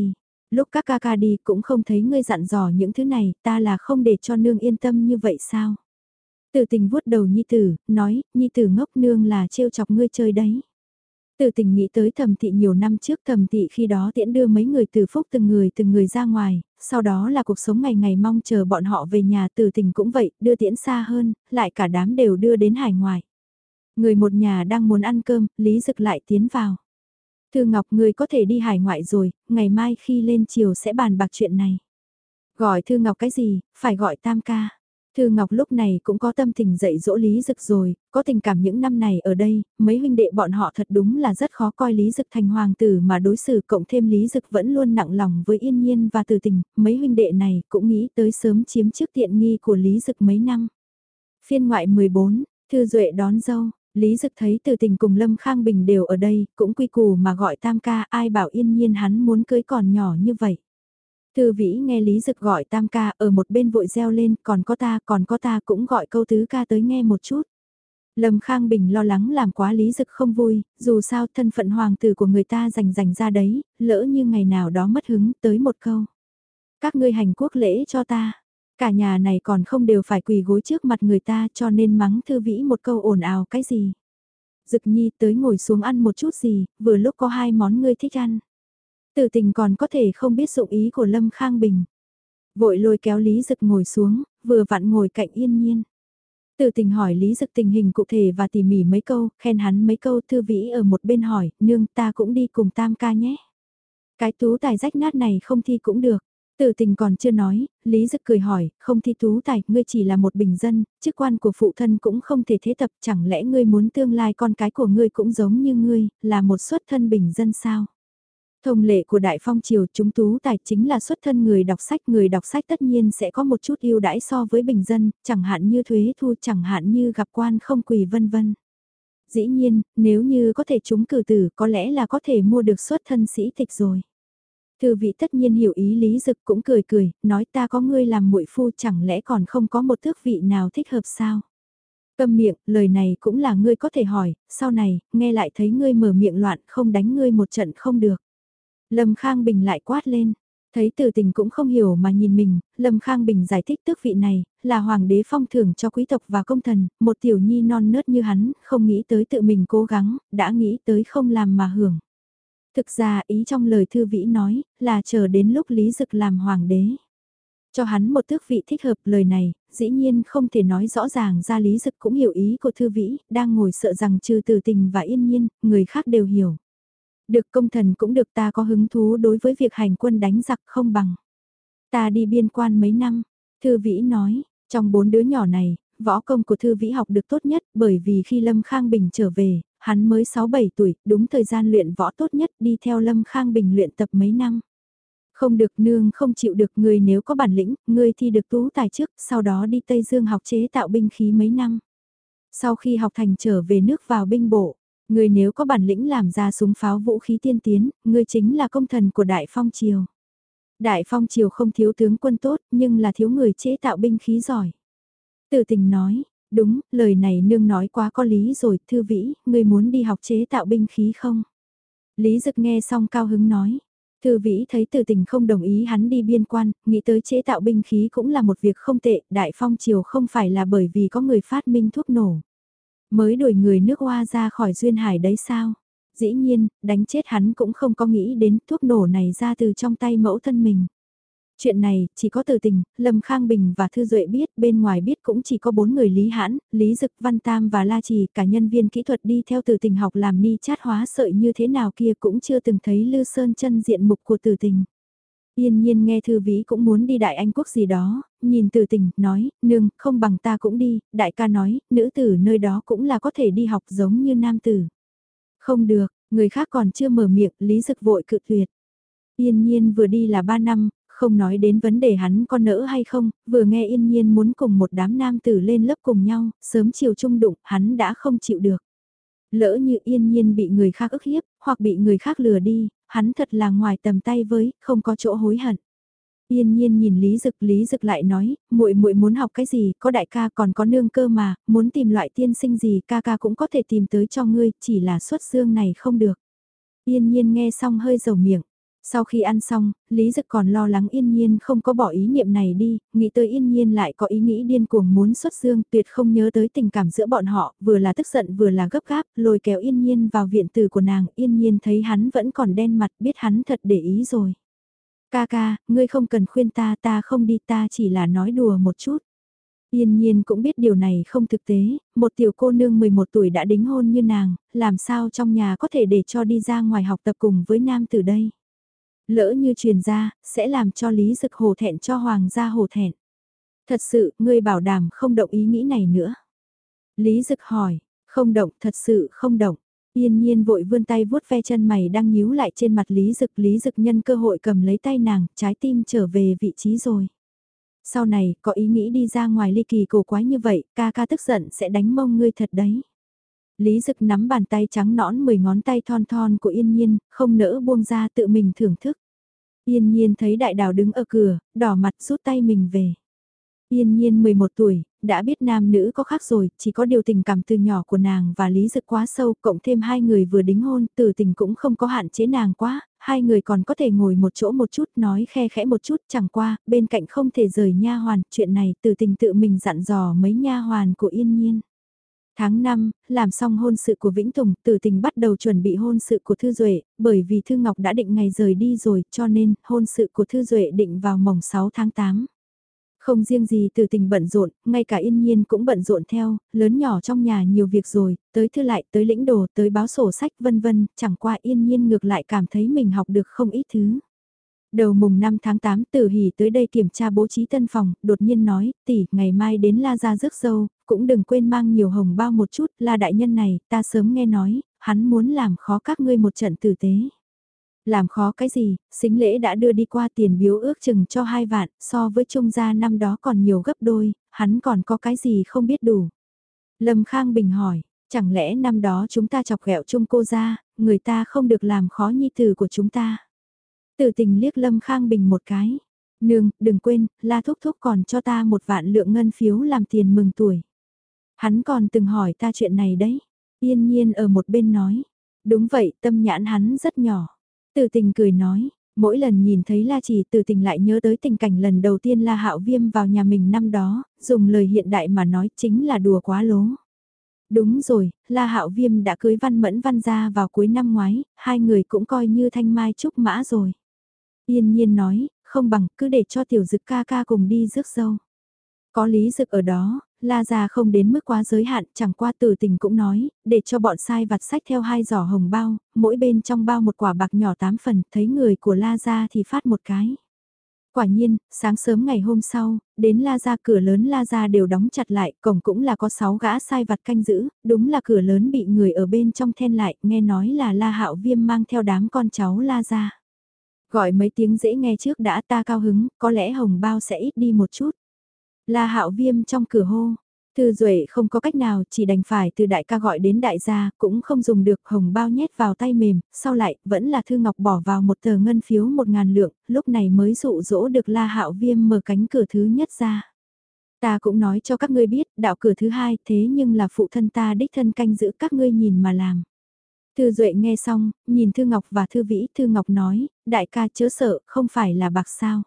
Lúc các ca ca đi cũng không thấy ngươi dặn dò những thứ này, ta là không để cho nương yên tâm như vậy sao? Từ tình vuốt đầu nhi tử, nói, nhi tử ngốc nương là trêu chọc ngươi chơi đấy. Từ tình nghĩ tới Thẩm Thị nhiều năm trước, Thẩm Thị khi đó tiễn đưa mấy người từ phúc từng người ra ngoài, sau đó là cuộc sống ngày ngày mong chờ bọn họ về nhà. Từ tình cũng vậy, đưa tiễn xa hơn, lại cả đám đều đưa đến hải ngoại. Người một nhà đang muốn ăn cơm, Lý Dực lại tiến vào. Thư Ngọc, người có thể đi hải ngoại rồi, ngày mai khi lên chiều sẽ bàn bạc chuyện này. Gọi Thư Ngọc cái gì, phải gọi Tam ca. Thư Ngọc lúc này cũng có tâm tình dạy dỗ Lý Dực rồi, có tình cảm những năm này ở đây, mấy huynh đệ bọn họ thật đúng là rất khó coi Lý Dực thành hoàng tử mà đối xử, cộng thêm Lý Dực vẫn luôn nặng lòng với Yên Nhiên và Từ Tình, mấy huynh đệ này cũng nghĩ tới sớm chiếm trước tiện nghi của Lý Dực mấy năm. Phiên ngoại 14, Thư Duệ đón dâu, Lý Dực thấy Từ Tình cùng Lâm Khang Bình đều ở đây, cũng quy củ mà gọi Tam ca, ai bảo Yên Nhiên hắn muốn cưới còn nhỏ như vậy. Thư Vĩ nghe Lý Dực gọi Tam ca ở một bên vội reo lên, còn có ta cũng gọi câu tứ ca tới nghe một chút. Lâm Khang Bình lo lắng làm quá Lý Dực không vui, dù sao thân phận hoàng tử của người ta dành ra đấy, lỡ như ngày nào đó mất hứng tới một câu. Các ngươi hành quốc lễ cho ta, cả nhà này còn không đều phải quỳ gối trước mặt người ta, cho nên mắng Thư Vĩ một câu ồn ào cái gì. Dực Nhi tới ngồi xuống ăn một chút gì, vừa lúc có hai món ngươi thích ăn. Từ tình còn có thể không biết dụng ý của Lâm Khang Bình. Vội lôi kéo Lý Dực ngồi xuống, vừa vặn ngồi cạnh Yên Nhiên. Từ tình hỏi Lý Dực tình hình cụ thể và tỉ mỉ mấy câu, khen hắn mấy câu. Thư Vĩ ở một bên hỏi, nương ta cũng đi cùng Tam ca nhé. Cái tú tài rách nát này không thi cũng được. Từ tình còn chưa nói, Lý Dực cười hỏi, không thi tú tài, ngươi chỉ là một bình dân, chức quan của phụ thân cũng không thể thế tập, chẳng lẽ ngươi muốn tương lai con cái của ngươi cũng giống như ngươi, là một xuất thân bình dân sao? Thông lệ của Đại Phong Triều, chúng tú tài chính là xuất thân người đọc sách tất nhiên sẽ có một chút ưu đãi so với bình dân, chẳng hạn như thuế thu, chẳng hạn như gặp quan không quỳ vân vân. Dĩ nhiên, nếu như có thể trúng cử tử có lẽ là có thể mua được xuất thân sĩ tịch rồi. Thư vị tất nhiên hiểu ý Lý Dực cũng cười, nói ta có ngươi làm muội phu chẳng lẽ còn không có một tước vị nào thích hợp sao? Câm miệng, lời này cũng là ngươi có thể hỏi, sau này, nghe lại thấy ngươi mở miệng loạn không đánh ngươi một trận không được. Lâm Khang Bình lại quát lên, thấy Từ Tình cũng không hiểu mà nhìn mình, Lâm Khang Bình giải thích tước vị này, là hoàng đế phong thưởng cho quý tộc và công thần, một tiểu nhi non nớt như hắn, không nghĩ tới tự mình cố gắng, đã nghĩ tới không làm mà hưởng. Thực ra ý trong lời Thư Vĩ nói, là chờ đến lúc Lý Dực làm hoàng đế. Cho hắn một tước vị thích hợp, lời này, dĩ nhiên không thể nói rõ ràng ra. Lý Dực cũng hiểu ý của Thư Vĩ, đang ngồi sợ rằng trừ Từ Tình và Yên Nhiên, người khác đều hiểu. Được, công thần cũng được, ta có hứng thú đối với việc hành quân đánh giặc không bằng. Ta đi biên quan mấy năm, Thư Vĩ nói, trong 4 đứa nhỏ này, võ công của Thư Vĩ học được tốt nhất, bởi vì khi Lâm Khang Bình trở về, hắn mới 6-7 tuổi, đúng thời gian luyện võ tốt nhất, đi theo Lâm Khang Bình luyện tập mấy năm. Không được, nương không chịu được, người nếu có bản lĩnh, người thi được tú tài trước, sau đó đi Tây Dương học chế tạo binh khí mấy năm. Sau khi học thành trở về nước vào binh bộ, người nếu có bản lĩnh làm ra súng pháo vũ khí tiên tiến, người chính là công thần của Đại Phong Triều. Đại Phong Triều không thiếu tướng quân tốt, nhưng là thiếu người chế tạo binh khí giỏi. Từ Tình nói, đúng, lời này nương nói quá có lý rồi. Thư Vĩ, người muốn đi học chế tạo binh khí không? Lý Dực nghe xong cao hứng nói. Thư Vĩ thấy Từ Tình không đồng ý hắn đi biên quan, nghĩ tới chế tạo binh khí cũng là một việc không tệ. Đại Phong Triều không phải là bởi vì có người phát minh thuốc nổ mới đuổi người nước Hoa ra khỏi duyên hải đấy sao? Dĩ nhiên, đánh chết hắn cũng không có nghĩ đến thuốc nổ này ra từ trong tay mẫu thân mình. Chuyện này, chỉ có Từ Tình, Lâm Khang Bình và Thư Duệ biết, bên ngoài biết cũng chỉ có 4 người Lý Hãn, Lý Dực, Văn Tam và La Trì, cả nhân viên kỹ thuật đi theo Từ Tình học làm ni chát hóa sợi như thế nào kia cũng chưa từng thấy Lư Sơn chân diện mục của Từ Tình. Yên Nhiên nghe Thư Vĩ cũng muốn đi Đại Anh Quốc gì đó, nhìn Từ Tình, nói, nương, không bằng ta cũng đi, đại ca nói, nữ tử nơi đó cũng là có thể đi học giống như nam tử. Không được, người khác còn chưa mở miệng, Lý Dực vội cự tuyệt. Yên Nhiên vừa đi là 3 năm, không nói đến vấn đề hắn có nỡ hay không, vừa nghe Yên Nhiên muốn cùng một đám nam tử lên lớp cùng nhau, sớm chiều chung đụng, hắn đã không chịu được. Lỡ như Yên Nhiên bị người khác ức hiếp, hoặc bị người khác lừa đi, hắn thật là ngoài tầm tay với, không có chỗ hối hận. Yên Nhiên nhìn Lý Dực lại nói, muội muội muốn học cái gì, có đại ca còn có nương cơ mà, muốn tìm loại tiên sinh gì ca ca cũng có thể tìm tới cho ngươi, chỉ là xuất xương này không được. Yên Nhiên nghe xong hơi dầu miệng, Sau khi ăn xong, Lý Dực còn lo lắng Yên Nhiên không có bỏ ý niệm này đi, nghĩ tới Yên Nhiên lại có ý nghĩ điên cuồng muốn xuất dương, tuyệt không nhớ tới tình cảm giữa bọn họ, vừa là tức giận vừa là gấp gáp, lôi kéo Yên Nhiên vào viện tử của nàng, Yên Nhiên thấy hắn vẫn còn đen mặt, biết hắn thật để ý rồi. Ca ca, ngươi không cần khuyên ta, ta không đi, ta chỉ là nói đùa một chút. Yên Nhiên cũng biết điều này không thực tế, một tiểu cô nương 11 tuổi đã đính hôn như nàng, làm sao trong nhà có thể để cho đi ra ngoài học tập cùng với nam tử đây. Lỡ như truyền ra, sẽ làm cho Lý Dực hổ thẹn cho hoàng gia hổ thẹn. Thật sự, ngươi bảo đảm không động ý nghĩ này nữa. Lý Dực hỏi, không động, thật sự không động. Yên Nhiên vội vươn tay vuốt ve chân mày đang nhíu lại trên mặt Lý Dực nhân cơ hội cầm lấy tay nàng, trái tim trở về vị trí rồi. Sau này, có ý nghĩ đi ra ngoài ly kỳ cổ quái như vậy, ca ca tức giận sẽ đánh mông ngươi thật đấy. Lý Dực nắm bàn tay trắng nõn 10 ngón tay thon thon của Yên Nhiên, không nỡ buông ra tự mình thưởng thức. Yên Nhiên thấy đại đào đứng ở cửa, đỏ mặt rút tay mình về. Yên Nhiên 11 tuổi, đã biết nam nữ có khác rồi, chỉ có điều tình cảm từ nhỏ của nàng và Lý Dực quá sâu, cộng thêm hai người vừa đính hôn, từ tình cũng không có hạn chế nàng quá, hai người còn có thể ngồi một chỗ một chút, nói khe khẽ một chút, chẳng qua, bên cạnh không thể rời nha hoàn, chuyện này từ tình tự mình dặn dò mấy nha hoàn của Yên Nhiên. Tháng 5, làm xong hôn sự của Vĩnh Tùng, Tử Tình bắt đầu chuẩn bị hôn sự của Thư Duệ, bởi vì Thư Ngọc đã định ngày rời đi rồi, cho nên hôn sự của Thư Duệ định vào mồng 6 tháng 8. Không riêng gì Tử Tình bận rộn, ngay cả Yên Nhiên cũng bận rộn theo, lớn nhỏ trong nhà nhiều việc rồi, tới thư lại, tới lĩnh đồ, tới báo sổ sách vân vân, chẳng qua Yên Nhiên ngược lại cảm thấy mình học được không ít thứ. Đầu mùng 5 tháng 8 Tử Hỷ tới đây kiểm tra bố trí tân phòng, đột nhiên nói, tỷ, ngày mai đến La Gia rước dâu, cũng đừng quên mang nhiều hồng bao một chút, La đại nhân này, ta sớm nghe nói, hắn muốn làm khó các ngươi một trận tử tế. Làm khó cái gì, xính lễ đã đưa đi qua tiền biếu ước chừng cho 2 vạn, so với trung gia năm đó còn nhiều gấp đôi, hắn còn có cái gì không biết đủ. Lâm Khang Bình hỏi, chẳng lẽ năm đó chúng ta chọc ghẹo chung cô ra, người ta không được làm khó nhi tử của chúng ta. Tử Tình liếc Lâm Khang Bình một cái. Nương, đừng quên, La Thúc Thúc còn cho ta 1 vạn lượng ngân phiếu làm tiền mừng tuổi. Hắn còn từng hỏi ta chuyện này đấy. Yên Nhiên ở một bên nói. Đúng vậy, tâm nhãn hắn rất nhỏ. Tử Tình cười nói. Mỗi lần nhìn thấy La Chỉ, Tử Tình lại nhớ tới tình cảnh lần đầu tiên La Hạo Viêm vào nhà mình năm đó, dùng lời hiện đại mà nói chính là đùa quá lố. Đúng rồi, La Hạo Viêm đã cưới Văn Mẫn Văn gia vào cuối năm ngoái, hai người cũng coi như thanh mai trúc mã rồi. Yên Nhiên nói, không bằng cứ để cho tiểu dực ca ca cùng đi rước dâu. Có Lý Dực ở đó, La gia không đến mức quá giới hạn, chẳng qua Tử Tình cũng nói, để cho bọn sai vặt sách theo 2 giỏ hồng bao, mỗi bên trong bao một quả bạc nhỏ 8 phần, thấy người của La gia thì phát một cái. Quả nhiên, sáng sớm ngày hôm sau, đến La Gia cửa lớn La Gia đều đóng chặt lại, cổng cũng là có 6 gã sai vặt canh giữ, đúng là cửa lớn bị người ở bên trong then lại, nghe nói là La Hạo Viêm mang theo đám con cháu La Gia. Gọi mấy tiếng dễ nghe trước đã, ta cao hứng, có lẽ hồng bao sẽ ít đi một chút. La Hạo Viêm trong cửa hô. Thư Duệ không có cách nào, chỉ đành phải từ đại ca gọi đến đại gia, cũng không dùng được hồng bao nhét vào tay mềm, sau lại, vẫn là Thư Ngọc bỏ vào một tờ ngân phiếu 1.000 lượng, lúc này mới dụ dỗ được La Hạo Viêm mở cánh cửa thứ nhất ra. Ta cũng nói cho các ngươi biết, đạo cửa thứ hai, thế nhưng là phụ thân ta đích thân canh giữ các ngươi nhìn mà làm. Thư Duệ nghe xong, nhìn Thư Ngọc và Thư Vĩ, Thư Ngọc nói, đại ca chớ sợ, không phải là bạc sao.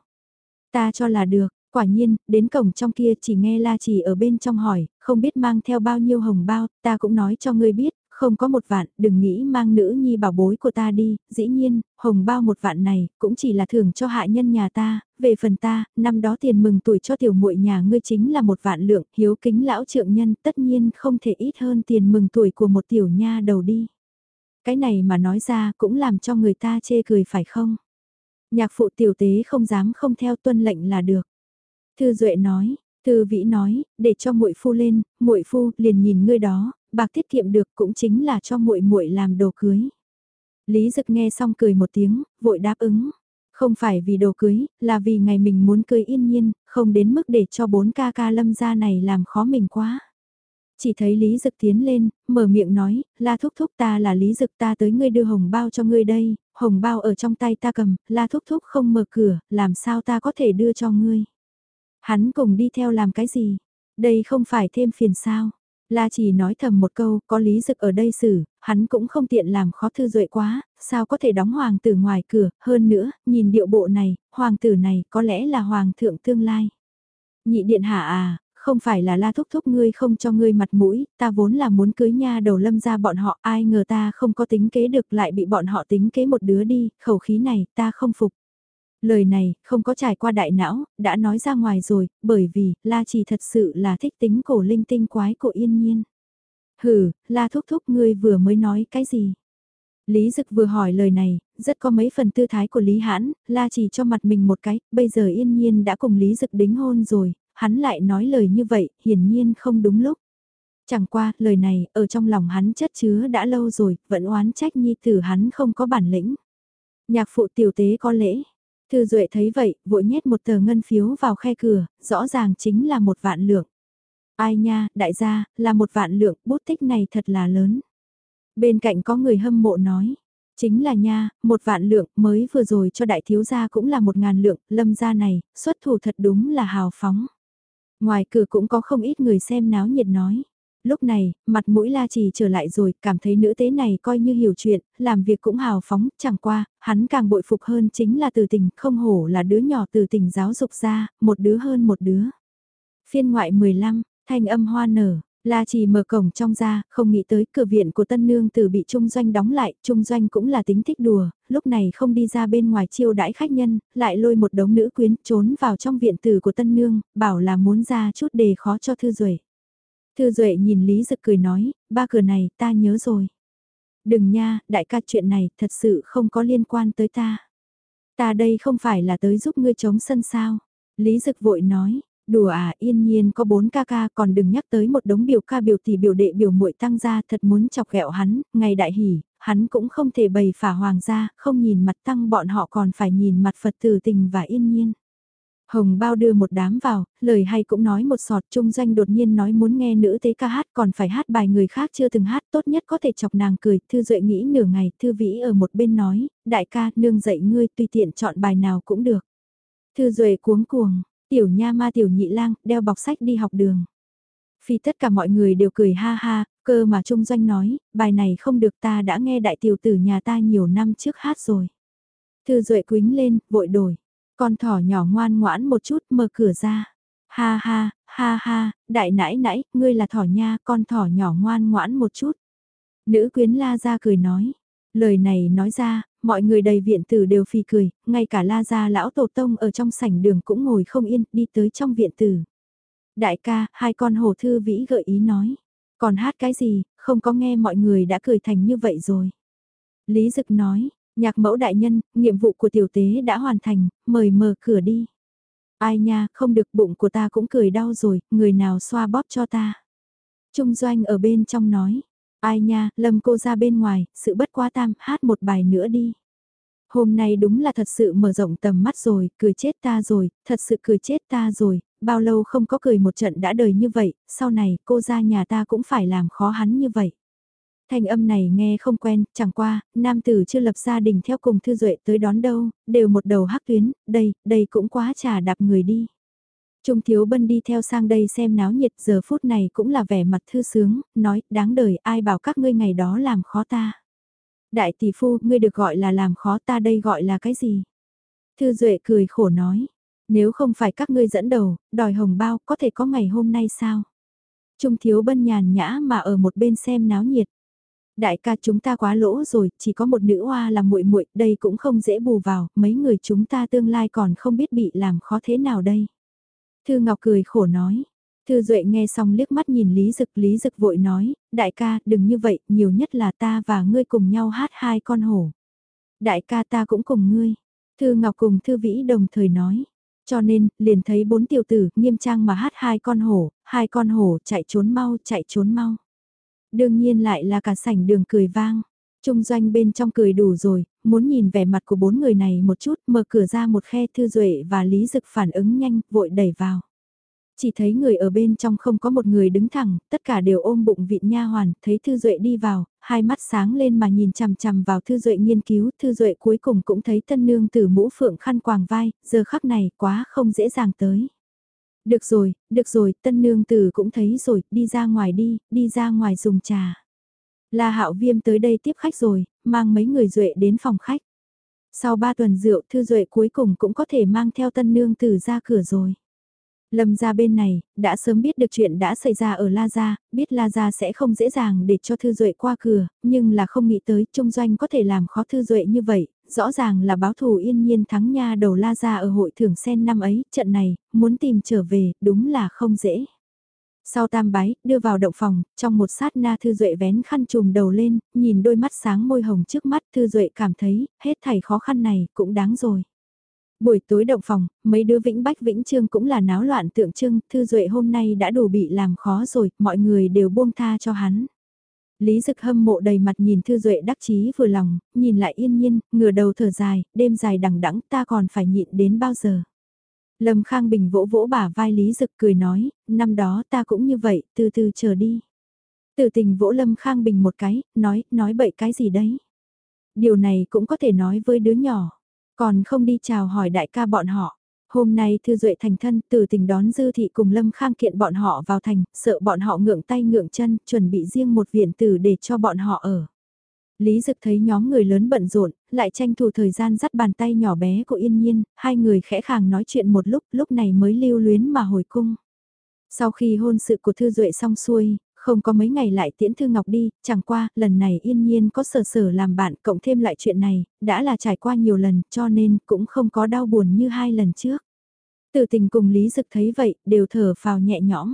Ta cho là được. Quả nhiên, đến cổng trong kia chỉ nghe La Chỉ ở bên trong hỏi, không biết mang theo bao nhiêu hồng bao, ta cũng nói cho ngươi biết, không có 1 vạn, đừng nghĩ mang nữ nhi bảo bối của ta đi, dĩ nhiên, hồng bao 1 vạn này, cũng chỉ là thưởng cho hạ nhân nhà ta, về phần ta, năm đó tiền mừng tuổi cho tiểu muội nhà ngươi chính là 1 vạn lượng, hiếu kính lão trượng nhân tất nhiên không thể ít hơn tiền mừng tuổi của một tiểu nha đầu đi. Cái này mà nói ra cũng làm cho người ta chê cười phải không? Nhạc phụ tiểu tế không dám không theo tuân lệnh là được. Thư Duệ nói, Thư Vĩ nói, để cho muội phu lên, muội phu liền nhìn ngươi đó, bạc tiết kiệm được cũng chính là cho muội muội làm đồ cưới. Lý Dực nghe xong cười một tiếng, vội đáp ứng. Không phải vì đồ cưới, là vì ngày mình muốn cưới Yên Nhiên, không đến mức để cho 4 ca ca Lâm gia này làm khó mình quá. Chỉ thấy Lý Dực tiến lên, mở miệng nói, La Thúc Thúc ta là Lý Dực ta tới ngươi đưa hồng bao cho ngươi đây, hồng bao ở trong tay ta cầm, La Thúc Thúc không mở cửa, làm sao ta có thể đưa cho ngươi. Hắn cùng đi theo làm cái gì? Đây không phải thêm phiền sao? La Trì nói thầm một câu, có Lý Dực ở đây xử, hắn cũng không tiện làm khó Thư Duệ quá, sao có thể đóng hoàng tử ngoài cửa, hơn nữa, nhìn điệu bộ này, hoàng tử này có lẽ là hoàng thượng tương lai. Nhị điện hạ à, không phải là La thúc thúc ngươi không cho ngươi mặt mũi, ta vốn là muốn cưới nha đầu Lâm ra bọn họ, ai ngờ ta không có tính kế được lại bị bọn họ tính kế một đứa đi, khẩu khí này ta không phục. Lời này không có trải qua đại não, đã nói ra ngoài rồi, bởi vì La Trì thật sự là thích tính cổ linh tinh quái của Yên Nhiên. Hừ, La thúc thúc ngươi vừa mới nói cái gì? Lý Dực vừa hỏi lời này, rất có mấy phần tư thái của Lý Hãn, La Trì cho mặt mình một cái, bây giờ Yên Nhiên đã cùng Lý Dực đính hôn rồi, hắn lại nói lời như vậy, hiển nhiên không đúng lúc. Chẳng qua, lời này, ở trong lòng hắn chất chứa đã lâu rồi, vẫn oán trách nhi tử hắn không có bản lĩnh. Nhạc phụ tiểu tế có lễ. Thư Duệ thấy vậy, vội nhét một tờ ngân phiếu vào khe cửa, rõ ràng chính là 1.000.000 lượng. Ai nha, đại gia, là 1.000.000 lượng, bút tích này thật là lớn. Bên cạnh có người hâm mộ nói, chính là nha, 1.000.000 lượng mới vừa rồi cho đại thiếu gia cũng là 1.000 lượng, Lâm gia này, xuất thủ thật đúng là hào phóng. Ngoài cửa cũng có không ít người xem náo nhiệt nói. Lúc này, mặt mũi La Trì trở lại rồi, cảm thấy nữ tế này coi như hiểu chuyện, làm việc cũng hào phóng, chẳng qua, hắn càng bội phục hơn chính là Từ Tình, không hổ là đứa nhỏ Từ Tình giáo dục ra, một đứa hơn một đứa. Phiên ngoại 15, thanh âm hoa nở, La Trì mở cổng trong ra, không nghĩ tới cửa viện của tân nương tử bị Trung Doanh đóng lại, Trung Doanh cũng là tính thích đùa, lúc này không đi ra bên ngoài chiêu đãi khách nhân, lại lôi một đống nữ quyến trốn vào trong viện tử của tân nương, bảo là muốn ra chút đề khó cho Thư Duệ. Thư Duệ nhìn Lý Dực cười nói, ba cửa này ta nhớ rồi. Đừng nha, đại ca chuyện này thật sự không có liên quan tới ta. Ta đây không phải là tới giúp ngươi chống sân sao. Lý Dực vội nói, đùa à, Yên Nhiên có 4 ca ca, còn đừng nhắc tới một đống biểu ca biểu tỷ biểu đệ biểu muội tăng gia, thật muốn chọc ghẹo hắn, ngày đại hỉ, hắn cũng không thể bày phả hoàng gia, không nhìn mặt tăng bọn họ còn phải nhìn mặt Phật tử Tình và Yên Nhiên. Hồng Bao đưa một đám vào, lời hay cũng nói một sọt. Trung Doanh đột nhiên nói muốn nghe nữ tế ca hát, còn phải hát bài người khác chưa từng hát, tốt nhất có thể chọc nàng cười. Thư Duệ nghĩ nửa ngày, Thư Vĩ ở một bên nói, đại ca, nương dạy ngươi tùy tiện chọn bài nào cũng được. Thư Duệ cuống cuồng, tiểu nha ma tiểu nhị lang, đeo bọc sách đi học đường. Phi tất cả mọi người đều cười ha ha, cơ mà Trung Doanh nói, bài này không được, ta đã nghe đại tiểu tử nhà ta nhiều năm trước hát rồi. Thư Duệ quính lên, vội đổi. Con thỏ nhỏ ngoan ngoãn một chút, mở cửa ra. Ha ha, ha ha, đại nãi nãi, ngươi là thỏ nha, con thỏ nhỏ ngoan ngoãn một chút. Nữ quyến La Gia cười nói. Lời này nói ra, mọi người đầy viện tử đều phì cười, ngay cả La Gia lão tổ tông ở trong sảnh đường cũng ngồi không yên, đi tới trong viện tử. Đại ca, hai con hồ Thư Vĩ gợi ý nói. Còn hát cái gì, không có nghe mọi người đã cười thành như vậy rồi. Lý Dực nói, nhạc mẫu đại nhân, nhiệm vụ của tiểu tế đã hoàn thành, mời mở cửa đi. Ai nha, không được, bụng của ta cũng cười đau rồi, người nào xoa bóp cho ta. Trung Doanh ở bên trong nói, ai nha, Lâm cô ra bên ngoài, sự bất quá tam, hát một bài nữa đi. Hôm nay đúng là thật sự mở rộng tầm mắt rồi, cười chết ta rồi, thật sự cười chết ta rồi, bao lâu không có cười một trận đã đời như vậy, sau này cô ra nhà ta cũng phải làm khó hắn như vậy. Thanh âm này nghe không quen, chẳng qua, nam tử chưa lập gia đình theo cùng Thư Duệ tới đón đâu, đều một đầu hắc tuyến, đây cũng quá trà đạp người đi. Trung Thiếu Bân đi theo sang đây xem náo nhiệt, giờ phút này cũng là vẻ mặt thư sướng, nói, đáng đời, ai bảo các ngươi ngày đó làm khó ta. Đại tỷ phu, ngươi được gọi là làm khó ta, đây gọi là cái gì? Thư Duệ cười khổ nói, nếu không phải các ngươi dẫn đầu, đòi hồng bao, có thể có ngày hôm nay sao? Trung Thiếu Bân nhàn nhã mà ở một bên xem náo nhiệt. Đại ca, chúng ta quá lỗ rồi, chỉ có một nữ oa là muội muội, đây cũng không dễ bù vào, mấy người chúng ta tương lai còn không biết bị làm khó thế nào đây. Thư Ngọc cười khổ nói. Thư Duệ nghe xong liếc mắt nhìn Lý Dực vội nói, đại ca, đừng như vậy, nhiều nhất là ta và ngươi cùng nhau hát hai con hổ. Đại ca, ta cũng cùng ngươi. Thư Ngọc cùng Thư Vĩ đồng thời nói. Cho nên, liền thấy 4 tiểu tử nghiêm trang mà hát hai con hổ chạy trốn mau, chạy trốn mau. Đương nhiên lại là cả sảnh đường cười vang. Trung Doanh bên trong cười đủ rồi, muốn nhìn vẻ mặt của 4 người này một chút, mở cửa ra một khe. Thư Duệ và Lý Dực phản ứng nhanh, vội đẩy vào. Chỉ thấy người ở bên trong không có một người đứng thẳng, tất cả đều ôm bụng vịn nha hoàn, thấy Thư Duệ đi vào, hai mắt sáng lên mà nhìn chằm chằm vào Thư Duệ nghiên cứu. Thư Duệ cuối cùng cũng thấy tân nương tử mũ phượng khăn quàng vai, giờ khắc này quá không dễ dàng tới. được rồi, tân nương tử cũng thấy rồi, đi ra ngoài đi, đi ra ngoài dùng trà. La Hạo Viêm tới đây tiếp khách rồi, mang mấy người duệ đến phòng khách. Sau 3 tuần rượu, Thư Duệ cuối cùng cũng có thể mang theo tân nương tử ra cửa rồi. Lâm gia bên này, đã sớm biết được chuyện đã xảy ra ở La Gia, biết La Gia sẽ không dễ dàng để cho Thư Duệ qua cửa, nhưng là không nghĩ tới Trung Doanh có thể làm khó Thư Duệ như vậy, rõ ràng là báo thù yên nhiên thắng nha đầu La Gia ở hội thưởng sen năm ấy, trận này, muốn tìm trở về, đúng là không dễ. Sau tam bái, đưa vào động phòng, trong một sát na Thư Duệ vén khăn trùm đầu lên, nhìn đôi mắt sáng môi hồng trước mắt Thư Duệ cảm thấy, hết thảy khó khăn này, cũng đáng rồi. Buổi tối động phòng, mấy đứa Vĩnh Bách Vĩnh Trương cũng là náo loạn tượng trưng, Thư Duệ hôm nay đã đủ bị làm khó rồi, mọi người đều buông tha cho hắn. Lý Dực hâm mộ đầy mặt nhìn Thư Duệ đắc chí vừa lòng, nhìn lại yên nhiên, ngửa đầu thở dài, đêm dài đằng đẵng ta còn phải nhịn đến bao giờ. Lâm Khang Bình vỗ vỗ bả vai Lý Dực cười nói, năm đó ta cũng như vậy, từ từ chờ đi. Từ tình vỗ Lâm Khang Bình một cái, nói bậy cái gì đấy. Điều này cũng có thể nói với đứa nhỏ, còn không đi chào hỏi đại ca bọn họ. Hôm nay Thư Duệ thành thân, Từ tình đón Dư Thị cùng Lâm Khang kiện bọn họ vào thành, sợ bọn họ ngượng tay ngượng chân, chuẩn bị riêng một viện tử để cho bọn họ ở. Lý Dực thấy nhóm người lớn bận rộn, lại tranh thủ thời gian dắt bàn tay nhỏ bé của Yên Nhiên, hai người khẽ khàng nói chuyện một lúc này mới lưu luyến mà hồi cung. Sau khi hôn sự của Thư Duệ xong xuôi, không có mấy ngày lại tiễn Thư Ngọc đi, chẳng qua, lần này Yên Nhiên có sở sở làm bạn, cộng thêm lại chuyện này, đã là trải qua nhiều lần, cho nên cũng không có đau buồn như hai lần trước. Từ tình cùng Lý Dực thấy vậy, đều thở phào nhẹ nhõm.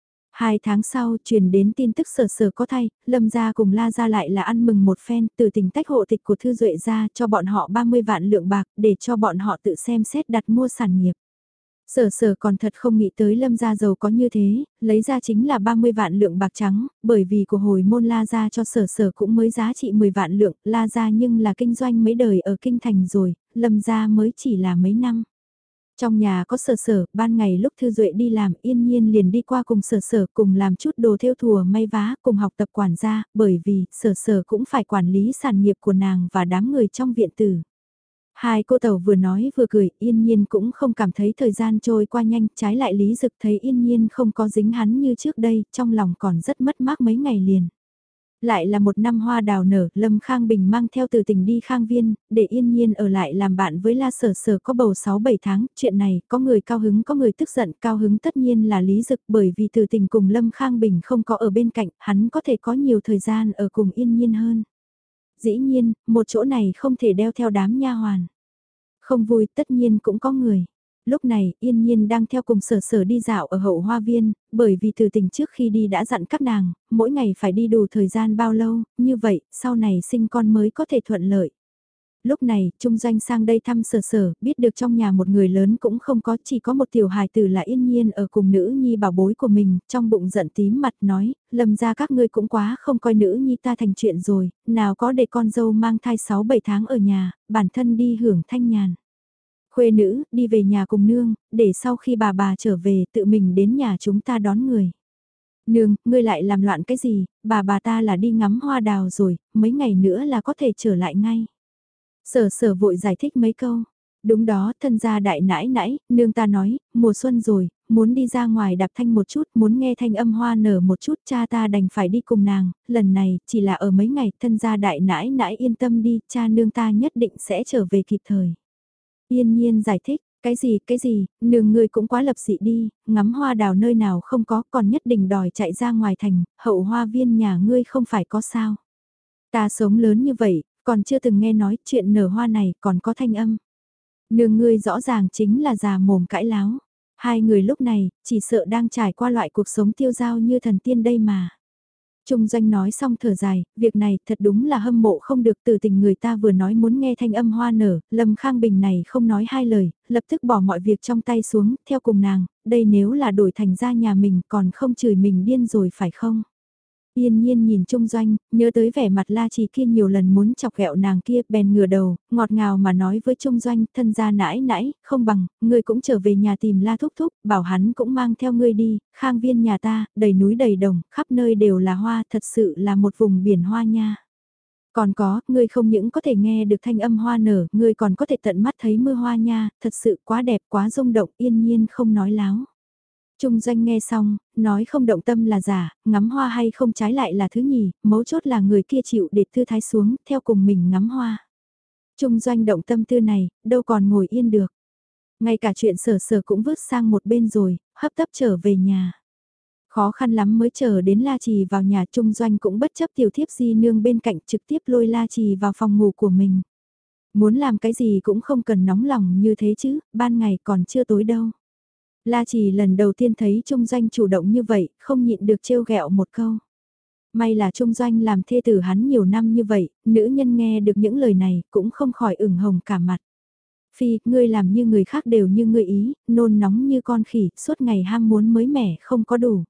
2 tháng sau, truyền đến tin tức sở sở có thai, Lâm gia cùng La gia lại là ăn mừng một phen, từ tình tách hộ tịch của Thư Duệ ra cho bọn họ 30 vạn lượng bạc, để cho bọn họ tự xem xét đặt mua sản nghiệp. Sở sở còn thật không nghĩ tới Lâm gia giàu có như thế, lấy ra chính là 30 vạn lượng bạc trắng, bởi vì của hồi môn La gia cho sở sở cũng mới giá trị 10 vạn lượng, La gia nhưng là kinh doanh mấy đời ở kinh thành rồi, Lâm gia mới chỉ là mấy năm. Trong nhà có sở sở, ban ngày lúc Thư Duệ đi làm yên nhiên liền đi qua cùng sở sở cùng làm chút đồ thêu thùa may vá cùng học tập quản gia, bởi vì sở sở cũng phải quản lý sản nghiệp của nàng và đám người trong viện tử. Hai cô tàu vừa nói vừa cười, yên nhiên cũng không cảm thấy thời gian trôi qua nhanh, trái lại Lý Dực thấy yên nhiên không có dính hắn như trước đây, trong lòng còn rất mất mát mấy ngày liền. Lại là một năm hoa đào nở, Lâm Khang Bình mang theo Từ tình đi Khang Viên, để yên nhiên ở lại làm bạn với La Sở Sở có bầu 6-7 tháng, chuyện này có người cao hứng có người tức giận, cao hứng tất nhiên là Lý Dực bởi vì Từ tình cùng Lâm Khang Bình không có ở bên cạnh, hắn có thể có nhiều thời gian ở cùng yên nhiên hơn. Dĩ nhiên, một chỗ này không thể đeo theo đám nha hoàn. Không vui tất nhiên cũng có người. Lúc này, Yên Nhiên đang theo cùng sở sở đi dạo ở hậu hoa viên, bởi vì từ tình trước khi đi đã dặn các nàng, mỗi ngày phải đi đủ thời gian bao lâu, như vậy, sau này sinh con mới có thể thuận lợi. Lúc này, Trung Doanh sang đây thăm sở sở, biết được trong nhà một người lớn cũng không có, chỉ có một tiểu hài tử là Yên Nhiên ở cùng nữ nhi bảo bối của mình, trong bụng giận tím mặt nói, Lâm ra các ngươi cũng quá không coi nữ nhi ta thành chuyện rồi, nào có để con dâu mang thai 6-7 tháng ở nhà, bản thân đi hưởng thanh nhàn. Khuê nữ, đi về nhà cùng nương, để sau khi bà trở về tự mình đến nhà chúng ta đón người. Nương, ngươi lại làm loạn cái gì, bà ta là đi ngắm hoa đào rồi, mấy ngày nữa là có thể trở lại ngay. Sở sở vội giải thích mấy câu. Đúng đó, thân gia đại nãi nãi, nương ta nói, mùa xuân rồi, muốn đi ra ngoài đạp thanh một chút, muốn nghe thanh âm hoa nở một chút, cha ta đành phải đi cùng nàng, lần này, chỉ là ở mấy ngày, thân gia đại nãi nãi yên tâm đi, cha nương ta nhất định sẽ trở về kịp thời. Yên nhiên giải thích, cái gì, nương ngươi cũng quá lập dị đi, ngắm hoa đào nơi nào không có, còn nhất định đòi chạy ra ngoài thành, hậu hoa viên nhà ngươi không phải có sao. Ta sống lớn như vậy, còn chưa từng nghe nói chuyện nở hoa này còn có thanh âm. Nương ngươi rõ ràng chính là già mồm cãi láo. Hai người lúc này, chỉ sợ đang trải qua loại cuộc sống tiêu dao như thần tiên đây mà. Trung Doanh nói xong thở dài, việc này thật đúng là hâm mộ không được từ tình người ta vừa nói muốn nghe thanh âm hoa nở, Lâm Khang Bình này không nói hai lời, lập tức bỏ mọi việc trong tay xuống, theo cùng nàng, đây nếu là đổi thành ra nhà mình còn không chửi mình điên rồi phải không? Yên nhiên nhìn Trung Doanh, nhớ tới vẻ mặt La Trì kia nhiều lần muốn chọc ghẹo nàng kia, bèn ngửa đầu, ngọt ngào mà nói với Trung Doanh, thân gia nãi nãi, không bằng, ngươi cũng trở về nhà tìm La Thúc Thúc, bảo hắn cũng mang theo ngươi đi, Khang Viên nhà ta, đầy núi đầy đồng, khắp nơi đều là hoa, thật sự là một vùng biển hoa nha. Còn có, ngươi không những có thể nghe được thanh âm hoa nở, ngươi còn có thể tận mắt thấy mưa hoa nha, thật sự quá đẹp quá rung động, yên nhiên không nói láo. Trung Doanh nghe xong, nói không động tâm là giả, ngắm hoa hay không trái lại là thứ nhì, mấu chốt là người kia chịu để thư thái xuống, theo cùng mình ngắm hoa. Trung Doanh động tâm tư này, đâu còn ngồi yên được. Ngay cả chuyện sở sở cũng vứt sang một bên rồi, hấp tấp trở về nhà. Khó khăn lắm mới chờ đến La Trì vào nhà, Trung Doanh cũng bất chấp tiểu thiếp di nương bên cạnh, trực tiếp lôi La Trì vào phòng ngủ của mình. Muốn làm cái gì cũng không cần nóng lòng như thế chứ, ban ngày còn chưa tối đâu. La Trì lần đầu tiên thấy Trung Doanh chủ động như vậy, không nhịn được trêu ghẹo một câu. May là Trung Doanh làm thê tử hắn nhiều năm như vậy, nữ nhân nghe được những lời này cũng không khỏi ửng hồng cả mặt. Phi, ngươi làm như người khác đều như ngươi ý, nôn nóng như con khỉ, suốt ngày ham muốn mới mẻ không có đủ.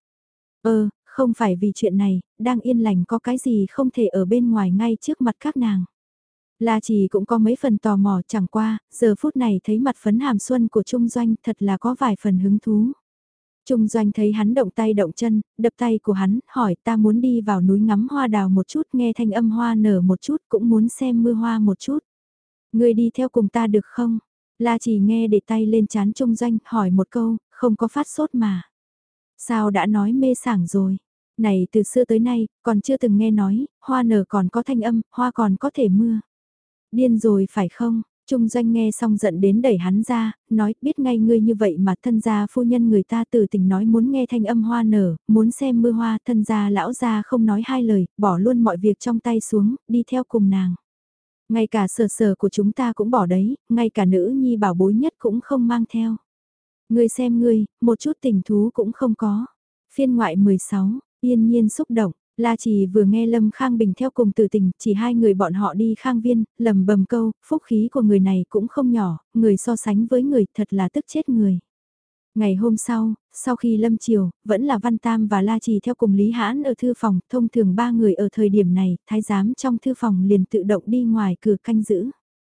Không phải vì chuyện này, đang yên lành có cái gì không thể ở bên ngoài ngay trước mặt các nàng. La Trì cũng có mấy phần tò mò, chẳng qua, giờ phút này thấy mặt phấn hàm xuân của Trung Doanh thật là có vài phần hứng thú. Trung Doanh thấy hắn động tay động chân, đập tay của hắn, hỏi ta muốn đi vào núi ngắm hoa đào một chút, nghe thanh âm hoa nở một chút, cũng muốn xem mưa hoa một chút. Người đi theo cùng ta được không? La Trì nghe để tay lên trán Trung Doanh, hỏi một câu, không có phát sốt mà. Sao đã nói mê sảng rồi? Này từ xưa tới nay, còn chưa từng nghe nói, hoa nở còn có thanh âm, hoa còn có thể mưa. Điên rồi phải không? Trung Doanh nghe xong giận đến đẩy hắn ra, nói biết ngay ngươi như vậy mà thân gia phu nhân người ta từ tình nói muốn nghe thanh âm hoa nở, muốn xem mưa hoa, thân gia lão gia không nói hai lời, bỏ luôn mọi việc trong tay xuống, đi theo cùng nàng. Ngay cả sở sở của chúng ta cũng bỏ đấy, ngay cả nữ nhi bảo bối nhất cũng không mang theo. Ngươi xem ngươi, một chút tình thú cũng không có. Phiên ngoại 16, yên nhiên xúc động. La Trì vừa nghe Lâm Khang Bình theo cùng Tử Tình, chỉ hai người bọn họ đi Khang Viên, lầm bầm câu, phúc khí của người này cũng không nhỏ, người so sánh với người thật là tức chết người. Ngày hôm sau khi lâm chiều, vẫn là Văn Tam và La Trì theo cùng Lý Hãn ở thư phòng, thông thường ba người ở thời điểm này, thái giám trong thư phòng liền tự động đi ngoài cửa canh giữ.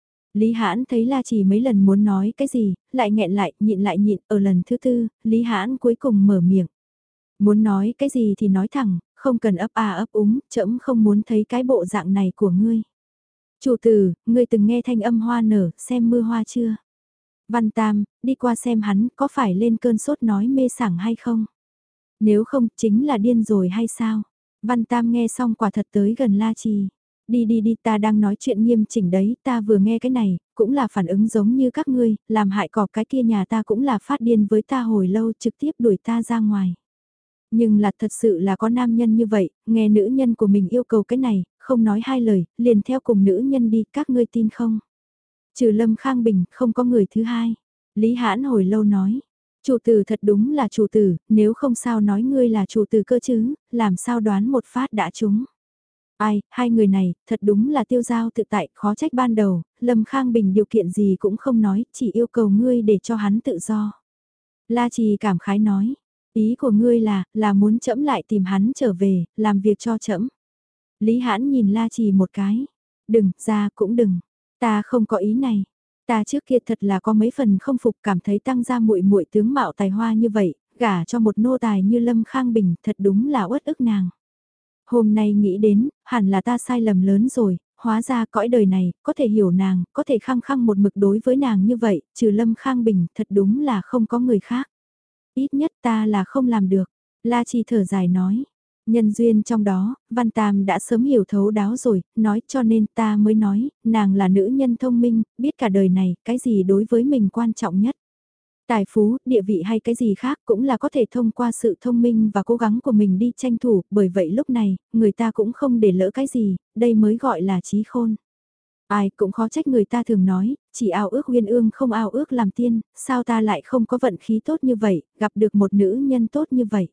Lý Hãn thấy La Trì mấy lần muốn nói cái gì, lại nghẹn lại, nhịn, ở lần thứ tư, Lý Hãn cuối cùng mở miệng. Muốn nói cái gì thì nói thẳng, không cần ấp a ấp úng, trẫm không muốn thấy cái bộ dạng này của ngươi. Chủ tử, ngươi từng nghe thanh âm hoa nở, xem mưa hoa chưa? Văn Tam, đi qua xem hắn có phải lên cơn sốt nói mê sảng hay không? Nếu không, chính là điên rồi hay sao? Văn Tam nghe xong quả thật tới gần La Trì. Đi, ta đang nói chuyện nghiêm chỉnh đấy, ta vừa nghe cái này, cũng là phản ứng giống như các ngươi, làm hại cọp cái kia nhà ta cũng là phát điên với ta hồi lâu trực tiếp đuổi ta ra ngoài. Nhưng là thật sự là có nam nhân như vậy, nghe nữ nhân của mình yêu cầu cái này, không nói hai lời, liền theo cùng nữ nhân đi, các ngươi tin không? Trừ Lâm Khang Bình, không có người thứ hai. Lý Hãn hồi lâu nói, chủ tử thật đúng là chủ tử, nếu không sao nói ngươi là chủ tử cơ chứ, làm sao đoán một phát đã trúng. Ai, hai người này, thật đúng là tiêu giao tự tại, khó trách ban đầu, Lâm Khang Bình điều kiện gì cũng không nói, chỉ yêu cầu ngươi để cho hắn tự do. La Trì cảm khái nói, ý của ngươi là muốn trẫm lại tìm hắn trở về, làm việc cho trẫm. Lý Hãn nhìn La Trì một cái, đừng, ra cũng đừng, ta không có ý này. Ta trước kia thật là có mấy phần không phục, cảm thấy tăng gia muội muội tướng mạo tài hoa như vậy, gả cho một nô tài như Lâm Khang Bình, thật đúng là uất ức nàng. Hôm nay nghĩ đến, hẳn là ta sai lầm lớn rồi, hóa ra cõi đời này, có thể hiểu nàng, có thể khăng khăng một mực đối với nàng như vậy, trừ Lâm Khang Bình, thật đúng là không có người khác. Ít nhất ta là không làm được. La Chi thở dài nói. Nhân duyên trong đó, Văn Tam đã sớm hiểu thấu đáo rồi, nói cho nên ta mới nói, nàng là nữ nhân thông minh, biết cả đời này, cái gì đối với mình quan trọng nhất. Tài phú, địa vị hay cái gì khác cũng là có thể thông qua sự thông minh và cố gắng của mình đi tranh thủ, bởi vậy lúc này, người ta cũng không để lỡ cái gì, đây mới gọi là trí khôn. Ai cũng khó trách người ta thường nói, chỉ ao ước uyên ương không ao ước làm tiên, sao ta lại không có vận khí tốt như vậy, gặp được một nữ nhân tốt như vậy.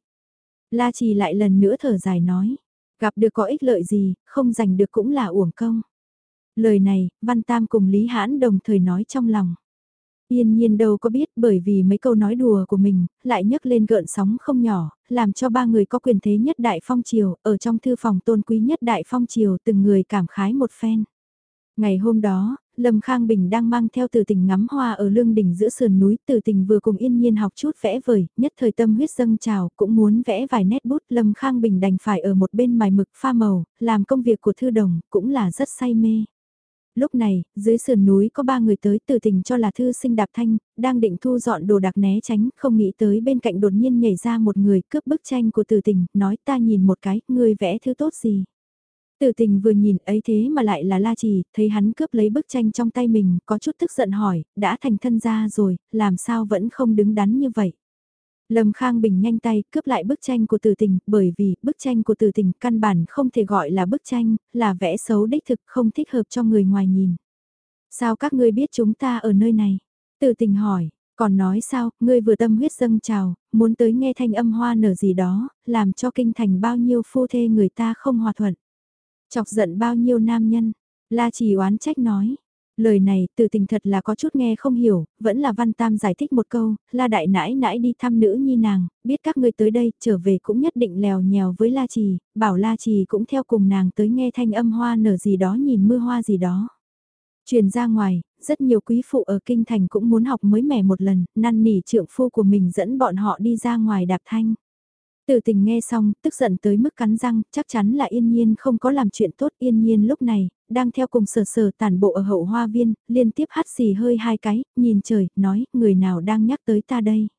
La Trì lại lần nữa thở dài nói, gặp được có ích lợi gì, không giành được cũng là uổng công. Lời này, Văn Tam cùng Lý Hãn đồng thời nói trong lòng. Yên nhiên đâu có biết bởi vì mấy câu nói đùa của mình, lại nhấc lên gợn sóng không nhỏ, làm cho ba người có quyền thế nhất đại phong triều, ở trong thư phòng tôn quý nhất đại phong triều từng người cảm khái một phen. Ngày hôm đó, Lâm Khang Bình đang mang theo Từ Tình ngắm hoa ở lương đỉnh giữa sườn núi. Từ Tình vừa cùng Yên Nhiên học chút vẽ vời, nhất thời tâm huyết dâng trào, cũng muốn vẽ vài nét bút. Lâm Khang Bình đành phải ở một bên mài mực pha màu, làm công việc của thư đồng, cũng là rất say mê. Lúc này, dưới sườn núi có 3 người tới, Từ Tình cho là thư sinh Đạp Thanh, đang định thu dọn đồ đạc né tránh, không nghĩ tới bên cạnh đột nhiên nhảy ra một người cướp bức tranh của Từ Tình, nói ta nhìn một cái, ngươi vẽ thứ tốt gì. Từ Tình vừa nhìn ấy thế mà lại là La Trì, thấy hắn cướp lấy bức tranh trong tay mình, có chút tức giận hỏi, đã thành thân gia rồi, làm sao vẫn không đứng đắn như vậy. Lâm Khang Bình nhanh tay cướp lại bức tranh của Từ Tình, bởi vì bức tranh của Từ Tình căn bản không thể gọi là bức tranh, là vẽ xấu đích thực không thích hợp cho người ngoài nhìn. Sao các ngươi biết chúng ta ở nơi này? Từ Tình hỏi, còn nói sao, ngươi vừa tâm huyết dâng trào, muốn tới nghe thanh âm hoa nở gì đó, làm cho kinh thành bao nhiêu phu thê người ta không hòa thuận. Chọc giận bao nhiêu nam nhân, La Trì oán trách nói. Lời này Từ Tình thật là có chút nghe không hiểu, vẫn là Văn Tam giải thích một câu, La Đại nãi nãi đi thăm nữ nhi nàng, biết các ngươi tới đây, trở về cũng nhất định lèo nhèo với La Trì, bảo La Trì cũng theo cùng nàng tới nghe thanh âm hoa nở gì đó nhìn mưa hoa gì đó. Truyền ra ngoài, rất nhiều quý phụ ở kinh thành cũng muốn học mới mẻ một lần, năn nỉ trượng phu của mình dẫn bọn họ đi ra ngoài đạp thanh. Từ Tình nghe xong, tức giận tới mức cắn răng, chắc chắn là Yên Nhiên không có làm chuyện tốt. Yên Nhiên lúc này, đang theo cùng Sở Sở tản bộ ở hậu hoa viên, liên tiếp hắt xì hơi 2 cái, nhìn trời, nói, người nào đang nhắc tới ta đây.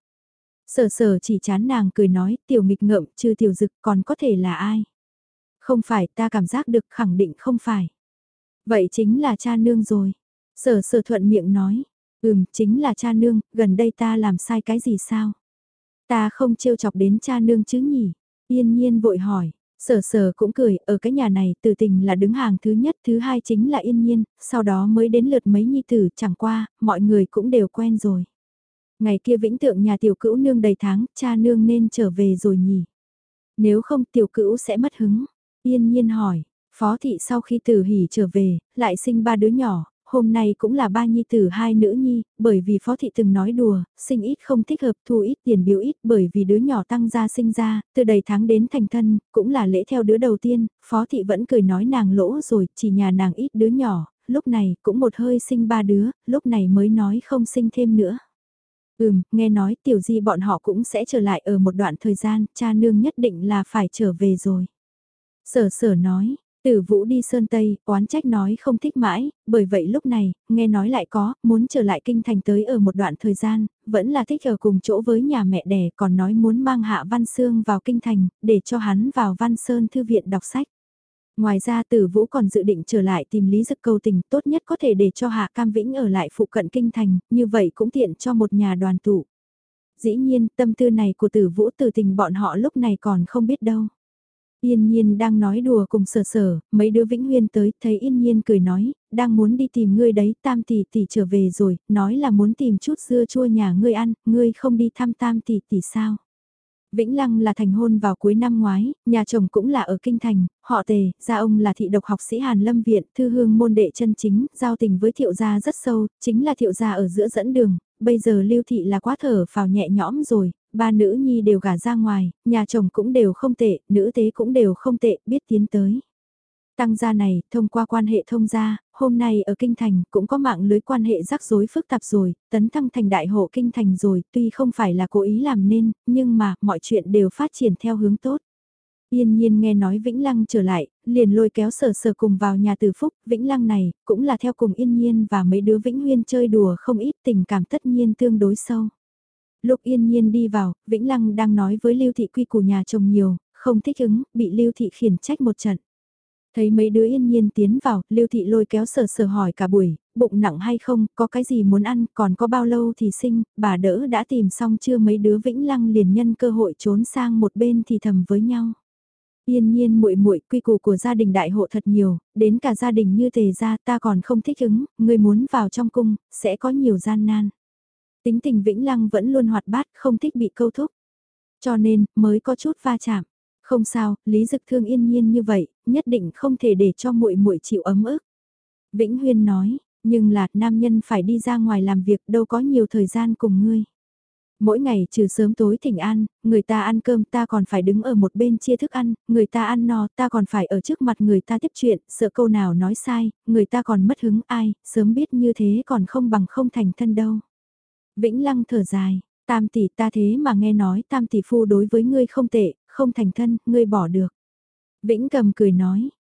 Sở Sở chỉ chán nàng cười nói, tiểu nghịch ngợm, trừ tiểu dực còn có thể là ai. Không phải, ta cảm giác được khẳng định không phải. Vậy chính là cha nương rồi. Sở Sở thuận miệng nói, chính là cha nương, gần đây ta làm sai cái gì sao? Ta không trêu chọc đến cha nương chứ nhỉ? Yên Nhiên vội hỏi, Sở Sở cũng cười, ở cái nhà này Từ Tình là đứng hàng thứ nhất, thứ hai chính là Yên Nhiên, sau đó mới đến lượt mấy nhi tử, chẳng qua, mọi người cũng đều quen rồi. Ngày kia vĩnh tượng nhà tiểu cữu nương đầy tháng, cha nương nên trở về rồi nhỉ? Nếu không tiểu cữu sẽ mất hứng. Yên Nhiên hỏi, Phó thị sau khi Tử Hỷ trở về, lại sinh 3 đứa nhỏ, hôm nay cũng là 3 nhi tử 2 nữ nhi, bởi vì Phó thị từng nói đùa, sinh ít không thích hợp, thu ít tiền biếu ít, bởi vì đứa nhỏ tăng gia sinh ra, từ đầy tháng đến thành thân, cũng là lễ theo đứa đầu tiên, Phó thị vẫn cười nói nàng lỗ rồi, chỉ nhà nàng ít đứa nhỏ, lúc này cũng một hơi sinh 3 đứa, lúc này mới nói không sinh thêm nữa. Nghe nói tiểu di bọn họ cũng sẽ trở lại ở một đoạn thời gian, cha nương nhất định là phải trở về rồi. Sở Sở nói, Tử Vũ đi Sơn Tây, oán trách nói không thích mãi, bởi vậy lúc này, nghe nói lại có, muốn trở lại kinh thành tới ở một đoạn thời gian, vẫn là thích ở cùng chỗ với nhà mẹ đẻ, còn nói muốn mang Hạ Văn Sương vào kinh thành, để cho hắn vào Văn Sơn Thư viện đọc sách. Ngoài ra Tử Vũ còn dự định trở lại tìm Lý Dực cầu tình, tốt nhất có thể để cho Hạ Cam Vĩnh ở lại phụ cận kinh thành, như vậy cũng tiện cho một nhà đoàn tụ. Dĩ nhiên, tâm tư này của Tử Vũ Từ Tình bọn họ lúc này còn không biết đâu. Yên Nhiên đang nói đùa cùng Sở Sở, mấy đứa Vĩnh Huyên tới, thấy Yên Nhiên cười nói, đang muốn đi tìm ngươi đấy, Tam tỷ tỷ trở về rồi, nói là muốn tìm chút dưa chua nhà ngươi ăn, ngươi không đi thăm Tam tỷ tỷ sao? Vĩnh Lăng là thành hôn vào cuối năm ngoái, nhà chồng cũng là ở kinh thành, họ Tề, gia ông là thị độc học sĩ Hàn Lâm Viện, thư hương môn đệ chân chính, giao tình với Thiệu gia rất sâu, chính là Thiệu gia ở giữa dẫn đường, bây giờ Lưu thị là quá thở phào nhẹ nhõm rồi, 3 nữ nhi đều gả ra ngoài, nhà chồng cũng đều không tệ, nữ tế cũng đều không tệ, biết tiến tới. Tăng gia này, thông qua quan hệ thông gia, hôm nay ở Kinh Thành cũng có mạng lưới quan hệ rắc rối phức tạp rồi, tấn thăng thành đại hộ Kinh Thành rồi, tuy không phải là cố ý làm nên, nhưng mà mọi chuyện đều phát triển theo hướng tốt. Yên Nhiên nghe nói Vĩnh Lăng trở lại, liền lôi kéo Sở Sở cùng vào nhà Từ Phúc, Vĩnh Lăng này cũng là theo cùng Yên Nhiên và mấy đứa Vĩnh Huyên chơi đùa không ít, tình cảm tất nhiên tương đối sâu. Lúc Yên Nhiên đi vào, Vĩnh Lăng đang nói với Lưu Thị quy củ nhà chồng nhiều, không thích ứng, bị Lưu Thị khiển trách một trận. Thấy mấy đứa Yên Nhiên tiến vào, Lưu Thị lôi kéo Sở Sở hỏi cả buổi, bụng nặng hay không, có cái gì muốn ăn, còn có bao lâu thì sinh, bà đỡ đã tìm xong chưa, mấy đứa Vĩnh Lăng liền nhân cơ hội trốn sang một bên thì thầm với nhau. Yên Nhiên muội muội, quy củ của gia đình đại hộ thật nhiều, đến cả gia đình như Tề gia ta còn không thích ứng, người muốn vào trong cung, sẽ có nhiều gian nan. Tính tình Vĩnh Lăng vẫn luôn hoạt bát, không thích bị câu thúc. Cho nên, mới có chút va chạm. Không sao, Lý Dực thương Yên Nhiên như vậy, nhất định không thể để cho muội muội chịu ấm ức. Vĩnh Huyên nói, nhưng là nam nhân phải đi ra ngoài làm việc, đâu có nhiều thời gian cùng ngươi. Mỗi ngày trừ sớm tối thỉnh an, người ta ăn cơm ta còn phải đứng ở một bên chia thức ăn, người ta ăn no ta còn phải ở trước mặt người ta tiếp chuyện, sợ câu nào nói sai, người ta còn mất hứng, ai, sớm biết như thế còn không bằng không thành thân đâu. Vĩnh Lăng thở dài, Tam tỷ ta thế mà nghe nói Tam tỷ phu đối với ngươi không tệ, không thành thân, ngươi bỏ được. Vĩnh Cầm cười nói,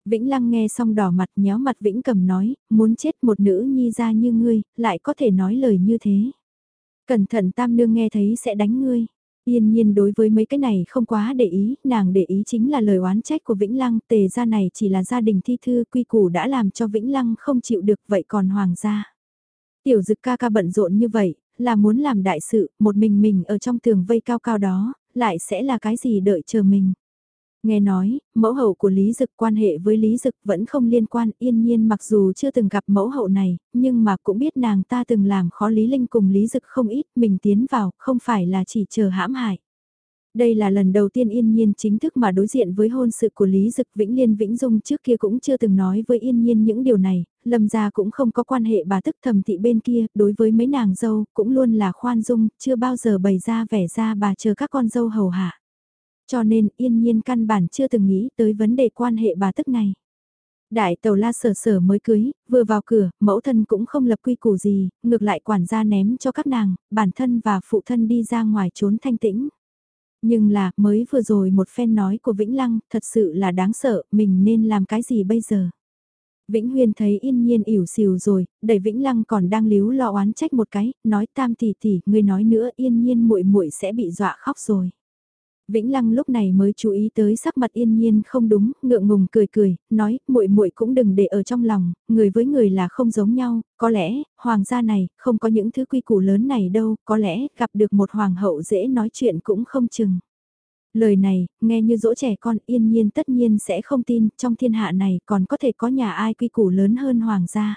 Vĩnh Lăng nghe xong đỏ mặt nhéo mặt Vĩnh Cầm nói, muốn chết một nữ nhi ra như ngươi, lại có thể nói lời như thế. Cẩn thận tam nương nghe thấy sẽ đánh ngươi. Yên nhiên đối với mấy cái này không quá để ý, nàng để ý chính là lời oán trách của Vĩnh Lăng, tề gia này chỉ là gia đình thi thư quy củ đã làm cho Vĩnh Lăng không chịu được vậy còn hoàng gia. Tiểu Dực ca ca bận rộn như vậy, là muốn làm đại sự, một mình ở trong tường vây cao cao đó, lại sẽ là cái gì đợi chờ mình. Nghe nói, mẫu hậu của Lý Dực quan hệ với Lý Dực vẫn không liên quan, Yên nhiên mặc dù chưa từng gặp mẫu hậu này, nhưng mà cũng biết nàng ta từng làm khó Lý Linh cùng Lý Dực không ít, mình tiến vào, không phải là chỉ chờ hãm hại. Đây là lần đầu tiên Yên Nhiên chính thức mà đối diện với hôn sự của Lý Dực. Vĩnh Liên Vĩnh Dung trước kia cũng chưa từng nói với Yên Nhiên những điều này, Lâm gia cũng không có quan hệ bà tức thầm thị bên kia, đối với mấy nàng dâu cũng luôn là khoan dung, chưa bao giờ bày ra vẻ ra bà chờ các con dâu hầu hạ. Cho nên Yên Nhiên căn bản chưa từng nghĩ tới vấn đề quan hệ bà tức này. Đại tàu la sở sở mới cưới, vừa vào cửa, mẫu thân cũng không lập quy củ gì, ngược lại quản gia ném cho các nàng, bản thân và phụ thân đi ra ngoài trốn thanh tĩnh. Nhưng là, mới vừa rồi một phen nói của Vĩnh Lăng, thật sự là đáng sợ, mình nên làm cái gì bây giờ? Vĩnh Huyên thấy Yên Nhiên ỉu xìu rồi, đẩy Vĩnh Lăng còn đang líu lo oán trách một cái, nói tam tỷ tỷ, ngươi nói nữa Yên Nhiên muội muội sẽ bị dọa khóc rồi. Vĩnh Lăng lúc này mới chú ý tới sắc mặt Yên Nhiên không đúng, ngượng ngùng cười cười, nói, muội muội cũng đừng để ở trong lòng, người với người là không giống nhau, có lẽ, hoàng gia này, không có những thứ quy củ lớn này đâu, có lẽ, gặp được một hoàng hậu dễ nói chuyện cũng không chừng. Lời này, nghe như dỗ trẻ con Yên Nhiên tất nhiên sẽ không tin, trong thiên hạ này còn có thể có nhà ai quy củ lớn hơn hoàng gia.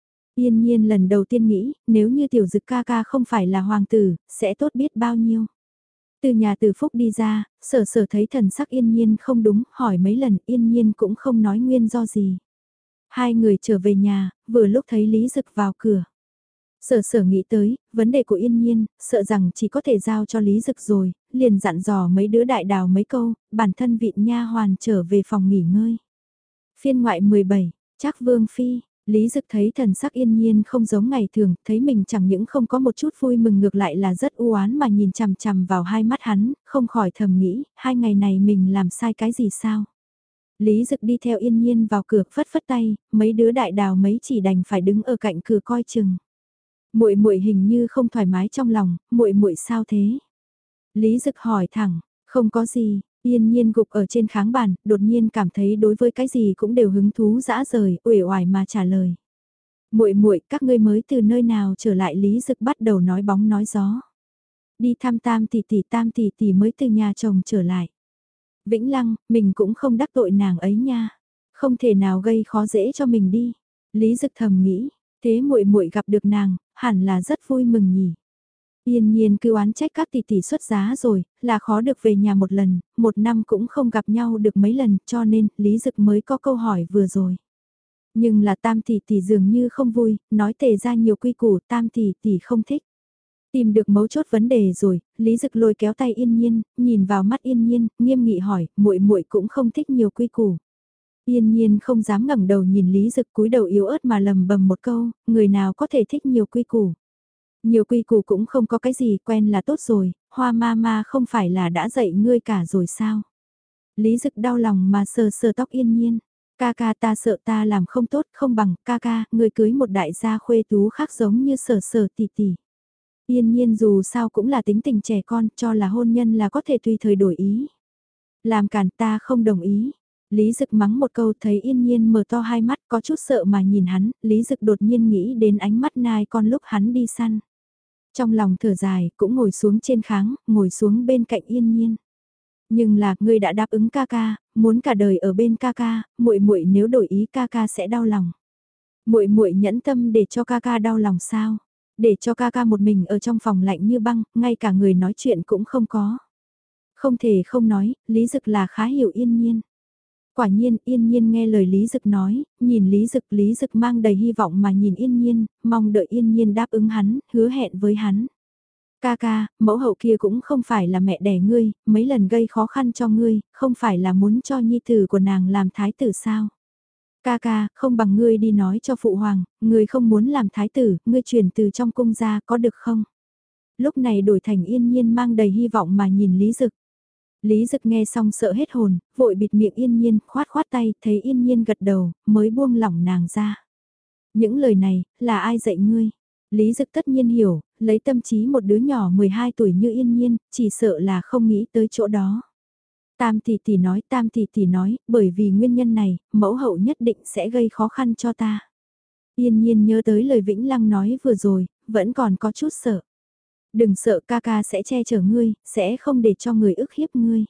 Yên Nhiên lần đầu tiên nghĩ, nếu như tiểu Dực ca ca không phải là hoàng tử, sẽ tốt biết bao nhiêu. Từ nhà từ Phúc đi ra, sở sở thấy thần sắc Yên Nhiên không đúng, hỏi mấy lần Yên Nhiên cũng không nói nguyên do gì. Hai người trở về nhà, vừa lúc thấy Lý Dực vào cửa. Sở sở nghĩ tới, vấn đề của Yên Nhiên, sợ rằng chỉ có thể giao cho Lý Dực rồi, liền dặn dò mấy đứa đại đào mấy câu, bản thân vịn nha hoàn trở về phòng nghỉ ngơi. Phiên ngoại 17, Trác Vương Phi, Lý Dực thấy thần sắc Yên Nhiên không giống ngày thường, thấy mình chẳng những không có một chút vui mừng ngược lại là rất u oán mà nhìn chằm chằm vào hai mắt hắn, không khỏi thầm nghĩ, hai ngày này mình làm sai cái gì sao? Lý Dực đi theo Yên Nhiên vào cửa phất phất tay, mấy đứa đại đào mấy chỉ đành phải đứng ở cạnh cửa coi chừng. Muội muội hình như không thoải mái trong lòng, muội muội sao thế? Lý Dực hỏi thẳng, không có gì, Yên Nhiên gục ở trên kháng bàn, đột nhiên cảm thấy đối với cái gì cũng đều hứng thú dã rời, uể oải mà trả lời. Muội muội, các ngươi mới từ nơi nào trở lại? Lý Dực bắt đầu nói bóng nói gió. Đi thăm tam tỷ tỷ mới từ nhà chồng trở lại. Vĩnh Lăng, mình cũng không đắc tội nàng ấy nha, không thể nào gây khó dễ cho mình đi. Lý Dực thầm nghĩ, thế muội muội gặp được nàng, hẳn là rất vui mừng nhỉ. Yên Nhiên cứ oán trách các tỷ tỷ xuất giá rồi, là khó được về nhà một lần, một năm cũng không gặp nhau được mấy lần, cho nên Lý Dực mới có câu hỏi vừa rồi. Nhưng là tam tỷ tỷ dường như không vui, nói tề ra nhiều quy củ, tam tỷ tỷ không thích. Tìm được mấu chốt vấn đề rồi, Lý Dực lôi kéo tay Yên Nhiên, nhìn vào mắt Yên Nhiên, nghiêm nghị hỏi, muội muội cũng không thích nhiều quy củ. Yên Nhiên không dám ngẩng đầu nhìn Lý Dực, cúi đầu yếu ớt mà lầm bầm một câu, người nào có thể thích nhiều quy củ. Nhiều quy củ cũng không có cái gì, quen là tốt rồi, Hoa ma không phải là đã dạy ngươi cả rồi sao? Lý Dực đau lòng mà sờ sờ tóc Yên Nhiên. Ca ca, ta sợ ta làm không tốt, không bằng, ca ca, ngươi cưới một đại gia khuê tú khác giống như sở sở tỷ tỷ. Yên Nhiên dù sao cũng là tính tình trẻ con, cho là hôn nhân là có thể tùy thời đổi ý. Làm cản, ta không đồng ý. Lý Dực mắng một câu, thấy Yên Nhiên mở to hai mắt có chút sợ mà nhìn hắn, Lý Dực đột nhiên nghĩ đến ánh mắt nai con lúc hắn đi săn. Trong lòng thở dài, cũng ngồi xuống trên kháng, ngồi xuống bên cạnh Yên Nhiên. Nhưng là, ngươi đã đáp ứng ca ca, muốn cả đời ở bên ca ca, muội muội nếu đổi ý ca ca sẽ đau lòng. Muội muội nhẫn tâm để cho ca ca đau lòng sao? Để cho ca ca một mình ở trong phòng lạnh như băng, ngay cả người nói chuyện cũng không có. Không thể không nói, Lý Dực là khá hiểu Yên Nhiên. Quả nhiên, Yên Nhiên nghe lời Lý Dực nói, nhìn Lý Dực mang đầy hy vọng mà nhìn Yên Nhiên, mong đợi Yên Nhiên đáp ứng hắn, hứa hẹn với hắn. Ca ca, mẫu hậu kia cũng không phải là mẹ đẻ ngươi, mấy lần gây khó khăn cho ngươi, không phải là muốn cho nhi tử của nàng làm thái tử sao? Ca ca, không bằng ngươi đi nói cho phụ hoàng, ngươi không muốn làm thái tử, ngươi chuyển từ trong cung ra có được không? Lúc này đổi thành Yên Nhiên mang đầy hy vọng mà nhìn Lý Dực. Lý Dực nghe xong sợ hết hồn, vội bịt miệng Yên Nhiên, khoát khoát tay, thấy Yên Nhiên gật đầu, mới buông lỏng nàng ra. Những lời này, là ai dạy ngươi? Lý Dực tất nhiên hiểu, lấy tâm trí một đứa nhỏ 12 tuổi như Yên Nhiên, chỉ sợ là không nghĩ tới chỗ đó. Tam tỷ tỷ nói, bởi vì nguyên nhân này, mẫu hậu nhất định sẽ gây khó khăn cho ta. Yên Nhiên nhớ tới lời Vĩnh Lăng nói vừa rồi, vẫn còn có chút sợ. Đừng sợ, ca ca sẽ che chở ngươi, sẽ không để cho người ức hiếp ngươi.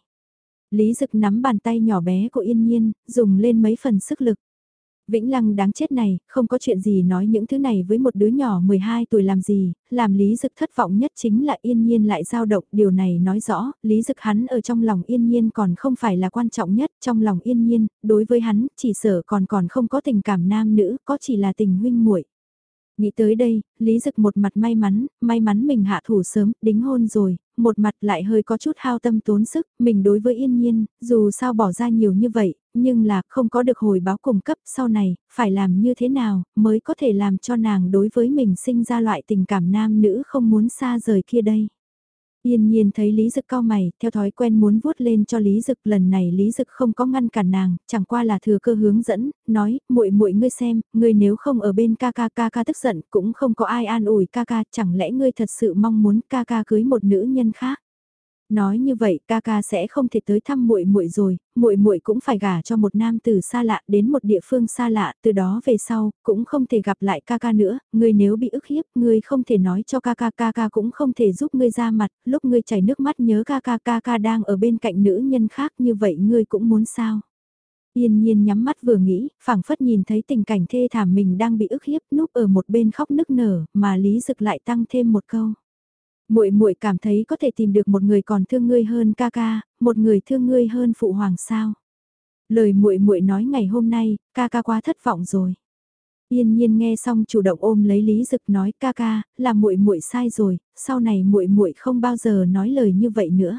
Lý Dực nắm bàn tay nhỏ bé của Yên Nhiên, dùng lên mấy phần sức lực. Vĩnh Lăng đáng chết này, không có chuyện gì nói những thứ này với một đứa nhỏ 12 tuổi làm gì, làm Lý Dực thất vọng nhất chính là Yên Nhiên lại dao động, điều này nói rõ, Lý Dực hắn ở trong lòng Yên Nhiên còn không phải là quan trọng nhất, trong lòng Yên Nhiên, đối với hắn, chỉ sợ còn không có tình cảm nam nữ, có chỉ là tình huynh muội. Nghĩ tới đây, Lý Dực một mặt may mắn mình hạ thủ sớm, đính hôn rồi, một mặt lại hơi có chút hao tâm tốn sức, mình đối với Yên Nhiên, dù sao bỏ ra nhiều như vậy, nhưng là không có được hồi báo cung cấp sau này, phải làm như thế nào mới có thể làm cho nàng đối với mình sinh ra loại tình cảm nam nữ không muốn xa rời kia đây. Yên Nhiên thấy Lý Dực cau mày, theo thói quen muốn vuốt lên cho Lý Dực, lần này Lý Dực không có ngăn cản nàng, chẳng qua là thừa cơ hướng dẫn, nói, muội muội ngươi xem, ngươi nếu không ở bên ca ca tức giận, cũng không có ai an ủi ca ca, chẳng lẽ ngươi thật sự mong muốn ca ca cưới một nữ nhân khác? Nói như vậy, ca ca sẽ không thể tới thăm muội muội rồi, muội muội cũng phải gả cho một nam tử xa lạ đến một địa phương xa lạ, từ đó về sau cũng không thể gặp lại ca ca nữa, ngươi nếu bị ức hiếp, ngươi không thể nói cho ca ca cũng không thể giúp ngươi ra mặt, lúc ngươi chảy nước mắt nhớ ca ca đang ở bên cạnh nữ nhân khác, như vậy ngươi cũng muốn sao? Yên Nhiên nhắm mắt vừa nghĩ, phảng phất nhìn thấy tình cảnh thê thảm mình đang bị ức hiếp, núp ở một bên khóc nức nở, mà Lý Dực lại tăng thêm một câu. Muội muội cảm thấy có thể tìm được một người còn thương ngươi hơn ca ca, một người thương ngươi hơn phụ hoàng sao? Lời muội muội nói ngày hôm nay, ca ca quá thất vọng rồi. Yên Nhiên nghe xong chủ động ôm lấy Lý Dực nói ca ca, là muội muội sai rồi, sau này muội muội không bao giờ nói lời như vậy nữa.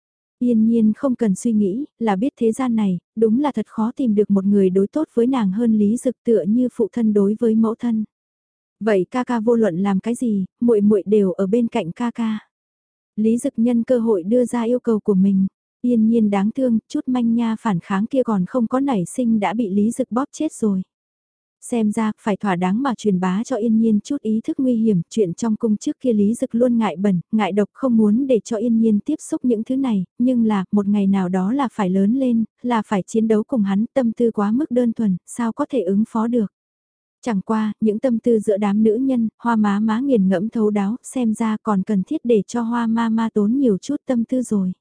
Yên Nhiên không cần suy nghĩ, là biết thế gian này, đúng là thật khó tìm được một người đối tốt với nàng hơn Lý Dực tựa như phụ thân đối với mẫu thân. Vậy ca ca vô luận làm cái gì, muội muội đều ở bên cạnh ca ca. Lý Dực nhân cơ hội đưa ra yêu cầu của mình. Yên Nhiên đáng thương, chút manh nha phản kháng kia còn không có nảy sinh đã bị Lý Dực bóp chết rồi. Xem ra, phải thỏa đáng mà truyền bá cho Yên Nhiên chút ý thức nguy hiểm, chuyện trong cung trước kia Lý Dực luôn ngại bẩn, ngại độc không muốn để cho Yên Nhiên tiếp xúc những thứ này, nhưng là, một ngày nào đó là phải lớn lên, là phải chiến đấu cùng hắn, tâm tư quá mức đơn thuần, sao có thể ứng phó được. Chẳng qua, những tâm tư giữa đám nữ nhân, hoa má nghiền ngẫm thấu đáo, xem ra còn cần thiết để cho hoa ma tốn nhiều chút tâm tư rồi.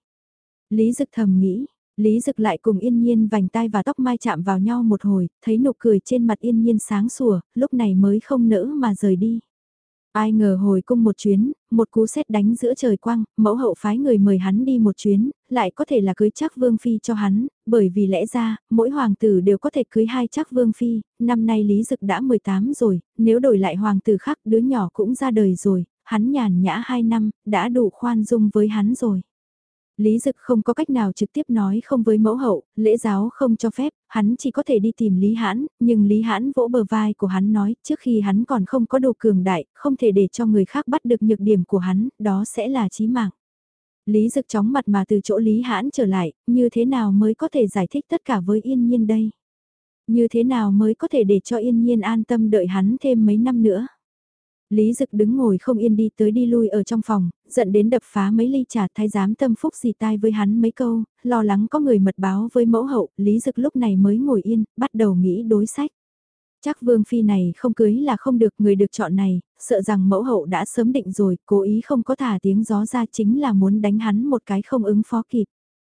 Lý Dực thầm nghĩ, Lý Dực lại cùng Yên Nhiên vành tai và tóc mai chạm vào nhau một hồi, thấy nụ cười trên mặt Yên Nhiên sáng sủa, lúc này mới không nỡ mà rời đi. Ai ngờ hồi cung một chuyến, một cú sét đánh giữa trời quang, mẫu hậu phái người mời hắn đi một chuyến, lại có thể là cưới chắc vương phi cho hắn, bởi vì lẽ ra, mỗi hoàng tử đều có thể cưới hai chắc vương phi, năm nay Lý Dực đã 18 rồi, nếu đổi lại hoàng tử khác đứa nhỏ cũng ra đời rồi, hắn nhàn nhã 2 năm, đã đủ khoan dung với hắn rồi. Lý Dực không có cách nào trực tiếp nói không với mẫu hậu, lễ giáo không cho phép, hắn chỉ có thể đi tìm Lý Hãn, nhưng Lý Hãn vỗ bờ vai của hắn nói, trước khi hắn còn không có độ cường đại, không thể để cho người khác bắt được nhược điểm của hắn, đó sẽ là chí mạng. Lý Dực chóng mặt mà từ chỗ Lý Hãn trở lại, như thế nào mới có thể giải thích tất cả với Yên Nhiên đây? Như thế nào mới có thể để cho Yên Nhiên an tâm đợi hắn thêm mấy năm nữa? Lý Dực đứng ngồi không yên đi tới đi lui ở trong phòng, giận đến đập phá mấy ly trà, thái giám tâm phúc xì tai với hắn mấy câu, lo lắng có người mật báo với mẫu hậu, Lý Dực lúc này mới ngồi yên, bắt đầu nghĩ đối sách. Chắc vương phi này không cưới là không được, người được chọn này, sợ rằng mẫu hậu đã sớm định rồi, cố ý không có thả tiếng gió ra chính là muốn đánh hắn một cái không ứng phó kịp.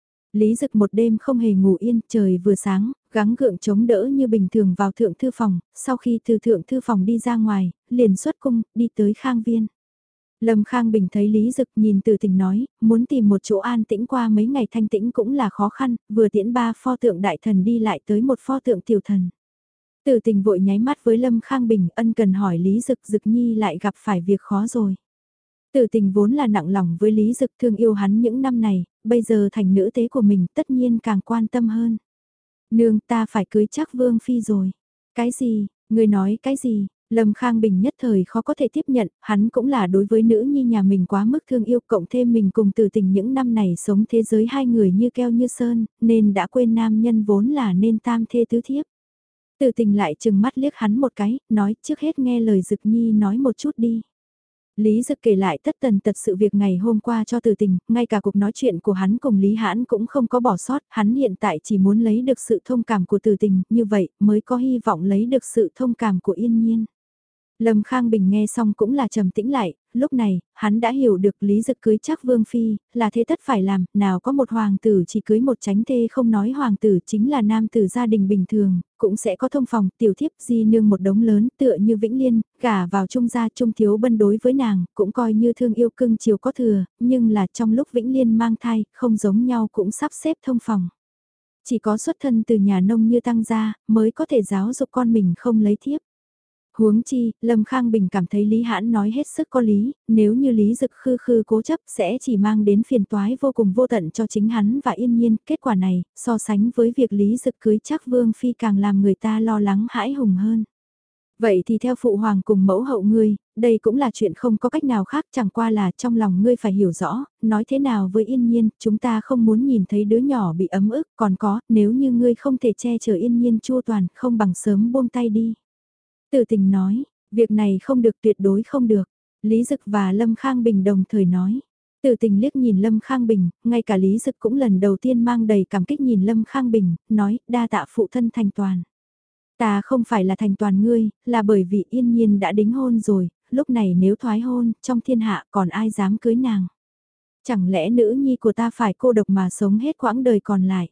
Lý Dực một đêm không hề ngủ yên, trời vừa sáng, gắng gượng chống đỡ như bình thường vào thượng thư phòng, sau khi từ thượng thư phòng đi ra ngoài, liền xuất cung, đi tới Khang Viên. Lâm Khang Bình thấy Lý Dực nhìn Từ Tình nói, muốn tìm một chỗ an tĩnh qua mấy ngày thanh tĩnh cũng là khó khăn, vừa tiễn 3 pho tượng đại thần đi lại tới một pho tượng tiểu thần. Từ Tình vội nháy mắt với Lâm Khang Bình, ân cần hỏi Lý Dực, Dực Nhi lại gặp phải việc khó rồi. Từ Tình vốn là nặng lòng với Lý Dực, thương yêu hắn những năm này, bây giờ thành nữ tế của mình tất nhiên càng quan tâm hơn. Nương, ta phải cưới chắc vương phi rồi. Cái gì, người nói cái gì? Lâm Khang Bình nhất thời khó có thể tiếp nhận, hắn cũng là đối với nữ nhi nhà mình quá mức thương yêu, cộng thêm mình cùng Từ Tình những năm này sống thế giới hai người như keo như sơn, nên đã quên nam nhân vốn là nên tam thê tứ thiếp. Từ Tình lại chừng mắt liếc hắn một cái, nói trước hết nghe lời Dực Nhi nói một chút đi. Lý Dực kể lại tất tần tật sự việc ngày hôm qua cho Từ Tình, ngay cả cuộc nói chuyện của hắn cùng Lý Hãn cũng không có bỏ sót, hắn hiện tại chỉ muốn lấy được sự thông cảm của Từ Tình, như vậy mới có hy vọng lấy được sự thông cảm của Yên Nhiên. Lâm Khang Bình nghe xong cũng là trầm tĩnh lại, lúc này, hắn đã hiểu được Lý Dực cưới chắc Vương Phi, là thế tất phải làm, nào có một hoàng tử chỉ cưới một chánh thê không nói hoàng tử chính là nam tử gia đình bình thường, cũng sẽ có thông phòng, tiểu thiếp di nương một đống lớn tựa như Vĩnh Liên, gả vào trung gia trung thiếu bân đối với nàng, cũng coi như thương yêu cưng chiều có thừa, nhưng là trong lúc Vĩnh Liên mang thai, không giống nhau cũng sắp xếp thông phòng. Chỉ có xuất thân từ nhà nông như tăng gia, mới có thể giáo dục con mình không lấy thiếp. Huống chi, Lâm Khang Bình cảm thấy Lý Hãn nói hết sức có lý, nếu như Lý Dực khư khư cố chấp sẽ chỉ mang đến phiền toái vô cùng vô tận cho chính hắn và Yên Nhiên, kết quả này, so sánh với việc Lý Dực cưới chắc Vương Phi càng làm người ta lo lắng hãi hùng hơn. Vậy thì theo phụ hoàng cùng mẫu hậu ngươi, đây cũng là chuyện không có cách nào khác, chẳng qua là trong lòng ngươi phải hiểu rõ, nói thế nào với Yên Nhiên, chúng ta không muốn nhìn thấy đứa nhỏ bị ấm ức, còn có, nếu như ngươi không thể che chở Yên Nhiên chu toàn, không bằng sớm buông tay đi. Từ Tình nói, việc này không được, tuyệt đối không được. Lý Dực và Lâm Khang Bình đồng thời nói. Từ Tình liếc nhìn Lâm Khang Bình, ngay cả Lý Dực cũng lần đầu tiên mang đầy cảm kích nhìn Lâm Khang Bình, nói đa tạ phụ thân thành toàn. Ta không phải là thành toàn ngươi, là bởi vì Yên Nhiên đã đính hôn rồi, lúc này nếu thoái hôn, trong thiên hạ còn ai dám cưới nàng. Chẳng lẽ nữ nhi của ta phải cô độc mà sống hết quãng đời còn lại.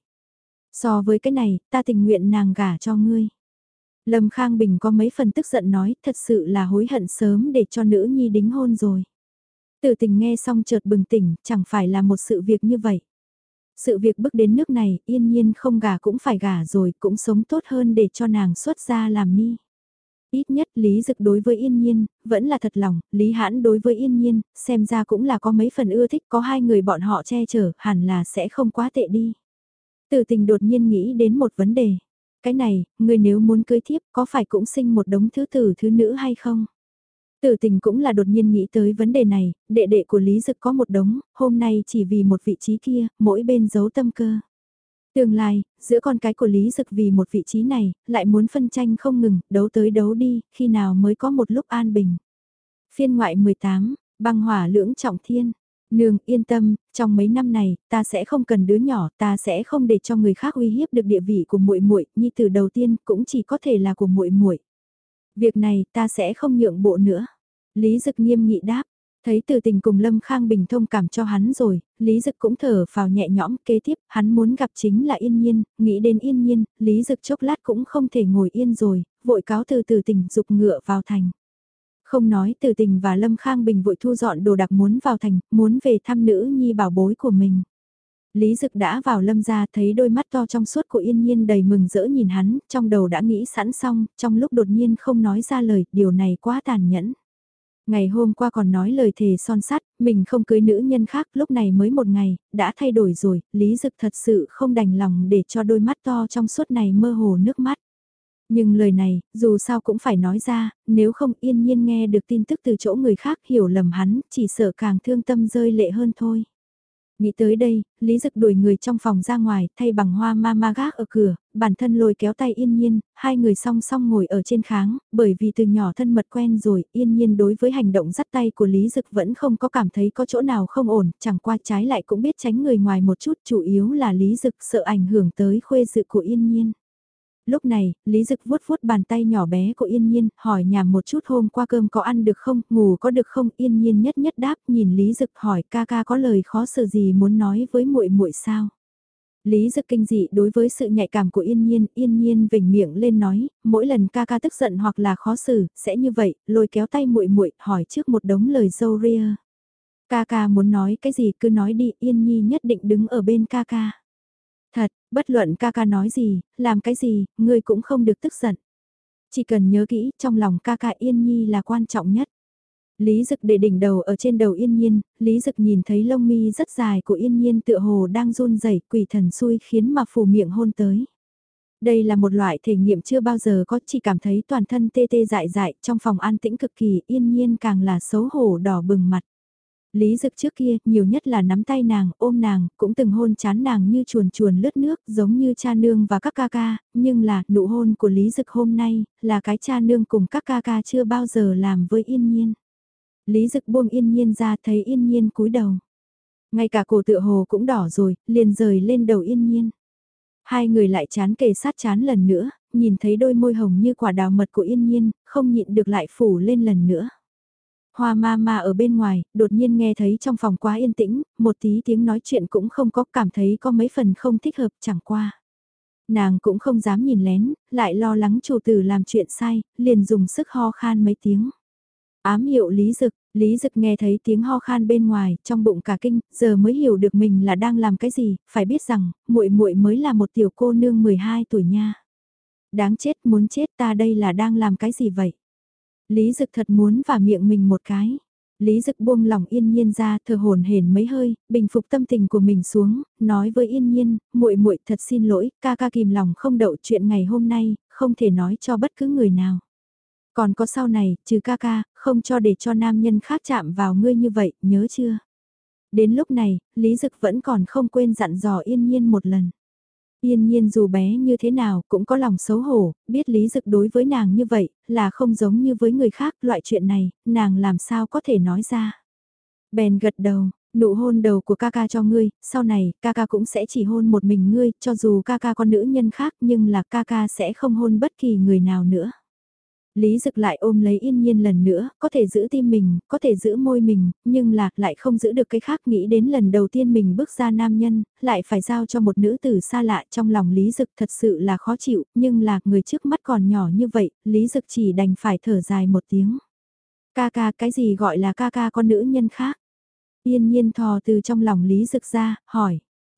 So với cái này, ta tình nguyện nàng gả cho ngươi. Lâm Khang Bình có mấy phần tức giận nói, thật sự là hối hận sớm để cho nữ nhi đính hôn rồi. Tử Tình nghe xong chợt bừng tỉnh, chẳng phải là một sự việc như vậy. Sự việc bước đến nước này, Yên Nhiên không gả cũng phải gả rồi, cũng sống tốt hơn để cho nàng xuất gia làm ni. Ít nhất Lý Dực đối với Yên Nhiên, vẫn là thật lòng, Lý Hãn đối với Yên Nhiên, xem ra cũng là có mấy phần ưa thích, có hai người bọn họ che chở, hẳn là sẽ không quá tệ đi. Tử Tình đột nhiên nghĩ đến một vấn đề. Cái này, người nếu muốn cưới thiếp có phải cũng sinh một đống thứ tử thứ nữ hay không? Tử Tình cũng là đột nhiên nghĩ tới vấn đề này, đệ đệ của Lý Dực có một đống, hôm nay chỉ vì một vị trí kia, mỗi bên giấu tâm cơ. Tương lai, giữa con cái của Lý Dực vì một vị trí này, lại muốn phân tranh không ngừng, đấu tới đấu đi, khi nào mới có một lúc an bình. Phiên ngoại 18, băng hỏa lưỡng trọng thiên. Nương yên tâm, trong mấy năm này, ta sẽ không cần đứa nhỏ, ta sẽ không để cho người khác uy hiếp được địa vị của muội muội, nhi tử đầu tiên cũng chỉ có thể là của muội muội. Việc này ta sẽ không nhượng bộ nữa. Lý Dực nghiêm nghị đáp, thấy Từ Tình cùng Lâm Khang Bình thông cảm cho hắn rồi, Lý Dực cũng thở phào nhẹ nhõm, kế tiếp hắn muốn gặp chính là Yên Nhiên, nghĩ đến Yên Nhiên, Lý Dực chốc lát cũng không thể ngồi yên rồi, vội cáo từ Từ Tình dục ngựa vào thành. Không nói Từ Tình và Lâm Khang Bình vội thu dọn đồ đạc muốn vào thành, muốn về thăm nữ nhi bảo bối của mình. Lý Dực đã vào Lâm gia thấy đôi mắt to trong suốt của Yên Nhiên đầy mừng rỡ nhìn hắn, trong đầu đã nghĩ sẵn xong, trong lúc đột nhiên không nói ra lời, điều này quá tàn nhẫn. Ngày hôm qua còn nói lời thề son sắt, mình không cưới nữ nhân khác, lúc này mới một ngày, đã thay đổi rồi, Lý Dực thật sự không đành lòng để cho đôi mắt to trong suốt này mơ hồ nước mắt. Nhưng lời này, dù sao cũng phải nói ra, nếu không Yên Nhiên nghe được tin tức từ chỗ người khác hiểu lầm hắn, chỉ sợ càng thương tâm rơi lệ hơn thôi. Nghĩ tới đây, Lý Dực đuổi người trong phòng ra ngoài, thay bằng hoa ma gác ở cửa, bản thân lôi kéo tay Yên Nhiên, hai người song song ngồi ở trên kháng, bởi vì từ nhỏ thân mật quen rồi, Yên Nhiên đối với hành động dắt tay của Lý Dực vẫn không có cảm thấy có chỗ nào không ổn, chẳng qua trái lại cũng biết tránh người ngoài một chút, chủ yếu là Lý Dực sợ ảnh hưởng tới khuê dự của Yên Nhiên. Lúc này, Lý Dực vuốt vuốt bàn tay nhỏ bé của Yên Nhiên, hỏi nhảm một chút hôm qua cơm có ăn được không, ngủ có được không, Yên Nhiên nhất nhất đáp, nhìn Lý Dực hỏi ca ca có lời khó xử gì muốn nói với muội muội sao. Lý Dực kinh dị đối với sự nhạy cảm của Yên Nhiên vểnh miệng lên nói, mỗi lần ca ca tức giận hoặc là khó xử, sẽ như vậy, lôi kéo tay muội muội hỏi trước một đống lời dâu ria. Ca ca muốn nói cái gì cứ nói đi, Yên Nhi nhất định đứng ở bên ca ca. Thật, bất luận ca ca nói gì, làm cái gì, ngươi cũng không được tức giận. Chỉ cần nhớ kỹ, trong lòng ca ca Yên Nhi là quan trọng nhất. Lý Dực để đỉnh đầu ở trên đầu Yên Nhiên, Lý Dực nhìn thấy lông mi rất dài của Yên Nhiên tựa hồ đang run rẩy, quỷ thần xui khiến mà phủ miệng hôn tới. Đây là một loại thể nghiệm chưa bao giờ có, chỉ cảm thấy toàn thân tê tê dại dại, trong phòng an tĩnh cực kỳ, Yên Nhiên càng là xấu hổ đỏ bừng mặt. Lý Dực trước kia, nhiều nhất là nắm tay nàng, ôm nàng, cũng từng hôn chán nàng như chuồn chuồn lướt nước, giống như cha nương và các ca ca, nhưng là, nụ hôn của Lý Dực hôm nay, là cái cha nương cùng các ca ca chưa bao giờ làm với Yên Nhiên. Lý Dực buông Yên Nhiên ra, thấy Yên Nhiên cúi đầu. Ngay cả cổ tựa hồ cũng đỏ rồi, liền rời lên đầu Yên Nhiên. Hai người lại chán kề sát chán lần nữa, nhìn thấy đôi môi hồng như quả đào mật của Yên Nhiên, không nhịn được lại phủ lên lần nữa. Hoa ma ma ở bên ngoài, đột nhiên nghe thấy trong phòng quá yên tĩnh, một tí tiếng nói chuyện cũng không có, cảm thấy có mấy phần không thích hợp chẳng qua. Nàng cũng không dám nhìn lén, lại lo lắng chủ tử làm chuyện sai, liền dùng sức ho khan mấy tiếng. Ám hiệu Lý Dực nghe thấy tiếng ho khan bên ngoài, trong bụng cả kinh, giờ mới hiểu được mình là đang làm cái gì, phải biết rằng, muội muội mới là một tiểu cô nương 12 tuổi nha. Đáng chết, muốn chết, ta đây là đang làm cái gì vậy? Lý Dực thật muốn vả miệng mình một cái. Lý Dực buông lỏng Yên Nhiên ra, thở hổn hển mấy hơi, bình phục tâm tình của mình xuống, nói với Yên Nhiên, muội muội thật xin lỗi, ca ca kìm lòng không đậu chuyện ngày hôm nay, không thể nói cho bất cứ người nào. Còn có sau này, trừ ca ca, không cho để cho nam nhân khác chạm vào ngươi như vậy, nhớ chưa? Đến lúc này, Lý Dực vẫn còn không quên dặn dò Yên Nhiên một lần. Yên Nhiên dù bé như thế nào cũng có lòng xấu hổ, biết Lý Dực đối với nàng như vậy, là không giống như với người khác, loại chuyện này, nàng làm sao có thể nói ra. Bèn gật đầu, nụ hôn đầu của ca ca cho ngươi, sau này, ca ca cũng sẽ chỉ hôn một mình ngươi, cho dù ca ca con nữ nhân khác nhưng là ca ca sẽ không hôn bất kỳ người nào nữa. Lý Dực lại ôm lấy Yên Nhiên lần nữa, có thể giữ tim mình, có thể giữ môi mình, nhưng là lại không giữ được cái khác, nghĩ đến lần đầu tiên mình bước ra nam nhân, lại phải giao cho một nữ tử xa lạ, trong lòng Lý Dực thật sự là khó chịu, nhưng là người trước mắt còn nhỏ như vậy, Lý Dực chỉ đành phải thở dài một tiếng. Ca ca, cái gì gọi là ca ca con nữ nhân khác? Yên Nhiên thò từ trong lòng Lý Dực ra, hỏi.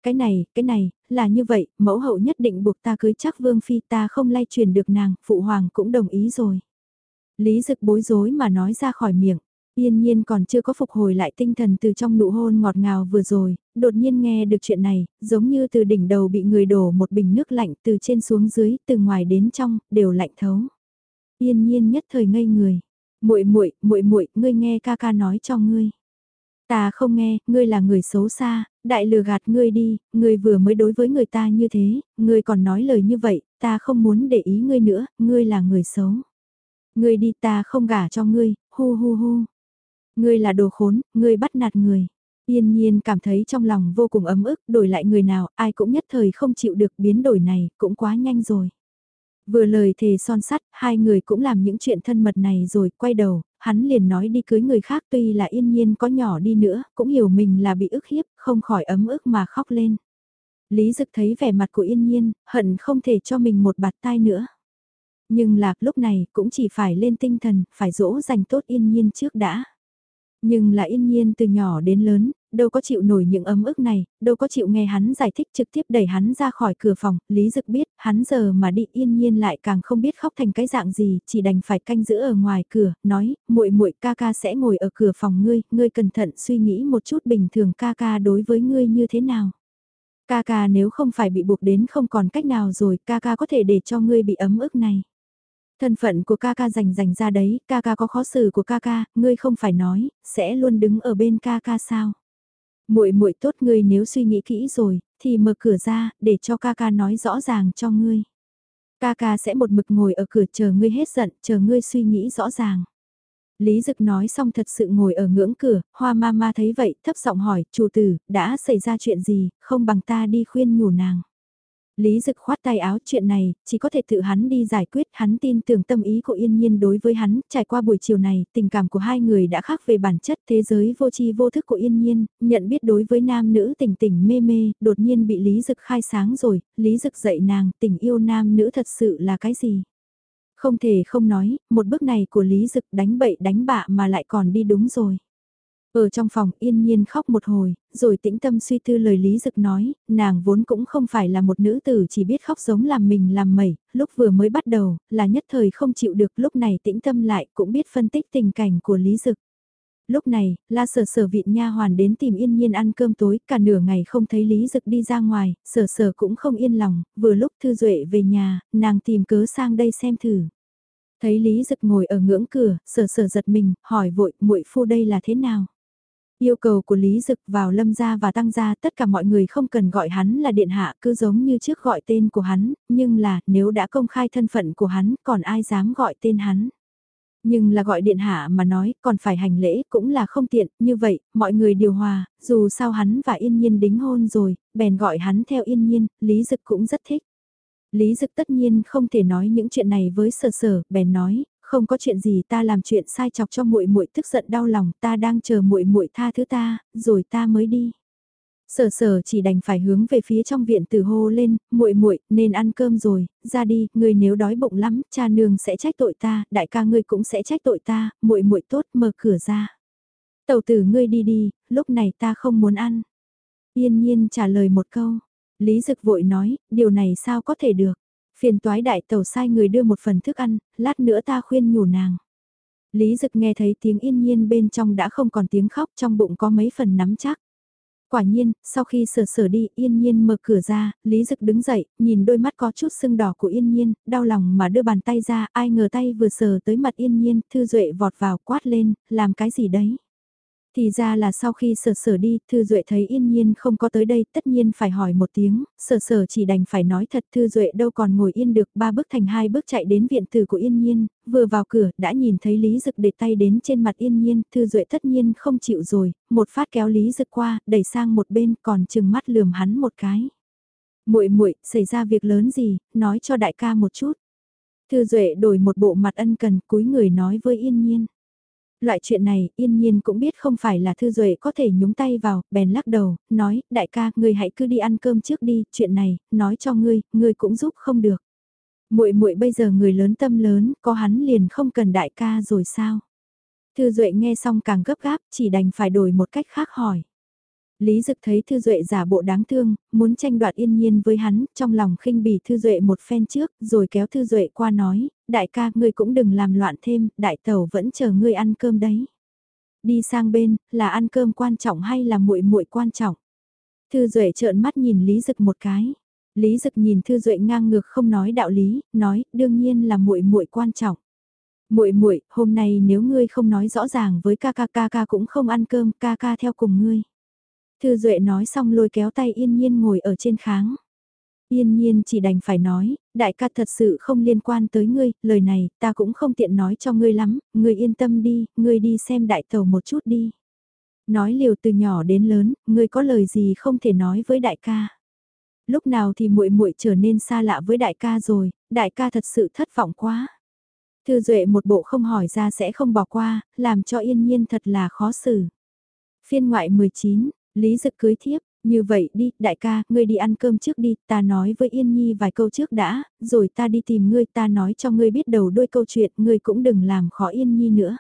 Cái này, là như vậy, mẫu hậu nhất định buộc ta cưới chắc Vương Phi, ta không lay truyền được nàng, phụ hoàng cũng đồng ý rồi. Lý Dực bối rối mà nói ra khỏi miệng, Yên Nhiên còn chưa có phục hồi lại tinh thần từ trong nụ hôn ngọt ngào vừa rồi, đột nhiên nghe được chuyện này, giống như từ đỉnh đầu bị người đổ một bình nước lạnh từ trên xuống dưới, từ ngoài đến trong, đều lạnh thấu. Yên Nhiên nhất thời ngây người, muội, ngươi nghe ca ca nói cho ngươi. Ta không nghe, ngươi là người xấu xa, đại lừa gạt ngươi đi, ngươi vừa mới đối với người ta như thế, ngươi còn nói lời như vậy, ta không muốn để ý ngươi nữa, ngươi là người xấu. Ngươi đi, ta không gả cho ngươi, hu hu hu. Ngươi là đồ khốn, ngươi bắt nạt người. Yên Nhiên cảm thấy trong lòng vô cùng ấm ức, đổi lại người nào, ai cũng nhất thời không chịu được biến đổi này, cũng quá nhanh rồi. Vừa lời thề son sắt, hai người cũng làm những chuyện thân mật này rồi, quay đầu, hắn liền nói đi cưới người khác, tuy là Yên Nhiên có nhỏ đi nữa, cũng hiểu mình là bị ức hiếp, không khỏi ấm ức mà khóc lên. Lý Dực thấy vẻ mặt của Yên Nhiên, hận không thể cho mình một bạt tai nữa. Nhưng là lúc này cũng chỉ phải lên tinh thần, phải dỗ dành tốt Yên Nhiên trước đã. Nhưng là Yên Nhiên từ nhỏ đến lớn, đâu có chịu nổi những ấm ức này, đâu có chịu nghe hắn giải thích, trực tiếp đẩy hắn ra khỏi cửa phòng, Lý Dực biết, hắn giờ mà đi Yên Nhiên lại càng không biết khóc thành cái dạng gì, chỉ đành phải canh giữ ở ngoài cửa, nói, muội ca ca sẽ ngồi ở cửa phòng ngươi, ngươi cẩn thận suy nghĩ một chút bình thường ca ca đối với ngươi như thế nào. Ca ca nếu không phải bị buộc đến không còn cách nào rồi, ca ca có thể để cho ngươi bị ấm ức này. Thân phận của ca ca dành ra đấy, ca ca có khó xử của ca ca, ngươi không phải nói, sẽ luôn đứng ở bên ca ca sao? Muội tốt, ngươi nếu suy nghĩ kỹ rồi, thì mở cửa ra, để cho ca ca nói rõ ràng cho ngươi. Ca ca sẽ một mực ngồi ở cửa chờ ngươi hết giận, chờ ngươi suy nghĩ rõ ràng. Lý Dực nói xong thật sự ngồi ở ngưỡng cửa, Hoa Mama thấy vậy, thấp giọng hỏi, chủ tử, đã xảy ra chuyện gì, không bằng ta đi khuyên nhủ nàng. Lý Dực khoát tay áo, chuyện này, chỉ có thể tự hắn đi giải quyết, hắn tin tưởng tâm ý của Yên Nhiên đối với hắn, trải qua buổi chiều này, tình cảm của hai người đã khác về bản chất, thế giới vô tri vô thức của Yên Nhiên, nhận biết đối với nam nữ tình tình mê mê, đột nhiên bị Lý Dực khai sáng rồi, Lý Dực dạy nàng, tình yêu nam nữ thật sự là cái gì? Không thể không nói, một bước này của Lý Dực đánh bậy đánh bạ mà lại còn đi đúng rồi. Ở trong phòng Yên Nhiên khóc một hồi, rồi tĩnh tâm suy tư lời Lý Dực nói, nàng vốn cũng không phải là một nữ tử chỉ biết khóc giống làm mình làm mẩy, lúc vừa mới bắt đầu, là nhất thời không chịu được, lúc này tĩnh tâm lại cũng biết phân tích tình cảnh của Lý Dực. Lúc này, La Sở Sở vịn nha hoàn đến tìm Yên Nhiên ăn cơm tối, cả nửa ngày không thấy Lý Dực đi ra ngoài, Sở Sở cũng không yên lòng, vừa lúc Thư Duệ về nhà, nàng tìm cớ sang đây xem thử. Thấy Lý Dực ngồi ở ngưỡng cửa, Sở Sở giật mình, hỏi vội, muội phu đây là thế nào? Yêu cầu của Lý Dực vào Lâm gia và Tăng gia, tất cả mọi người không cần gọi hắn là điện hạ, cứ giống như trước gọi tên của hắn, nhưng là nếu đã công khai thân phận của hắn, còn ai dám gọi tên hắn? Nhưng là gọi điện hạ mà nói, còn phải hành lễ cũng là không tiện, như vậy, mọi người điều hòa, dù sao hắn và Yên Nhiên đính hôn rồi, bèn gọi hắn theo Yên Nhiên, Lý Dực cũng rất thích. Lý Dực tất nhiên không thể nói những chuyện này với Sở Sở, bèn nói, không có chuyện gì, ta làm chuyện sai chọc cho muội muội tức giận đau lòng, ta đang chờ muội muội tha thứ ta, rồi ta mới đi. Sở Sở chỉ đành phải hướng về phía trong viện từ hô lên, muội muội nên ăn cơm rồi, ra đi, ngươi nếu đói bụng lắm, cha nương sẽ trách tội ta, đại ca ngươi cũng sẽ trách tội ta, muội muội tốt mở cửa ra. Tẩu tử ngươi đi đi, lúc này ta không muốn ăn. Yên Nhiên trả lời một câu. Lý Dực vội nói, điều này sao có thể được. Phiền toái đại tẩu sai người đưa một phần thức ăn, lát nữa ta khuyên nhủ nàng. Lý Dực nghe thấy tiếng Yên Nhiên bên trong đã không còn tiếng khóc, trong bụng có mấy phần nắm chắc. Quả nhiên, sau khi Sở Sở đi, Yên Nhiên mở cửa ra, Lý Dực đứng dậy, nhìn đôi mắt có chút sưng đỏ của Yên Nhiên, đau lòng mà đưa bàn tay ra, ai ngờ tay vừa sờ tới mặt Yên Nhiên, Thư Duệ vọt vào quát lên, làm cái gì đấy. Thì ra là sau khi Sở Sở đi, Thư Duệ thấy Yên Nhiên không có tới đây, tất nhiên phải hỏi một tiếng, Sở Sở chỉ đành phải nói thật, Thư Duệ đâu còn ngồi yên được, 3 bước thành 2 bước chạy đến viện tử của Yên Nhiên, vừa vào cửa, đã nhìn thấy Lý Dực để tay đến trên mặt Yên Nhiên, Thư Duệ tất nhiên không chịu rồi, một phát kéo Lý Dực qua, đẩy sang một bên, còn chừng mắt lườm hắn một cái. Muội muội, xảy ra việc lớn gì, nói cho đại ca một chút. Thư Duệ đổi một bộ mặt ân cần, cúi người nói với Yên Nhiên. Loại chuyện này, Yên Nhiên cũng biết không phải là Thư Duệ có thể nhúng tay vào, bèn lắc đầu, nói, đại ca, ngươi hãy cứ đi ăn cơm trước đi, chuyện này, nói cho ngươi cũng giúp không được. Muội muội bây giờ người lớn tâm lớn, có hắn liền không cần đại ca rồi sao? Thư Duệ nghe xong càng gấp gáp, chỉ đành phải đổi một cách khác hỏi. Lý Dực thấy Thư Duệ giả bộ đáng thương, muốn tranh đoạt Yên Nhiên với hắn, trong lòng khinh bỉ Thư Duệ một phen trước, rồi kéo Thư Duệ qua nói, đại ca, ngươi cũng đừng làm loạn thêm, đại tẩu vẫn chờ ngươi ăn cơm đấy. Đi sang bên, là ăn cơm quan trọng hay là muội muội quan trọng? Thư Duệ trợn mắt nhìn Lý Dực một cái. Lý Dực nhìn Thư Duệ ngang ngược không nói đạo lý, nói, đương nhiên là muội muội quan trọng. Muội muội, hôm nay nếu ngươi không nói rõ ràng với ca ca cũng không ăn cơm, ca ca theo cùng ngươi. Thư Duệ nói xong lôi kéo tay Yên Nhiên ngồi ở trên kháng. Yên Nhiên chỉ đành phải nói, đại ca thật sự không liên quan tới ngươi, lời này ta cũng không tiện nói cho ngươi lắm, ngươi yên tâm đi, ngươi đi xem đại tàu một chút đi. Nói liều từ nhỏ đến lớn, ngươi có lời gì không thể nói với đại ca. Lúc nào thì muội muội trở nên xa lạ với đại ca rồi, đại ca thật sự thất vọng quá. Thư Duệ một bộ không hỏi ra sẽ không bỏ qua, làm cho Yên Nhiên thật là khó xử. Phiên ngoại 19, Lý Dực cưới thiếp, như vậy đi, đại ca, ngươi đi ăn cơm trước đi, ta nói với Yên Nhi vài câu trước đã, rồi ta đi tìm ngươi, ta nói cho ngươi biết đầu đuôi câu chuyện, ngươi cũng đừng làm khó Yên Nhi nữa.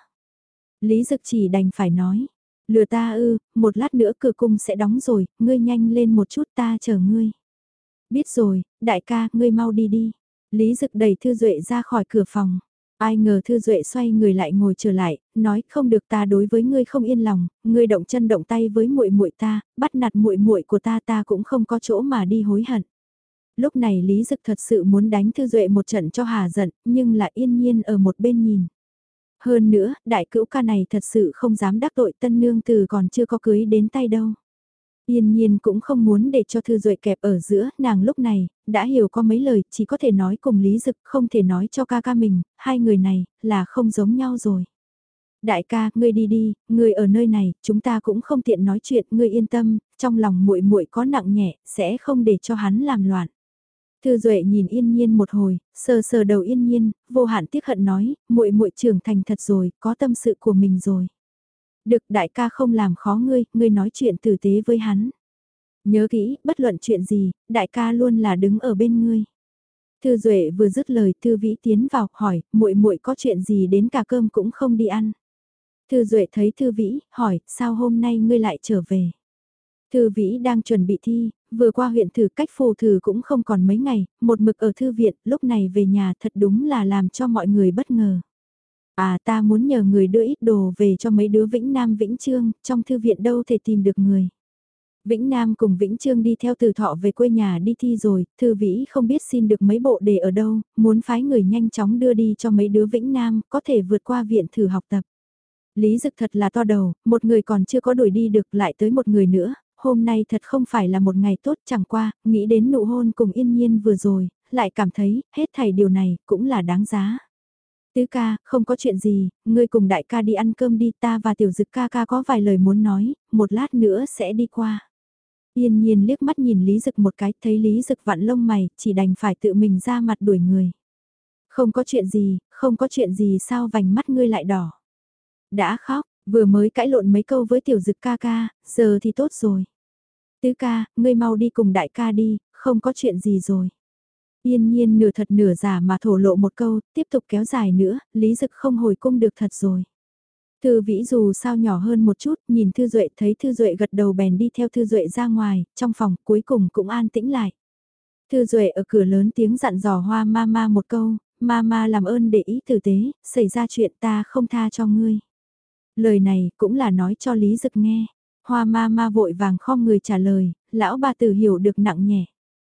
Lý Dực chỉ đành phải nói, lừa ta ư, một lát nữa cửa cung sẽ đóng rồi, ngươi nhanh lên một chút ta chờ ngươi. Biết rồi, đại ca, ngươi mau đi đi. Lý Dực đẩy Thư Duệ ra khỏi cửa phòng. Ai ngờ Thư Duệ xoay người lại ngồi trở lại, nói không được ta đối với ngươi không yên lòng, ngươi động chân động tay với muội muội ta, bắt nạt muội muội của ta cũng không có chỗ mà đi hối hận. Lúc này Lý Dực thật sự muốn đánh Thư Duệ một trận cho hà giận, nhưng là Yên Nhiên ở một bên nhìn. Hơn nữa, đại cữu ca này thật sự không dám đắc tội tân nương từ còn chưa có cưới đến tay đâu. Yên Nhiên cũng không muốn để cho Thư Duệ kẹp ở giữa, nàng lúc này, đã hiểu có mấy lời, chỉ có thể nói cùng Lý Dực, không thể nói cho ca ca mình, hai người này, là không giống nhau rồi. Đại ca, ngươi đi đi, ngươi ở nơi này, chúng ta cũng không tiện nói chuyện, ngươi yên tâm, trong lòng muội muội có nặng nhẹ, sẽ không để cho hắn làm loạn. Thư Duệ nhìn Yên Nhiên một hồi, sờ sờ đầu Yên Nhiên, vô hạn tiếc hận nói, muội muội trưởng thành thật rồi, có tâm sự của mình rồi. Được đại ca không làm khó ngươi, ngươi nói chuyện tử tế với hắn. Nhớ kỹ, bất luận chuyện gì, đại ca luôn là đứng ở bên ngươi. Thư Duệ vừa dứt lời, Thư Vĩ tiến vào, hỏi, muội muội có chuyện gì đến cả cơm cũng không đi ăn. Thư Duệ thấy Thư Vĩ, hỏi, sao hôm nay ngươi lại trở về. Thư Vĩ đang chuẩn bị thi, vừa qua huyện thử cách phù thử cũng không còn mấy ngày, một mực ở thư viện, lúc này về nhà thật đúng là làm cho mọi người bất ngờ. À ta muốn nhờ người đưa ít đồ về cho mấy đứa Vĩnh Nam Vĩnh Trương, trong thư viện đâu thể tìm được người. Vĩnh Nam cùng Vĩnh Trương đi theo Từ Thọ về quê nhà đi thi rồi, Thư Vĩ không biết xin được mấy bộ đề ở đâu, muốn phái người nhanh chóng đưa đi cho mấy đứa Vĩnh Nam, có thể vượt qua viện thử học tập. Lý Dực thật là to đầu, một người còn chưa có đuổi đi được lại tới một người nữa, hôm nay thật không phải là một ngày tốt chẳng qua, nghĩ đến nụ hôn cùng Yên Nhiên vừa rồi, lại cảm thấy hết thảy điều này cũng là đáng giá. Tứ ca, không có chuyện gì, ngươi cùng đại ca đi ăn cơm đi, ta và tiểu Dực ca ca có vài lời muốn nói, một lát nữa sẽ đi qua. Yên Nhiên liếc mắt nhìn Lý Dực một cái, thấy Lý Dực vặn lông mày, chỉ đành phải tự mình ra mặt đuổi người. Không có chuyện gì, không có chuyện gì sao vành mắt ngươi lại đỏ. Đã khóc, vừa mới cãi lộn mấy câu với tiểu Dực ca ca, giờ thì tốt rồi. Tứ ca, ngươi mau đi cùng đại ca đi, không có chuyện gì rồi. Yên Nhiên nửa thật nửa giả mà thổ lộ một câu, tiếp tục kéo dài nữa, Lý Dực không hồi cung được thật rồi. Thư Vĩ dù sao nhỏ hơn một chút, nhìn Thư Duệ thấy Thư Duệ gật đầu bèn đi theo Thư Duệ ra ngoài, trong phòng cuối cùng cũng an tĩnh lại. Thư Duệ ở cửa lớn tiếng dặn dò Hoa Mama một câu, Mama làm ơn để ý tử tế, xảy ra chuyện ta không tha cho ngươi. Lời này cũng là nói cho Lý Dực nghe. Hoa Mama vội vàng khom người trả lời, lão bà tử hiểu được nặng nhẹ.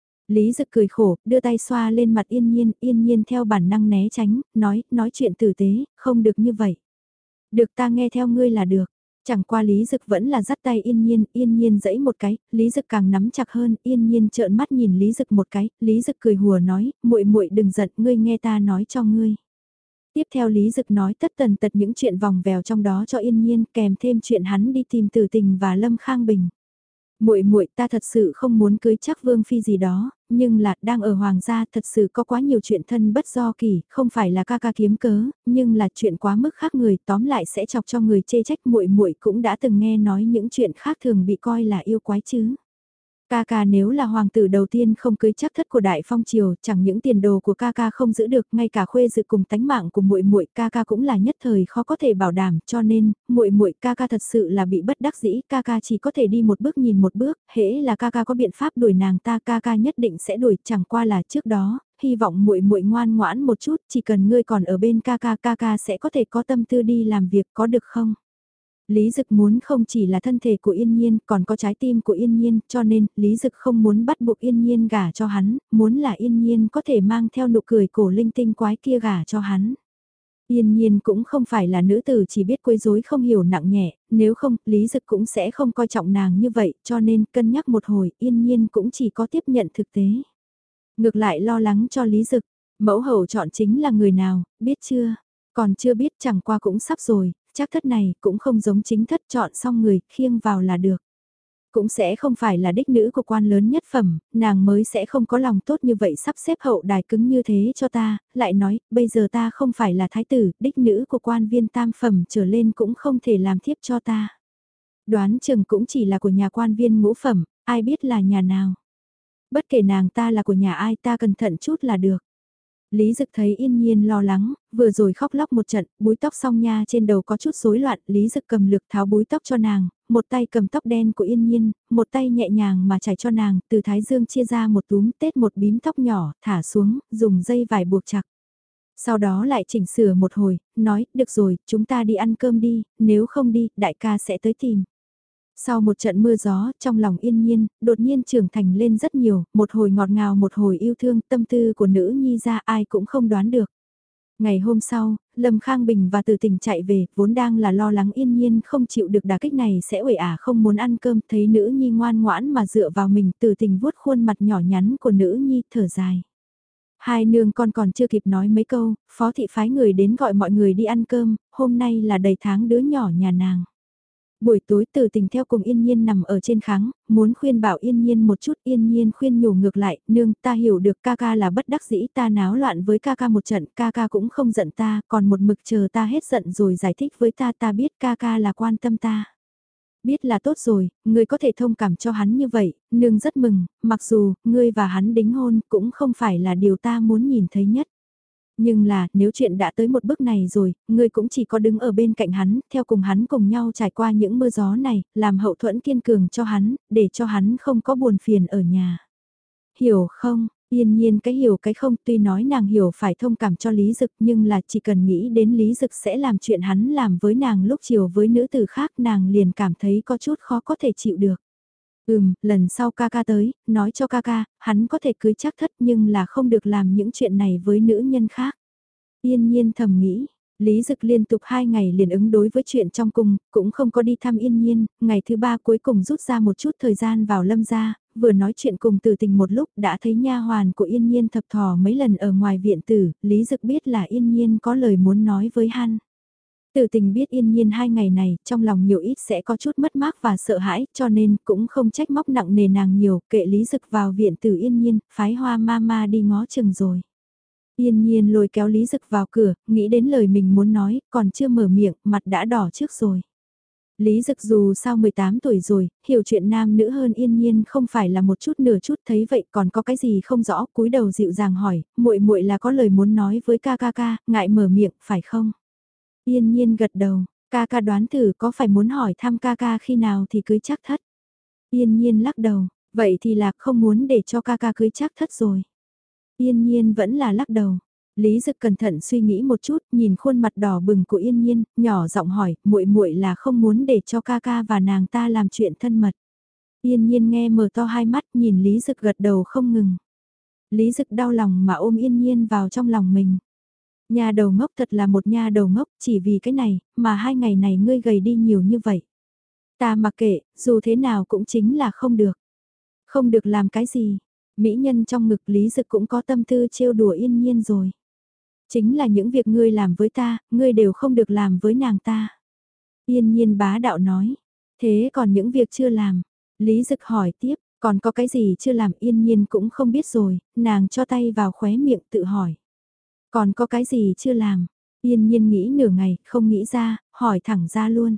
Lý Dực cười khổ, đưa tay xoa lên mặt Yên Nhiên theo bản năng né tránh, nói chuyện tử tế, không được như vậy. Được ta nghe theo ngươi là được. Chẳng qua Lý Dực vẫn là dắt tay Yên Nhiên dẫy một cái, Lý Dực càng nắm chặt hơn, Yên Nhiên trợn mắt nhìn Lý Dực một cái, Lý Dực cười hùa nói, muội muội đừng giận, ngươi nghe ta nói cho ngươi. Tiếp theo Lý Dực nói tất tần tật những chuyện vòng vèo trong đó cho Yên Nhiên, kèm thêm chuyện hắn đi tìm Tử Tình và Lâm Khang Bình. Muội muội ta thật sự không muốn cưới chắc vương phi gì đó, nhưng là đang ở hoàng gia thật sự có quá nhiều chuyện thân bất do kỳ, không phải là ca ca kiếm cớ, nhưng là chuyện quá mức khác người, tóm lại sẽ chọc cho người chê trách. Muội muội cũng đã từng nghe nói những chuyện khác thường bị coi là yêu quái chứ. Ca ca nếu là hoàng tử đầu tiên không cưới chắc thất của Đại Phong triều, chẳng những tiền đồ của ca ca không giữ được, ngay cả khuê dự cùng tánh mạng của muội muội ca ca cũng là nhất thời khó có thể bảo đảm, cho nên muội muội ca ca thật sự là bị bất đắc dĩ, ca ca chỉ có thể đi một bước nhìn một bước, hễ là ca ca có biện pháp đuổi nàng ta, ca ca nhất định sẽ đuổi, chẳng qua là trước đó, hy vọng muội muội ngoan ngoãn một chút, chỉ cần ngươi còn ở bên ca ca sẽ có thể có tâm tư đi làm việc, có được không? Lý Dực muốn không chỉ là thân thể của Yên Nhiên, còn có trái tim của Yên Nhiên, cho nên, Lý Dực không muốn bắt buộc Yên Nhiên gả cho hắn, muốn là Yên Nhiên có thể mang theo nụ cười cổ linh tinh quái kia gả cho hắn. Yên Nhiên cũng không phải là nữ tử chỉ biết quấy rối không hiểu nặng nhẹ, nếu không, Lý Dực cũng sẽ không coi trọng nàng như vậy, cho nên, cân nhắc một hồi, Yên Nhiên cũng chỉ có tiếp nhận thực tế. Ngược lại lo lắng cho Lý Dực, mẫu hậu chọn chính là người nào, biết chưa? Còn chưa biết chẳng qua cũng sắp rồi, chắc thất này cũng không giống chính thất chọn xong người, khiêng vào là được. Cũng sẽ không phải là đích nữ của quan lớn nhất phẩm, nàng mới sẽ không có lòng tốt như vậy sắp xếp hậu đài cứng như thế cho ta, lại nói, bây giờ ta không phải là thái tử, đích nữ của quan viên tam phẩm trở lên cũng không thể làm thiếp cho ta. Đoán chừng cũng chỉ là của nhà quan viên ngũ phẩm, ai biết là nhà nào. Bất kể nàng ta là của nhà ai ta cẩn thận chút là được. Lý Dực thấy Yên Nhiên lo lắng, vừa rồi khóc lóc một trận, búi tóc song nha trên đầu có chút rối loạn, Lý Dực cầm lược tháo búi tóc cho nàng, một tay cầm tóc đen của Yên Nhiên, một tay nhẹ nhàng mà chải cho nàng, từ thái dương chia ra một túm tết một bím tóc nhỏ, thả xuống, dùng dây vải buộc chặt. Sau đó lại chỉnh sửa một hồi, nói, được rồi, chúng ta đi ăn cơm đi, nếu không đi, đại ca sẽ tới tìm. Sau một trận mưa gió, trong lòng Yên Nhiên, đột nhiên trưởng thành lên rất nhiều, một hồi ngọt ngào một hồi yêu thương, tâm tư của nữ nhi ra ai cũng không đoán được. Ngày hôm sau, Lâm Khang Bình và Từ Tình chạy về, vốn đang là lo lắng Yên Nhiên không chịu được đả kích này sẽ uể ả không muốn ăn cơm, thấy nữ nhi ngoan ngoãn mà dựa vào mình, Từ Tình vuốt khuôn mặt nhỏ nhắn của nữ nhi, thở dài. Hai nương con còn chưa kịp nói mấy câu, phó thị phái người đến gọi mọi người đi ăn cơm, hôm nay là đầy tháng đứa nhỏ nhà nàng. Buổi tối Từ Tình theo cùng Yên Nhiên nằm ở trên kháng, muốn khuyên bảo Yên Nhiên một chút, Yên Nhiên khuyên nhủ ngược lại, nương ta hiểu được ca ca là bất đắc dĩ, ta náo loạn với ca ca một trận, ca ca cũng không giận ta, còn một mực chờ ta hết giận rồi giải thích với ta biết ca ca là quan tâm ta. Biết là tốt rồi, ngươi có thể thông cảm cho hắn như vậy, nương rất mừng, mặc dù, ngươi và hắn đính hôn cũng không phải là điều ta muốn nhìn thấy nhất. Nhưng là, nếu chuyện đã tới một bước này rồi, ngươi cũng chỉ có đứng ở bên cạnh hắn, theo cùng hắn cùng nhau trải qua những mưa gió này, làm hậu thuẫn kiên cường cho hắn, để cho hắn không có buồn phiền ở nhà. Hiểu không? Yên nhiên cái hiểu cái không, tuy nói nàng hiểu phải thông cảm cho Lý Dực nhưng là chỉ cần nghĩ đến Lý Dực sẽ làm chuyện hắn làm với nàng lúc chiều với nữ tử khác nàng liền cảm thấy có chút khó có thể chịu được. Lần sau ca ca tới, nói cho ca ca, hắn có thể cưới chắc thất nhưng là không được làm những chuyện này với nữ nhân khác. Yên nhiên thầm nghĩ, Lý Dực liên tục 2 ngày liền ứng đối với chuyện trong cung, cũng không có đi thăm Yên nhiên, ngày thứ 3 cuối cùng rút ra một chút thời gian vào Lâm gia, vừa nói chuyện cùng Từ Tình một lúc đã thấy nha hoàn của Yên nhiên thập thò mấy lần ở ngoài viện tử, Lý Dực biết là Yên nhiên có lời muốn nói với hắn. Từ Tình biết Yên nhiên 2 ngày này, trong lòng nhiều ít sẽ có chút mất mát và sợ hãi, cho nên cũng không trách móc nặng nề nàng nhiều, kệ Lý Dực vào viện tử Yên nhiên, phái Hoa Mama đi ngó chừng rồi. Yên nhiên lôi kéo Lý Dực vào cửa, nghĩ đến lời mình muốn nói, còn chưa mở miệng, mặt đã đỏ trước rồi. Lý Dực dù sao 18 tuổi rồi, hiểu chuyện nam nữ hơn Yên nhiên không phải là một chút nửa chút, thấy vậy còn có cái gì không rõ, cúi đầu dịu dàng hỏi, muội muội là có lời muốn nói với ca ca ca, ngại mở miệng, phải không? Yên nhiên gật đầu, ca ca đoán thử có phải muốn hỏi thăm ca ca khi nào thì cưới chắc thất. Yên nhiên lắc đầu, vậy thì là không muốn để cho ca ca cưới chắc thất rồi. Yên nhiên vẫn là lắc đầu. Lý Dực cẩn thận suy nghĩ một chút, nhìn khuôn mặt đỏ bừng của Yên nhiên, nhỏ giọng hỏi, muội muội là không muốn để cho ca ca và nàng ta làm chuyện thân mật. Yên nhiên nghe mở to hai mắt, nhìn Lý Dực gật đầu không ngừng. Lý Dực đau lòng mà ôm Yên nhiên vào trong lòng mình. Nhà đầu ngốc thật là một nhà đầu ngốc, chỉ vì cái này, mà 2 ngày này ngươi gầy đi nhiều như vậy. Ta mặc kệ, dù thế nào cũng chính là không được. Không được làm cái gì. Mỹ nhân trong ngực Lý Dực cũng có tâm tư trêu đùa Yên nhiên rồi. Chính là những việc ngươi làm với ta, ngươi đều không được làm với nàng ta. Yên nhiên bá đạo nói. Thế còn những việc chưa làm? Lý Dực hỏi tiếp, còn có cái gì chưa làm? Yên nhiên cũng không biết rồi, nàng cho tay vào khóe miệng tự hỏi. Còn có cái gì chưa làm? Yên nhiên nghĩ nửa ngày, không nghĩ ra, hỏi thẳng ra luôn.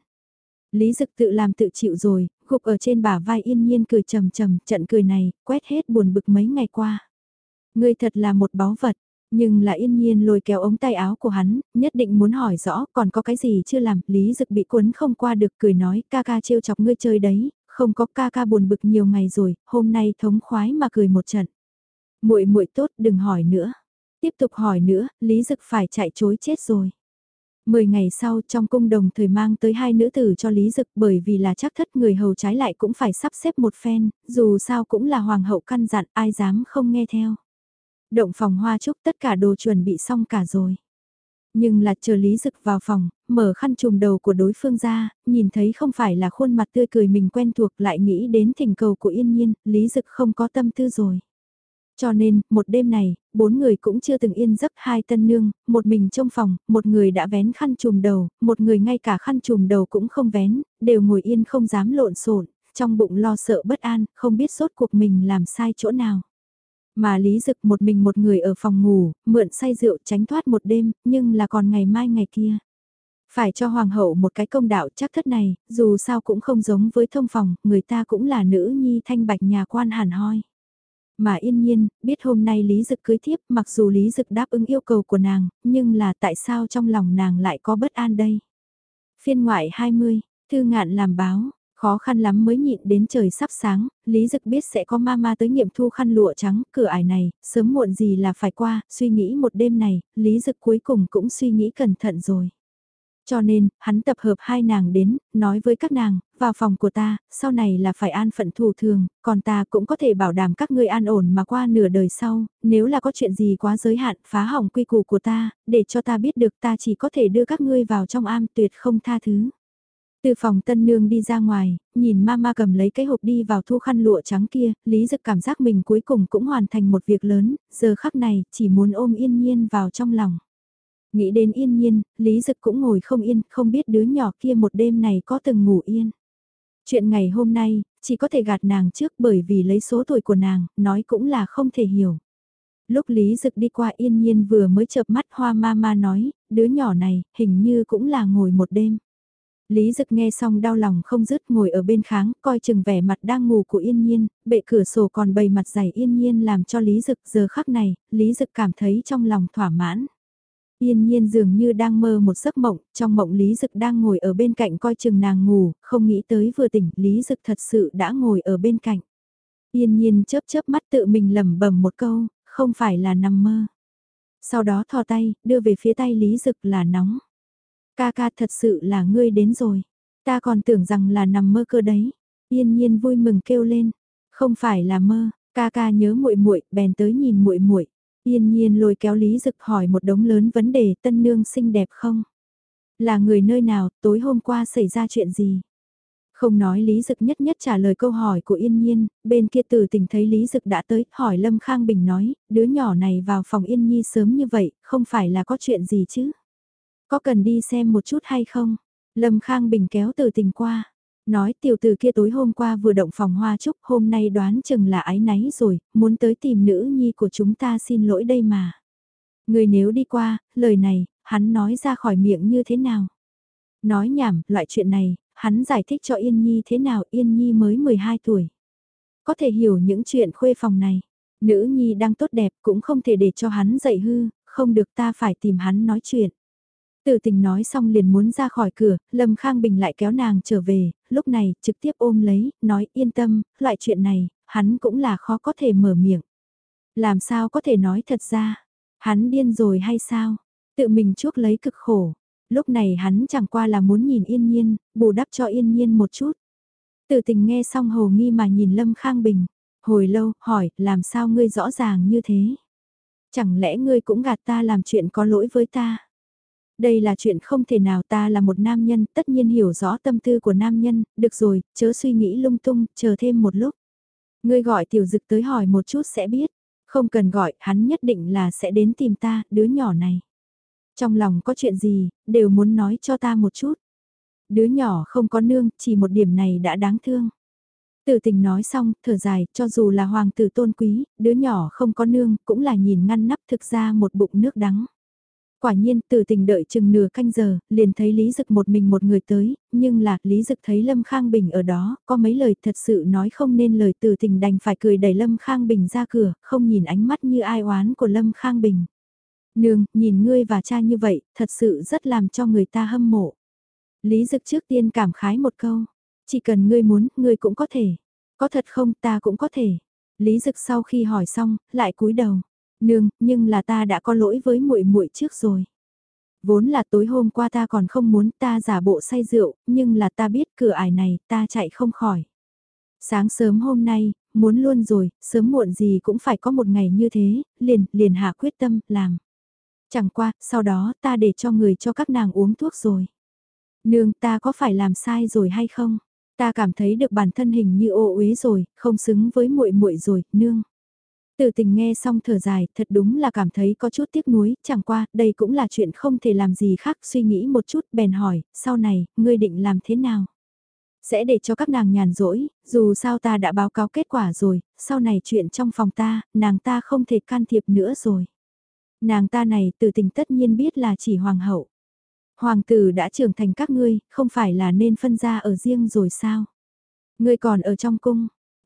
Lý Dực tự làm tự chịu rồi, gục ở trên bả vai Yên nhiên cười trầm trầm, trận cười này, quét hết buồn bực mấy ngày qua. Ngươi thật là một báu vật, nhưng là Yên nhiên lôi kéo ống tay áo của hắn, nhất định muốn hỏi rõ còn có cái gì chưa làm, Lý Dực bị cuốn không qua được cười nói, ca ca trêu chọc ngươi chơi đấy, không có ca ca buồn bực nhiều ngày rồi, hôm nay thống khoái mà cười một trận. Muội muội tốt, đừng hỏi nữa. Tiếp tục hỏi nữa, Lý Dực phải chạy chối chết rồi. 10 ngày sau trong cung đồng thời mang tới 2 nữ tử cho Lý Dực bởi vì là chắc thất người hầu trái lại cũng phải sắp xếp một phen, dù sao cũng là hoàng hậu căn dặn ai dám không nghe theo. Động phòng hoa trúc tất cả đồ chuẩn bị xong cả rồi. Nhưng là chờ Lý Dực vào phòng, mở khăn trùm đầu của đối phương ra, nhìn thấy không phải là khuôn mặt tươi cười mình quen thuộc lại nghĩ đến thỉnh cầu của Yên nhiên, Lý Dực không có tâm tư rồi. Cho nên, một đêm này, 4 người cũng chưa từng yên giấc, 2 tân nương, một mình trong phòng, một người đã vén khăn trùm đầu, một người ngay cả khăn trùm đầu cũng không vén, đều ngồi yên không dám lộn xộn, trong bụng lo sợ bất an, không biết sốt cuộc mình làm sai chỗ nào. Mà Lý Dực một mình một người ở phòng ngủ, mượn say rượu tránh thoát một đêm, nhưng là còn ngày mai ngày kia. Phải cho hoàng hậu một cái công đạo chắc thất này, dù sao cũng không giống với thông phòng, người ta cũng là nữ nhi thanh bạch nhà quan hàn hoi. Mà Yên nhiên, biết hôm nay Lý Dực cưới thiếp, mặc dù Lý Dực đáp ứng yêu cầu của nàng, nhưng là tại sao trong lòng nàng lại có bất an đây? Phiên ngoại 20, Thư Ngạn làm báo, khó khăn lắm mới nhịn đến trời sắp sáng, Lý Dực biết sẽ có mama tới nghiệm thu khăn lụa trắng, cửa ải này, sớm muộn gì là phải qua, suy nghĩ một đêm này, Lý Dực cuối cùng cũng suy nghĩ cẩn thận rồi. Cho nên, hắn tập hợp 2 nàng đến, nói với các nàng, vào phòng của ta, sau này là phải an phận thủ thường, còn ta cũng có thể bảo đảm các ngươi an ổn mà qua nửa đời sau, nếu là có chuyện gì quá giới hạn, phá hỏng quy củ của ta, để cho ta biết được ta chỉ có thể đưa các ngươi vào trong am tuyệt không tha thứ. Từ phòng tân nương đi ra ngoài, nhìn mama cầm lấy cái hộp đi vào thu khăn lụa trắng kia, Lý Dực cảm giác mình cuối cùng cũng hoàn thành một việc lớn, giờ khắc này, chỉ muốn ôm Yên nhiên vào trong lòng. Nghĩ đến Yên nhiên, Lý Dực cũng ngồi không yên, không biết đứa nhỏ kia một đêm này có từng ngủ yên. Chuyện ngày hôm nay, chỉ có thể gạt nàng trước bởi vì lấy số tuổi của nàng, nói cũng là không thể hiểu. Lúc Lý Dực đi qua Yên nhiên vừa mới chợp mắt Hoa Mama nói, đứa nhỏ này, hình như cũng là ngồi một đêm. Lý Dực nghe xong đau lòng không dứt ngồi ở bên kháng, coi chừng vẻ mặt đang ngủ của Yên nhiên, bệ cửa sổ còn bày mặt dày Yên nhiên làm cho Lý Dực giờ khắc này, Lý Dực cảm thấy trong lòng thỏa mãn. Yên nhiên dường như đang mơ một giấc mộng, trong mộng Lý Dực đang ngồi ở bên cạnh coi chừng nàng ngủ, không nghĩ tới vừa tỉnh Lý Dực thật sự đã ngồi ở bên cạnh. Yên nhiên chớp chớp mắt tự mình lẩm bẩm một câu, không phải là nằm mơ. Sau đó thò tay, đưa về phía tay Lý Dực là nóng. Ca ca thật sự là ngươi đến rồi. Ta còn tưởng rằng là nằm mơ cơ đấy. Yên Nhiên vui mừng kêu lên. Không phải là mơ, ca ca nhớ muội muội, bèn tới nhìn muội muội. Yên Nhiên lôi kéo Lý Dực hỏi một đống lớn vấn đề, tân nương xinh đẹp không? Là người nơi nào, tối hôm qua xảy ra chuyện gì? Không nói Lý Dực nhất nhất trả lời câu hỏi của Yên Nhiên, bên kia Từ Tình thấy Lý Dực đã tới, hỏi Lâm Khang Bình nói, đứa nhỏ này vào phòng Yên Nhi sớm như vậy, không phải là có chuyện gì chứ? Có cần đi xem một chút hay không? Lâm Khang Bình kéo Từ Tình qua, nói tiểu tử kia tối hôm qua vừa động phòng hoa trúc, hôm nay đoán chừng là áy náy rồi, muốn tới tìm nữ nhi của chúng ta xin lỗi đây mà. Người nếu đi qua, lời này, hắn nói ra khỏi miệng như thế nào? Nói nhảm, loại chuyện này, hắn giải thích cho Yên Nhi thế nào, Yên Nhi mới 12 tuổi. Có thể hiểu những chuyện khuê phòng này. Nữ Nhi đang tốt đẹp cũng không thể để cho hắn dạy hư, không được ta phải tìm hắn nói chuyện. Từ Tình nói xong liền muốn ra khỏi cửa, Lâm Khang Bình lại kéo nàng trở về, lúc này trực tiếp ôm lấy, nói yên tâm, loại chuyện này, hắn cũng là khó có thể mở miệng. Làm sao có thể nói thật ra, hắn điên rồi hay sao, tự mình chuốc lấy cực khổ. Lúc này hắn chẳng qua là muốn nhìn Yên Nhiên, bù đắp cho Yên Nhiên một chút. Từ Tình nghe xong hồ nghi mà nhìn Lâm Khang Bình, hồi lâu, hỏi, làm sao ngươi rõ ràng như thế? Chẳng lẽ ngươi cũng gạt ta làm chuyện có lỗi với ta? Đây là chuyện không thể nào, ta là một nam nhân, tất nhiên hiểu rõ tâm tư của nam nhân, được rồi, chớ suy nghĩ lung tung, chờ thêm một lúc. Ngươi gọi Tiểu Dực tới hỏi một chút sẽ biết, không cần gọi, hắn nhất định là sẽ đến tìm ta, đứa nhỏ này. Trong lòng có chuyện gì, đều muốn nói cho ta một chút. Đứa nhỏ không có nương, chỉ một điểm này đã đáng thương. Từ Tình nói xong, thở dài, cho dù là hoàng tử tôn quý, đứa nhỏ không có nương, cũng là nhìn ngăn nắp thực ra một bụng nước đắng. Quả nhiên, Từ Tình đợi chừng nửa canh giờ, liền thấy Lý Dực một mình một người tới, nhưng là, Lý Dực thấy Lâm Khang Bình ở đó, có mấy lời thật sự nói không nên lời, Từ Tình đành phải cười đẩy Lâm Khang Bình ra cửa, không nhìn ánh mắt như ai oán của Lâm Khang Bình. Nương, nhìn ngươi và cha như vậy, thật sự rất làm cho người ta hâm mộ. Lý Dực trước tiên cảm khái một câu, chỉ cần ngươi muốn, ngươi cũng có thể. Có thật không, ta cũng có thể. Lý Dực sau khi hỏi xong, lại cúi đầu. Nương, nhưng là ta đã có lỗi với muội muội trước rồi. Vốn là tối hôm qua ta còn không muốn, ta giả bộ say rượu, nhưng là ta biết cửa ải này, ta chạy không khỏi. Sáng sớm hôm nay, muốn luôn rồi, sớm muộn gì cũng phải có một ngày như thế, liền hạ quyết tâm, làm. Chẳng qua, sau đó ta để cho người cho các nàng uống thuốc rồi. Nương, ta có phải làm sai rồi hay không? Ta cảm thấy được bản thân hình như ô uế rồi, không xứng với muội muội rồi, nương. Từ Tình nghe xong thở dài, thật đúng là cảm thấy có chút tiếc nuối, chẳng qua, đây cũng là chuyện không thể làm gì khác, suy nghĩ một chút, bèn hỏi, sau này, ngươi định làm thế nào? Sẽ để cho các nàng nhàn rỗi, dù sao ta đã báo cáo kết quả rồi, sau này chuyện trong phòng ta, nàng ta không thể can thiệp nữa rồi. Nàng ta này Từ Tình tất nhiên biết là chỉ hoàng hậu. Hoàng tử đã trưởng thành các ngươi, không phải là nên phân ra ở riêng rồi sao? Ngươi còn ở trong cung,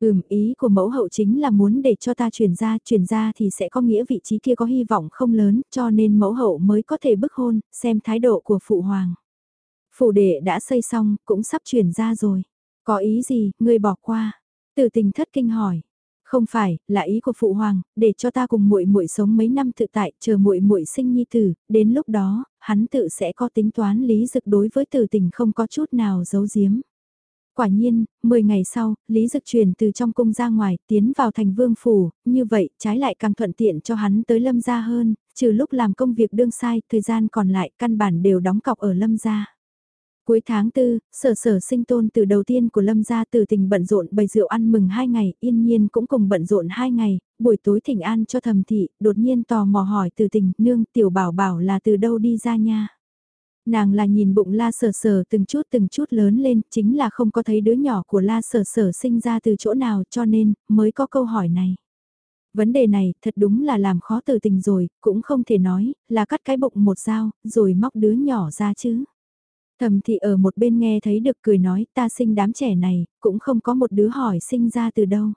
ý của mẫu hậu chính là muốn để cho ta chuyển ra thì sẽ có nghĩa vị trí kia có hy vọng không lớn, cho nên mẫu hậu mới có thể bức hôn, xem thái độ của phụ hoàng. Phủ đệ đã xây xong, cũng sắp chuyển ra rồi. Có ý gì, ngươi bỏ qua? Từ Tình thất kinh hỏi. Không phải, là ý của phụ hoàng, để cho ta cùng muội muội sống mấy năm tự tại, chờ muội muội sinh nhi tử, đến lúc đó, hắn tự sẽ có tính toán. Lý Dực đối với Từ Tình không có chút nào giấu giếm. Quả nhiên, 10 ngày sau, Lý Dực chuyển từ trong cung ra ngoài, tiến vào thành vương phủ, như vậy, trái lại càng thuận tiện cho hắn tới Lâm gia hơn, trừ lúc làm công việc đương sai, thời gian còn lại căn bản đều đóng cọc ở Lâm gia. Cuối tháng 4, sở sinh tôn từ đầu tiên của Lâm gia Từ Tình bận rộn bày rượu ăn mừng 2 ngày, Yên Nhiên cũng cùng bận rộn 2 ngày, buổi tối thỉnh an cho Thẩm thị, đột nhiên tò mò hỏi Từ Tình, nương tiểu bảo bảo là từ đâu đi ra nha. Nàng là nhìn bụng La Sở Sở từng chút lớn lên, chính là không có thấy đứa nhỏ của La Sở Sở sinh ra từ chỗ nào cho nên, mới có câu hỏi này. Vấn đề này thật đúng là làm khó Từ Tình rồi, cũng không thể nói, là cắt cái bụng một dao, rồi móc đứa nhỏ ra chứ. Thẩm thị ở một bên nghe thấy được cười nói ta sinh đám trẻ này, cũng không có một đứa hỏi sinh ra từ đâu.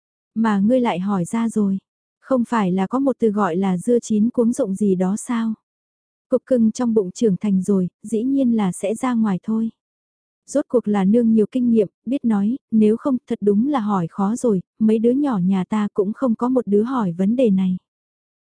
Mà ngươi lại hỏi ra rồi, không phải là có một từ gọi là dưa chín cuống rụng gì đó sao? Cục cưng trong bụng trưởng thành rồi, dĩ nhiên là sẽ ra ngoài thôi. Rốt cuộc là nương nhiều kinh nghiệm, biết nói, nếu không thật đúng là hỏi khó rồi, mấy đứa nhỏ nhà ta cũng không có một đứa hỏi vấn đề này.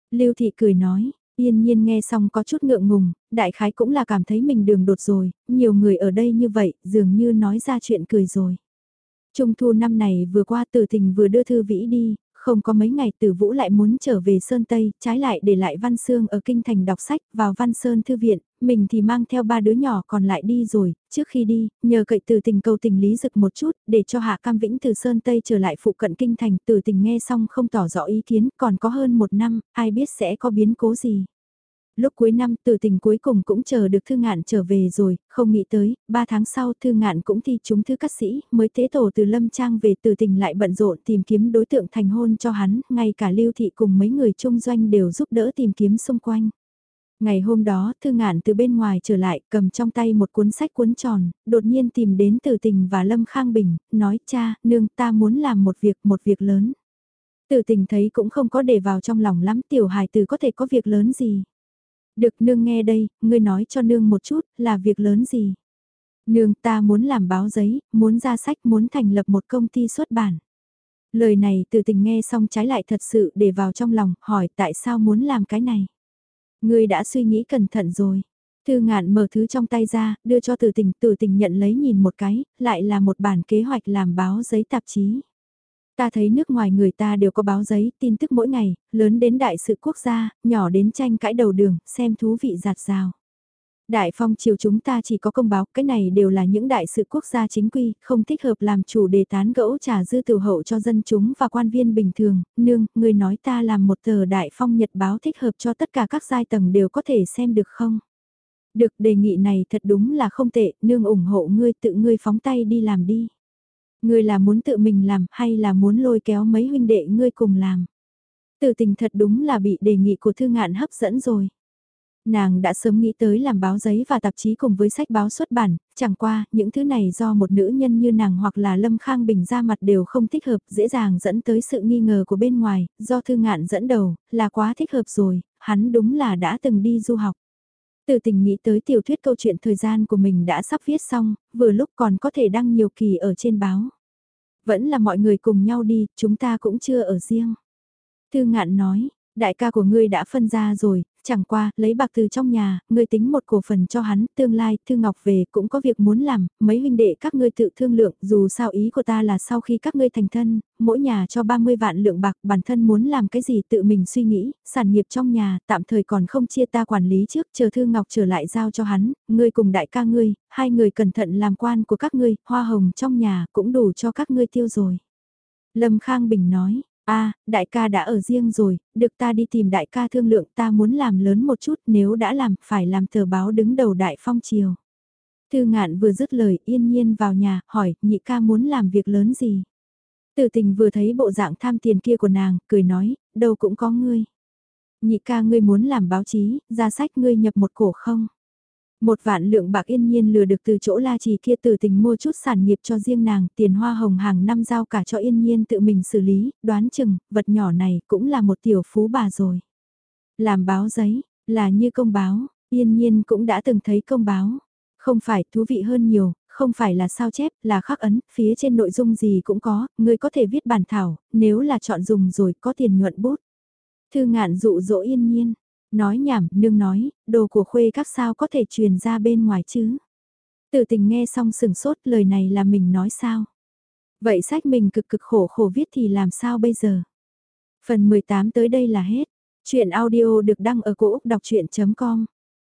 Lưu Thị cười nói, Yên Nhiên nghe xong có chút ngượng ngùng, đại khái cũng là cảm thấy mình đường đột rồi, nhiều người ở đây như vậy, dường như nói ra chuyện cười rồi. Trung thu năm này vừa qua Từ Tình vừa đưa Thư Vĩ đi, không có mấy ngày Từ Vũ lại muốn trở về Sơn Tây, trái lại để lại Văn Sương ở Kinh Thành đọc sách vào Văn Sơn Thư Viện, mình thì mang theo 3 đứa nhỏ còn lại đi rồi, trước khi đi, nhờ cậy Từ Tình cầu tình Lý Dực một chút, để cho Hạ Cam Vĩnh từ Sơn Tây trở lại phụ cận Kinh Thành, Từ Tình nghe xong không tỏ rõ ý kiến, còn có hơn 1 năm, ai biết sẽ có biến cố gì. Lúc cuối năm Từ Tình cuối cùng cũng chờ được Thư Ngạn trở về rồi, không nghĩ tới, 3 tháng sau Thư Ngạn cũng thi trúng thư cát sĩ, mới tế tổ từ Lâm Trang về Từ Tình lại bận rộn tìm kiếm đối tượng thành hôn cho hắn, ngay cả Lưu Thị cùng mấy người chung doanh đều giúp đỡ tìm kiếm xung quanh. Ngày hôm đó Thư Ngạn từ bên ngoài trở lại cầm trong tay một cuốn sách cuốn tròn, đột nhiên tìm đến Từ Tình và Lâm Khang Bình, nói cha, nương ta muốn làm một việc lớn. Từ Tình thấy cũng không có để vào trong lòng lắm tiểu hài từ có thể có việc lớn gì. Được nương nghe đây, ngươi nói cho nương một chút, là việc lớn gì? Nương ta muốn làm báo giấy, muốn ra sách, muốn thành lập một công ty xuất bản. Lời này Từ Tình nghe xong trái lại thật sự để vào trong lòng, hỏi tại sao muốn làm cái này? Ngươi đã suy nghĩ cẩn thận rồi. Thư Ngạn mở thứ trong tay ra, đưa cho Từ Tình nhận lấy nhìn một cái, lại là một bản kế hoạch làm báo giấy tạp chí. Ta thấy nước ngoài người ta đều có báo giấy, tin tức mỗi ngày, lớn đến đại sự quốc gia, nhỏ đến tranh cãi đầu đường, xem thú vị giạt rào. Đại phong triều chúng ta chỉ có công báo, cái này đều là những đại sự quốc gia chính quy, không thích hợp làm chủ đề tán gẫu trà dư tiểu hậu cho dân chúng và quan viên bình thường. Nương, người nói ta làm một tờ đại phong nhật báo thích hợp cho tất cả các giai tầng đều có thể xem được không? Được, đề nghị này thật đúng là không tệ, nương ủng hộ ngươi, tự ngươi phóng tay đi làm đi. Ngươi là muốn tự mình làm hay là muốn lôi kéo mấy huynh đệ ngươi cùng làm? Từ Tình thật đúng là bị đề nghị của Thư Ngạn hấp dẫn rồi. Nàng đã sớm nghĩ tới làm báo giấy và tạp chí cùng với sách báo xuất bản, chẳng qua, những thứ này do một nữ nhân như nàng hoặc là Lâm Khang Bình ra mặt đều không thích hợp, dễ dàng dẫn tới sự nghi ngờ của bên ngoài, do Thư Ngạn dẫn đầu, là quá thích hợp rồi, hắn đúng là đã từng đi du học. Từ Tình nghĩ tới tiểu thuyết câu chuyện thời gian của mình đã sắp viết xong, vừa lúc còn có thể đăng nhiều kỳ ở trên báo. Vẫn là mọi người cùng nhau đi, chúng ta cũng chưa ở riêng. Thư Ngạn nói, đại ca của ngươi đã phân ra rồi, chẳng qua, lấy bạc từ trong nhà, ngươi tính một cổ phần cho hắn, tương lai, Thư Ngọc về cũng có việc muốn làm, mấy huynh đệ các ngươi tự thương lượng, dù sao ý của ta là sau khi các ngươi thành thân, mỗi nhà cho 30 vạn lượng bạc, bản thân muốn làm cái gì tự mình suy nghĩ, sản nghiệp trong nhà, tạm thời còn không chia ta quản lý trước, chờ Thư Ngọc trở lại giao cho hắn, ngươi cùng đại ca ngươi, hai người cẩn thận làm quan của các ngươi, hoa hồng trong nhà cũng đủ cho các ngươi tiêu rồi. Lâm Khang Bình nói, đại ca đã ở riêng rồi, được ta đi tìm đại ca thương lượng ta muốn làm lớn một chút nếu đã làm, phải làm tờ báo đứng đầu đại phong triều. Thư Ngạn vừa dứt lời Yên Nhiên vào nhà, hỏi, nhị ca muốn làm việc lớn gì? Từ Tình vừa thấy bộ dạng tham tiền kia của nàng, cười nói, đâu cũng có ngươi. Nhị ca ngươi muốn làm báo chí, ra sách ngươi nhập một cổ không? 1 vạn lượng bạc Yên Nhiên lừa được từ chỗ La Trì kia Từ Tình mua chút sản nghiệp cho riêng nàng, tiền hoa hồng hàng năm giao cả cho Yên Nhiên tự mình xử lý, đoán chừng, vật nhỏ này cũng là một tiểu phú bà rồi. Làm báo giấy, là như công báo, Yên Nhiên cũng đã từng thấy công báo. Không phải thú vị hơn nhiều, không phải là sao chép, là khắc ấn, phía trên nội dung gì cũng có, người có thể viết bản thảo, nếu là chọn dùng rồi có tiền nhuận bút. Thư Ngạn dụ dỗ Yên Nhiên. Nói nhảm, nương nói, đồ của khuê các sao có thể truyền ra bên ngoài chứ. Từ Tình nghe xong sừng sốt lời này là mình nói sao. Vậy sách mình cực cực khổ khổ viết thì làm sao bây giờ. Phần 18 tới đây là hết. Chuyện audio được đăng ở cổ Úc đọc chuyện.com